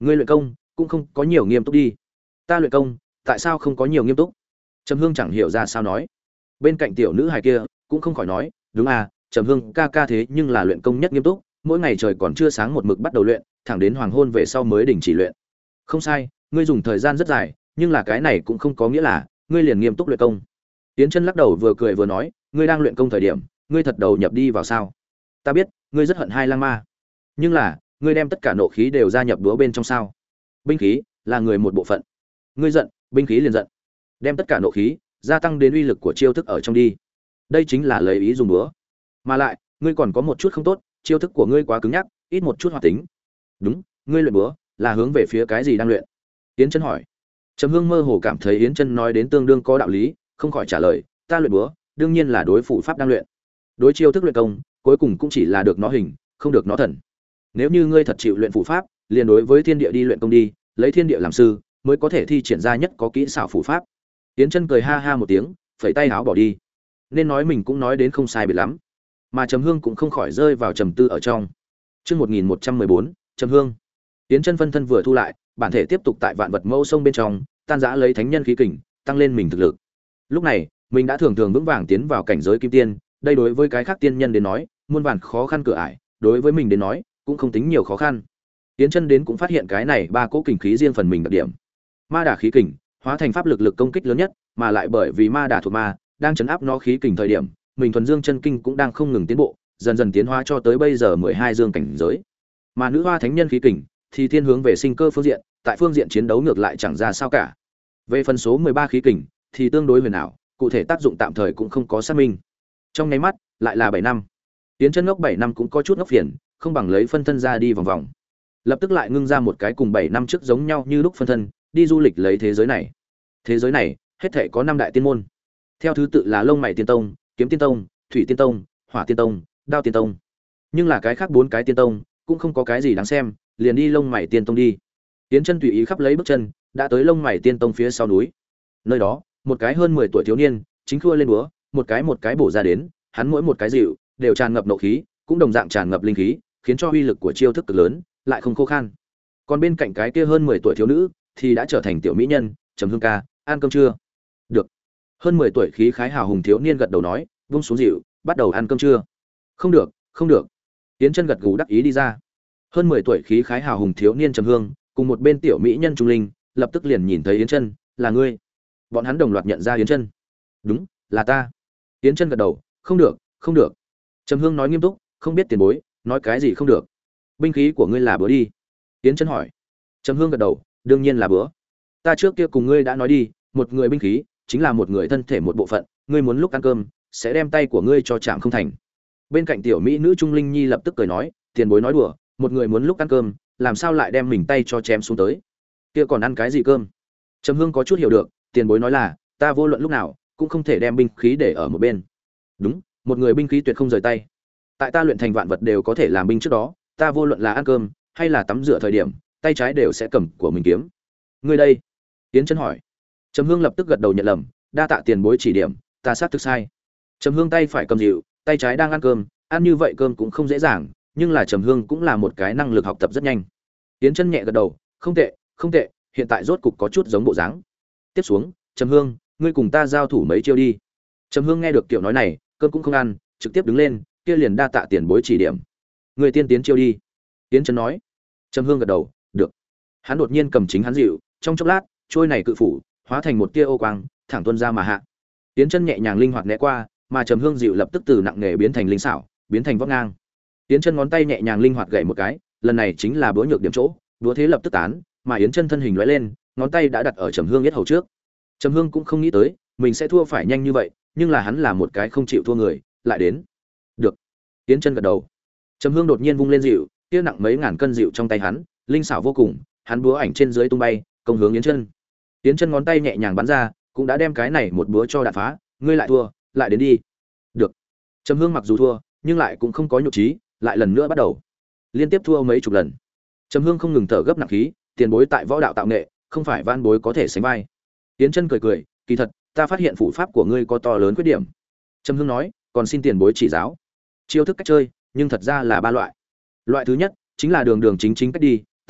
Ngươi luyện công cũng không có nhiều nghiêm túc đi. Ta luyện công tại sao không có nhiều nghiêm túc? Trầm Hương chẳng hiểu ra sao nói. Bên cạnh tiểu nữ hài kia cũng không khỏi nói, đúng à, Trầm Hương ca ca thế nhưng là luyện công nhất nghiêm túc, mỗi ngày trời còn chưa sáng một mực bắt đầu luyện, thẳng đến hoàng hôn về sau mới đình chỉ luyện. Không sai, ngươi dùng thời gian rất dài, nhưng là cái này cũng không có nghĩa là ngươi liền nghiêm túc luyện công. Tiến Chân lắc đầu vừa cười vừa nói, ngươi đang luyện công thời điểm, ngươi thật đầu nhập đi vào sao? Ta biết, ngươi rất hận Hai Lang Ma, nhưng là, ngươi đem tất cả nộ khí đều gia nhập đúa bên trong sao? Binh khí là người một bộ phận. Ngươi giận, binh khí liền giận. Đem tất cả nộ khí gia tăng đến uy lực của chiêu thức ở trong đi. Đây chính là lấy ý dùng búa. Mà lại, ngươi còn có một chút không tốt, chiêu thức của ngươi quá cứng nhắc, ít một chút hoạt tính. Đúng, ngươi luyện búa là hướng về phía cái gì đang luyện? Yến Chân hỏi. Trầm Hương mơ hồ cảm thấy Yến Chân nói đến tương đương có đạo lý, không khỏi trả lời, ta luyện búa, đương nhiên là đối phụ pháp đang luyện. Đối chiêu thức luyện công, cuối cùng cũng chỉ là được nó hình, không được nó thần. Nếu như ngươi thật chịu luyện phụ pháp, liền đối với thiên địa đi luyện công đi, lấy thiên địa làm sư, mới có thể thi triển ra nhất có kỹ xảo phụ pháp. Yến Chân cười ha ha một tiếng, phẩy tay áo bỏ đi. Nên nói mình cũng nói đến không sai biệt lắm, mà Trầm Hương cũng không khỏi rơi vào trầm tư ở trong. Chương một nghìn một trăm mười bốn, Trầm Hương. Yến Chân phân thân vừa thu lại, bản thể tiếp tục tại vạn vật mâu sông bên trong, tan rã lấy thánh nhân khí kình, tăng lên mình thực lực. Lúc này, mình đã thường thường vững vàng tiến vào cảnh giới kim tiên, đây đối với cái khác tiên nhân đến nói, muôn vàn khó khăn cửa ải, đối với mình đến nói, cũng không tính nhiều khó khăn. Yến Chân đến cũng phát hiện cái này ba cỗ kình khí riêng phần mình đặc điểm. Ma đà khí kình, hóa thành pháp lực lực công kích lớn nhất, mà lại bởi vì ma đà thuộc ma, đang chấn áp nó khí kình thời điểm, mình thuần dương chân kinh cũng đang không ngừng tiến bộ, dần dần tiến hóa cho tới bây giờ mười hai dương cảnh giới. Mà nữ hoa thánh nhân khí kình thì thiên hướng về sinh cơ phương diện, tại phương diện chiến đấu ngược lại chẳng ra sao cả. Về phần số mười ba khí kình thì tương đối huyền ảo, cụ thể tác dụng tạm thời cũng không có xác minh. Trong nháy mắt, lại là bảy năm. Tiến Chân ngốc bảy năm cũng có chút ngốc phiền, không bằng lấy phân thân ra đi vòng vòng. Lập tức lại ngưng ra một cái cùng bảy năm trước giống nhau như lúc phân thân, đi du lịch lấy thế giới này. Thế giới này, hết thảy có năm đại tiên môn. Theo thứ tự là Lông Mày Tiên Tông, Kiếm Tiên Tông, Thủy Tiên Tông, Hỏa Tiên Tông, Đao Tiên Tông. Nhưng là cái khác bốn cái tiên tông cũng không có cái gì đáng xem, liền đi Lông Mày Tiên Tông đi. Tiến Chân tùy ý khắp lấy bước chân, đã tới Lông Mày Tiên Tông phía sau núi. Nơi đó, một cái hơn mười tuổi thiếu niên, chính khua lên búa, một cái một cái bổ ra đến, hắn mỗi một cái dịu đều tràn ngập nộ khí, cũng đồng dạng tràn ngập linh khí, khiến cho uy lực của chiêu thức cực lớn, lại không khô khan. Còn bên cạnh cái kia hơn mười tuổi thiếu nữ thì đã trở thành tiểu mỹ nhân. Trầm Hương ca, ăn cơm chưa? Được. Hơn mười tuổi khí khái hào hùng thiếu niên gật đầu nói, vung xuống dịu, bắt đầu ăn cơm chưa? Không được, không được. Tiến Chân gật gù đắc ý đi ra. Hơn mười tuổi khí khái hào hùng thiếu niên Trầm Hương, cùng một bên tiểu mỹ nhân Trung Linh, lập tức liền nhìn thấy Yến Chân, là ngươi. Bọn hắn đồng loạt nhận ra Yến Chân. Đúng, là ta. Yến Chân gật đầu, không được, không được. Trầm Hương nói nghiêm túc, không biết tiền bối, nói cái gì không được? Binh khí của ngươi là búa đi. Yến Chân hỏi. Trầm Hương gật đầu, đương nhiên là búa. Ta trước kia cùng ngươi đã nói đi, một người binh khí chính là một người thân thể một bộ phận, ngươi muốn lúc ăn cơm sẽ đem tay của ngươi cho chạm không thành. Bên cạnh tiểu mỹ nữ Trung Linh Nhi lập tức cười nói, tiền bối nói đùa, một người muốn lúc ăn cơm, làm sao lại đem mình tay cho chém xuống tới? Kia còn ăn cái gì cơm? Trầm Hương có chút hiểu được, tiền bối nói là, ta vô luận lúc nào cũng không thể đem binh khí để ở một bên. Đúng, một người binh khí tuyệt không rời tay. Tại ta luyện thành vạn vật đều có thể làm binh trước đó, ta vô luận là ăn cơm hay là tắm rửa thời điểm, tay trái đều sẽ cầm của mình kiếm. Ngươi đây? Tiến Chân hỏi. Trầm Hương lập tức gật đầu nhận lầm, đa tạ tiền bối chỉ điểm, ta xác thực sai. Trầm Hương tay phải cầm dịu, tay trái đang ăn cơm, ăn như vậy cơm cũng không dễ dàng, nhưng là Trầm Hương cũng là một cái năng lực học tập rất nhanh. Tiến Chân nhẹ gật đầu, không tệ, không tệ, hiện tại rốt cục có chút giống bộ dáng. Tiếp xuống, Trầm Hương, ngươi cùng ta giao thủ mấy chiêu đi. Trầm Hương nghe được tiểu nói này, cơm cũng không ăn, trực tiếp đứng lên, kia liền đa tạ tiền bối chỉ điểm. Ngươi tiên tiến chiêu đi. Tiến Chân nói. Trầm Hương gật đầu, được. Hắn đột nhiên cầm chính hắn dịu, trong chốc lát, trôi này cự phủ hóa thành một tia ô quang, thẳng tuôn ra mà hạ. Tiến Chân nhẹ nhàng linh hoạt né qua, mà Trầm Hương dịu lập tức từ nặng nghề biến thành linh xảo, biến thành vóc ngang. Tiến Chân ngón tay nhẹ nhàng linh hoạt gảy một cái, lần này chính là búa nhược điểm chỗ, búa thế lập tức tán, mà Yến Chân thân hình lóe lên, ngón tay đã đặt ở Trầm Hương yết hầu trước. Trầm Hương cũng không nghĩ tới, mình sẽ thua phải nhanh như vậy, nhưng là hắn là một cái không chịu thua người, lại đến. Được. Yến Chân gật đầu. Trầm Hương đột nhiên vung lên dịu, kia nặng mấy ngàn cân dịu trong tay hắn, linh xảo vô cùng, hắn búa ảnh trên dưới tung bay, công hướng Yến Chân. Yến Chân ngón tay nhẹ nhàng bắn ra, cũng đã đem cái này một búa cho đạn phá, ngươi lại thua, lại đến đi. Được. Trầm Hương mặc dù thua, nhưng lại cũng không có nhục trí, lại lần nữa bắt đầu. Liên tiếp thua mấy chục lần. Trầm Hương không ngừng thở gấp nặng khí, tiền bối tại võ đạo tạo nghệ, không phải van bối có thể sánh vai. Yến Chân cười cười, kỳ thật, ta phát hiện phụ pháp của ngươi có to lớn khuyết điểm. Trầm Hương nói, còn xin tiền bối chỉ giáo. Chiêu thức cách chơi, nhưng thật ra là ba loại. Loại thứ nhất chính là đường đường chính chính cách đi,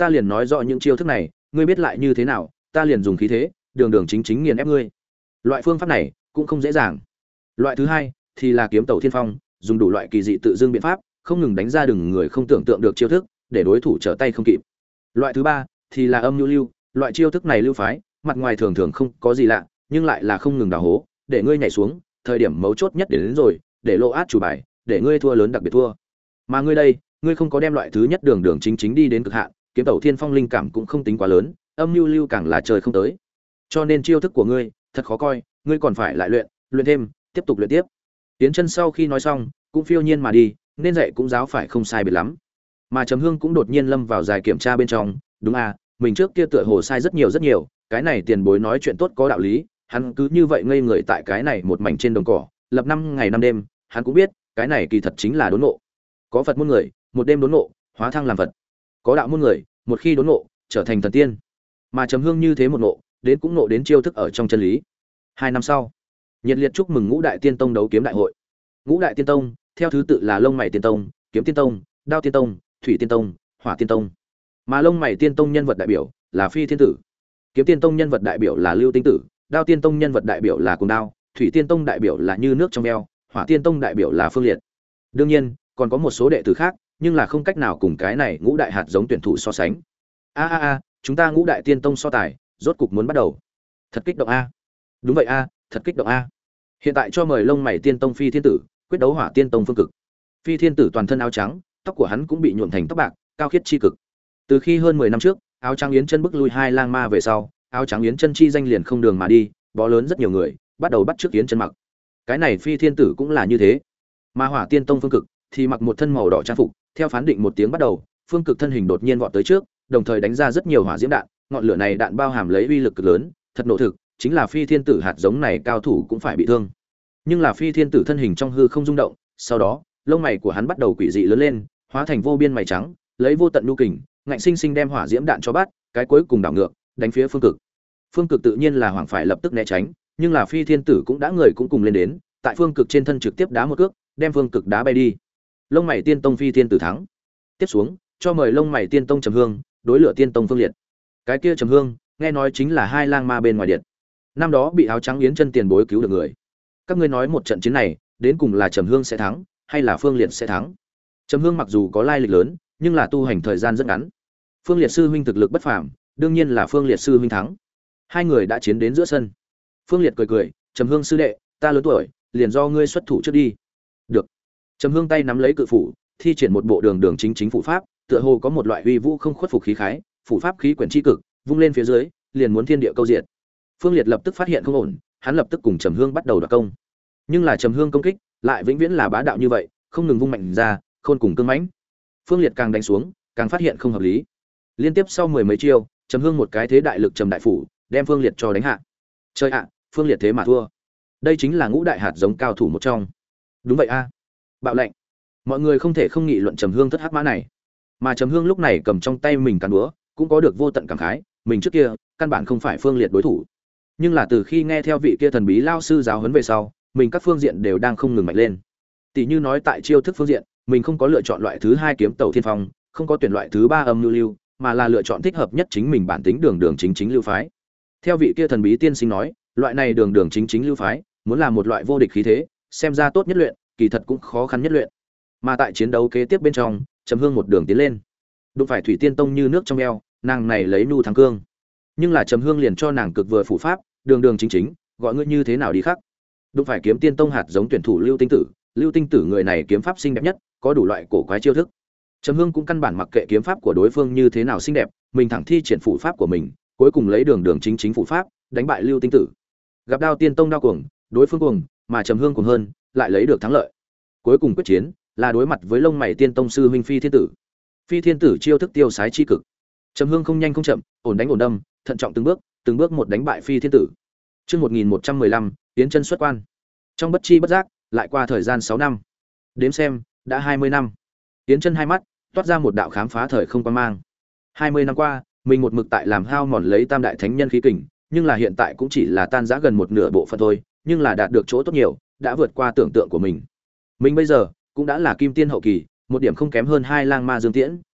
ta liền nói rõ những chiêu thức này, ngươi biết lại như thế nào, ta liền dùng khí thế, đường đường chính chính nghiền ép ngươi. Loại phương pháp này cũng không dễ dàng. Loại thứ hai thì là kiếm tẩu thiên phong, dùng đủ loại kỳ dị tự dưng biện pháp, không ngừng đánh ra đừng người không tưởng tượng được chiêu thức, để đối thủ trở tay không kịp. Loại thứ ba thì là âm nhu lưu, loại chiêu thức này lưu phái, mặt ngoài thường thường không có gì lạ, nhưng lại là không ngừng đào hố, để ngươi nhảy xuống, thời điểm mấu chốt nhất đến, đến rồi, để lộ át chủ bài, để ngươi thua lớn đặc biệt thua. Mà ngươi đây, ngươi không có đem loại thứ nhất đường đường chính chính đi đến cực hạn, kiếm tẩu thiên phong linh cảm cũng không tính quá lớn, âm nhu lưu càng là trời không tới. Cho nên chiêu thức của ngươi thật khó coi, ngươi còn phải lại luyện, luyện thêm, tiếp tục luyện tiếp. Tiến Chân sau khi nói xong, cũng phiêu nhiên mà đi, nên dạy cũng giáo phải không sai biệt lắm. Mà Trầm Hương cũng đột nhiên lâm vào dài kiểm tra bên trong, đúng à, mình trước kia tựa hồ sai rất nhiều rất nhiều, cái này tiền bối nói chuyện tốt có đạo lý, hắn cứ như vậy ngây người tại cái này một mảnh trên đồng cỏ, lập năm ngày năm đêm, hắn cũng biết, cái này kỳ thật chính là đốn ngộ. Có Phật môn người, một đêm đốn ngộ, hóa thăng làm Phật. Có đạo môn người, một khi đốn ngộ, trở thành thần tiên. Mà Trầm Hương như thế một ngộ, đến cũng ngộ đến chiêu thức ở trong chân lý. Hai năm sau, nhiệt liệt chúc mừng Ngũ Đại Tiên Tông đấu kiếm đại hội. Ngũ Đại Tiên Tông, theo thứ tự là Lông Mày Tiên Tông, Kiếm Tiên Tông, Đao Tiên Tông, Thủy Tiên Tông, Hỏa Tiên Tông. Mà Lông Mày Tiên Tông nhân vật đại biểu là Phi Thiên Tử, Kiếm Tiên Tông nhân vật đại biểu là Lưu Tinh Tử, Đao Tiên Tông nhân vật đại biểu là Cùng Đao, Thủy Tiên Tông đại biểu là Như Nước trong eo, Hỏa Tiên Tông đại biểu là Phương Liệt. Đương nhiên, còn có một số đệ tử khác, nhưng là không cách nào cùng cái này ngũ đại hạt giống tuyển thủ so sánh. A a a, chúng ta Ngũ Đại Tiên Tông so tài, rốt cục muốn bắt đầu. Thật kích động a. Đúng vậy a, thật kích động a. Hiện tại cho mời Lông Mày Tiên Tông Phi Thiên Tử, quyết đấu Hỏa Tiên Tông Phương Cực. Phi Thiên Tử toàn thân áo trắng, tóc của hắn cũng bị nhuộm thành tóc bạc, cao khiết chi cực. Từ khi hơn mười năm trước, áo trắng Yến Chân bức lui hai lang ma về sau, áo trắng Yến Chân chi danh liền không đường mà đi, bó lớn rất nhiều người, bắt đầu bắt chước Yến Chân mặc. Cái này Phi Thiên Tử cũng là như thế. Mà Hỏa Tiên Tông Phương Cực thì mặc một thân màu đỏ trang phục, theo phán định một tiếng bắt đầu, Phương Cực thân hình đột nhiên vọt tới trước, đồng thời đánh ra rất nhiều hỏa diễm đạn, ngọn lửa này đạn bao hàm lấy uy lực cực lớn, thật nổ thực, chính là Phi Thiên Tử hạt giống này cao thủ cũng phải bị thương. Nhưng là Phi Thiên Tử thân hình trong hư không rung động, sau đó, lông mày của hắn bắt đầu quỷ dị lớn lên, hóa thành vô biên mày trắng, lấy vô tận nhu kình, ngạnh sinh sinh đem hỏa diễm đạn cho bắt, cái cuối cùng đảo ngược, đánh phía Phương Cực. Phương Cực tự nhiên là hoảng phải lập tức né tránh, nhưng là Phi Thiên Tử cũng đã người cũng cùng lên đến, tại Phương Cực trên thân trực tiếp đá một cước, đem Phương Cực đá bay đi. Lông mày Tiên Tông Phi Thiên Tử thắng. Tiếp xuống, cho mời Lông mày Tiên Tông Trầm Hương, đối lửa Tiên Tông Phương Liệt. Cái kia Trầm Hương, nghe nói chính là hai lang ma bên ngoài điện. Năm đó bị áo trắng Yến Chân tiền bối cứu được người. Các ngươi nói một trận chiến này, đến cùng là Trầm Hương sẽ thắng, hay là Phương Liệt sẽ thắng? Trầm Hương mặc dù có lai lịch lớn, nhưng là tu hành thời gian rất ngắn. Phương Liệt sư huynh thực lực bất phàm, đương nhiên là Phương Liệt sư huynh thắng. Hai người đã chiến đến giữa sân. Phương Liệt cười cười, "Trầm Hương sư đệ, ta lớn tuổi, liền do ngươi xuất thủ trước đi." "Được." Trầm Hương tay nắm lấy cự phủ, thi triển một bộ đường đường chính chính phụ pháp, tựa hồ có một loại uy vũ không khuất phục khí khái, phụ pháp khí quyển chi cực, vung lên phía dưới, liền muốn thiên địa câu diệt. Phương Liệt lập tức phát hiện không ổn, hắn lập tức cùng Trầm Hương bắt đầu đoạt công. Nhưng là Trầm Hương công kích, lại vĩnh viễn là bá đạo như vậy, không ngừng vung mạnh ra, khôn cùng cương mãnh. Phương Liệt càng đánh xuống, càng phát hiện không hợp lý. Liên tiếp sau mười mấy chiêu, Trầm Hương một cái thế đại lực trầm đại phủ, đem Phương Liệt cho đánh hạ. Chơi ạ, Phương Liệt thế mà thua. Đây chính là ngũ đại hạt giống cao thủ một trong. Đúng vậy a. Bạo lệnh. Mọi người không thể không nghị luận Trầm Hương thất hắc mã này. Mà Trầm Hương lúc này cầm trong tay mình cán búa, cũng có được vô tận cảm khái, mình trước kia căn bản không phải Phương Liệt đối thủ. Nhưng là từ khi nghe theo vị kia thần bí lao sư giáo huấn về sau, mình các phương diện đều đang không ngừng mạnh lên. Tỷ như nói tại chiêu thức phương diện, mình không có lựa chọn loại thứ hai kiếm tẩu thiên phong, không có tuyển loại thứ ba âm lưu lưu, mà là lựa chọn thích hợp nhất chính mình bản tính đường đường chính chính lưu phái. Theo vị kia thần bí tiên sinh nói, loại này đường đường chính chính lưu phái, muốn là một loại vô địch khí thế, xem ra tốt nhất luyện, kỳ thật cũng khó khăn nhất luyện. Mà tại chiến đấu kế tiếp bên trong, Trầm Hương một đường tiến lên, đụng phải Thủy Tiên Tông Như Nước trong eo, nàng này lấy nu thắng cương. Nhưng là Trầm Hương liền cho nàng cực vừa phụ pháp, đường đường chính chính, gọi ngươi như thế nào đi khác. Đụng phải Kiếm Tiên Tông hạt giống tuyển thủ Lưu Tinh Tử, Lưu Tinh Tử người này kiếm pháp xinh đẹp nhất, có đủ loại cổ quái chiêu thức. Trầm Hương cũng căn bản mặc kệ kiếm pháp của đối phương như thế nào xinh đẹp, mình thẳng thi triển phụ pháp của mình, cuối cùng lấy đường đường chính chính phụ pháp, đánh bại Lưu Tinh Tử. Gặp Đao Tiên Tông đao cuồng, đối phương cuồng, mà Trầm Hương cuồng hơn, lại lấy được thắng lợi. Cuối cùng quyết chiến là đối mặt với Lông Mày Tiên Tông sư huynh Phi Thiên Tử. Phi Thiên Tử chiêu thức tiêu sái chi cực. Trầm Hương không nhanh không chậm, ổn đánh ổn đâm, thận trọng từng bước, từng bước một đánh bại Phi Thiên Tử. Chương một nghìn một trăm mười lăm, Yến Chân xuất quan. Trong bất chi bất giác, lại qua thời gian sáu năm. Đếm xem, đã hai mươi năm. Yến Chân hai mắt toát ra một đạo khám phá thời không quan mang. hai mươi năm qua, mình một mực tại làm hao mòn lấy Tam đại thánh nhân khí kình, nhưng là hiện tại cũng chỉ là tan rã gần một nửa bộ phận thôi, nhưng là đạt được chỗ tốt nhiều, đã vượt qua tưởng tượng của mình. Mình bây giờ cũng đã là kim tiên hậu kỳ, một điểm không kém hơn hai lang ma Dương Tiễn,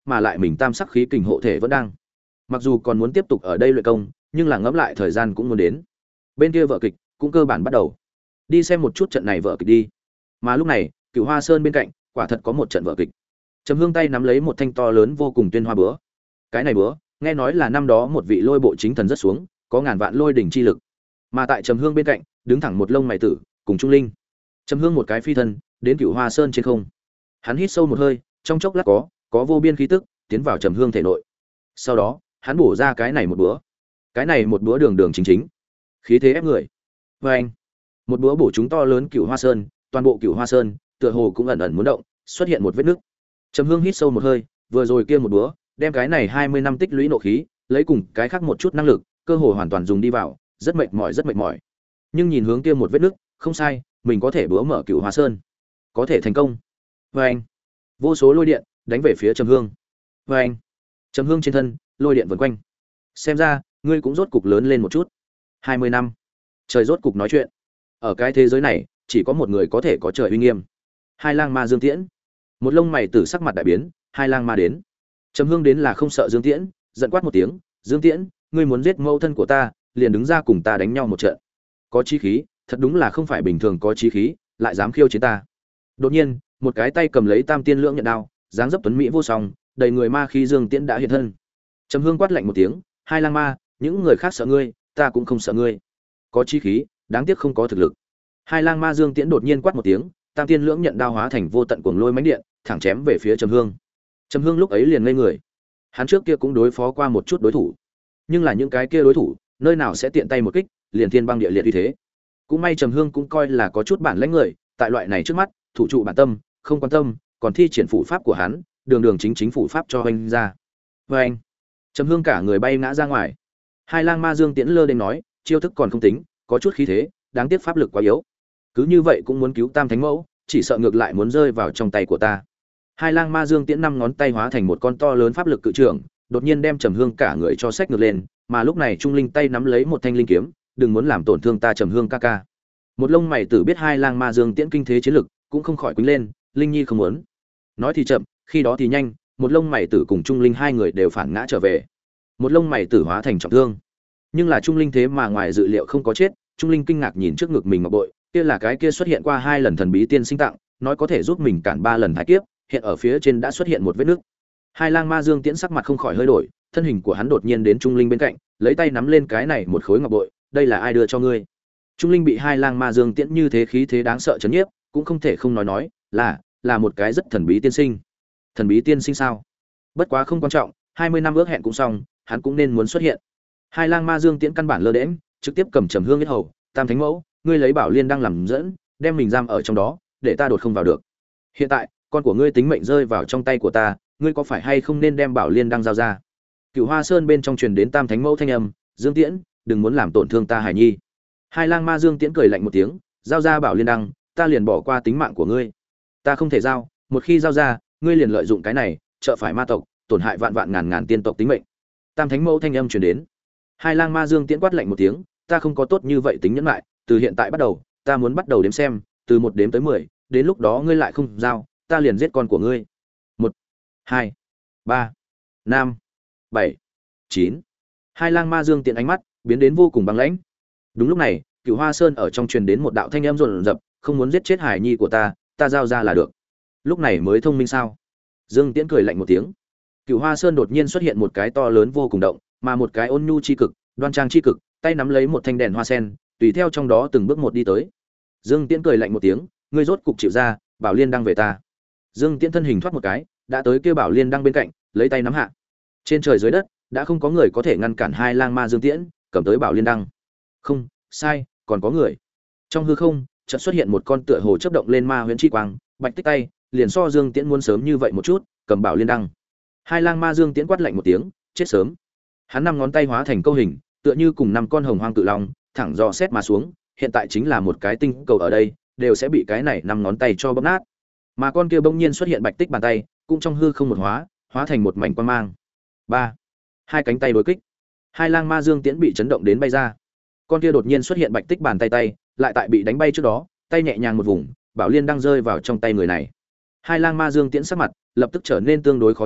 mà lại mình tam sắc khí kình hộ thể vẫn đang. Mặc dù còn muốn tiếp tục ở đây luyện công, nhưng là ngẫm lại thời gian cũng muốn đến. Bên kia vở kịch cũng cơ bản bắt đầu. Đi xem một chút trận này vở kịch đi. Mà lúc này, Cửu Hoa Sơn bên cạnh, quả thật có một trận vở kịch. Trầm Hương tay nắm lấy một thanh to lớn vô cùng tuyên hoa búa. Cái này búa, nghe nói là năm đó một vị lôi bộ chính thần rất xuống, có ngàn vạn lôi đỉnh chi lực. Mà tại Trầm Hương bên cạnh, đứng thẳng một lông mày tử, cùng Trung Linh. Trầm Hương một cái phi thân, đến Cửu Hoa Sơn trên không. Hắn hít sâu một hơi, trong chốc lát có, có vô biên khí tức tiến vào Trầm Hương thể nội. Sau đó, hắn bổ ra cái này một búa. Cái này một búa đường đường chính chính, khí thế ép người. Và anh, một búa bổ chúng to lớn Cửu Hoa Sơn, toàn bộ Cửu Hoa Sơn, tựa hồ cũng ẩn ẩn muốn động, xuất hiện một vết nứt. Trầm Hương hít sâu một hơi, vừa rồi kia một búa, đem cái này hai mươi năm tích lũy nộ khí, lấy cùng cái khác một chút năng lực, cơ hồ hoàn toàn dùng đi vào, rất mệt mỏi rất mệt mỏi. Nhưng nhìn hướng kia một vết nứt, không sai, mình có thể búa mở Cửu Hoa Sơn, có thể thành công. Và anh, vô số lôi điện đánh về phía Trầm Hương. Và anh, Trầm Hương trên thân, lôi điện vần quanh. Xem ra, ngươi cũng rốt cục lớn lên một chút. hai mươi năm, trời rốt cục nói chuyện. Ở cái thế giới này, chỉ có một người có thể có trời uy nghiêm. Hai lang ma Dương Tiễn. Một lông mày tử sắc mặt đại biến, hai lang ma đến. Trầm Hương đến là không sợ Dương Tiễn, giận quát một tiếng, "Dương Tiễn, ngươi muốn giết mẫu thân của ta, liền đứng ra cùng ta đánh nhau một trận." Có chí khí, thật đúng là không phải bình thường có chí khí, lại dám khiêu chiến ta. Đột nhiên, một cái tay cầm lấy Tam Tiên Lưỡng Nhận Đao, dáng dấp tuấn mỹ vô song, đầy người ma khí Dương Tiễn đã hiện thân. Trầm Hương quát lạnh một tiếng, "Hai lang ma, những người khác sợ ngươi, ta cũng không sợ ngươi." Có chí khí, đáng tiếc không có thực lực. Hai lang ma Dương Tiễn đột nhiên quát một tiếng, Tam Tiên Lưỡng Nhận Đao hóa thành vô tận cuồng lôi mãnh điện, thẳng chém về phía Trầm Hương. Trầm Hương lúc ấy liền ngây người. Hắn trước kia cũng đối phó qua một chút đối thủ, nhưng là những cái kia đối thủ, nơi nào sẽ tiện tay một kích, liền thiên băng địa liệt như thế. Cũng may Trầm Hương cũng coi là có chút bản lĩnh người, tại loại này trước mắt, thủ trụ bản tâm, không quan tâm, còn thi triển phủ pháp của hắn, đường đường chính chính phủ pháp cho anh ra. Và anh, Trầm Hương cả người bay ngã ra ngoài. Hai lang ma Dương Tiễn lơ đến nói, chiêu thức còn không tính, có chút khí thế, đáng tiếc pháp lực quá yếu. Cứ như vậy cũng muốn cứu Tam Thánh Mẫu, chỉ sợ ngược lại muốn rơi vào trong tay của ta. Hai lang ma Dương Tiễn năm ngón tay hóa thành một con to lớn pháp lực cự trưởng, đột nhiên đem Trầm Hương cả người cho xách ngược lên, mà lúc này Trung Linh tay nắm lấy một thanh linh kiếm, đừng muốn làm tổn thương ta Trầm Hương ca ca. Một lông mày tử biết hai lang ma Dương Tiễn kinh thế chiến lực, cũng không khỏi quýnh lên, Linh Nhi không muốn. Nói thì chậm, khi đó thì nhanh, một lông mày tử cùng Trung Linh hai người đều phản ngã trở về. Một lông mày tử hóa thành trọng thương, nhưng là Trung Linh thế mà ngoài dự liệu không có chết. Trung Linh kinh ngạc nhìn trước ngực mình ngọc bội, kia là cái kia xuất hiện qua hai lần thần bí tiên sinh tặng, nói có thể giúp mình cản ba lần thái kiếp, hiện ở phía trên đã xuất hiện một vết nứt. Hai lang ma Dương Tiễn sắc mặt không khỏi hơi đổi, thân hình của hắn đột nhiên đến Trung Linh bên cạnh, lấy tay nắm lên cái này một khối ngọc bội, đây là ai đưa cho ngươi? Trung Linh bị hai lang ma Dương Tiễn như thế khí thế đáng sợ chấn nhiếp, cũng không thể không nói nói, là là một cái rất thần bí tiên sinh. Thần bí tiên sinh sao? Bất quá không quan trọng, hai mươi năm ước hẹn cũng xong, hắn cũng nên muốn xuất hiện. Hai lang ma Dương Tiễn căn bản lơ đễnh, trực tiếp cầm Trầm Hương huyết hầu, Tam Thánh Mẫu, ngươi lấy Bảo Liên đang làm dẫn, đem mình giam ở trong đó, để ta đột không vào được. Hiện tại, con của ngươi tính mệnh rơi vào trong tay của ta, ngươi có phải hay không nên đem Bảo Liên đang giao ra? Cửu Hoa Sơn bên trong truyền đến Tam Thánh Mẫu thanh âm, Dương Tiễn, đừng muốn làm tổn thương ta Hải Nhi. Hai lang ma Dương Tiễn cười lạnh một tiếng, giao ra Bảo Liên đăng, ta liền bỏ qua tính mạng của ngươi. Ta không thể giao, một khi giao ra, ngươi liền lợi dụng cái này, trợ phải ma tộc, tổn hại vạn vạn ngàn ngàn tiên tộc tính mệnh. Tam Thánh Mẫu thanh âm truyền đến. Hai lang ma Dương Tiễn quát lạnh một tiếng, ta không có tốt như vậy tính nhẫn lại, từ hiện tại bắt đầu, ta muốn bắt đầu đếm xem, từ một đếm tới mười, đến lúc đó ngươi lại không giao, ta liền giết con của ngươi. Một, hai, ba, năm, bảy, chín. Hai lang ma Dương Tiễn ánh mắt biến đến vô cùng băng lãnh. Đúng lúc này, Cửu Hoa Sơn ở trong truyền đến một đạo thanh âm rồn rập, không muốn giết chết Hải Nhi của ta, ta giao ra là được. Lúc này mới thông minh sao? Dương Tiễn cười lạnh một tiếng. Cửu Hoa Sơn đột nhiên xuất hiện một cái to lớn vô cùng động, mà một cái ôn nhu chi cực, đoan trang chi cực, tay nắm lấy một thanh đèn hoa sen, tùy theo trong đó từng bước một đi tới. Dương Tiễn cười lạnh một tiếng, ngươi rốt cục chịu ra, Bảo Liên đang về ta. Dương Tiễn thân hình thoát một cái, đã tới kia Bảo Liên đang bên cạnh, lấy tay nắm hạ. Trên trời dưới đất, đã không có người có thể ngăn cản hai lang ma Dương Tiễn, cầm tới Bảo Liên đăng. Không, sai, còn có người. Trong hư không, chợt xuất hiện một con tựa hồ chớp động lên ma huyễn chi quang, bạch tích tay, liền so Dương Tiễn muốn sớm như vậy một chút, cầm Bảo Liên đăng. Hai lang ma Dương Tiễn quát lạnh một tiếng, chết sớm. Hắn năm ngón tay hóa thành câu hình, tựa như cùng năm con hồng hoang cự long, thẳng dò xét mà xuống, hiện tại chính là một cái tinh cầu ở đây, đều sẽ bị cái này năm ngón tay cho bóp nát. Mà con kia bỗng nhiên xuất hiện bạch tích bàn tay, cũng trong hư không một hóa, hóa thành một mảnh quang mang. Ba, hai cánh tay đối kích. Hai lang ma Dương Tiễn bị chấn động đến bay ra. Con kia đột nhiên xuất hiện bạch tích bàn tay tay, lại tại bị đánh bay trước đó, tay nhẹ nhàng một vùng, Bảo Liên đang rơi vào trong tay người này. Hai lang ma Dương Tiễn sắc mặt lập tức trở nên tương đối khó nhìn,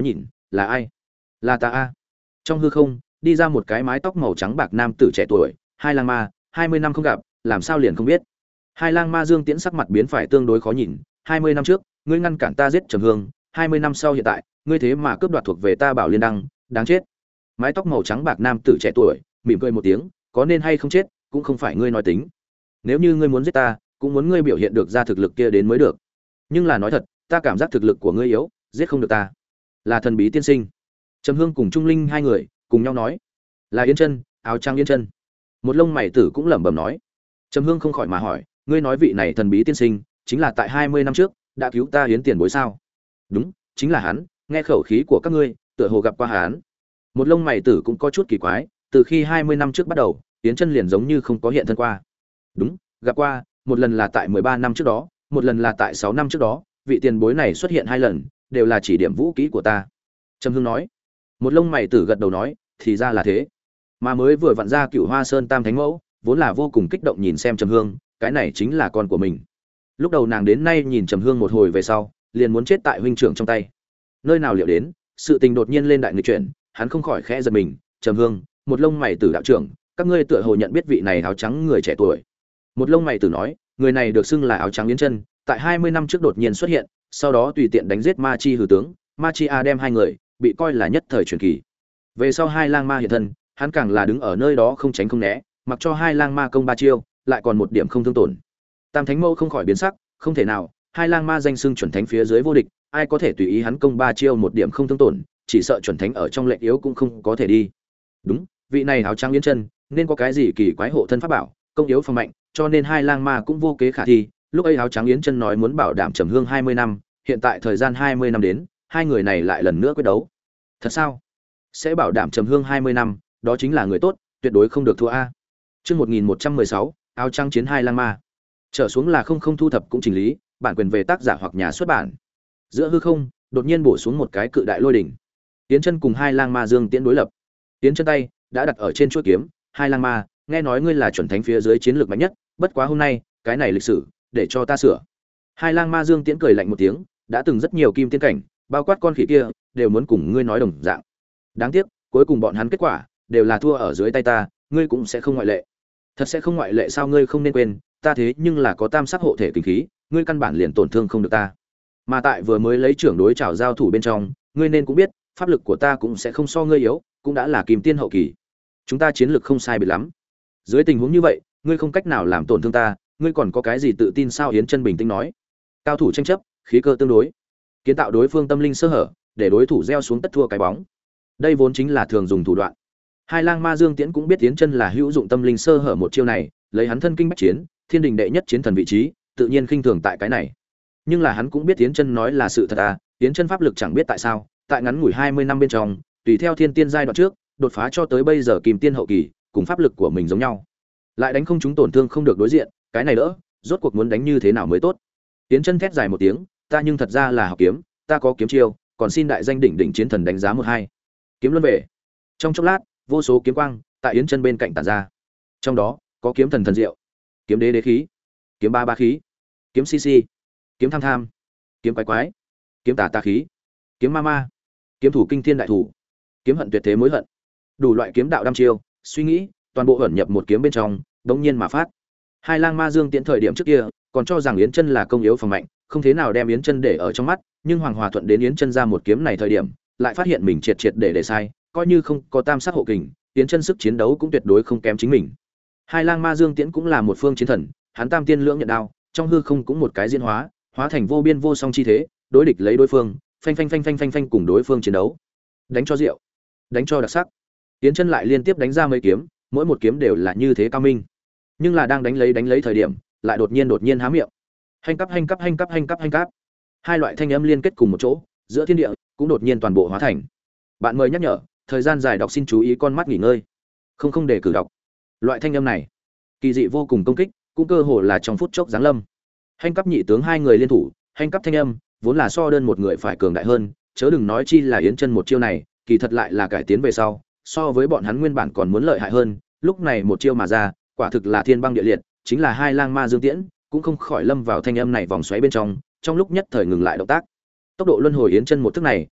là ai? Là ta a. Trong hư không đi ra một cái mái tóc màu trắng bạc nam tử trẻ tuổi, Hai Lang Ma, hai mươi năm không gặp, làm sao liền không biết? Hai Lang Ma Dương Tiễn sắc mặt biến phải tương đối khó nhìn, hai mươi năm trước, ngươi ngăn cản ta giết Trầm Hương, hai mươi năm sau hiện tại, ngươi thế mà cướp đoạt thuộc về ta Bảo Liên Đăng, đáng chết. Mái tóc màu trắng bạc nam tử trẻ tuổi, mỉm cười một tiếng, có nên hay không chết, cũng không phải ngươi nói tính. Nếu như ngươi muốn giết ta, cũng muốn ngươi biểu hiện được ra thực lực kia đến mới được. Nhưng là nói thật, ta cảm giác thực lực của ngươi yếu, giết không được ta. Là thần bí tiên sinh. Trầm Hương cùng Trung Linh hai người cùng nhau nói, là Yến Chân, áo trắng Yến Chân. Một lông mày tử cũng lẩm bẩm nói. Trầm Hương không khỏi mà hỏi, ngươi nói vị này thần bí tiên sinh chính là tại hai mươi năm trước đã cứu ta Yến tiền bối sao? Đúng, chính là hắn, nghe khẩu khí của các ngươi, tựa hồ gặp qua hắn. Một lông mày tử cũng có chút kỳ quái, từ khi hai mươi năm trước bắt đầu, Yến Chân liền giống như không có hiện thân qua. Đúng, gặp qua, một lần là tại mười ba năm trước đó, một lần là tại sáu năm trước đó, vị tiền bối này xuất hiện hai lần, đều là chỉ điểm vũ kỹ của ta. Trầm Hương nói. Một lông mày tử gật đầu nói, thì ra là thế. Mà mới vừa vặn ra Cửu Hoa Sơn Tam Thánh Mẫu, vốn là vô cùng kích động nhìn xem Trầm Hương, cái này chính là con của mình. Lúc đầu nàng đến nay nhìn Trầm Hương một hồi về sau, liền muốn chết tại huynh trưởng trong tay. Nơi nào liệu đến, sự tình đột nhiên lên đại nghịch chuyển, hắn không khỏi khẽ giật mình, Trầm Hương, một lông mày tử đạo trưởng, các ngươi tựa hồ nhận biết vị này áo trắng người trẻ tuổi. Một lông mày tử nói, người này được xưng là áo trắng Yến Chân, tại hai mươi năm trước đột nhiên xuất hiện, sau đó tùy tiện đánh giết Ma Chi hư tướng, Ma Chi A đem hai người, bị coi là nhất thời truyền kỳ. Về sau Hai Lang Ma hiện thân, hắn càng là đứng ở nơi đó không tránh không né, mặc cho Hai Lang Ma công ba chiêu, lại còn một điểm không thương tổn. Tam Thánh Mẫu không khỏi biến sắc, không thể nào, Hai Lang Ma danh xưng chuẩn thánh phía dưới vô địch, ai có thể tùy ý hắn công ba chiêu một điểm không thương tổn, chỉ sợ chuẩn thánh ở trong lệnh yếu cũng không có thể đi. Đúng, vị này áo trắng Yến Chân, nên có cái gì kỳ quái hộ thân pháp bảo, công yếu phòng mạnh, cho nên Hai Lang Ma cũng vô kế khả thi. Lúc ấy áo trắng Yến Chân nói muốn bảo đảm Trầm Hương hai mươi năm, hiện tại thời gian hai mươi năm đến, hai người này lại lần nữa quyết đấu. Thật sao? Sẽ bảo đảm Trầm Hương hai mươi năm, đó chính là người tốt, tuyệt đối không được thua a. Chương một nghìn một trăm mười sáu, áo trắng chiến Hai Lang Ma. Trở xuống là không không thu thập cũng chỉnh lý, bản quyền về tác giả hoặc nhà xuất bản. Giữa hư không, đột nhiên bổ xuống một cái cự đại lôi đỉnh. Yến Chân cùng Hai Lang Ma Dương Tiễn đối lập. Yến Chân tay đã đặt ở trên chuôi kiếm, Hai Lang Ma, nghe nói ngươi là chuẩn thánh phía dưới chiến lược mạnh nhất, bất quá hôm nay, cái này lịch sử, để cho ta sửa. Hai Lang Ma Dương Tiễn cười lạnh một tiếng, đã từng rất nhiều kim tiên cảnh, bao quát con khỉ kia, đều muốn cùng ngươi nói đồng dạng. Đáng tiếc, cuối cùng bọn hắn kết quả đều là thua ở dưới tay ta, ngươi cũng sẽ không ngoại lệ. Thật sẽ không ngoại lệ sao? Ngươi không nên quên, ta thế nhưng là có tam sắc hộ thể kinh khí, ngươi căn bản liền tổn thương không được ta. Mà tại vừa mới lấy trưởng đối chảo giao thủ bên trong, ngươi nên cũng biết, pháp lực của ta cũng sẽ không so ngươi yếu, cũng đã là kim tiên hậu kỳ. Chúng ta chiến lực không sai biệt lắm. Dưới tình huống như vậy, ngươi không cách nào làm tổn thương ta, ngươi còn có cái gì tự tin sao? Yến Chân bình tĩnh nói. Cao thủ tranh chấp, khí cơ tương đối, kiến tạo đối phương tâm linh sơ hở, để đối thủ gieo xuống tất thua cái bóng. Đây vốn chính là thường dùng thủ đoạn. Hai Lang Ma Dương Tiễn cũng biết Yến Chân là hữu dụng tâm linh sơ hở một chiêu này, lấy hắn thân kinh bách chiến, thiên đình đệ nhất chiến thần vị trí, tự nhiên khinh thường tại cái này. Nhưng là hắn cũng biết Yến Chân nói là sự thật à, Yến Chân pháp lực chẳng biết tại sao, tại ngắn ngủi hai mươi năm bên trong, tùy theo thiên tiên giai đoạn trước, đột phá cho tới bây giờ kim tiên hậu kỳ, cùng pháp lực của mình giống nhau. Lại đánh không chúng tổn thương không được đối diện, cái này đỡ, rốt cuộc muốn đánh như thế nào mới tốt. Yến Chân thét dài một tiếng, ta nhưng thật ra là học kiếm, ta có kiếm chiêu, còn xin đại danh đỉnh đỉnh chiến thần đánh giá một hai. Kiếm luân về. Trong chốc lát, vô số kiếm quang tại Yến Chân bên cạnh tản ra. Trong đó, có kiếm thần thần diệu, kiếm đế đế khí, kiếm ba ba khí, kiếm si si, kiếm tham tham, kiếm quái quái, kiếm tà tà khí, kiếm ma ma, kiếm thủ kinh thiên đại thủ, kiếm hận tuyệt thế mối hận. Đủ loại kiếm đạo đăm chiêu, suy nghĩ, toàn bộ ẩn nhập một kiếm bên trong, đống nhiên mà phát. Hai Lang Ma Dương Tiễn thời điểm trước kia, còn cho rằng Yến Chân là công yếu phòng mạnh, không thế nào đem Yến Chân để ở trong mắt, nhưng Hoàng Hòa Thuận đến Yến Chân ra một kiếm này thời điểm, lại phát hiện mình triệt triệt để để sai, coi như không có tam sắc hộ kình, Yến Chân sức chiến đấu cũng tuyệt đối không kém chính mình. Hai Lang Ma Dương Tiễn cũng là một phương chiến thần, hắn tam tiên lưỡng nhận đao, trong hư không cũng một cái diễn hóa, hóa thành vô biên vô song chi thế, đối địch lấy đối phương, phanh phanh phanh phanh phanh phanh cùng đối phương chiến đấu. Đánh cho rượu, đánh cho đặc sắc. Yến Chân lại liên tiếp đánh ra mấy kiếm, mỗi một kiếm đều là như thế cao minh. Nhưng là đang đánh lấy đánh lấy thời điểm, lại đột nhiên đột nhiên há miệng. Hành cấp hành cấp hành cấp hành cấp hành cấp. Hai loại thanh âm liên kết cùng một chỗ, giữa thiên địa cũng đột nhiên toàn bộ hóa thành. Bạn mời nhắc nhở, thời gian dài đọc xin chú ý con mắt nghỉ ngơi. Không không để cử đọc. Loại thanh âm này, kỳ dị vô cùng công kích, cũng cơ hồ là trong phút chốc giáng lâm. Hành cấp nhị tướng hai người liên thủ, hành cấp thanh âm vốn là so đơn một người phải cường đại hơn, chớ đừng nói chi là Yến Chân một chiêu này, kỳ thật lại là cải tiến về sau, so với bọn hắn nguyên bản còn muốn lợi hại hơn, lúc này một chiêu mà ra, quả thực là thiên băng địa liệt, chính là Hai Lang Ma Dương Tiễn, cũng không khỏi lâm vào thanh âm này vòng xoáy bên trong, trong lúc nhất thời ngừng lại động tác. Tốc độ luân hồi Yến Chân một thức này,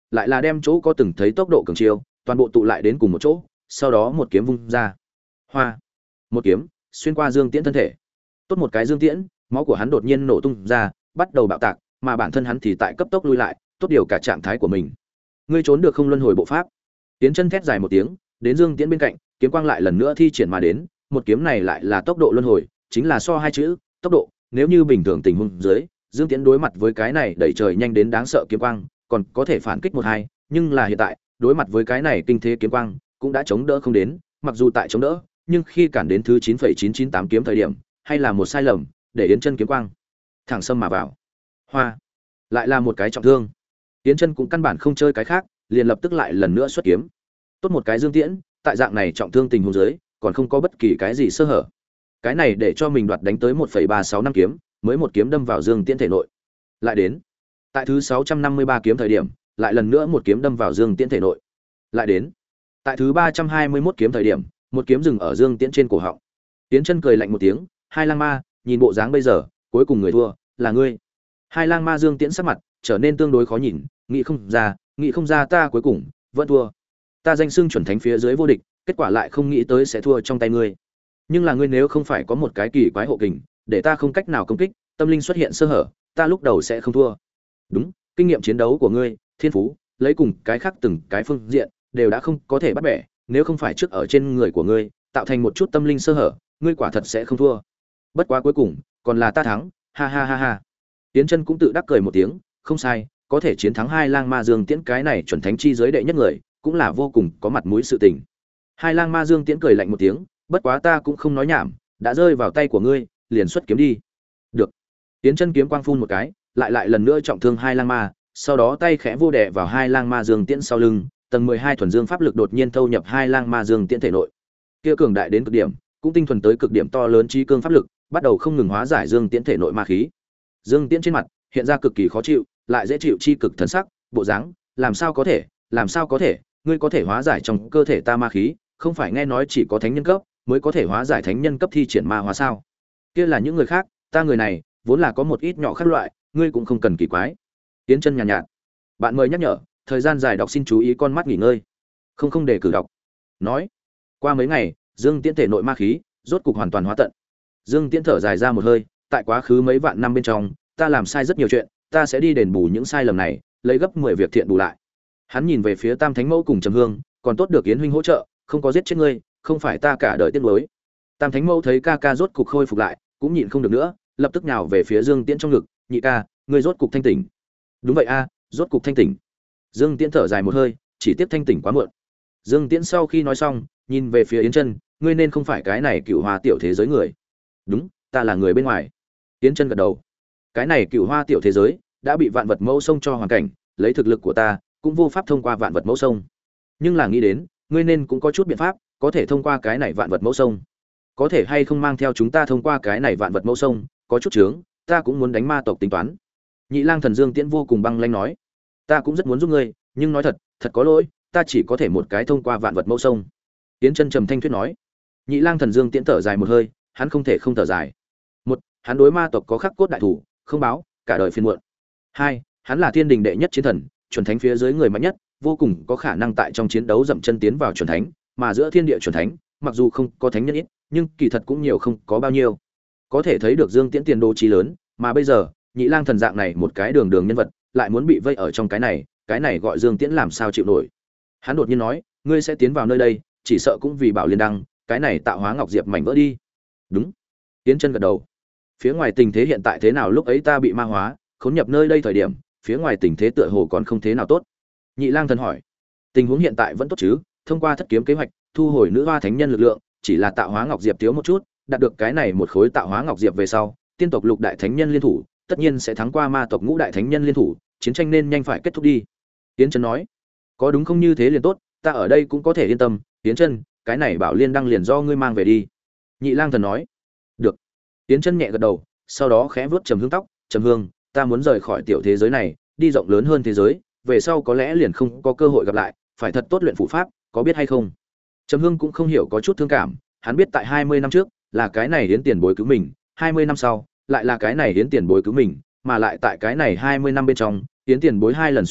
lại là đem chỗ có từng thấy tốc độ cường chiêu toàn bộ tụ lại đến cùng một chỗ, sau đó một kiếm vung ra. Hoa, một kiếm xuyên qua Dương Tiễn thân thể. Tốt một cái Dương Tiễn, máu của hắn đột nhiên nổ tung ra, bắt đầu bạo tạc, mà bản thân hắn thì tại cấp tốc lui lại, tốt điều cả trạng thái của mình. Ngươi trốn được không luân hồi bộ pháp? Tiến chân thét dài một tiếng, đến Dương Tiễn bên cạnh, kiếm quang lại lần nữa thi triển mà đến, một kiếm này lại là tốc độ luân hồi, chính là so hai chữ, tốc độ, nếu như bình thường tình huống dưới, Dương Tiễn đối mặt với cái này đẩy trời nhanh đến đáng sợ kiếm quang, còn có thể phản kích một hai, nhưng là hiện tại, đối mặt với cái này kinh thế kiếm quang, cũng đã chống đỡ không đến, mặc dù tại chống đỡ, nhưng khi cản đến thứ chín phẩy chín chín tám kiếm thời điểm, hay là một sai lầm, để Yến Chân kiếm quang thẳng xâm mà vào. Hoa, lại là một cái trọng thương. Yến Chân cũng căn bản không chơi cái khác, liền lập tức lại lần nữa xuất kiếm. Tốt một cái Dương Tiễn, tại dạng này trọng thương tình huống dưới, còn không có bất kỳ cái gì sơ hở. Cái này để cho mình đoạt đánh tới một phẩy ba sáu năm kiếm, mới một kiếm đâm vào Dương Tiễn thể nội. Lại đến, tại thứ sáu trăm năm mươi ba kiếm thời điểm, lại lần nữa một kiếm đâm vào Dương Tiễn thể nội. Lại đến, tại thứ ba trăm hai mươi mốt kiếm thời điểm, một kiếm dừng ở Dương Tiễn trên cổ họng. Tiến Chân cười lạnh một tiếng, Hai Lang Ma, nhìn bộ dáng bây giờ, cuối cùng người thua là ngươi. Hai Lang Ma Dương Tiễn sắc mặt trở nên tương đối khó nhìn, nghĩ không ra, nghĩ không ra ta cuối cùng vẫn thua. Ta danh xưng chuẩn thánh phía dưới vô địch, kết quả lại không nghĩ tới sẽ thua trong tay ngươi. Nhưng là ngươi nếu không phải có một cái kỳ quái hộ kình, để ta không cách nào công kích, tâm linh xuất hiện sơ hở, ta lúc đầu sẽ không thua. Đúng, kinh nghiệm chiến đấu của ngươi, thiên phú, lấy cùng cái khác từng cái phương diện đều đã không có thể bắt bẻ, nếu không phải trước ở trên người của ngươi tạo thành một chút tâm linh sơ hở, ngươi quả thật sẽ không thua. Bất quá cuối cùng còn là ta thắng, ha ha ha ha. Tiến Chân cũng tự đắc cười một tiếng, không sai, có thể chiến thắng Hai Lang Ma Dương Tiễn cái này chuẩn thánh chi giới đệ nhất người, cũng là vô cùng có mặt mũi sự tình. Hai Lang Ma Dương Tiễn cười lạnh một tiếng, bất quá ta cũng không nói nhảm, đã rơi vào tay của ngươi, liền xuất kiếm đi. Được. Tiến Chân kiếm quang phun một cái, lại lại lần nữa trọng thương Hai Lang Ma, sau đó tay khẽ vô đè vào Hai Lang Ma Dương Tiễn sau lưng, tầng mười hai thuần dương pháp lực đột nhiên thâu nhập Hai Lang Ma Dương Tiễn thể nội. Kia cường đại đến cực điểm, cũng tinh thuần tới cực điểm to lớn chi cương pháp lực, bắt đầu không ngừng hóa giải Dương Tiễn thể nội ma khí. Dương Tiễn trên mặt hiện ra cực kỳ khó chịu, lại dễ chịu chi cực thần sắc, bộ dáng, làm sao có thể, làm sao có thể, ngươi có thể hóa giải trong cơ thể ta ma khí, không phải nghe nói chỉ có thánh nhân cấp mới có thể hóa giải thánh nhân cấp thi triển ma hóa sao? Kia là những người khác, ta người này vốn là có một ít nhỏ khác loại, ngươi cũng không cần kỳ quái. Tiến Chân nhàn nhạt, nhạt. Bạn mời nhắc nhở, thời gian dài đọc xin chú ý con mắt nghỉ ngơi. Không không để cử đọc. Nói, qua mấy ngày, Dương Tiễn thể nội ma khí rốt cục hoàn toàn hóa tận. Dương Tiễn thở dài ra một hơi, tại quá khứ mấy vạn năm bên trong, ta làm sai rất nhiều chuyện, ta sẽ đi đền bù những sai lầm này, lấy gấp mười việc thiện bù lại. Hắn nhìn về phía Tam Thánh Mẫu cùng Trầm Hương, còn tốt được Yến huynh hỗ trợ, không có giết chết ngươi, không phải ta cả đời tiếc nuối. Tam Thánh Mẫu thấy ca ca rốt cục khôi phục lại, cũng nhịn không được nữa, lập tức nhào về phía Dương Tiễn trong ngực, "Nhị ca, ngươi rốt cục thanh tỉnh." "Đúng vậy a, rốt cục thanh tỉnh." Dương Tiễn thở dài một hơi, chỉ tiếp thanh tỉnh quá muộn. Dương Tiễn sau khi nói xong, nhìn về phía Yến Chân, "Ngươi nên không phải cái này Cựu Hoa tiểu thế giới người." "Đúng, ta là người bên ngoài." Yến Chân gật đầu. "Cái này Cựu Hoa tiểu thế giới đã bị vạn vật mẫu sông cho hoàn cảnh, lấy thực lực của ta, cũng vô pháp thông qua vạn vật mẫu sông. Nhưng là nghĩ đến, ngươi nên cũng có chút biện pháp, có thể thông qua cái này vạn vật mẫu sông. Có thể hay không mang theo chúng ta thông qua cái này vạn vật mẫu sông, có chút chướng, ta cũng muốn đánh ma tộc tính toán." Nhị Lang Thần Dương Tiễn vô cùng băng lãnh nói, "Ta cũng rất muốn giúp ngươi, nhưng nói thật, thật có lỗi, ta chỉ có thể một cái thông qua vạn vật mẫu sông." Yến Chân trầm thanh thuyết nói. Nhị Lang Thần Dương Tiễn thở dài một hơi, hắn không thể không thở dài. Một, hắn đối ma tộc có khắc cốt đại thủ, không báo, cả đời phiền muộn. Hai, hắn là thiên đình đệ nhất chiến thần, chuẩn thánh phía dưới người mạnh nhất, vô cùng có khả năng tại trong chiến đấu dậm chân tiến vào chuẩn thánh, mà giữa thiên địa chuẩn thánh, mặc dù không có thánh nhân ít, nhưng kỳ thật cũng nhiều không có bao nhiêu. Có thể thấy được Dương Tiễn tiền đồ chí lớn, mà bây giờ, Nhị Lang Thần dạng này một cái đường đường nhân vật, lại muốn bị vây ở trong cái này, cái này gọi Dương Tiễn làm sao chịu nổi. Hắn đột nhiên nói, ngươi sẽ tiến vào nơi đây, chỉ sợ cũng vì Bảo Liên Đăng, cái này tạo hóa ngọc diệp mảnh vỡ đi. Đúng. Tiến Chân gật đầu. Phía ngoài tình thế hiện tại thế nào, lúc ấy ta bị ma hóa, khốn nhập nơi đây thời điểm, phía ngoài tình thế tựa hồ còn không thế nào tốt. Nhị Lang Thần hỏi, tình huống hiện tại vẫn tốt chứ? Thông qua thất kiếm kế hoạch, thu hồi nữ hoa thánh nhân lực lượng, chỉ là tạo hóa ngọc diệp thiếu một chút, đạt được cái này một khối tạo hóa ngọc diệp về sau, tiên tộc lục đại thánh nhân liên thủ, tất nhiên sẽ thắng qua ma tộc ngũ đại thánh nhân liên thủ, chiến tranh nên nhanh phải kết thúc đi. Tiến Chân nói, có đúng không, như thế liền tốt, ta ở đây cũng có thể yên tâm. Tiến Chân, cái này Bảo Liên Đăng liền do ngươi mang về đi. Nhị Lang Thần nói, được. Tiến Chân nhẹ gật đầu, sau đó khẽ vuốt Trầm Hương tóc, Trầm Hương, ta muốn rời khỏi tiểu thế giới này, đi rộng lớn hơn thế giới, về sau có lẽ liền không có cơ hội gặp lại, phải thật tốt luyện phụ pháp, có biết hay không? Trầm Hương cũng không hiểu, có chút thương cảm, hắn biết tại hai mươi năm trước là cái này hiến tiền bối cứu mình, hai mươi năm sau lại là cái này hiến tiền bối cứu mình, mà lại tại cái này hai mươi năm bên trong, hiến tiền bối hai lần xuất hiện,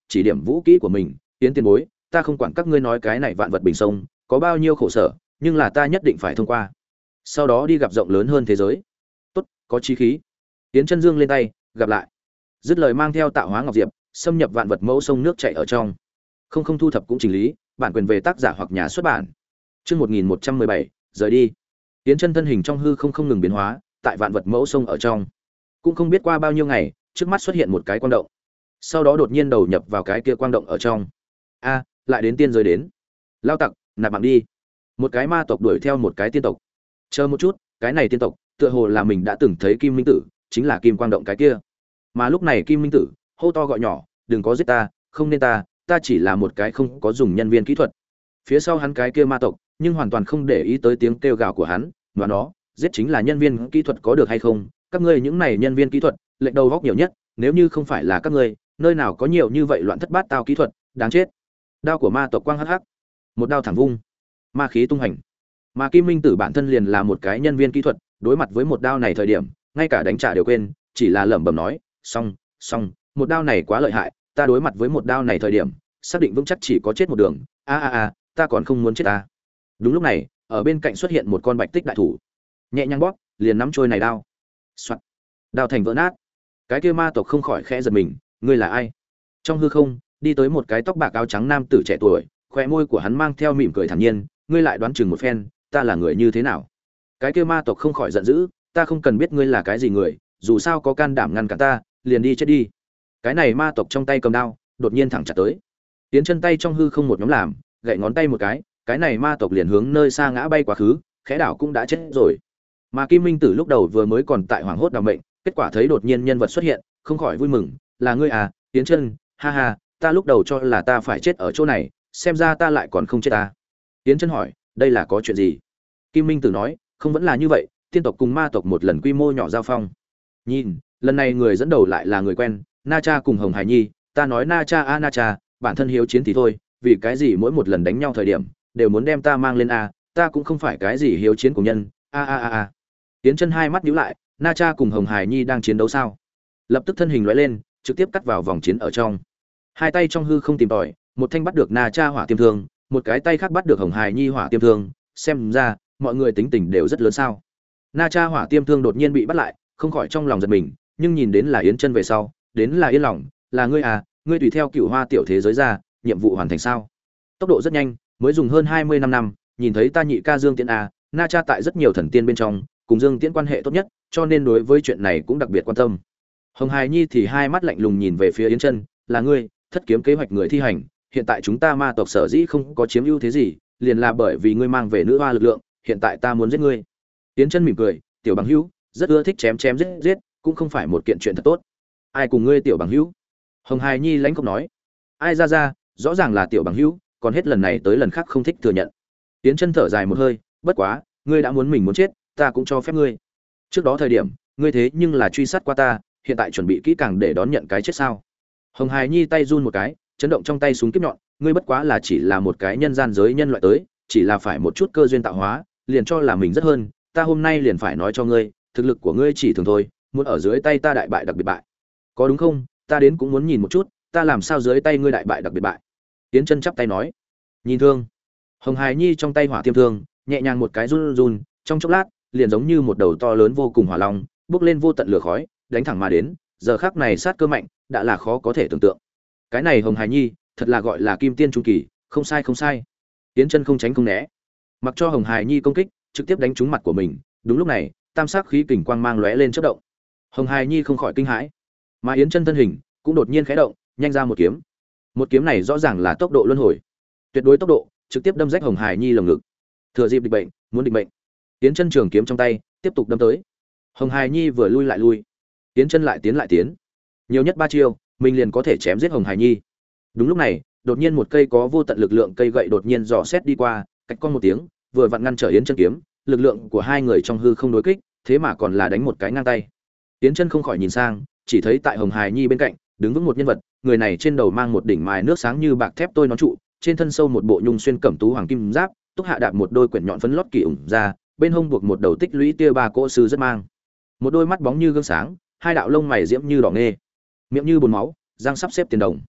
chỉ điểm vũ kỹ của mình. Tiến tiền bối, ta không quản các ngươi nói cái này vạn vật bình sông có bao nhiêu khổ sở, nhưng là ta nhất định phải thông qua, sau đó đi gặp rộng lớn hơn thế giới. Tốt, có chí khí. Tiến chân dương lên tay, gặp lại. Dứt lời mang theo tạo hóa ngọc diệp, xâm nhập vạn vật mẫu sông nước chảy ở trong. Không không thu thập cũng chỉnh lý, bản quyền về tác giả hoặc nhà xuất bản. Chương một nghìn một trăm mười bảy, rời đi. Tiến chân thân hình trong hư không không ngừng biến hóa, tại vạn vật mẫu sông ở trong. Cũng không biết qua bao nhiêu ngày, trước mắt xuất hiện một cái quang động. Sau đó đột nhiên đầu nhập vào cái kia quang động ở trong. A, lại đến tiên giới đến. Lao tặc, nạp mạng đi. Một cái ma tộc đuổi theo một cái tiên tộc. Chờ một chút, cái này tiên tộc, tựa hồ là mình đã từng thấy Kim Minh Tử, chính là Kim Quang Động cái kia. Mà lúc này Kim Minh Tử hô to gọi nhỏ, đừng có giết ta, không nên ta, ta chỉ là một cái không có dùng nhân viên kỹ thuật. Phía sau hắn cái kia ma tộc, nhưng hoàn toàn không để ý tới tiếng kêu gào của hắn, và nó, giết chính là nhân viên kỹ thuật có được hay không? Các ngươi những này nhân viên kỹ thuật, lệnh đầu góc nhiều nhất, nếu như không phải là các ngươi, nơi nào có nhiều như vậy loạn thất bát tao kỹ thuật, đáng chết. Đao của ma tộc quang hắc hắc, một đao thẳng vung, ma khí tung hành. Mà Kim Minh Tử bản thân liền là một cái nhân viên kỹ thuật, đối mặt với một đao này thời điểm, ngay cả đánh trả đều quên, chỉ là lẩm bẩm nói, "Xong, xong, một đao này quá lợi hại, ta đối mặt với một đao này thời điểm, xác định vững chắc chỉ có chết một đường, a a a, ta còn không muốn chết ta." Đúng lúc này, ở bên cạnh xuất hiện một con bạch tích đại thủ, nhẹ nhàng bóp, liền nắm trôi này đao. Soạt, đao thành vỡ nát. Cái kia ma tộc không khỏi khẽ giật mình, ngươi là ai? Trong hư không, đi tới một cái tóc bạc áo trắng nam tử trẻ tuổi, khóe môi của hắn mang theo mỉm cười thản nhiên, ngươi lại đoán chừng một phen, ta là người như thế nào? Cái kia ma tộc không khỏi giận dữ, ta không cần biết ngươi là cái gì người, dù sao có can đảm ngăn cản ta, liền đi chết đi. Cái này ma tộc trong tay cầm đao, đột nhiên thẳng chặt tới. Tiến chân tay trong hư không một nhóm làm, gậy ngón tay một cái, cái này ma tộc liền hướng nơi xa ngã bay quá khứ, khẽ đảo cũng đã chết rồi. Mà Kim Minh Tử lúc đầu vừa mới còn tại hoảng hốt đào mệnh, kết quả thấy đột nhiên nhân vật xuất hiện, không khỏi vui mừng, là ngươi à, Tiến chân, ha ha, ta lúc đầu cho là ta phải chết ở chỗ này, xem ra ta lại còn không chết ta. Tiến chân hỏi, đây là có chuyện gì? Kim Minh Tử nói, không vẫn là như vậy, tiên tộc cùng ma tộc một lần quy mô nhỏ giao phong. Nhìn, lần này người dẫn đầu lại là người quen, Na Cha cùng Hồng Hải Nhi, ta nói Na Cha a Na Cha, bản thân hiếu chiến thì thôi, vì cái gì mỗi một lần đánh nhau thời điểm đều muốn đem ta mang lên a, ta cũng không phải cái gì hiếu chiến của nhân. A a a a. Tiến chân hai mắt nhíu lại, Na Cha cùng Hồng Hải Nhi đang chiến đấu sao? Lập tức thân hình lóe lên, trực tiếp cắt vào vòng chiến ở trong. Hai tay trong hư không tìm tòi, một thanh bắt được Na Cha hỏa tiêm thương, một cái tay khác bắt được Hồng Hải Nhi hỏa tiêm thương, xem ra mọi người tính tình đều rất lớn sao? Na Cha hỏa tiêm thương đột nhiên bị bắt lại, không khỏi trong lòng giật mình, nhưng nhìn đến là Yến Chân về sau, đến là yên lòng, là ngươi à, ngươi tùy theo Cửu Hoa tiểu thế giới ra, nhiệm vụ hoàn thành sao? Tốc độ rất nhanh, mới dùng hơn hai mươi năm năm, nhìn thấy ta nhị ca Dương Tiễn à, Na Cha tại rất nhiều thần tiên bên trong, cùng Dương Tiễn quan hệ tốt nhất, cho nên đối với chuyện này cũng đặc biệt quan tâm. Hồng Hải Nhi thì hai mắt lạnh lùng nhìn về phía Yến Chân, là ngươi, thất kiếm kế hoạch người thi hành, hiện tại chúng ta ma tộc sở dĩ không có chiếm ưu thế gì, liền là bởi vì ngươi mang về nữ hoa lực lượng, hiện tại ta muốn giết ngươi. Yến Chân mỉm cười, tiểu bằng hữu, rất ưa thích chém chém giết giết, cũng không phải một kiện chuyện thật tốt. Ai cùng ngươi tiểu bằng hữu? Hồng Hải Nhi lãnh không nói. Ai ra ra, rõ ràng là tiểu bằng hữu, còn hết lần này tới lần khác không thích thừa nhận. Yến Chân thở dài một hơi, bất quá, ngươi đã muốn mình muốn chết, ta cũng cho phép ngươi. Trước đó thời điểm, ngươi thế nhưng là truy sát qua ta, hiện tại chuẩn bị kỹ càng để đón nhận cái chết sao? Hồng Hải Nhi tay run một cái, chấn động trong tay súng kiếp nhọn, ngươi bất quá là chỉ là một cái nhân gian giới nhân loại tới, chỉ là phải một chút cơ duyên tạo hóa, liền cho là mình rất hơn, ta hôm nay liền phải nói cho ngươi, thực lực của ngươi chỉ thường thôi, muốn ở dưới tay ta đại bại đặc biệt bại. Có đúng không? Ta đến cũng muốn nhìn một chút, ta làm sao dưới tay ngươi đại bại đặc biệt bại. Tiến Chân chắp tay nói. Nhìn thương. Hồng Hải Nhi trong tay hỏa tiêm thương, nhẹ nhàng một cái run run, trong chốc lát, liền giống như một đầu to lớn vô cùng hỏa long, bốc lên vô tận lửa khói, đánh thẳng mà đến, giờ khắc này sát cơ mạnh, đã là khó có thể tưởng tượng. Cái này Hồng Hải Nhi, thật là gọi là kim tiên trung kỳ, không sai không sai. Tiến Chân không tránh không né, mặc cho Hồng Hải Nhi công kích, trực tiếp đánh trúng mặt của mình. Đúng lúc này, tam sắc khí kình quang mang lóe lên chớp động. Hồng Hải Nhi không khỏi kinh hãi, mà Yến Chân thân hình cũng đột nhiên khẽ động, nhanh ra một kiếm. Một kiếm này rõ ràng là tốc độ luân hồi, tuyệt đối tốc độ, trực tiếp đâm rách Hồng Hải Nhi lồng ngực. Thừa dịp địch bệnh, muốn địch bệnh. Yến Chân trường kiếm trong tay, tiếp tục đâm tới. Hồng Hải Nhi vừa lui lại lui, Yến Chân lại tiến lại tiến. Nhiều nhất ba chiêu, mình liền có thể chém giết Hồng Hải Nhi. Đúng lúc này, đột nhiên một cây có vô tận lực lượng cây gậy đột nhiên dò xét đi qua, cách con một tiếng, vừa vặn ngăn trở Yến Chân kiếm, lực lượng của hai người trong hư không đối kích, thế mà còn là đánh một cái ngang tay. Yến Chân không khỏi nhìn sang, chỉ thấy tại Hồng Hải Nhi bên cạnh, đứng vững một nhân vật, người này trên đầu mang một đỉnh mài nước sáng như bạc thép tôi nón trụ, trên thân sâu một bộ nhung xuyên cẩm tú hoàng kim giáp, túc hạ đạp một đôi quyển nhọn phấn lót kỳ ủng ra, bên hông buộc một đầu tích lũy tia ba cỗ sư rất mang. Một đôi mắt bóng như gương sáng, hai đạo lông mày diễm như đỏ nghê, miệng như bồn máu, răng sắp xếp tiền đồng.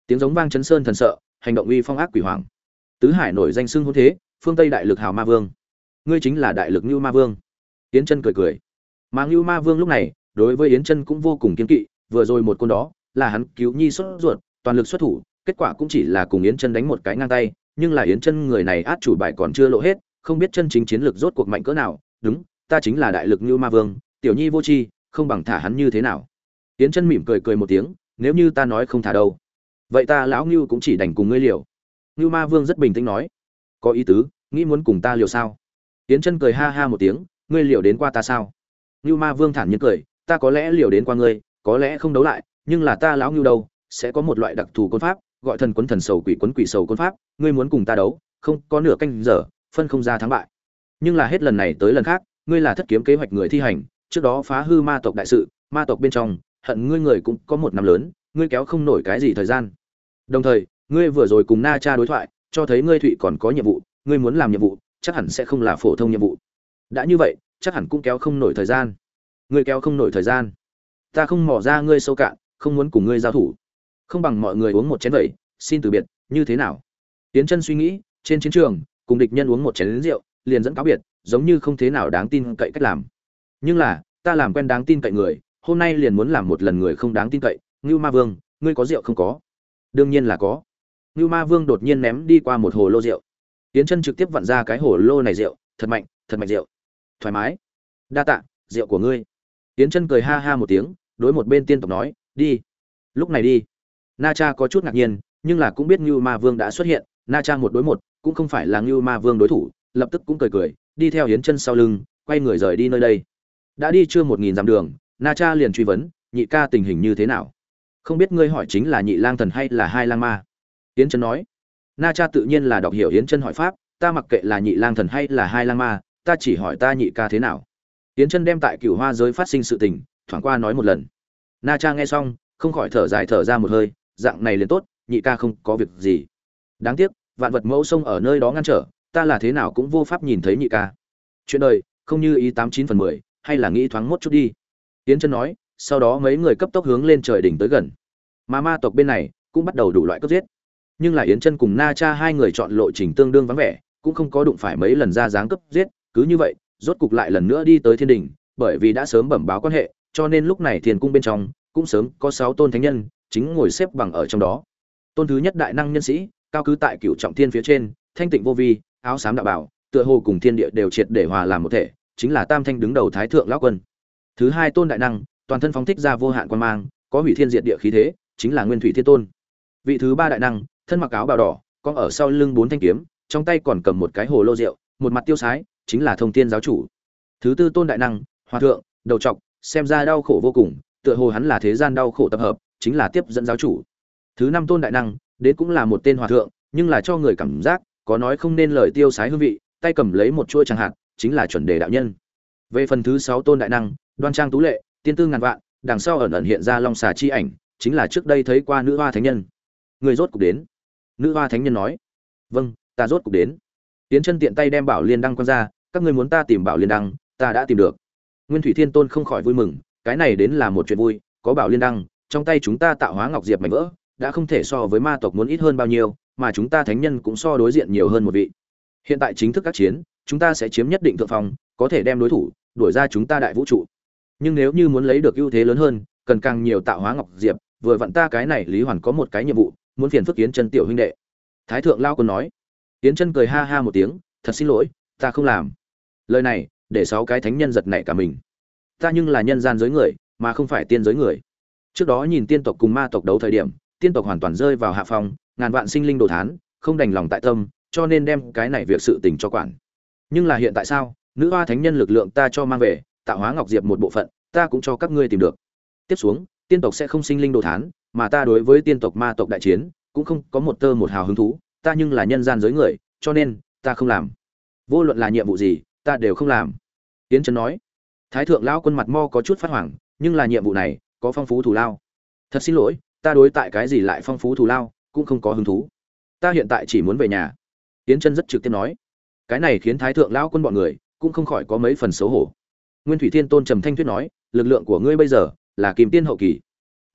Tiếng giống vang chấn sơn thần sợ, hành động uy phong ác quỷ hoàng. Tứ hải nổi danh xưng hôn thế, phương Tây đại lực hào ma vương. Ngươi chính là đại lực Nưu Ma Vương. Yến Chân cười cười. Mà Nưu Ma Vương lúc này, đối với Yến Chân cũng vô cùng kiêng kỵ, vừa rồi một con đó, là hắn cứu nhi xuất ruột, toàn lực xuất thủ, kết quả cũng chỉ là cùng Yến Chân đánh một cái ngang tay, nhưng là Yến Chân người này át chủ bài còn chưa lộ hết, không biết chân chính chiến lực rốt cuộc mạnh cỡ nào, đúng, ta chính là đại lực Nưu Ma Vương, tiểu nhi vô tri, không bằng thả hắn như thế nào. Yến Chân mỉm cười cười một tiếng, nếu như ta nói không thả đâu, vậy ta lão Nưu cũng chỉ đành cùng ngươi liều. Nưu Ma Vương rất bình tĩnh nói, có ý tứ, nghĩ muốn cùng ta liều sao? Yến Chân cười ha ha một tiếng, ngươi liều đến qua ta sao? Nưu Ma Vương thản nhiên cười, ta có lẽ liều đến qua ngươi, có lẽ không đấu lại, nhưng là ta lão Nưu đâu, sẽ có một loại đặc thù côn pháp, gọi thần quấn thần sầu quỷ quấn quỷ sầu côn pháp, ngươi muốn cùng ta đấu, không, có nửa canh giờ, phân không ra thắng bại. Nhưng là hết lần này tới lần khác, ngươi là thất kiếm kế hoạch người thi hành, trước đó phá hư ma tộc đại sự, ma tộc bên trong, hận ngươi người cũng có một năm lớn, ngươi kéo không nổi cái gì thời gian. Đồng thời, ngươi vừa rồi cùng Na Cha đối thoại, cho thấy ngươi Thụy còn có nhiệm vụ, ngươi muốn làm nhiệm vụ, chắc hẳn sẽ không là phổ thông nhiệm vụ. Đã như vậy, chắc hẳn cũng kéo không nổi thời gian. Ngươi kéo không nổi thời gian, ta không mò ra ngươi sâu cạn, không muốn cùng ngươi giao thủ. Không bằng mọi người uống một chén vậy, xin từ biệt, như thế nào? Tiến Chân suy nghĩ, trên chiến trường, cùng địch nhân uống một chén rượu, liền dẫn cáo biệt, giống như không thế nào đáng tin cậy cách làm. Nhưng là, ta làm quen đáng tin cậy người, hôm nay liền muốn làm một lần người không đáng tin cậy. Nưu Ma Vương, ngươi có rượu không có? Đương nhiên là có. Nưu Ma Vương đột nhiên ném đi qua một hồ lô rượu. Tiến Chân trực tiếp vặn ra cái hồ lô này rượu, thật mạnh, thật mạnh rượu. Thoải mái. Đa tạ, rượu của ngươi. Tiến Chân cười ha ha một tiếng, đối một bên tiên tộc nói, đi. Lúc này đi. Na Cha có chút ngạc nhiên, nhưng là cũng biết Nưu Ma Vương đã xuất hiện, Na Cha một đối một, cũng không phải là Nưu Ma Vương đối thủ, lập tức cũng cười cười, đi theo Yến Chân sau lưng, quay người rời đi nơi đây. Đã đi chưa một nghìn dặm đường, Na Cha liền truy vấn, nhị ca tình hình như thế nào? Không biết ngươi hỏi chính là Nhị Lang Thần hay là Hai Lang Ma? Yến Chân nói. Na Cha tự nhiên là đọc hiểu Yến Chân hỏi pháp, ta mặc kệ là Nhị Lang Thần hay là Hai Lang Ma, ta chỉ hỏi ta nhị ca thế nào. Yến Chân đem tại Cửu Hoa giới phát sinh sự tình, thoáng qua nói một lần. Na Cha nghe xong, không khỏi thở dài thở ra một hơi, dạng này liền tốt, nhị ca không có việc gì. Đáng tiếc, vạn vật mẫu sông ở nơi đó ngăn trở, ta là thế nào cũng vô pháp nhìn thấy nhị ca. Chuyện đời, không như ý tám chín phần mười, hay là nghĩ thoáng một chút đi. Yến Chân nói, sau đó mấy người cấp tốc hướng lên trời đỉnh tới gần. Mà ma tộc bên này cũng bắt đầu đủ loại cấp giết. Nhưng là Yến Chân cùng Na Cha hai người chọn lộ trình tương đương vắng vẻ, cũng không có đụng phải mấy lần ra dáng cấp giết, cứ như vậy, rốt cục lại lần nữa đi tới thiên đỉnh, bởi vì đã sớm bẩm báo quan hệ, cho nên lúc này thiên cung bên trong cũng sớm có sáu tôn thánh nhân chính ngồi xếp bằng ở trong đó. Tôn thứ nhất đại năng nhân sĩ, cao cứ tại Cửu Trọng Thiên phía trên, thanh tịnh vô vi, áo xám đạo bảo, tựa hồ cùng thiên địa đều triệt để hòa làm một thể, chính là Tam Thanh đứng đầu Thái Thượng lão quân. Thứ hai tôn đại năng, toàn thân phóng thích ra vô hạn quang mang, có hủy thiên diệt địa khí thế, chính là Nguyên Thủy Thiên Tôn. Vị thứ ba đại năng, thân mặc áo bào đỏ, có ở sau lưng bốn thanh kiếm, trong tay còn cầm một cái hồ lô rượu, một mặt tiêu sái, chính là Thông Thiên giáo chủ. Thứ tư tôn đại năng, hòa thượng, đầu trọc, xem ra đau khổ vô cùng, tựa hồ hắn là thế gian đau khổ tập hợp, chính là tiếp dẫn giáo chủ. Thứ năm tôn đại năng, đến cũng là một tên hòa thượng, nhưng là cho người cảm giác có nói không nên lời tiêu sái hương vị, tay cầm lấy một chuôi chẳng hạn, chính là chuẩn đề đạo nhân. Về phần thứ sáu tôn đại năng, đoan trang tú lệ, tiên tư ngàn vạn, đằng sau ẩn ẩn hiện ra long xà chi ảnh, chính là trước đây thấy qua nữ hoa thánh nhân. Người rốt cục đến. Nữ hoa thánh nhân nói, vâng, ta rốt cục đến. Tiến Chân tiện tay đem bảo liên đăng quăng ra, các ngươi muốn ta tìm bảo liên đăng, ta đã tìm được. Nguyên Thủy Thiên Tôn không khỏi vui mừng, cái này đến là một chuyện vui, có bảo liên đăng, trong tay chúng ta tạo hóa ngọc diệp mảnh vỡ, đã không thể so với ma tộc muốn ít hơn bao nhiêu, mà chúng ta thánh nhân cũng so đối diện nhiều hơn một vị. Hiện tại chính thức các chiến, chúng ta sẽ chiếm nhất định thượng phong, có thể đem đối thủ đuổi ra chúng ta đại vũ trụ. Nhưng nếu như muốn lấy được ưu thế lớn hơn, cần càng nhiều tạo hóa ngọc diệp, vừa vặn ta cái này Lý Hoàn có một cái nhiệm vụ, muốn phiền phức Yến Chân tiểu huynh đệ. Thái thượng lao quân nói. Yến Chân cười ha ha một tiếng, thật xin lỗi, ta không làm. Lời này để sáu cái thánh nhân giật nảy cả mình. Ta nhưng là nhân gian giới người, mà không phải tiên giới người. Trước đó nhìn tiên tộc cùng ma tộc đấu thời điểm, tiên tộc hoàn toàn rơi vào hạ phong, ngàn vạn sinh linh đồ thán, không đành lòng tại tâm, cho nên đem cái này việc sự tình cho quản. Nhưng là hiện tại sao? Nữ hoa thánh nhân lực lượng ta cho mang về, tạo hóa ngọc diệp một bộ phận, ta cũng cho các ngươi tìm được. Tiếp xuống, tiên tộc sẽ không sinh linh đồ thán, mà ta đối với tiên tộc ma tộc đại chiến, cũng không có một tơ một hào hứng thú, ta nhưng là nhân gian giới người, cho nên ta không làm. Vô luận là nhiệm vụ gì, ta đều không làm. Tiến Chân nói. Thái thượng lão quân mặt mo có chút phát hoảng, nhưng là nhiệm vụ này có phong phú thù lao. Thật xin lỗi, ta đối tại cái gì lại phong phú thù lao, cũng không có hứng thú. Ta hiện tại chỉ muốn về nhà. Tiến Chân rất trực tiếp nói. Cái này khiến Thái thượng lão quân bọn người cũng không khỏi có mấy phần xấu hổ. Nguyên Thủy Thiên Tôn trầm thanh thuyết nói, lực lượng của ngươi bây giờ là Kim Tiên hậu kỳ.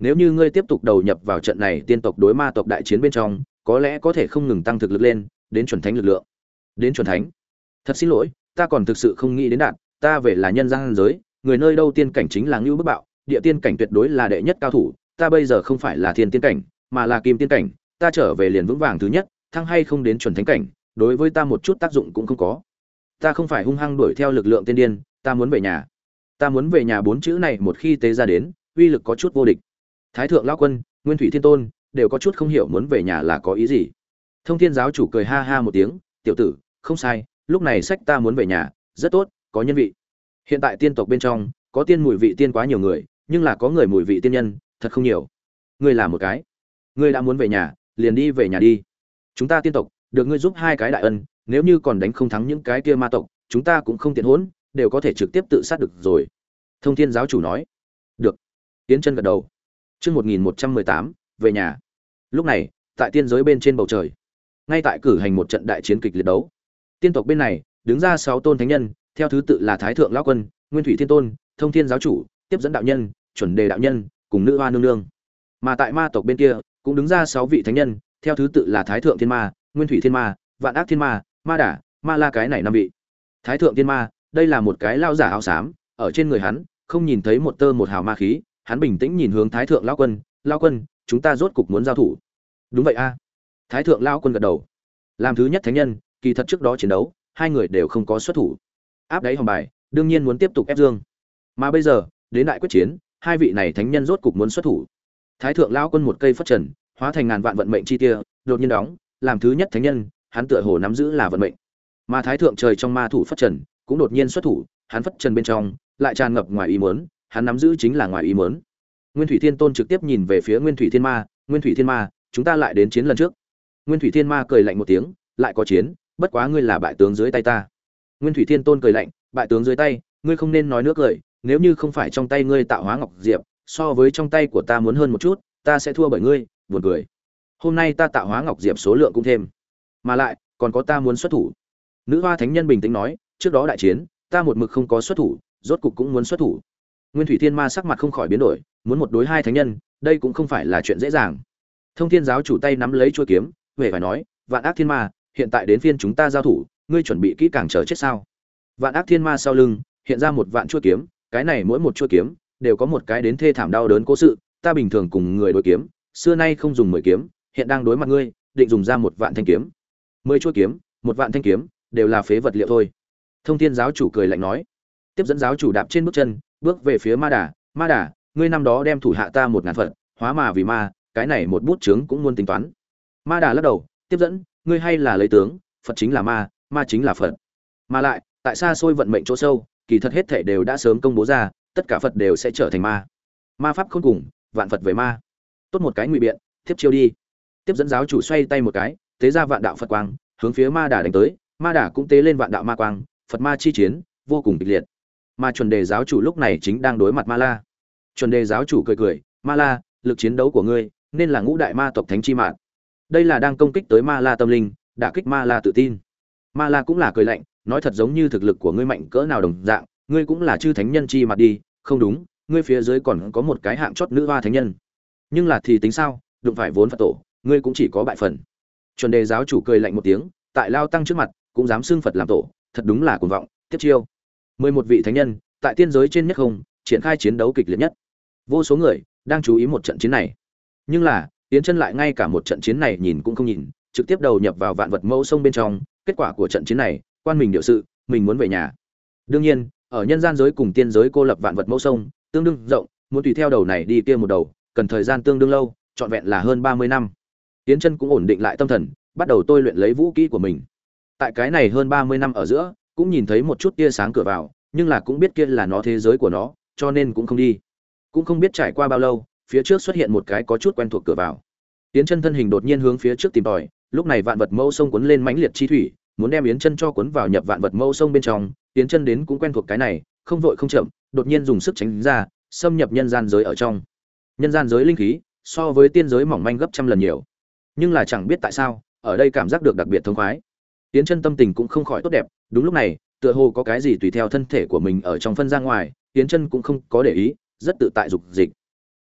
Nếu như ngươi tiếp tục đầu nhập vào trận này tiên tộc đối ma tộc đại chiến bên trong, có lẽ có thể không ngừng tăng thực lực lên, đến chuẩn thánh lực lượng. Đến chuẩn thánh. Thật xin lỗi, ta còn thực sự không nghĩ đến đạt, ta về là nhân gian giới, người nơi đâu tiên cảnh chính là ngưu bức bạo, địa tiên cảnh tuyệt đối là đệ nhất cao thủ, ta bây giờ không phải là thiên tiên cảnh, mà là kim tiên cảnh, ta trở về liền vững vàng thứ nhất, thăng hay không đến chuẩn thánh cảnh, đối với ta một chút tác dụng cũng không có. Ta không phải hung hăng đuổi theo lực lượng tiên điên, ta muốn về nhà. Ta muốn về nhà bốn chữ này một khi tế ra đến, uy lực có chút vô địch. Thái thượng lão quân, Nguyên Thủy Thiên Tôn đều có chút không hiểu muốn về nhà là có ý gì. Thông Thiên giáo chủ cười ha ha một tiếng, "Tiểu tử, không sai, lúc này sách ta muốn về nhà, rất tốt, có nhân vị. Hiện tại tiên tộc bên trong, có tiên mùi vị tiên quá nhiều người, nhưng là có người mùi vị tiên nhân, thật không nhiều. Ngươi là một cái. Ngươi đã muốn về nhà, liền đi về nhà đi. Chúng ta tiên tộc, được ngươi giúp hai cái đại ân, nếu như còn đánh không thắng những cái kia ma tộc, chúng ta cũng không tiện hỗn, đều có thể trực tiếp tự sát được rồi." Thông Thiên giáo chủ nói. "Được." Tiến Chân gật đầu. Chương một nghìn một trăm mười tám, về nhà. Lúc này, tại tiên giới bên trên bầu trời, ngay tại cử hành một trận đại chiến kịch liệt đấu. Tiên tộc bên này, đứng ra sáu tôn thánh nhân, theo thứ tự là Thái thượng lão quân, Nguyên Thủy Thiên Tôn, Thông Thiên giáo chủ, tiếp dẫn đạo nhân, chuẩn đề đạo nhân, cùng nữ hoa nương nương. Mà tại ma tộc bên kia, cũng đứng ra sáu vị thánh nhân, theo thứ tự là Thái thượng thiên ma, Nguyên Thủy thiên ma, Vạn ác thiên ma, Ma đà, Ma la cái này năm vị. Thái thượng thiên ma, đây là một cái lao giả áo xám, ở trên người hắn không nhìn thấy một tơ một hào ma khí, hắn bình tĩnh nhìn hướng Thái thượng lão quân, "Lão quân, chúng ta rốt cục muốn giao thủ." "Đúng vậy a." Thái thượng lão quân gật đầu. Làm thứ nhất thánh nhân, kỳ thật trước đó chiến đấu, hai người đều không có xuất thủ. Áp đáy hòm bài, đương nhiên muốn tiếp tục ép dương. Mà bây giờ, đến đại quyết chiến, hai vị này thánh nhân rốt cục muốn xuất thủ. Thái thượng lão quân một cây phất trần, hóa thành ngàn vạn vận mệnh chi tia, đột nhiên đóng, làm thứ nhất thánh nhân, hắn tựa hồ nắm giữ là vận mệnh. Mà Thái thượng trời trong ma thủ phất trần, cũng đột nhiên xuất thủ, hắn phất trần bên trong lại tràn ngập ngoài ý muốn, hắn nắm giữ chính là ngoài ý muốn. Nguyên Thủy Thiên Tôn trực tiếp nhìn về phía Nguyên Thủy Thiên Ma, "Nguyên Thủy Thiên Ma, chúng ta lại đến chiến lần trước." Nguyên Thủy Thiên Ma cười lạnh một tiếng, "Lại có chiến, bất quá ngươi là bại tướng dưới tay ta." Nguyên Thủy Thiên Tôn cười lạnh, "Bại tướng dưới tay, ngươi không nên nói nữa cười, nếu như không phải trong tay ngươi tạo hóa ngọc diệp, so với trong tay của ta muốn hơn một chút, ta sẽ thua bởi ngươi." Buồn cười. Hôm nay ta tạo hóa ngọc diệp số lượng cũng thêm, mà lại còn có ta muốn xuất thủ. Nữ hoa thánh nhân bình tĩnh nói, "Trước đó đại chiến, ta một mực không có xuất thủ, rốt cục cũng muốn xuất thủ." Nguyên Thủy Thiên Ma sắc mặt không khỏi biến đổi, muốn một đối hai thánh nhân, đây cũng không phải là chuyện dễ dàng. Thông Thiên giáo chủ tay nắm lấy chuôi kiếm, vẻ phải nói, "Vạn ác thiên ma, hiện tại đến phiên chúng ta giao thủ, ngươi chuẩn bị kỹ càng chờ chết sao?" Vạn ác thiên ma sau lưng hiện ra một vạn chuôi kiếm, cái này mỗi một chuôi kiếm đều có một cái đến thê thảm đau đớn cố sự, ta bình thường cùng người đối kiếm, xưa nay không dùng mười kiếm, hiện đang đối mặt ngươi, định dùng ra một vạn thanh kiếm. Mười chuôi kiếm, một vạn thanh kiếm, đều là phế vật liệu thôi. Thông Thiên giáo chủ cười lạnh nói. Tiếp dẫn giáo chủ đạp trên bước chân, bước về phía Ma đà, "Ma đà, ngươi năm đó đem thủ hạ ta một ngàn phật, hóa mà vì ma, cái này một bút chướng cũng muốn tính toán." Ma đà lắc đầu, "Tiếp dẫn, ngươi hay là lấy tướng, Phật chính là ma, ma chính là Phật. Mà lại, tại xa xôi vận mệnh chỗ sâu, kỳ thật hết thể đều đã sớm công bố ra, tất cả Phật đều sẽ trở thành ma. Ma pháp khôn cùng, vạn Phật về ma. Tốt một cái ngụy biện, tiếp chiêu đi." Tiếp dẫn giáo chủ xoay tay một cái, tế ra vạn đạo Phật quang, hướng phía Ma đà đánh tới, Ma đà cũng tế lên vạn đạo ma quang, Phật ma chi chiến, vô cùng kịch liệt. Mà chuẩn đề giáo chủ lúc này chính đang đối mặt Ma la. Chuẩn đề giáo chủ cười cười, "Ma la, lực chiến đấu của ngươi nên là ngũ đại ma tộc thánh chi mạng." Đây là đang công kích tới Ma la tâm linh, đả kích Ma la tự tin. Ma la cũng là cười lạnh, nói thật giống như thực lực của ngươi mạnh cỡ nào đồng dạng, ngươi cũng là chư thánh nhân chi mặt đi, không đúng, ngươi phía dưới còn có một cái hạng chót nữ hoa thánh nhân. Nhưng là thì tính sao, đụng phải vốn Phật tổ, ngươi cũng chỉ có bại phần. Chuẩn đề giáo chủ cười lạnh một tiếng, tại Lao Tăng trước mặt, cũng dám xưng Phật làm tổ, thật đúng là cuồng vọng, tiếp chiêu. Mười một vị thánh nhân, tại tiên giới trên nhất không, triển khai chiến đấu kịch liệt nhất. Vô số người đang chú ý một trận chiến này. Nhưng là, Yến Chân lại ngay cả một trận chiến này nhìn cũng không nhìn, trực tiếp đầu nhập vào vạn vật mẫu sông bên trong, kết quả của trận chiến này, quan mình điều sự, mình muốn về nhà. Đương nhiên, ở nhân gian giới cùng tiên giới cô lập vạn vật mẫu sông, tương đương rộng, muốn tùy theo đầu này đi kia một đầu, cần thời gian tương đương lâu, trọn vẹn là hơn ba mươi năm. Yến Chân cũng ổn định lại tâm thần, bắt đầu tôi luyện lấy vũ kỹ của mình. Tại cái này hơn ba mươi năm ở giữa, cũng nhìn thấy một chút tia sáng cửa vào, nhưng là cũng biết kia là nó thế giới của nó, cho nên cũng không đi. Cũng không biết trải qua bao lâu, phía trước xuất hiện một cái có chút quen thuộc cửa vào. Yến Chân thân hình đột nhiên hướng phía trước tìm tòi, lúc này vạn vật mâu sông cuốn lên mãnh liệt chi thủy, muốn đem Yến Chân cho cuốn vào nhập vạn vật mâu sông bên trong. Yến Chân đến cũng quen thuộc cái này, không vội không chậm, đột nhiên dùng sức tránh ra, xâm nhập nhân gian giới ở trong. Nhân gian giới linh khí so với tiên giới mỏng manh gấp trăm lần nhiều, nhưng là chẳng biết tại sao, ở đây cảm giác được đặc biệt thông khoái. Yến Chân tâm tình cũng không khỏi tốt đẹp, đúng lúc này, tựa hồ có cái gì tùy theo thân thể của mình ở trong phân ra ngoài, Yến Chân cũng không có để ý, rất tự tại dục dịch.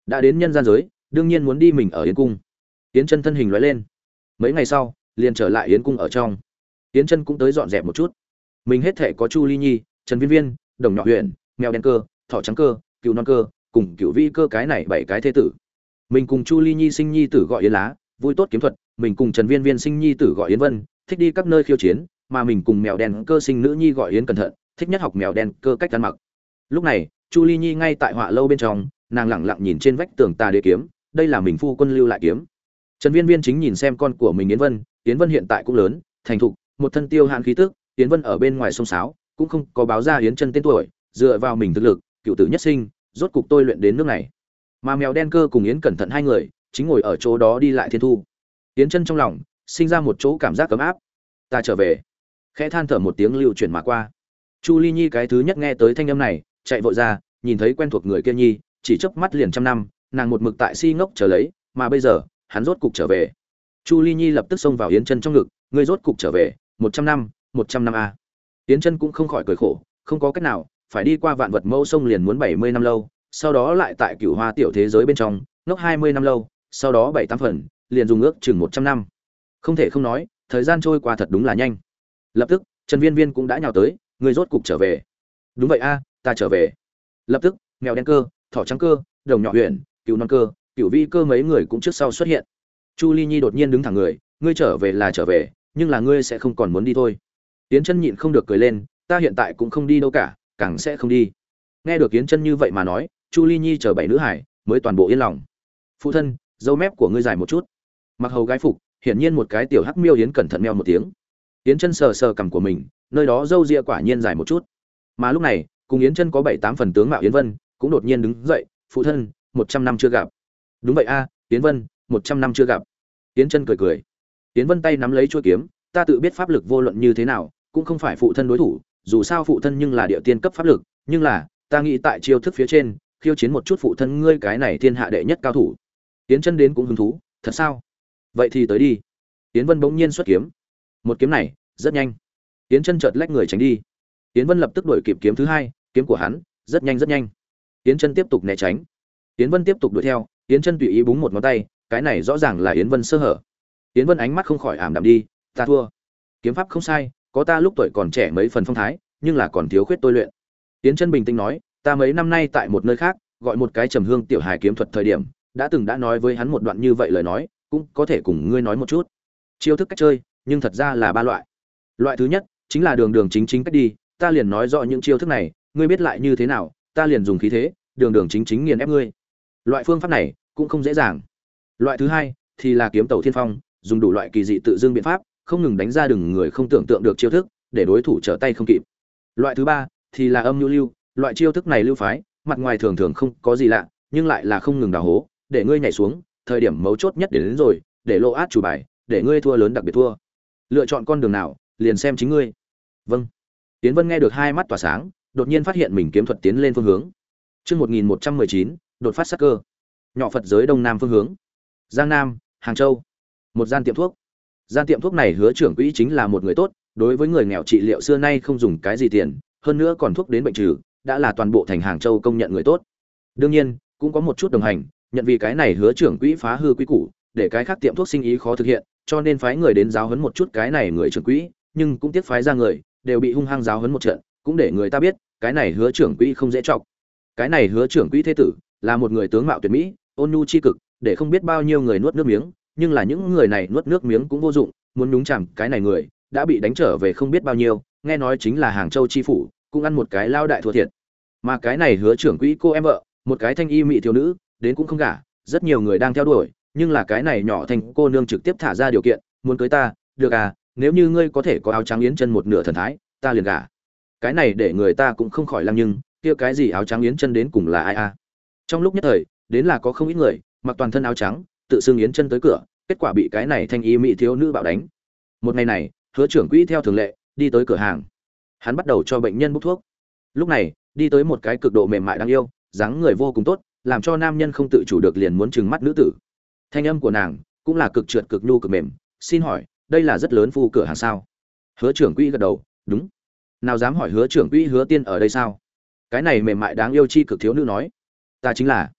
đã đến nhân gian giới đương nhiên muốn đi mình ở yến cung. Yến chân thân hình lóe lên, mấy ngày sau liền trở lại yến cung ở trong. Yến chân cũng tới dọn dẹp một chút. Mình hết thể có Chu Ly Nhi, Trần Viên Viên, Đồng Nhỏ Huyền, Mèo Đen Cơ, Thỏ Trắng Cơ, Cừu Non Cơ, cùng Cửu Vi Cơ, cái này bảy cái thế tử. Mình cùng Chu Ly Nhi sinh nhi tử gọi Yến Lá, vui tốt kiếm thuật, mình cùng Trần Viên Viên sinh nhi tử gọi Yến Vân, thích đi các nơi khiêu chiến, mà mình cùng Mèo Đen Cơ sinh nữ nhi gọi Yến Cẩn Thận, thích nhất học Mèo Đen Cơ cách ăn mặc. Lúc này, Chu Ly Nhi ngay tại họa lâu bên trong, nàng lẳng lặng nhìn trên vách tường Tà Đế kiếm, đây là mình phu quân lưu lại kiếm. Trần Viên Viên chính nhìn xem con của mình Yến Vân, Yến Vân hiện tại cũng lớn, thành thục, một thân tiêu hạn khí tức, Yến Vân ở bên ngoài sông sáo, cũng không có báo ra Yến Chân tên tuổi, dựa vào mình thực lực, cựu tử nhất sinh, rốt cục tôi luyện đến nước này. Mà Mèo Đen Cơ cùng Yến Cẩn Thận hai người, chính ngồi ở chỗ đó đi lại thiên thu. Yến Chân trong lòng sinh ra một chỗ cảm giác ấm áp. Ta trở về. Khẽ than thở một tiếng lưu chuyển mà qua. Chu Ly Nhi cái thứ nhất nghe tới thanh âm này, chạy vội ra, nhìn thấy quen thuộc người kia nhi, chỉ chớp mắt liền trăm năm, nàng một mực tại si ngốc chờ lấy, mà bây giờ, hắn rốt cục trở về. Chu Ly Nhi lập tức xông vào Yến Chân trong ngực, ngươi rốt cục trở về, một trăm năm, một trăm năm a. Yến Chân cũng không khỏi cười khổ, không có cách nào, phải đi qua vạn vật mẫu sông liền muốn bảy mươi năm lâu, sau đó lại tại Cửu Hoa tiểu thế giới bên trong, ngốc hai mươi năm lâu, sau đó bảy tám phần, liền dùng ước chừng một trăm năm. Không thể không nói, thời gian trôi qua thật đúng là nhanh. Lập tức, Trần Viên Viên cũng đã nhào tới, ngươi rốt cục trở về. Đúng vậy a, ta trở về. Lập tức, Mèo Đen Cơ, Thỏ Trắng Cơ, Đồng Nhỏ Huyền, Cừu Non Cơ, Cửu Vi Cơ mấy người cũng trước sau xuất hiện. Chu Ly Nhi đột nhiên đứng thẳng người, ngươi trở về là trở về, nhưng là ngươi sẽ không còn muốn đi thôi. Yến Chân nhịn không được cười lên, ta hiện tại cũng không đi đâu cả, càng sẽ không đi. Nghe được Yến Chân như vậy mà nói, Chu Ly Nhi chờ bảy nữ hải mới toàn bộ yên lòng. Phụ thân, râu mép của ngươi dài một chút. Mặc hầu gái phục, hiển nhiên một cái tiểu hắc miêu Yến Cẩn Thận meo một tiếng. Yến Chân sờ sờ cằm của mình, nơi đó râu ria quả nhiên dài một chút. Mà lúc này, cùng Yến Chân có bảy tám phần tướng mạo Yến Vân, cũng đột nhiên đứng dậy, phụ thân, một trăm năm chưa gặp. Đúng vậy a, Yến Vân, một trăm năm chưa gặp. Yến Chân cười cười. Yến Vân tay nắm lấy chuôi kiếm, ta tự biết pháp lực vô luận như thế nào, cũng không phải phụ thân đối thủ, dù sao phụ thân nhưng là địa tiên cấp pháp lực, nhưng là, ta nghĩ tại chiêu thức phía trên, khiêu chiến một chút phụ thân ngươi cái này thiên hạ đệ nhất cao thủ. Yến Chân đến cũng hứng thú, thật sao? Vậy thì tới đi. Yến Vân bỗng nhiên xuất kiếm. Một kiếm này, rất nhanh. Yến Chân chợt lách người tránh đi. Yến Vân lập tức đuổi kịp kiếm thứ hai, kiếm của hắn, rất nhanh rất nhanh. Yến Chân tiếp tục né tránh. Yến Vân tiếp tục đuổi theo, Yến Chân tùy ý búng một ngón tay, cái này rõ ràng là Yến Vân sơ hở. Yến Vân ánh mắt không khỏi ảm đạm đi, ta thua. Kiếm pháp không sai, có ta lúc tuổi còn trẻ mấy phần phong thái, nhưng là còn thiếu khuyết tôi luyện. Yến Chân bình tĩnh nói, ta mấy năm nay tại một nơi khác, gọi một cái Trầm Hương tiểu hài kiếm thuật thời điểm, đã từng đã nói với hắn một đoạn như vậy lời nói, cũng có thể cùng ngươi nói một chút. Chiêu thức cách chơi, nhưng thật ra là ba loại. Loại thứ nhất, chính là đường đường chính chính cách đi, ta liền nói rõ những chiêu thức này, ngươi biết lại như thế nào, ta liền dùng khí thế, đường đường chính chính nghiền ép ngươi. Loại phương pháp này cũng không dễ dàng. Loại thứ hai thì là kiếm tẩu thiên phong, dùng đủ loại kỳ dị tự dưng biện pháp, không ngừng đánh ra đừng người không tưởng tượng được chiêu thức, để đối thủ trở tay không kịp. Loại thứ ba thì là âm nhu lưu, loại chiêu thức này lưu phái, mặt ngoài thường thường không có gì lạ, nhưng lại là không ngừng đào hố, để ngươi nhảy xuống, thời điểm mấu chốt nhất đến, đến rồi, để lộ át chủ bài, để ngươi thua lớn đặc biệt thua. Lựa chọn con đường nào, liền xem chính ngươi. Vâng. Tiến Vân nghe được hai mắt tỏa sáng, đột nhiên phát hiện mình kiếm thuật tiến lên phương hướng. Chương một nghìn một trăm mười chín, đột phát sắc cơ. Nhỏ Phật giới đông nam phương hướng. Giang Nam, Hàng Châu. Một gian tiệm thuốc. Gian tiệm thuốc này hứa trưởng quỹ chính là một người tốt, đối với người nghèo trị liệu xưa nay không dùng cái gì tiền, hơn nữa còn thuốc đến bệnh trừ, đã là toàn bộ thành Hàng Châu công nhận người tốt. Đương nhiên, cũng có một chút đồng hành, nhận vì cái này hứa trưởng quỹ phá hư quý củ, để cái khác tiệm thuốc sinh ý khó thực hiện, cho nên phái người đến giáo huấn một chút cái này người trưởng quỹ, nhưng cũng tiếc phái ra người, đều bị hung hăng giáo huấn một trận, cũng để người ta biết, cái này hứa trưởng quỹ không dễ trọng. Cái này hứa trưởng quỹ thế tử, là một người tướng mạo tuyệt mỹ, ôn nhu chi cực, để không biết bao nhiêu người nuốt nước miếng, nhưng là những người này nuốt nước miếng cũng vô dụng, muốn nhúng chàm cái này người, đã bị đánh trở về không biết bao nhiêu, nghe nói chính là Hàng Châu chi phủ, cũng ăn một cái lao đại thua thiệt. Mà cái này hứa trưởng quỹ cô em vợ, một cái thanh y mỹ thiếu nữ, đến cũng không gả, rất nhiều người đang theo đuổi, nhưng là cái này nhỏ thành cô nương trực tiếp thả ra điều kiện, muốn cưới ta, được à, nếu như ngươi có thể có áo trắng yến chân một nửa thần thái, ta liền gả. Cái này để người ta cũng không khỏi lăng, nhưng kia cái gì áo trắng yến chân đến cùng là ai a? À? Trong lúc nhất thời, đến là có không ít người mặc toàn thân áo trắng, tự xưng yến chân tới cửa, kết quả bị cái này thanh y mỹ thiếu nữ bạo đánh. Một ngày này, hứa trưởng quỹ theo thường lệ đi tới cửa hàng, hắn bắt đầu cho bệnh nhân bốc thuốc. Lúc này, đi tới một cái cực độ mềm mại đáng yêu, dáng người vô cùng tốt, làm cho nam nhân không tự chủ được liền muốn trừng mắt nữ tử. Thanh âm của nàng cũng là cực trượt cực nhu cực mềm, xin hỏi, đây là rất lớn phu cửa hàng sao? Hứa trưởng quỹ gật đầu, đúng. Nào dám hỏi hứa trưởng quỹ hứa tiên ở đây sao? Cái này mềm mại đáng yêu chi cực thiếu nữ nói, ta chính là.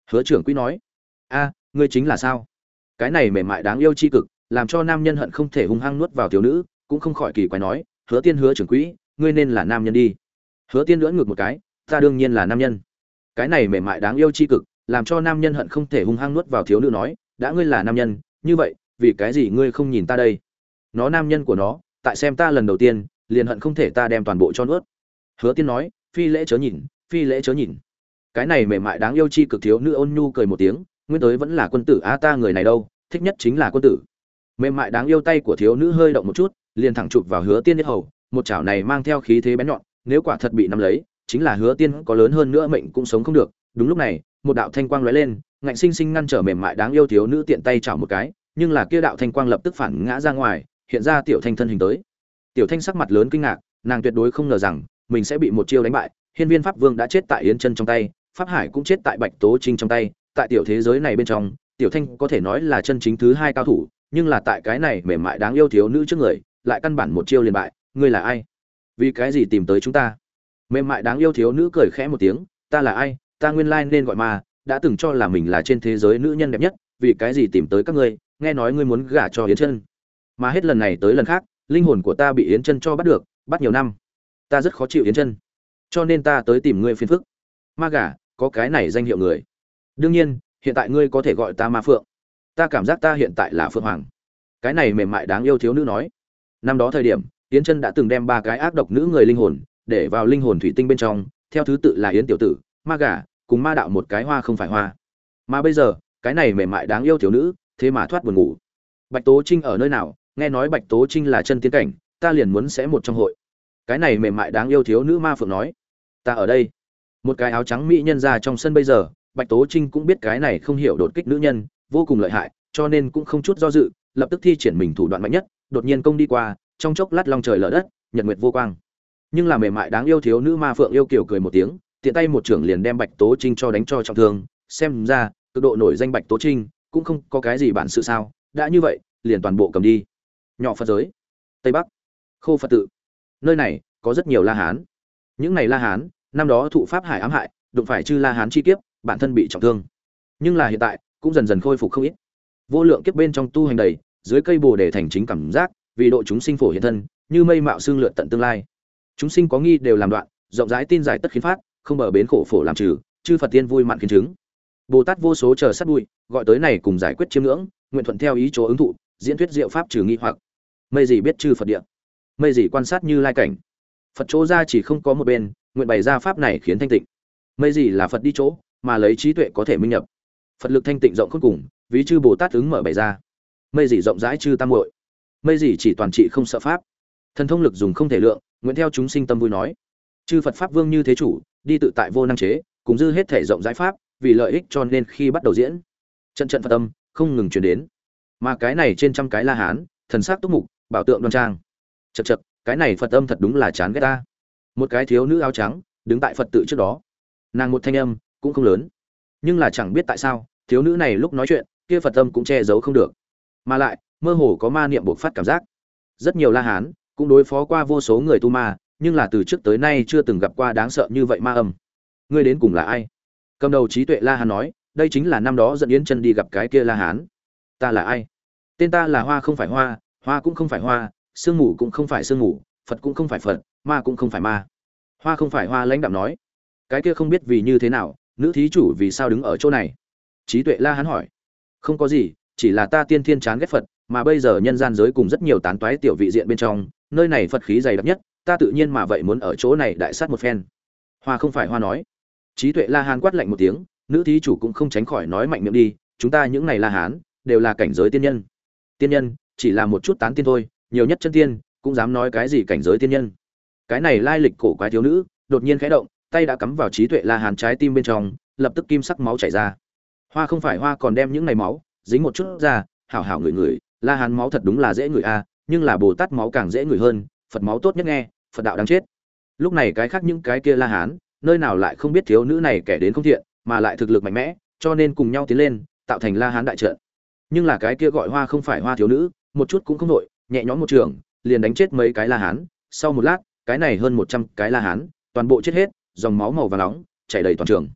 Hứa trưởng quỹ nói, a ngươi chính là sao? Cái này mềm mại đáng yêu chi cực, làm cho nam nhân hận không thể hung hăng nuốt vào thiếu nữ, cũng không khỏi kỳ quái nói, Hứa Tiên Hứa trưởng quỹ, ngươi nên là nam nhân đi. Hứa Tiên lưỡn ngược một cái, ta đương nhiên là nam nhân. Cái này mềm mại đáng yêu chi cực, làm cho nam nhân hận không thể hung hăng nuốt vào thiếu nữ nói, đã ngươi là nam nhân, như vậy, vì cái gì ngươi không nhìn ta đây? Nó nam nhân của nó, tại xem ta lần đầu tiên, liền hận không thể ta đem toàn bộ cho nuốt. Hứa Tiên nói, phi lễ chớ nhìn, phi lễ chớ nhìn. Cái này mềm mại đáng yêu chi cực thiếu nữ ôn nhu cười một tiếng, nguyên tới vẫn là quân tử a, ta người này đâu, thích nhất chính là quân tử. Mềm mại đáng yêu tay của thiếu nữ hơi động một chút, liền thẳng chụp vào Hứa Tiên yết hầu, một chảo này mang theo khí thế bén nhọn, nếu quả thật bị nắm lấy, chính là Hứa Tiên có lớn hơn nữa mệnh cũng sống không được. Đúng lúc này, một đạo thanh quang lóe lên, ngạnh sinh sinh ngăn trở mềm mại đáng yêu thiếu nữ tiện tay chảo một cái, nhưng là kia đạo thanh quang lập tức phản ngã ra ngoài, hiện ra tiểu thanh thân hình tới. Tiểu thanh sắc mặt lớn kinh ngạc, nàng tuyệt đối không ngờ rằng mình sẽ bị một chiêu đánh bại. Hiên Viên Pháp Vương đã chết tại Yến Chân trong tay, Pháp Hải cũng chết tại Bạch Tố Trinh trong tay, tại tiểu thế giới này bên trong, tiểu thanh có thể nói là chân chính thứ hai cao thủ, nhưng là tại cái này mềm mại đáng yêu thiếu nữ trước người, lại căn bản một chiêu liền bại. Ngươi là ai? Vì cái gì tìm tới chúng ta? Mềm mại đáng yêu thiếu nữ cười khẽ một tiếng, ta là ai? Ta nguyên lai nên gọi mà, đã từng cho là mình là trên thế giới nữ nhân đẹp nhất, vì cái gì tìm tới các ngươi? Nghe nói ngươi muốn gả cho Yến Chân, mà hết lần này tới lần khác, linh hồn của ta bị Yến Chân cho bắt được, bắt nhiều năm. Ta rất khó chịu Yến Chân, cho nên ta tới tìm ngươi phiền phức. Ma gả, có cái này danh hiệu người. Đương nhiên, hiện tại ngươi có thể gọi ta Ma Phượng. Ta cảm giác ta hiện tại là Phượng Hoàng. Cái này mềm mại đáng yêu thiếu nữ nói. Năm đó thời điểm, Yến Chân đã từng đem ba cái ác độc nữ người linh hồn để vào linh hồn thủy tinh bên trong, theo thứ tự là Yến tiểu tử, Ma gả, cùng Ma đạo một cái hoa không phải hoa. Mà bây giờ, cái này mềm mại đáng yêu thiếu nữ, thế mà thoát buồn ngủ. Bạch Tố Trinh ở nơi nào? Nghe nói Bạch Tố Trinh là chân tiến cảnh, ta liền muốn sẽ một trong hội. Cái này mềm mại đáng yêu thiếu nữ Ma Phượng nói, ta ở đây. Một cái áo trắng mỹ nhân ra trong sân bây giờ, Bạch Tố Trinh cũng biết cái này không hiểu đột kích nữ nhân, vô cùng lợi hại, cho nên cũng không chút do dự, lập tức thi triển mình thủ đoạn mạnh nhất, đột nhiên công đi qua, trong chốc lát long trời lở đất, nhật nguyệt vô quang. Nhưng là mềm mại đáng yêu thiếu nữ Ma Phượng yêu kiều cười một tiếng, tiện tay một trưởng liền đem Bạch Tố Trinh cho đánh cho trọng thương, xem ra, cực độ nổi danh Bạch Tố Trinh cũng không có cái gì bản sự sao? Đã như vậy, liền toàn bộ cầm đi. Nhỏ Phật giới, Tây Bắc, Khô Phật tự. Nơi này có rất nhiều La Hán. Những này La Hán, năm đó thụ pháp hải ám hại, đụng phải chư La Hán chi kiếp, bản thân bị trọng thương. Nhưng là hiện tại, cũng dần dần khôi phục không ít. Vô lượng kiếp bên trong tu hành đầy, dưới cây Bồ đề thành chính cảm giác, vì độ chúng sinh phổ hiện thân, như mây mạo xương lượn tận tương lai. Chúng sinh có nghi đều làm đoạn, rộng rãi tin giải tất khiến phát, không bờ bến khổ phổ làm trừ, chư Phật tiên vui mặn khiến chứng. Bồ Tát vô số chờ sát bụi, gọi tới này cùng giải quyết chiêm ngưỡng, nguyện thuận theo ý chỗ ứng thụ, diễn thuyết diệu pháp trừ nghi hoặc. Mây gì biết chư Phật địa, mây gì quan sát như lai cảnh. Phật chỗ ra chỉ không có một bên, nguyện bày ra pháp này khiến thanh tịnh. Mây gì là Phật đi chỗ, mà lấy trí tuệ có thể minh nhập. Phật lực thanh tịnh rộng khôn cùng, ví chư Bồ Tát ứng mở bày ra. Mây gì rộng rãi chư tam muội, mây gì chỉ toàn trị không sợ pháp. Thần thông lực dùng không thể lượng, nguyện theo chúng sinh tâm vui nói. Chư Phật pháp vương như thế chủ, đi tự tại vô năng chế, cùng dư hết thể rộng rãi pháp, vì lợi ích cho nên khi bắt đầu diễn, trận trận Phật âm không ngừng truyền đến. Mà cái này trên trăm cái La Hán, thần sắc túc mục, bảo tượng đoan trang. Chậc chậc, cái này Phật âm thật đúng là chán ghét ta. Một cái thiếu nữ áo trắng, đứng tại Phật tự trước đó. Nàng một thanh âm cũng không lớn, nhưng là chẳng biết tại sao, thiếu nữ này lúc nói chuyện, kia Phật âm cũng che giấu không được. Mà lại, mơ hồ có ma niệm bộc phát cảm giác. Rất nhiều La Hán cũng đối phó qua vô số người tu ma, nhưng là từ trước tới nay chưa từng gặp qua đáng sợ như vậy ma âm. Ngươi đến cùng là ai? Cầm đầu trí tuệ La Hán nói, đây chính là năm đó dẫn Yến Chân đi gặp cái kia La Hán. Ta là ai? Tên ta là Hoa không phải Hoa, Hoa cũng không phải Hoa, sương mù cũng không phải sương mù, Phật cũng không phải Phật, ma cũng không phải ma. Hoa không phải Hoa lãnh đạm nói. Cái kia không biết vì như thế nào, nữ thí chủ vì sao đứng ở chỗ này? Trí tuệ La Hán hỏi. Không có gì, chỉ là ta tiên thiên chán ghét Phật, mà bây giờ nhân gian giới cùng rất nhiều tán toái tiểu vị diện bên trong, nơi này Phật khí dày đặc nhất, ta tự nhiên mà vậy muốn ở chỗ này đại sát một phen. Hoa không phải Hoa nói. Trí tuệ La Hán quát lạnh một tiếng, nữ thí chủ cũng không tránh khỏi nói mạnh miệng đi, chúng ta những này La Hán đều là cảnh giới tiên nhân. Tiên nhân chỉ là một chút tán tiên thôi, nhiều nhất chân tiên, cũng dám nói cái gì cảnh giới tiên nhân. Cái này lai lịch cổ quái thiếu nữ, đột nhiên khẽ động, tay đã cắm vào trí tuệ La Hán trái tim bên trong, lập tức kim sắc máu chảy ra. Hoa không phải Hoa còn đem những này máu dính một chút ra, hảo hảo ngửi ngửi, La Hán máu thật đúng là dễ ngửi a, nhưng là Bồ Tát máu càng dễ ngửi hơn, Phật máu tốt nhất nghe, Phật đạo đáng chết. Lúc này cái khác những cái kia La Hán, nơi nào lại không biết thiếu nữ này kẻ đến không thiện, mà lại thực lực mạnh mẽ, cho nên cùng nhau tiến lên, tạo thành La Hán đại trận. Nhưng là cái kia gọi Hoa không phải Hoa thiếu nữ, một chút cũng không nổi, nhẹ nhõm một trường, liền đánh chết mấy cái La Hán, sau một lát, cái này hơn một trăm cái La Hán, toàn bộ chết hết, dòng máu màu vàng nóng chảy đầy toàn trường.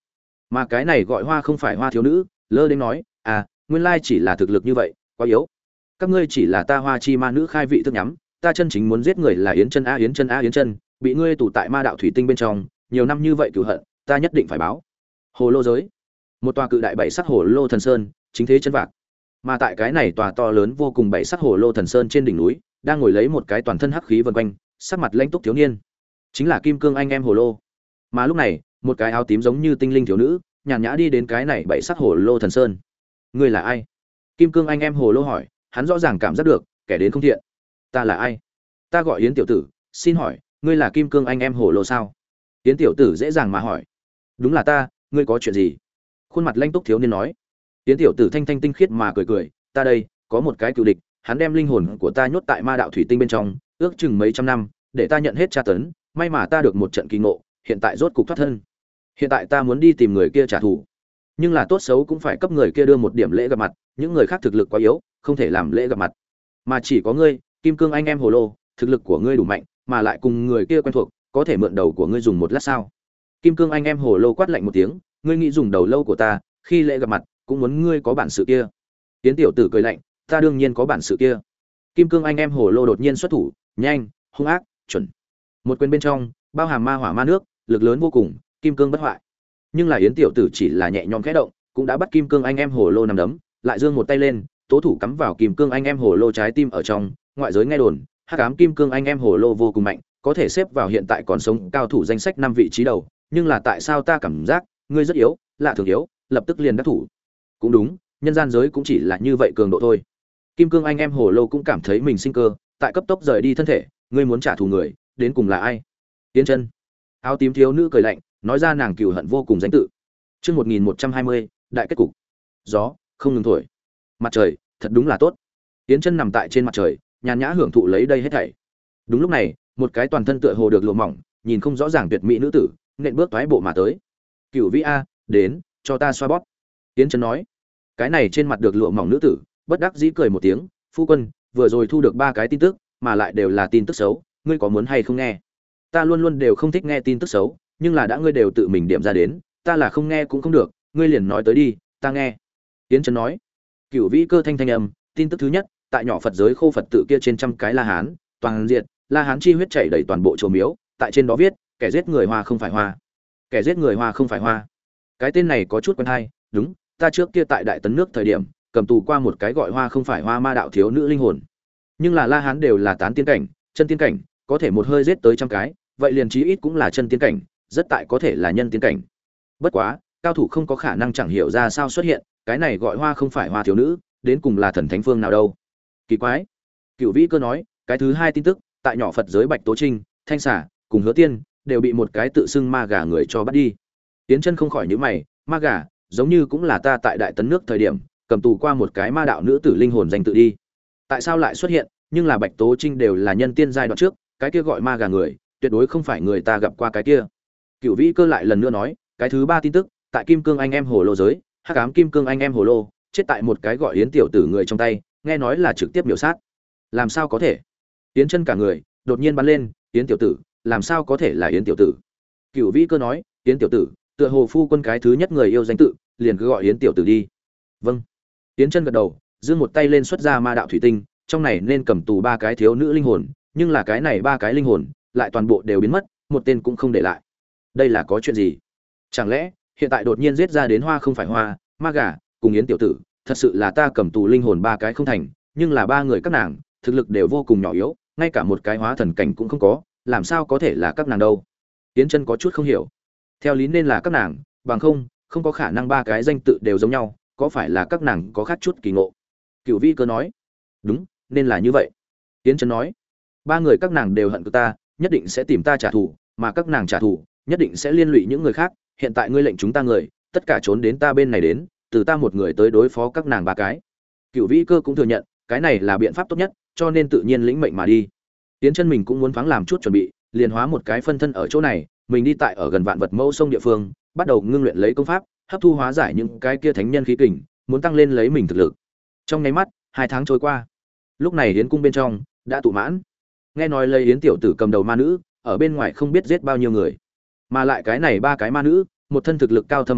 Mà cái này gọi hoa không phải hoa thiếu nữ, lơ đến nói, à, nguyên lai chỉ là thực lực như vậy, quá yếu. Các ngươi chỉ là ta Hoa Chi ma nữ khai vị thức nhắm, ta chân chính muốn giết người là Yến Chân a Yến Chân a Yến Chân, bị ngươi tù tại ma đạo thủy tinh bên trong, nhiều năm như vậy cửu hận, ta nhất định phải báo. Hồ lô giới, một tòa cự đại bảy sắc hồ lô thần sơn, chính thế chân vạc. Mà tại cái này tòa to lớn vô cùng bảy sắc hồ lô thần sơn trên đỉnh núi, đang ngồi lấy một cái toàn thân hắc khí vần quanh, sắc mặt lãnh túc thiếu niên, chính là Kim Cương anh em hồ lô. Mà lúc này, một cái áo tím giống như tinh linh thiếu nữ, nhàn nhã đi đến cái này bảy sắc hồ lô thần sơn. Ngươi là ai? Kim Cương anh em hồ lô hỏi, hắn rõ ràng cảm giác được kẻ đến không thiện. Ta là ai? Ta gọi Yến tiểu tử, xin hỏi ngươi là Kim Cương anh em hồ lô sao? Yến tiểu tử dễ dàng mà hỏi. Đúng là ta, ngươi có chuyện gì? Khuôn mặt lanh túc thiếu niên nói. Yến tiểu tử thanh thanh tinh khiết mà cười cười, ta đây có một cái cựu địch, hắn đem linh hồn của ta nhốt tại ma đạo thủy tinh bên trong, ước chừng mấy trăm năm, để ta nhận hết tra tấn, may mà ta được một trận kỳ ngộ, hiện tại rốt cục thoát thân. Hiện tại ta muốn đi tìm người kia trả thù, nhưng là tốt xấu cũng phải cấp người kia đưa một điểm lễ gặp mặt, những người khác thực lực quá yếu, không thể làm lễ gặp mặt, mà chỉ có ngươi, Kim Cương anh em hồ lô, thực lực của ngươi đủ mạnh, mà lại cùng người kia quen thuộc, có thể mượn đầu của ngươi dùng một lát sao? Kim Cương anh em hồ lô quát lạnh một tiếng, ngươi nghĩ dùng đầu lâu của ta, khi lễ gặp mặt, cũng muốn ngươi có bản sự kia. Tiến tiểu tử cười lạnh, ta đương nhiên có bản sự kia. Kim Cương anh em hồ lô đột nhiên xuất thủ, nhanh, hung ác, chuẩn. Một quyền bên trong, bao hàm ma hỏa ma nước, lực lớn vô cùng, kim cương bất hoại. Nhưng là Yến tiểu tử chỉ là nhẹ nhõm khẽ động, cũng đã bắt Kim Cương anh em hồ lô nằm đấm, lại giương một tay lên, tố thủ cắm vào Kim Cương anh em hồ lô trái tim ở trong, ngoại giới nghe đồn, hắc ám Kim Cương anh em hồ lô vô cùng mạnh, có thể xếp vào hiện tại còn sống cao thủ danh sách năm vị trí đầu, nhưng là tại sao ta cảm giác ngươi rất yếu, lạ thường yếu, lập tức liền đắc thủ. Cũng đúng, nhân gian giới cũng chỉ là như vậy cường độ thôi. Kim Cương anh em hồ lô cũng cảm thấy mình sinh cơ, tại cấp tốc rời đi thân thể, ngươi muốn trả thù người, đến cùng là ai? Tiến Chân. Áo tím thiếu nữ cười lạnh, nói ra nàng cừu hận vô cùng danh tự. Chương một nghìn một trăm hai mươi, đại kết cục. Gió không ngừng thổi. Mặt trời, thật đúng là tốt. Tiến Chân nằm tại trên mặt trời, nhàn nhã hưởng thụ lấy đây hết thảy. Đúng lúc này, một cái toàn thân tựa hồ được lụa mỏng, nhìn không rõ ràng tuyệt mỹ nữ tử, nện bước toái bộ mà tới. Cửu Vĩ a, đến, cho ta xoa bóp. Tiến Chân nói. Cái này trên mặt được lụa mỏng nữ tử, bất đắc dĩ cười một tiếng, phu quân, vừa rồi thu được ba cái tin tức, mà lại đều là tin tức xấu, ngươi có muốn hay không nghe? Ta luôn luôn đều không thích nghe tin tức xấu, nhưng là đã ngươi đều tự mình điểm ra đến, ta là không nghe cũng không được, ngươi liền nói tới đi, ta nghe. Tiến Chân nói. Cửu Vĩ cơ thanh thanh âm, tin tức thứ nhất, tại nhỏ Phật giới khô Phật tự kia trên trăm cái La Hán, toàn diện, La Hán chi huyết chảy đầy toàn bộ chùa miếu, tại trên đó viết, kẻ giết người Hoa không phải Hoa. Kẻ giết người Hoa không phải Hoa. Cái tên này có chút quen hay, đúng, ta trước kia tại Đại Tấn nước thời điểm, cầm tù qua một cái gọi Hoa không phải Hoa ma đạo thiếu nữ linh hồn. Nhưng là La Hán đều là tán tiên cảnh, chân tiên cảnh, có thể một hơi giết tới trăm cái, vậy liền chí ít cũng là chân tiên cảnh, rất tại có thể là nhân tiên cảnh. Bất quá, cao thủ không có khả năng chẳng hiểu ra sao xuất hiện, cái này gọi Hoa không phải Hoa thiếu nữ, đến cùng là thần thánh phương nào đâu? Kỳ quái. Cửu Vĩ cơ nói, cái thứ hai tin tức, tại nhỏ Phật giới Bạch Tố Trinh, Thanh Xà, cùng Hứa Tiên, đều bị một cái tự xưng ma gà người cho bắt đi. Tiến Chân không khỏi nhíu mày, ma gà, giống như cũng là ta tại Đại Tấn nước thời điểm, cầm tù qua một cái ma đạo nữ tử linh hồn danh tự đi. Tại sao lại xuất hiện, nhưng là Bạch Tố Trinh đều là nhân tiên giai đoạn trước, cái kia gọi ma gà người, tuyệt đối không phải người ta gặp qua cái kia. Cửu Vĩ cơ lại lần nữa nói, cái thứ ba tin tức, tại Kim Cương anh em hồ lô giới, hắc ám Kim Cương anh em hồ lô, chết tại một cái gọi Yến tiểu tử người trong tay, nghe nói là trực tiếp miểu sát. Làm sao có thể? Yến Chân cả người đột nhiên bắn lên, Yến tiểu tử, làm sao có thể là Yến tiểu tử? Cửu Vĩ cơ nói, Yến tiểu tử, tựa hồ phu quân cái thứ nhất người yêu danh tự, liền cứ gọi Yến tiểu tử đi. Vâng. Yến Chân gật đầu, giơ một tay lên xuất ra ma đạo thủy tinh, trong này nên cầm tù ba cái thiếu nữ linh hồn, nhưng là cái này ba cái linh hồn lại toàn bộ đều biến mất, một tên cũng không để lại. Đây là có chuyện gì? Chẳng lẽ hiện tại đột nhiên giết ra đến Hoa không phải Hoa, ma gà, cùng Yến tiểu tử, thật sự là ta cầm tù linh hồn ba cái không thành, nhưng là ba người các nàng, thực lực đều vô cùng nhỏ yếu, ngay cả một cái hóa thần cảnh cũng không có, làm sao có thể là các nàng đâu? Yến Chân có chút không hiểu. Theo lý nên là các nàng, bằng không, không có khả năng ba cái danh tự đều giống nhau, có phải là các nàng có khác chút kỳ ngộ? Cửu Vĩ cơ nói. Đúng, nên là như vậy. Yến Chân nói. Ba người các nàng đều hận cực ta, nhất định sẽ tìm ta trả thù, mà các nàng trả thù, nhất định sẽ liên lụy những người khác, hiện tại ngươi lệnh chúng ta người, tất cả trốn đến ta bên này đến, từ ta một người tới đối phó các nàng ba cái. Cửu Vĩ cơ cũng thừa nhận, cái này là biện pháp tốt nhất, cho nên tự nhiên lĩnh mệnh mà đi. Tiến Chân mình cũng muốn thoáng làm chút chuẩn bị, liền hóa một cái phân thân ở chỗ này, mình đi tại ở gần Vạn Vật Mẫu sông địa phương, bắt đầu ngưng luyện lấy công pháp, hấp thu hóa giải những cái kia thánh nhân khí kình, muốn tăng lên lấy mình thực lực. Trong nháy mắt, hai tháng trôi qua. Lúc này Yến cung bên trong đã tụ mãn. Nghe nói lấy Yến tiểu tử cầm đầu ma nữ, ở bên ngoài không biết giết bao nhiêu người. Mà lại cái này ba cái ma nữ, một thân thực lực cao thâm mặt chắc,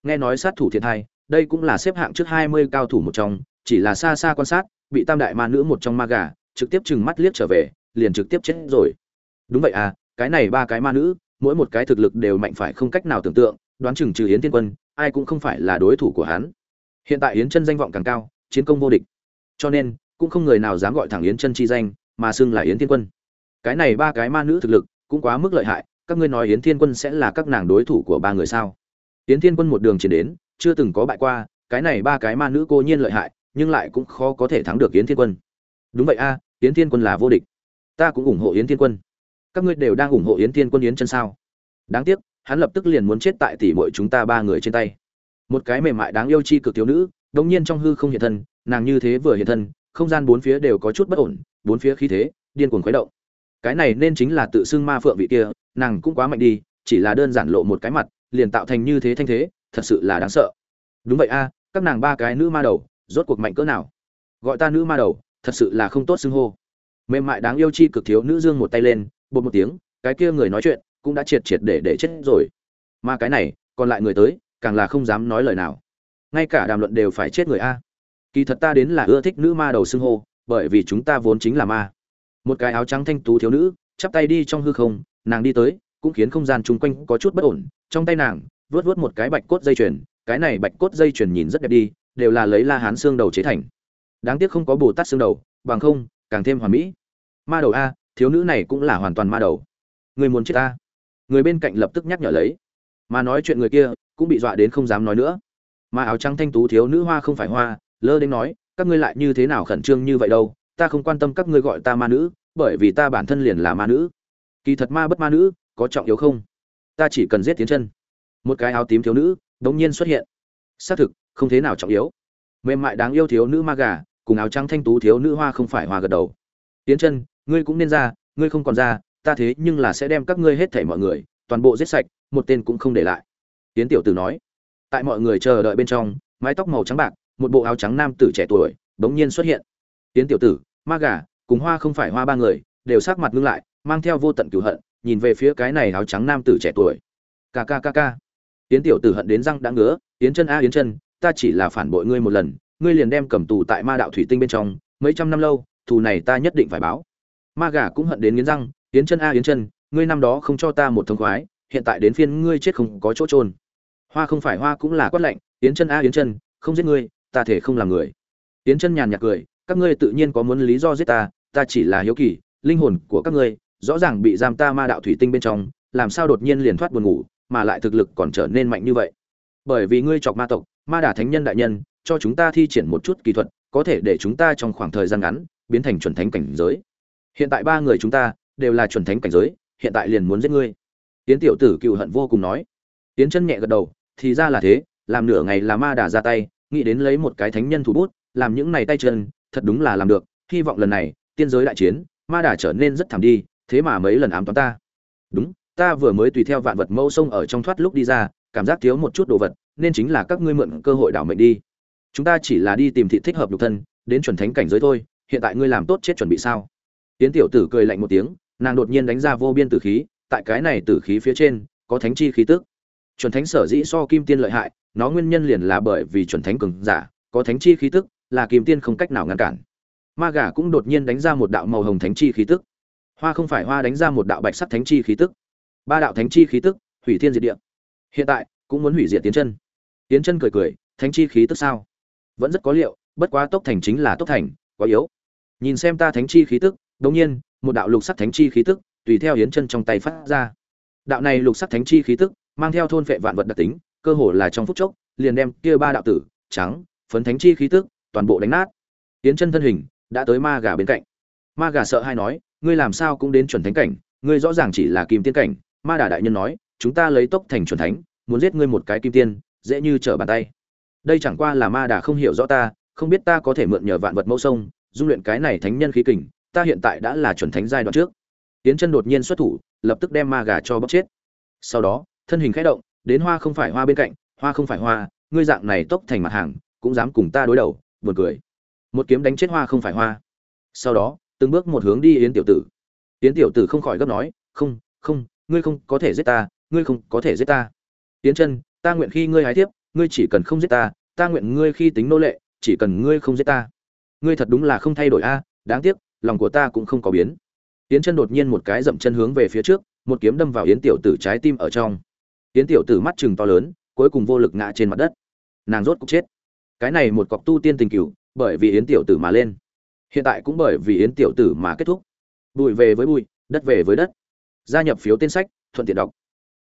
nghe nói sát thủ thiện hai, đây cũng là xếp hạng trước hai mươi cao thủ một trong, chỉ là xa xa quan sát, bị tam đại ma nữ một trong ma gà trực tiếp trừng mắt liếc trở về, liền trực tiếp chết rồi. Đúng vậy à, cái này ba cái ma nữ, mỗi một cái thực lực đều mạnh phải không cách nào tưởng tượng, đoán chừng trừ Yến Thiên Quân, ai cũng không phải là đối thủ của hắn. Hiện tại Yến Chân danh vọng càng cao, chiến công vô địch, cho nên cũng không người nào dám gọi thẳng Yến Chân chi danh, mà xưng là Yến Thiên Quân. Cái này ba cái ma nữ thực lực cũng quá mức lợi hại, các ngươi nói Yến Thiên Quân sẽ là các nàng đối thủ của ba người sao? Yến Thiên Quân một đường chiến đến, chưa từng có bại qua, cái này ba cái ma nữ cô nhiên lợi hại, nhưng lại cũng khó có thể thắng được Yến Thiên Quân. Đúng vậy a, Yến Thiên Quân là vô địch. Ta cũng ủng hộ Yến Thiên Quân. Các ngươi đều đang ủng hộ Yến Thiên Quân Yến Chân sao? Đáng tiếc, hắn lập tức liền muốn chết tại tỷ muội chúng ta ba người trên tay. Một cái mềm mại đáng yêu chi cực thiếu nữ, đột nhiên trong hư không hiện thân, nàng như thế vừa hiện thân, không gian bốn phía đều có chút bất ổn, bốn phía khí thế điên cuồng khuấy động. Cái này nên chính là tự xưng ma phượng vị kia, nàng cũng quá mạnh đi, chỉ là đơn giản lộ một cái mặt, liền tạo thành như thế thanh thế, thật sự là đáng sợ. Đúng vậy a, các nàng ba cái nữ ma đầu, rốt cuộc mạnh cỡ nào? Gọi ta nữ ma đầu, thật sự là không tốt xưng hô. Mềm mại đáng yêu chi cực thiếu nữ dương một tay lên, bột một tiếng, cái kia người nói chuyện cũng đã triệt triệt để để chết rồi. Mà cái này, còn lại người tới, càng là không dám nói lời nào. Ngay cả đàm luận đều phải chết người a. Kỳ thật ta đến là ưa thích nữ ma đầu xưng hô, bởi vì chúng ta vốn chính là ma. Một cái áo trắng thanh tú thiếu nữ, chắp tay đi trong hư không, nàng đi tới, cũng khiến không gian chung quanh có chút bất ổn, trong tay nàng vướt vướt một cái bạch cốt dây chuyền, cái này bạch cốt dây chuyền nhìn rất đẹp đi, đều là lấy La Hán xương đầu chế thành. Đáng tiếc không có Bồ Tát xương đầu, bằng không, càng thêm hoàn mỹ. Ma đầu a, thiếu nữ này cũng là hoàn toàn ma đầu. Người muốn chết ta? Người bên cạnh lập tức nhắc nhở lấy. Mà nói chuyện người kia cũng bị dọa đến không dám nói nữa. Mà áo trắng thanh tú thiếu nữ hoa không phải hoa, lơ đến nói, các ngươi lại như thế nào khẩn trương như vậy đâu, ta không quan tâm các ngươi gọi ta ma nữ, bởi vì ta bản thân liền là ma nữ. Kỳ thật ma bất ma nữ, có trọng yếu không? Ta chỉ cần giết Tiến Chân. Một cái áo tím thiếu nữ đột nhiên xuất hiện. Xác thực, không thế nào trọng yếu. Mềm mại đáng yêu thiếu nữ ma gà, cùng áo trắng thanh tú thiếu nữ hoa không phải hoa gật đầu. Tiến Chân, ngươi cũng nên ra, ngươi không còn ra, ta thế nhưng là sẽ đem các ngươi hết thảy mọi người, toàn bộ giết sạch, một tên cũng không để lại. Tiến tiểu tử nói. Tại mọi người chờ đợi bên trong, mái tóc màu trắng bạc, một bộ áo trắng nam tử trẻ tuổi, bỗng nhiên xuất hiện. Tiến tiểu tử, ma gà, cùng hoa không phải hoa ba người, đều sắc mặt ngưng lại, mang theo vô tận cừu hận, nhìn về phía cái này áo trắng nam tử trẻ tuổi. Ca ca ca ca. Tiến tiểu tử hận đến răng đã ngứa, Yến Chân a Yến Chân, ta chỉ là phản bội ngươi một lần, ngươi liền đem cầm tù tại ma đạo thủy tinh bên trong, mấy trăm năm lâu, thù này ta nhất định phải báo. Ma gà cũng hận đến nghiến răng, Yến Chân a Yến Chân, ngươi năm đó không cho ta một thông khoái, hiện tại đến phiên ngươi chết không có chỗ trôn. Hoa không phải hoa cũng là quát lạnh, Yến Chân a Yến Chân, không giết ngươi, ta thể không làm người. Yến Chân nhàn nhạt cười, các ngươi tự nhiên có muốn lý do giết ta, ta chỉ là hiếu kỳ, linh hồn của các ngươi rõ ràng bị giam ta ma đạo thủy tinh bên trong, làm sao đột nhiên liền thoát buồn ngủ, mà lại thực lực còn trở nên mạnh như vậy? Bởi vì ngươi chọc ma tộc, ma đà thánh nhân đại nhân, cho chúng ta thi triển một chút kỹ thuật, có thể để chúng ta trong khoảng thời gian ngắn biến thành chuẩn thánh cảnh giới. Hiện tại ba người chúng ta đều là chuẩn thánh cảnh giới, hiện tại liền muốn giết ngươi. Tiến tiểu tử cừu hận vô cùng nói. Tiến Chân nhẹ gật đầu, thì ra là thế, làm nửa ngày là ma đà ra tay, nghĩ đến lấy một cái thánh nhân thủ bút, làm những này tay chân, thật đúng là làm được, hy vọng lần này, tiên giới đại chiến, ma đà trở nên rất thảm đi, thế mà mấy lần ám toán ta. Đúng, ta vừa mới tùy theo vạn vật mâu sông ở trong thoát lúc đi ra, cảm giác thiếu một chút đồ vật, nên chính là các ngươi mượn cơ hội đảo mệnh đi. Chúng ta chỉ là đi tìm thị thích hợp nhục thân, đến chuẩn thánh cảnh giới thôi, hiện tại ngươi làm tốt chết chuẩn bị sao? Tiến tiểu tử cười lạnh một tiếng, nàng đột nhiên đánh ra vô biên tử khí, tại cái này tử khí phía trên, có thánh chi khí tức. Chuẩn thánh sở dĩ so kim tiên lợi hại, nó nguyên nhân liền là bởi vì chuẩn thánh cường giả, có thánh chi khí tức, là kim tiên không cách nào ngăn cản. Ma gà cũng đột nhiên đánh ra một đạo màu hồng thánh chi khí tức. Hoa không phải hoa đánh ra một đạo bạch sắc thánh chi khí tức. Ba đạo thánh chi khí tức, hủy thiên diệt địa. Hiện tại, cũng muốn hủy diệt Tiến Chân. Tiến Chân cười cười, thánh chi khí tức sao? Vẫn rất có liệu, bất quá tốc thành chính là tốc thành, quá yếu. Nhìn xem ta thánh chi khí tức, đột nhiên, một đạo lục sắc thánh chi khí tức, tùy theo Yến Chân trong tay phát ra. Đạo này lục sắc thánh chi khí tức, mang theo thôn phệ vạn vật đặc tính, cơ hồ là trong phút chốc, liền đem kia ba đạo tử, trắng, phấn thánh chi khí tức, toàn bộ đánh nát. Yến Chân thân hình đã tới ma gà bên cạnh. Ma gà sợ hai nói, ngươi làm sao cũng đến chuẩn thánh cảnh, ngươi rõ ràng chỉ là kim tiên cảnh. Ma đà đại nhân nói, chúng ta lấy tốc thành chuẩn thánh, muốn giết ngươi một cái kim tiên, dễ như trở bàn tay. Đây chẳng qua là ma đà không hiểu rõ ta, không biết ta có thể mượn nhờ vạn vật mâu sông, dung luyện cái này thánh nhân khí kình, ta hiện tại đã là chuẩn thánh giai đoạn trước. Yến Chân đột nhiên xuất thủ, lập tức đem ma gà cho bóc chết. Sau đó, thân hình khẽ động, đến hoa không phải hoa bên cạnh, hoa không phải hoa, ngươi dạng này tốc thành mặt hàng, cũng dám cùng ta đối đầu, buồn cười. Một kiếm đánh chết hoa không phải hoa. Sau đó, từng bước một hướng đi Yến tiểu tử. Yến tiểu tử không khỏi gấp nói, không, không, ngươi không có thể giết ta, ngươi không có thể giết ta. Yến Chân, ta nguyện khi ngươi hái tiếp, ngươi chỉ cần không giết ta, ta nguyện ngươi khi tính nô lệ, chỉ cần ngươi không giết ta. Ngươi thật đúng là không thay đổi a, đáng tiếc, lòng của ta cũng không có biến. Yến Chân đột nhiên một cái dậm chân hướng về phía trước, một kiếm đâm vào Yến tiểu tử trái tim ở trong. Yến tiểu tử mắt trừng to lớn, cuối cùng vô lực ngã trên mặt đất. Nàng rốt cục chết. Cái này một cọc tu tiên tình cửu, bởi vì Yến tiểu tử mà lên. Hiện tại cũng bởi vì Yến tiểu tử mà kết thúc. Bụi về với bụi, đất về với đất. Gia nhập phiếu tên sách, thuận tiện đọc.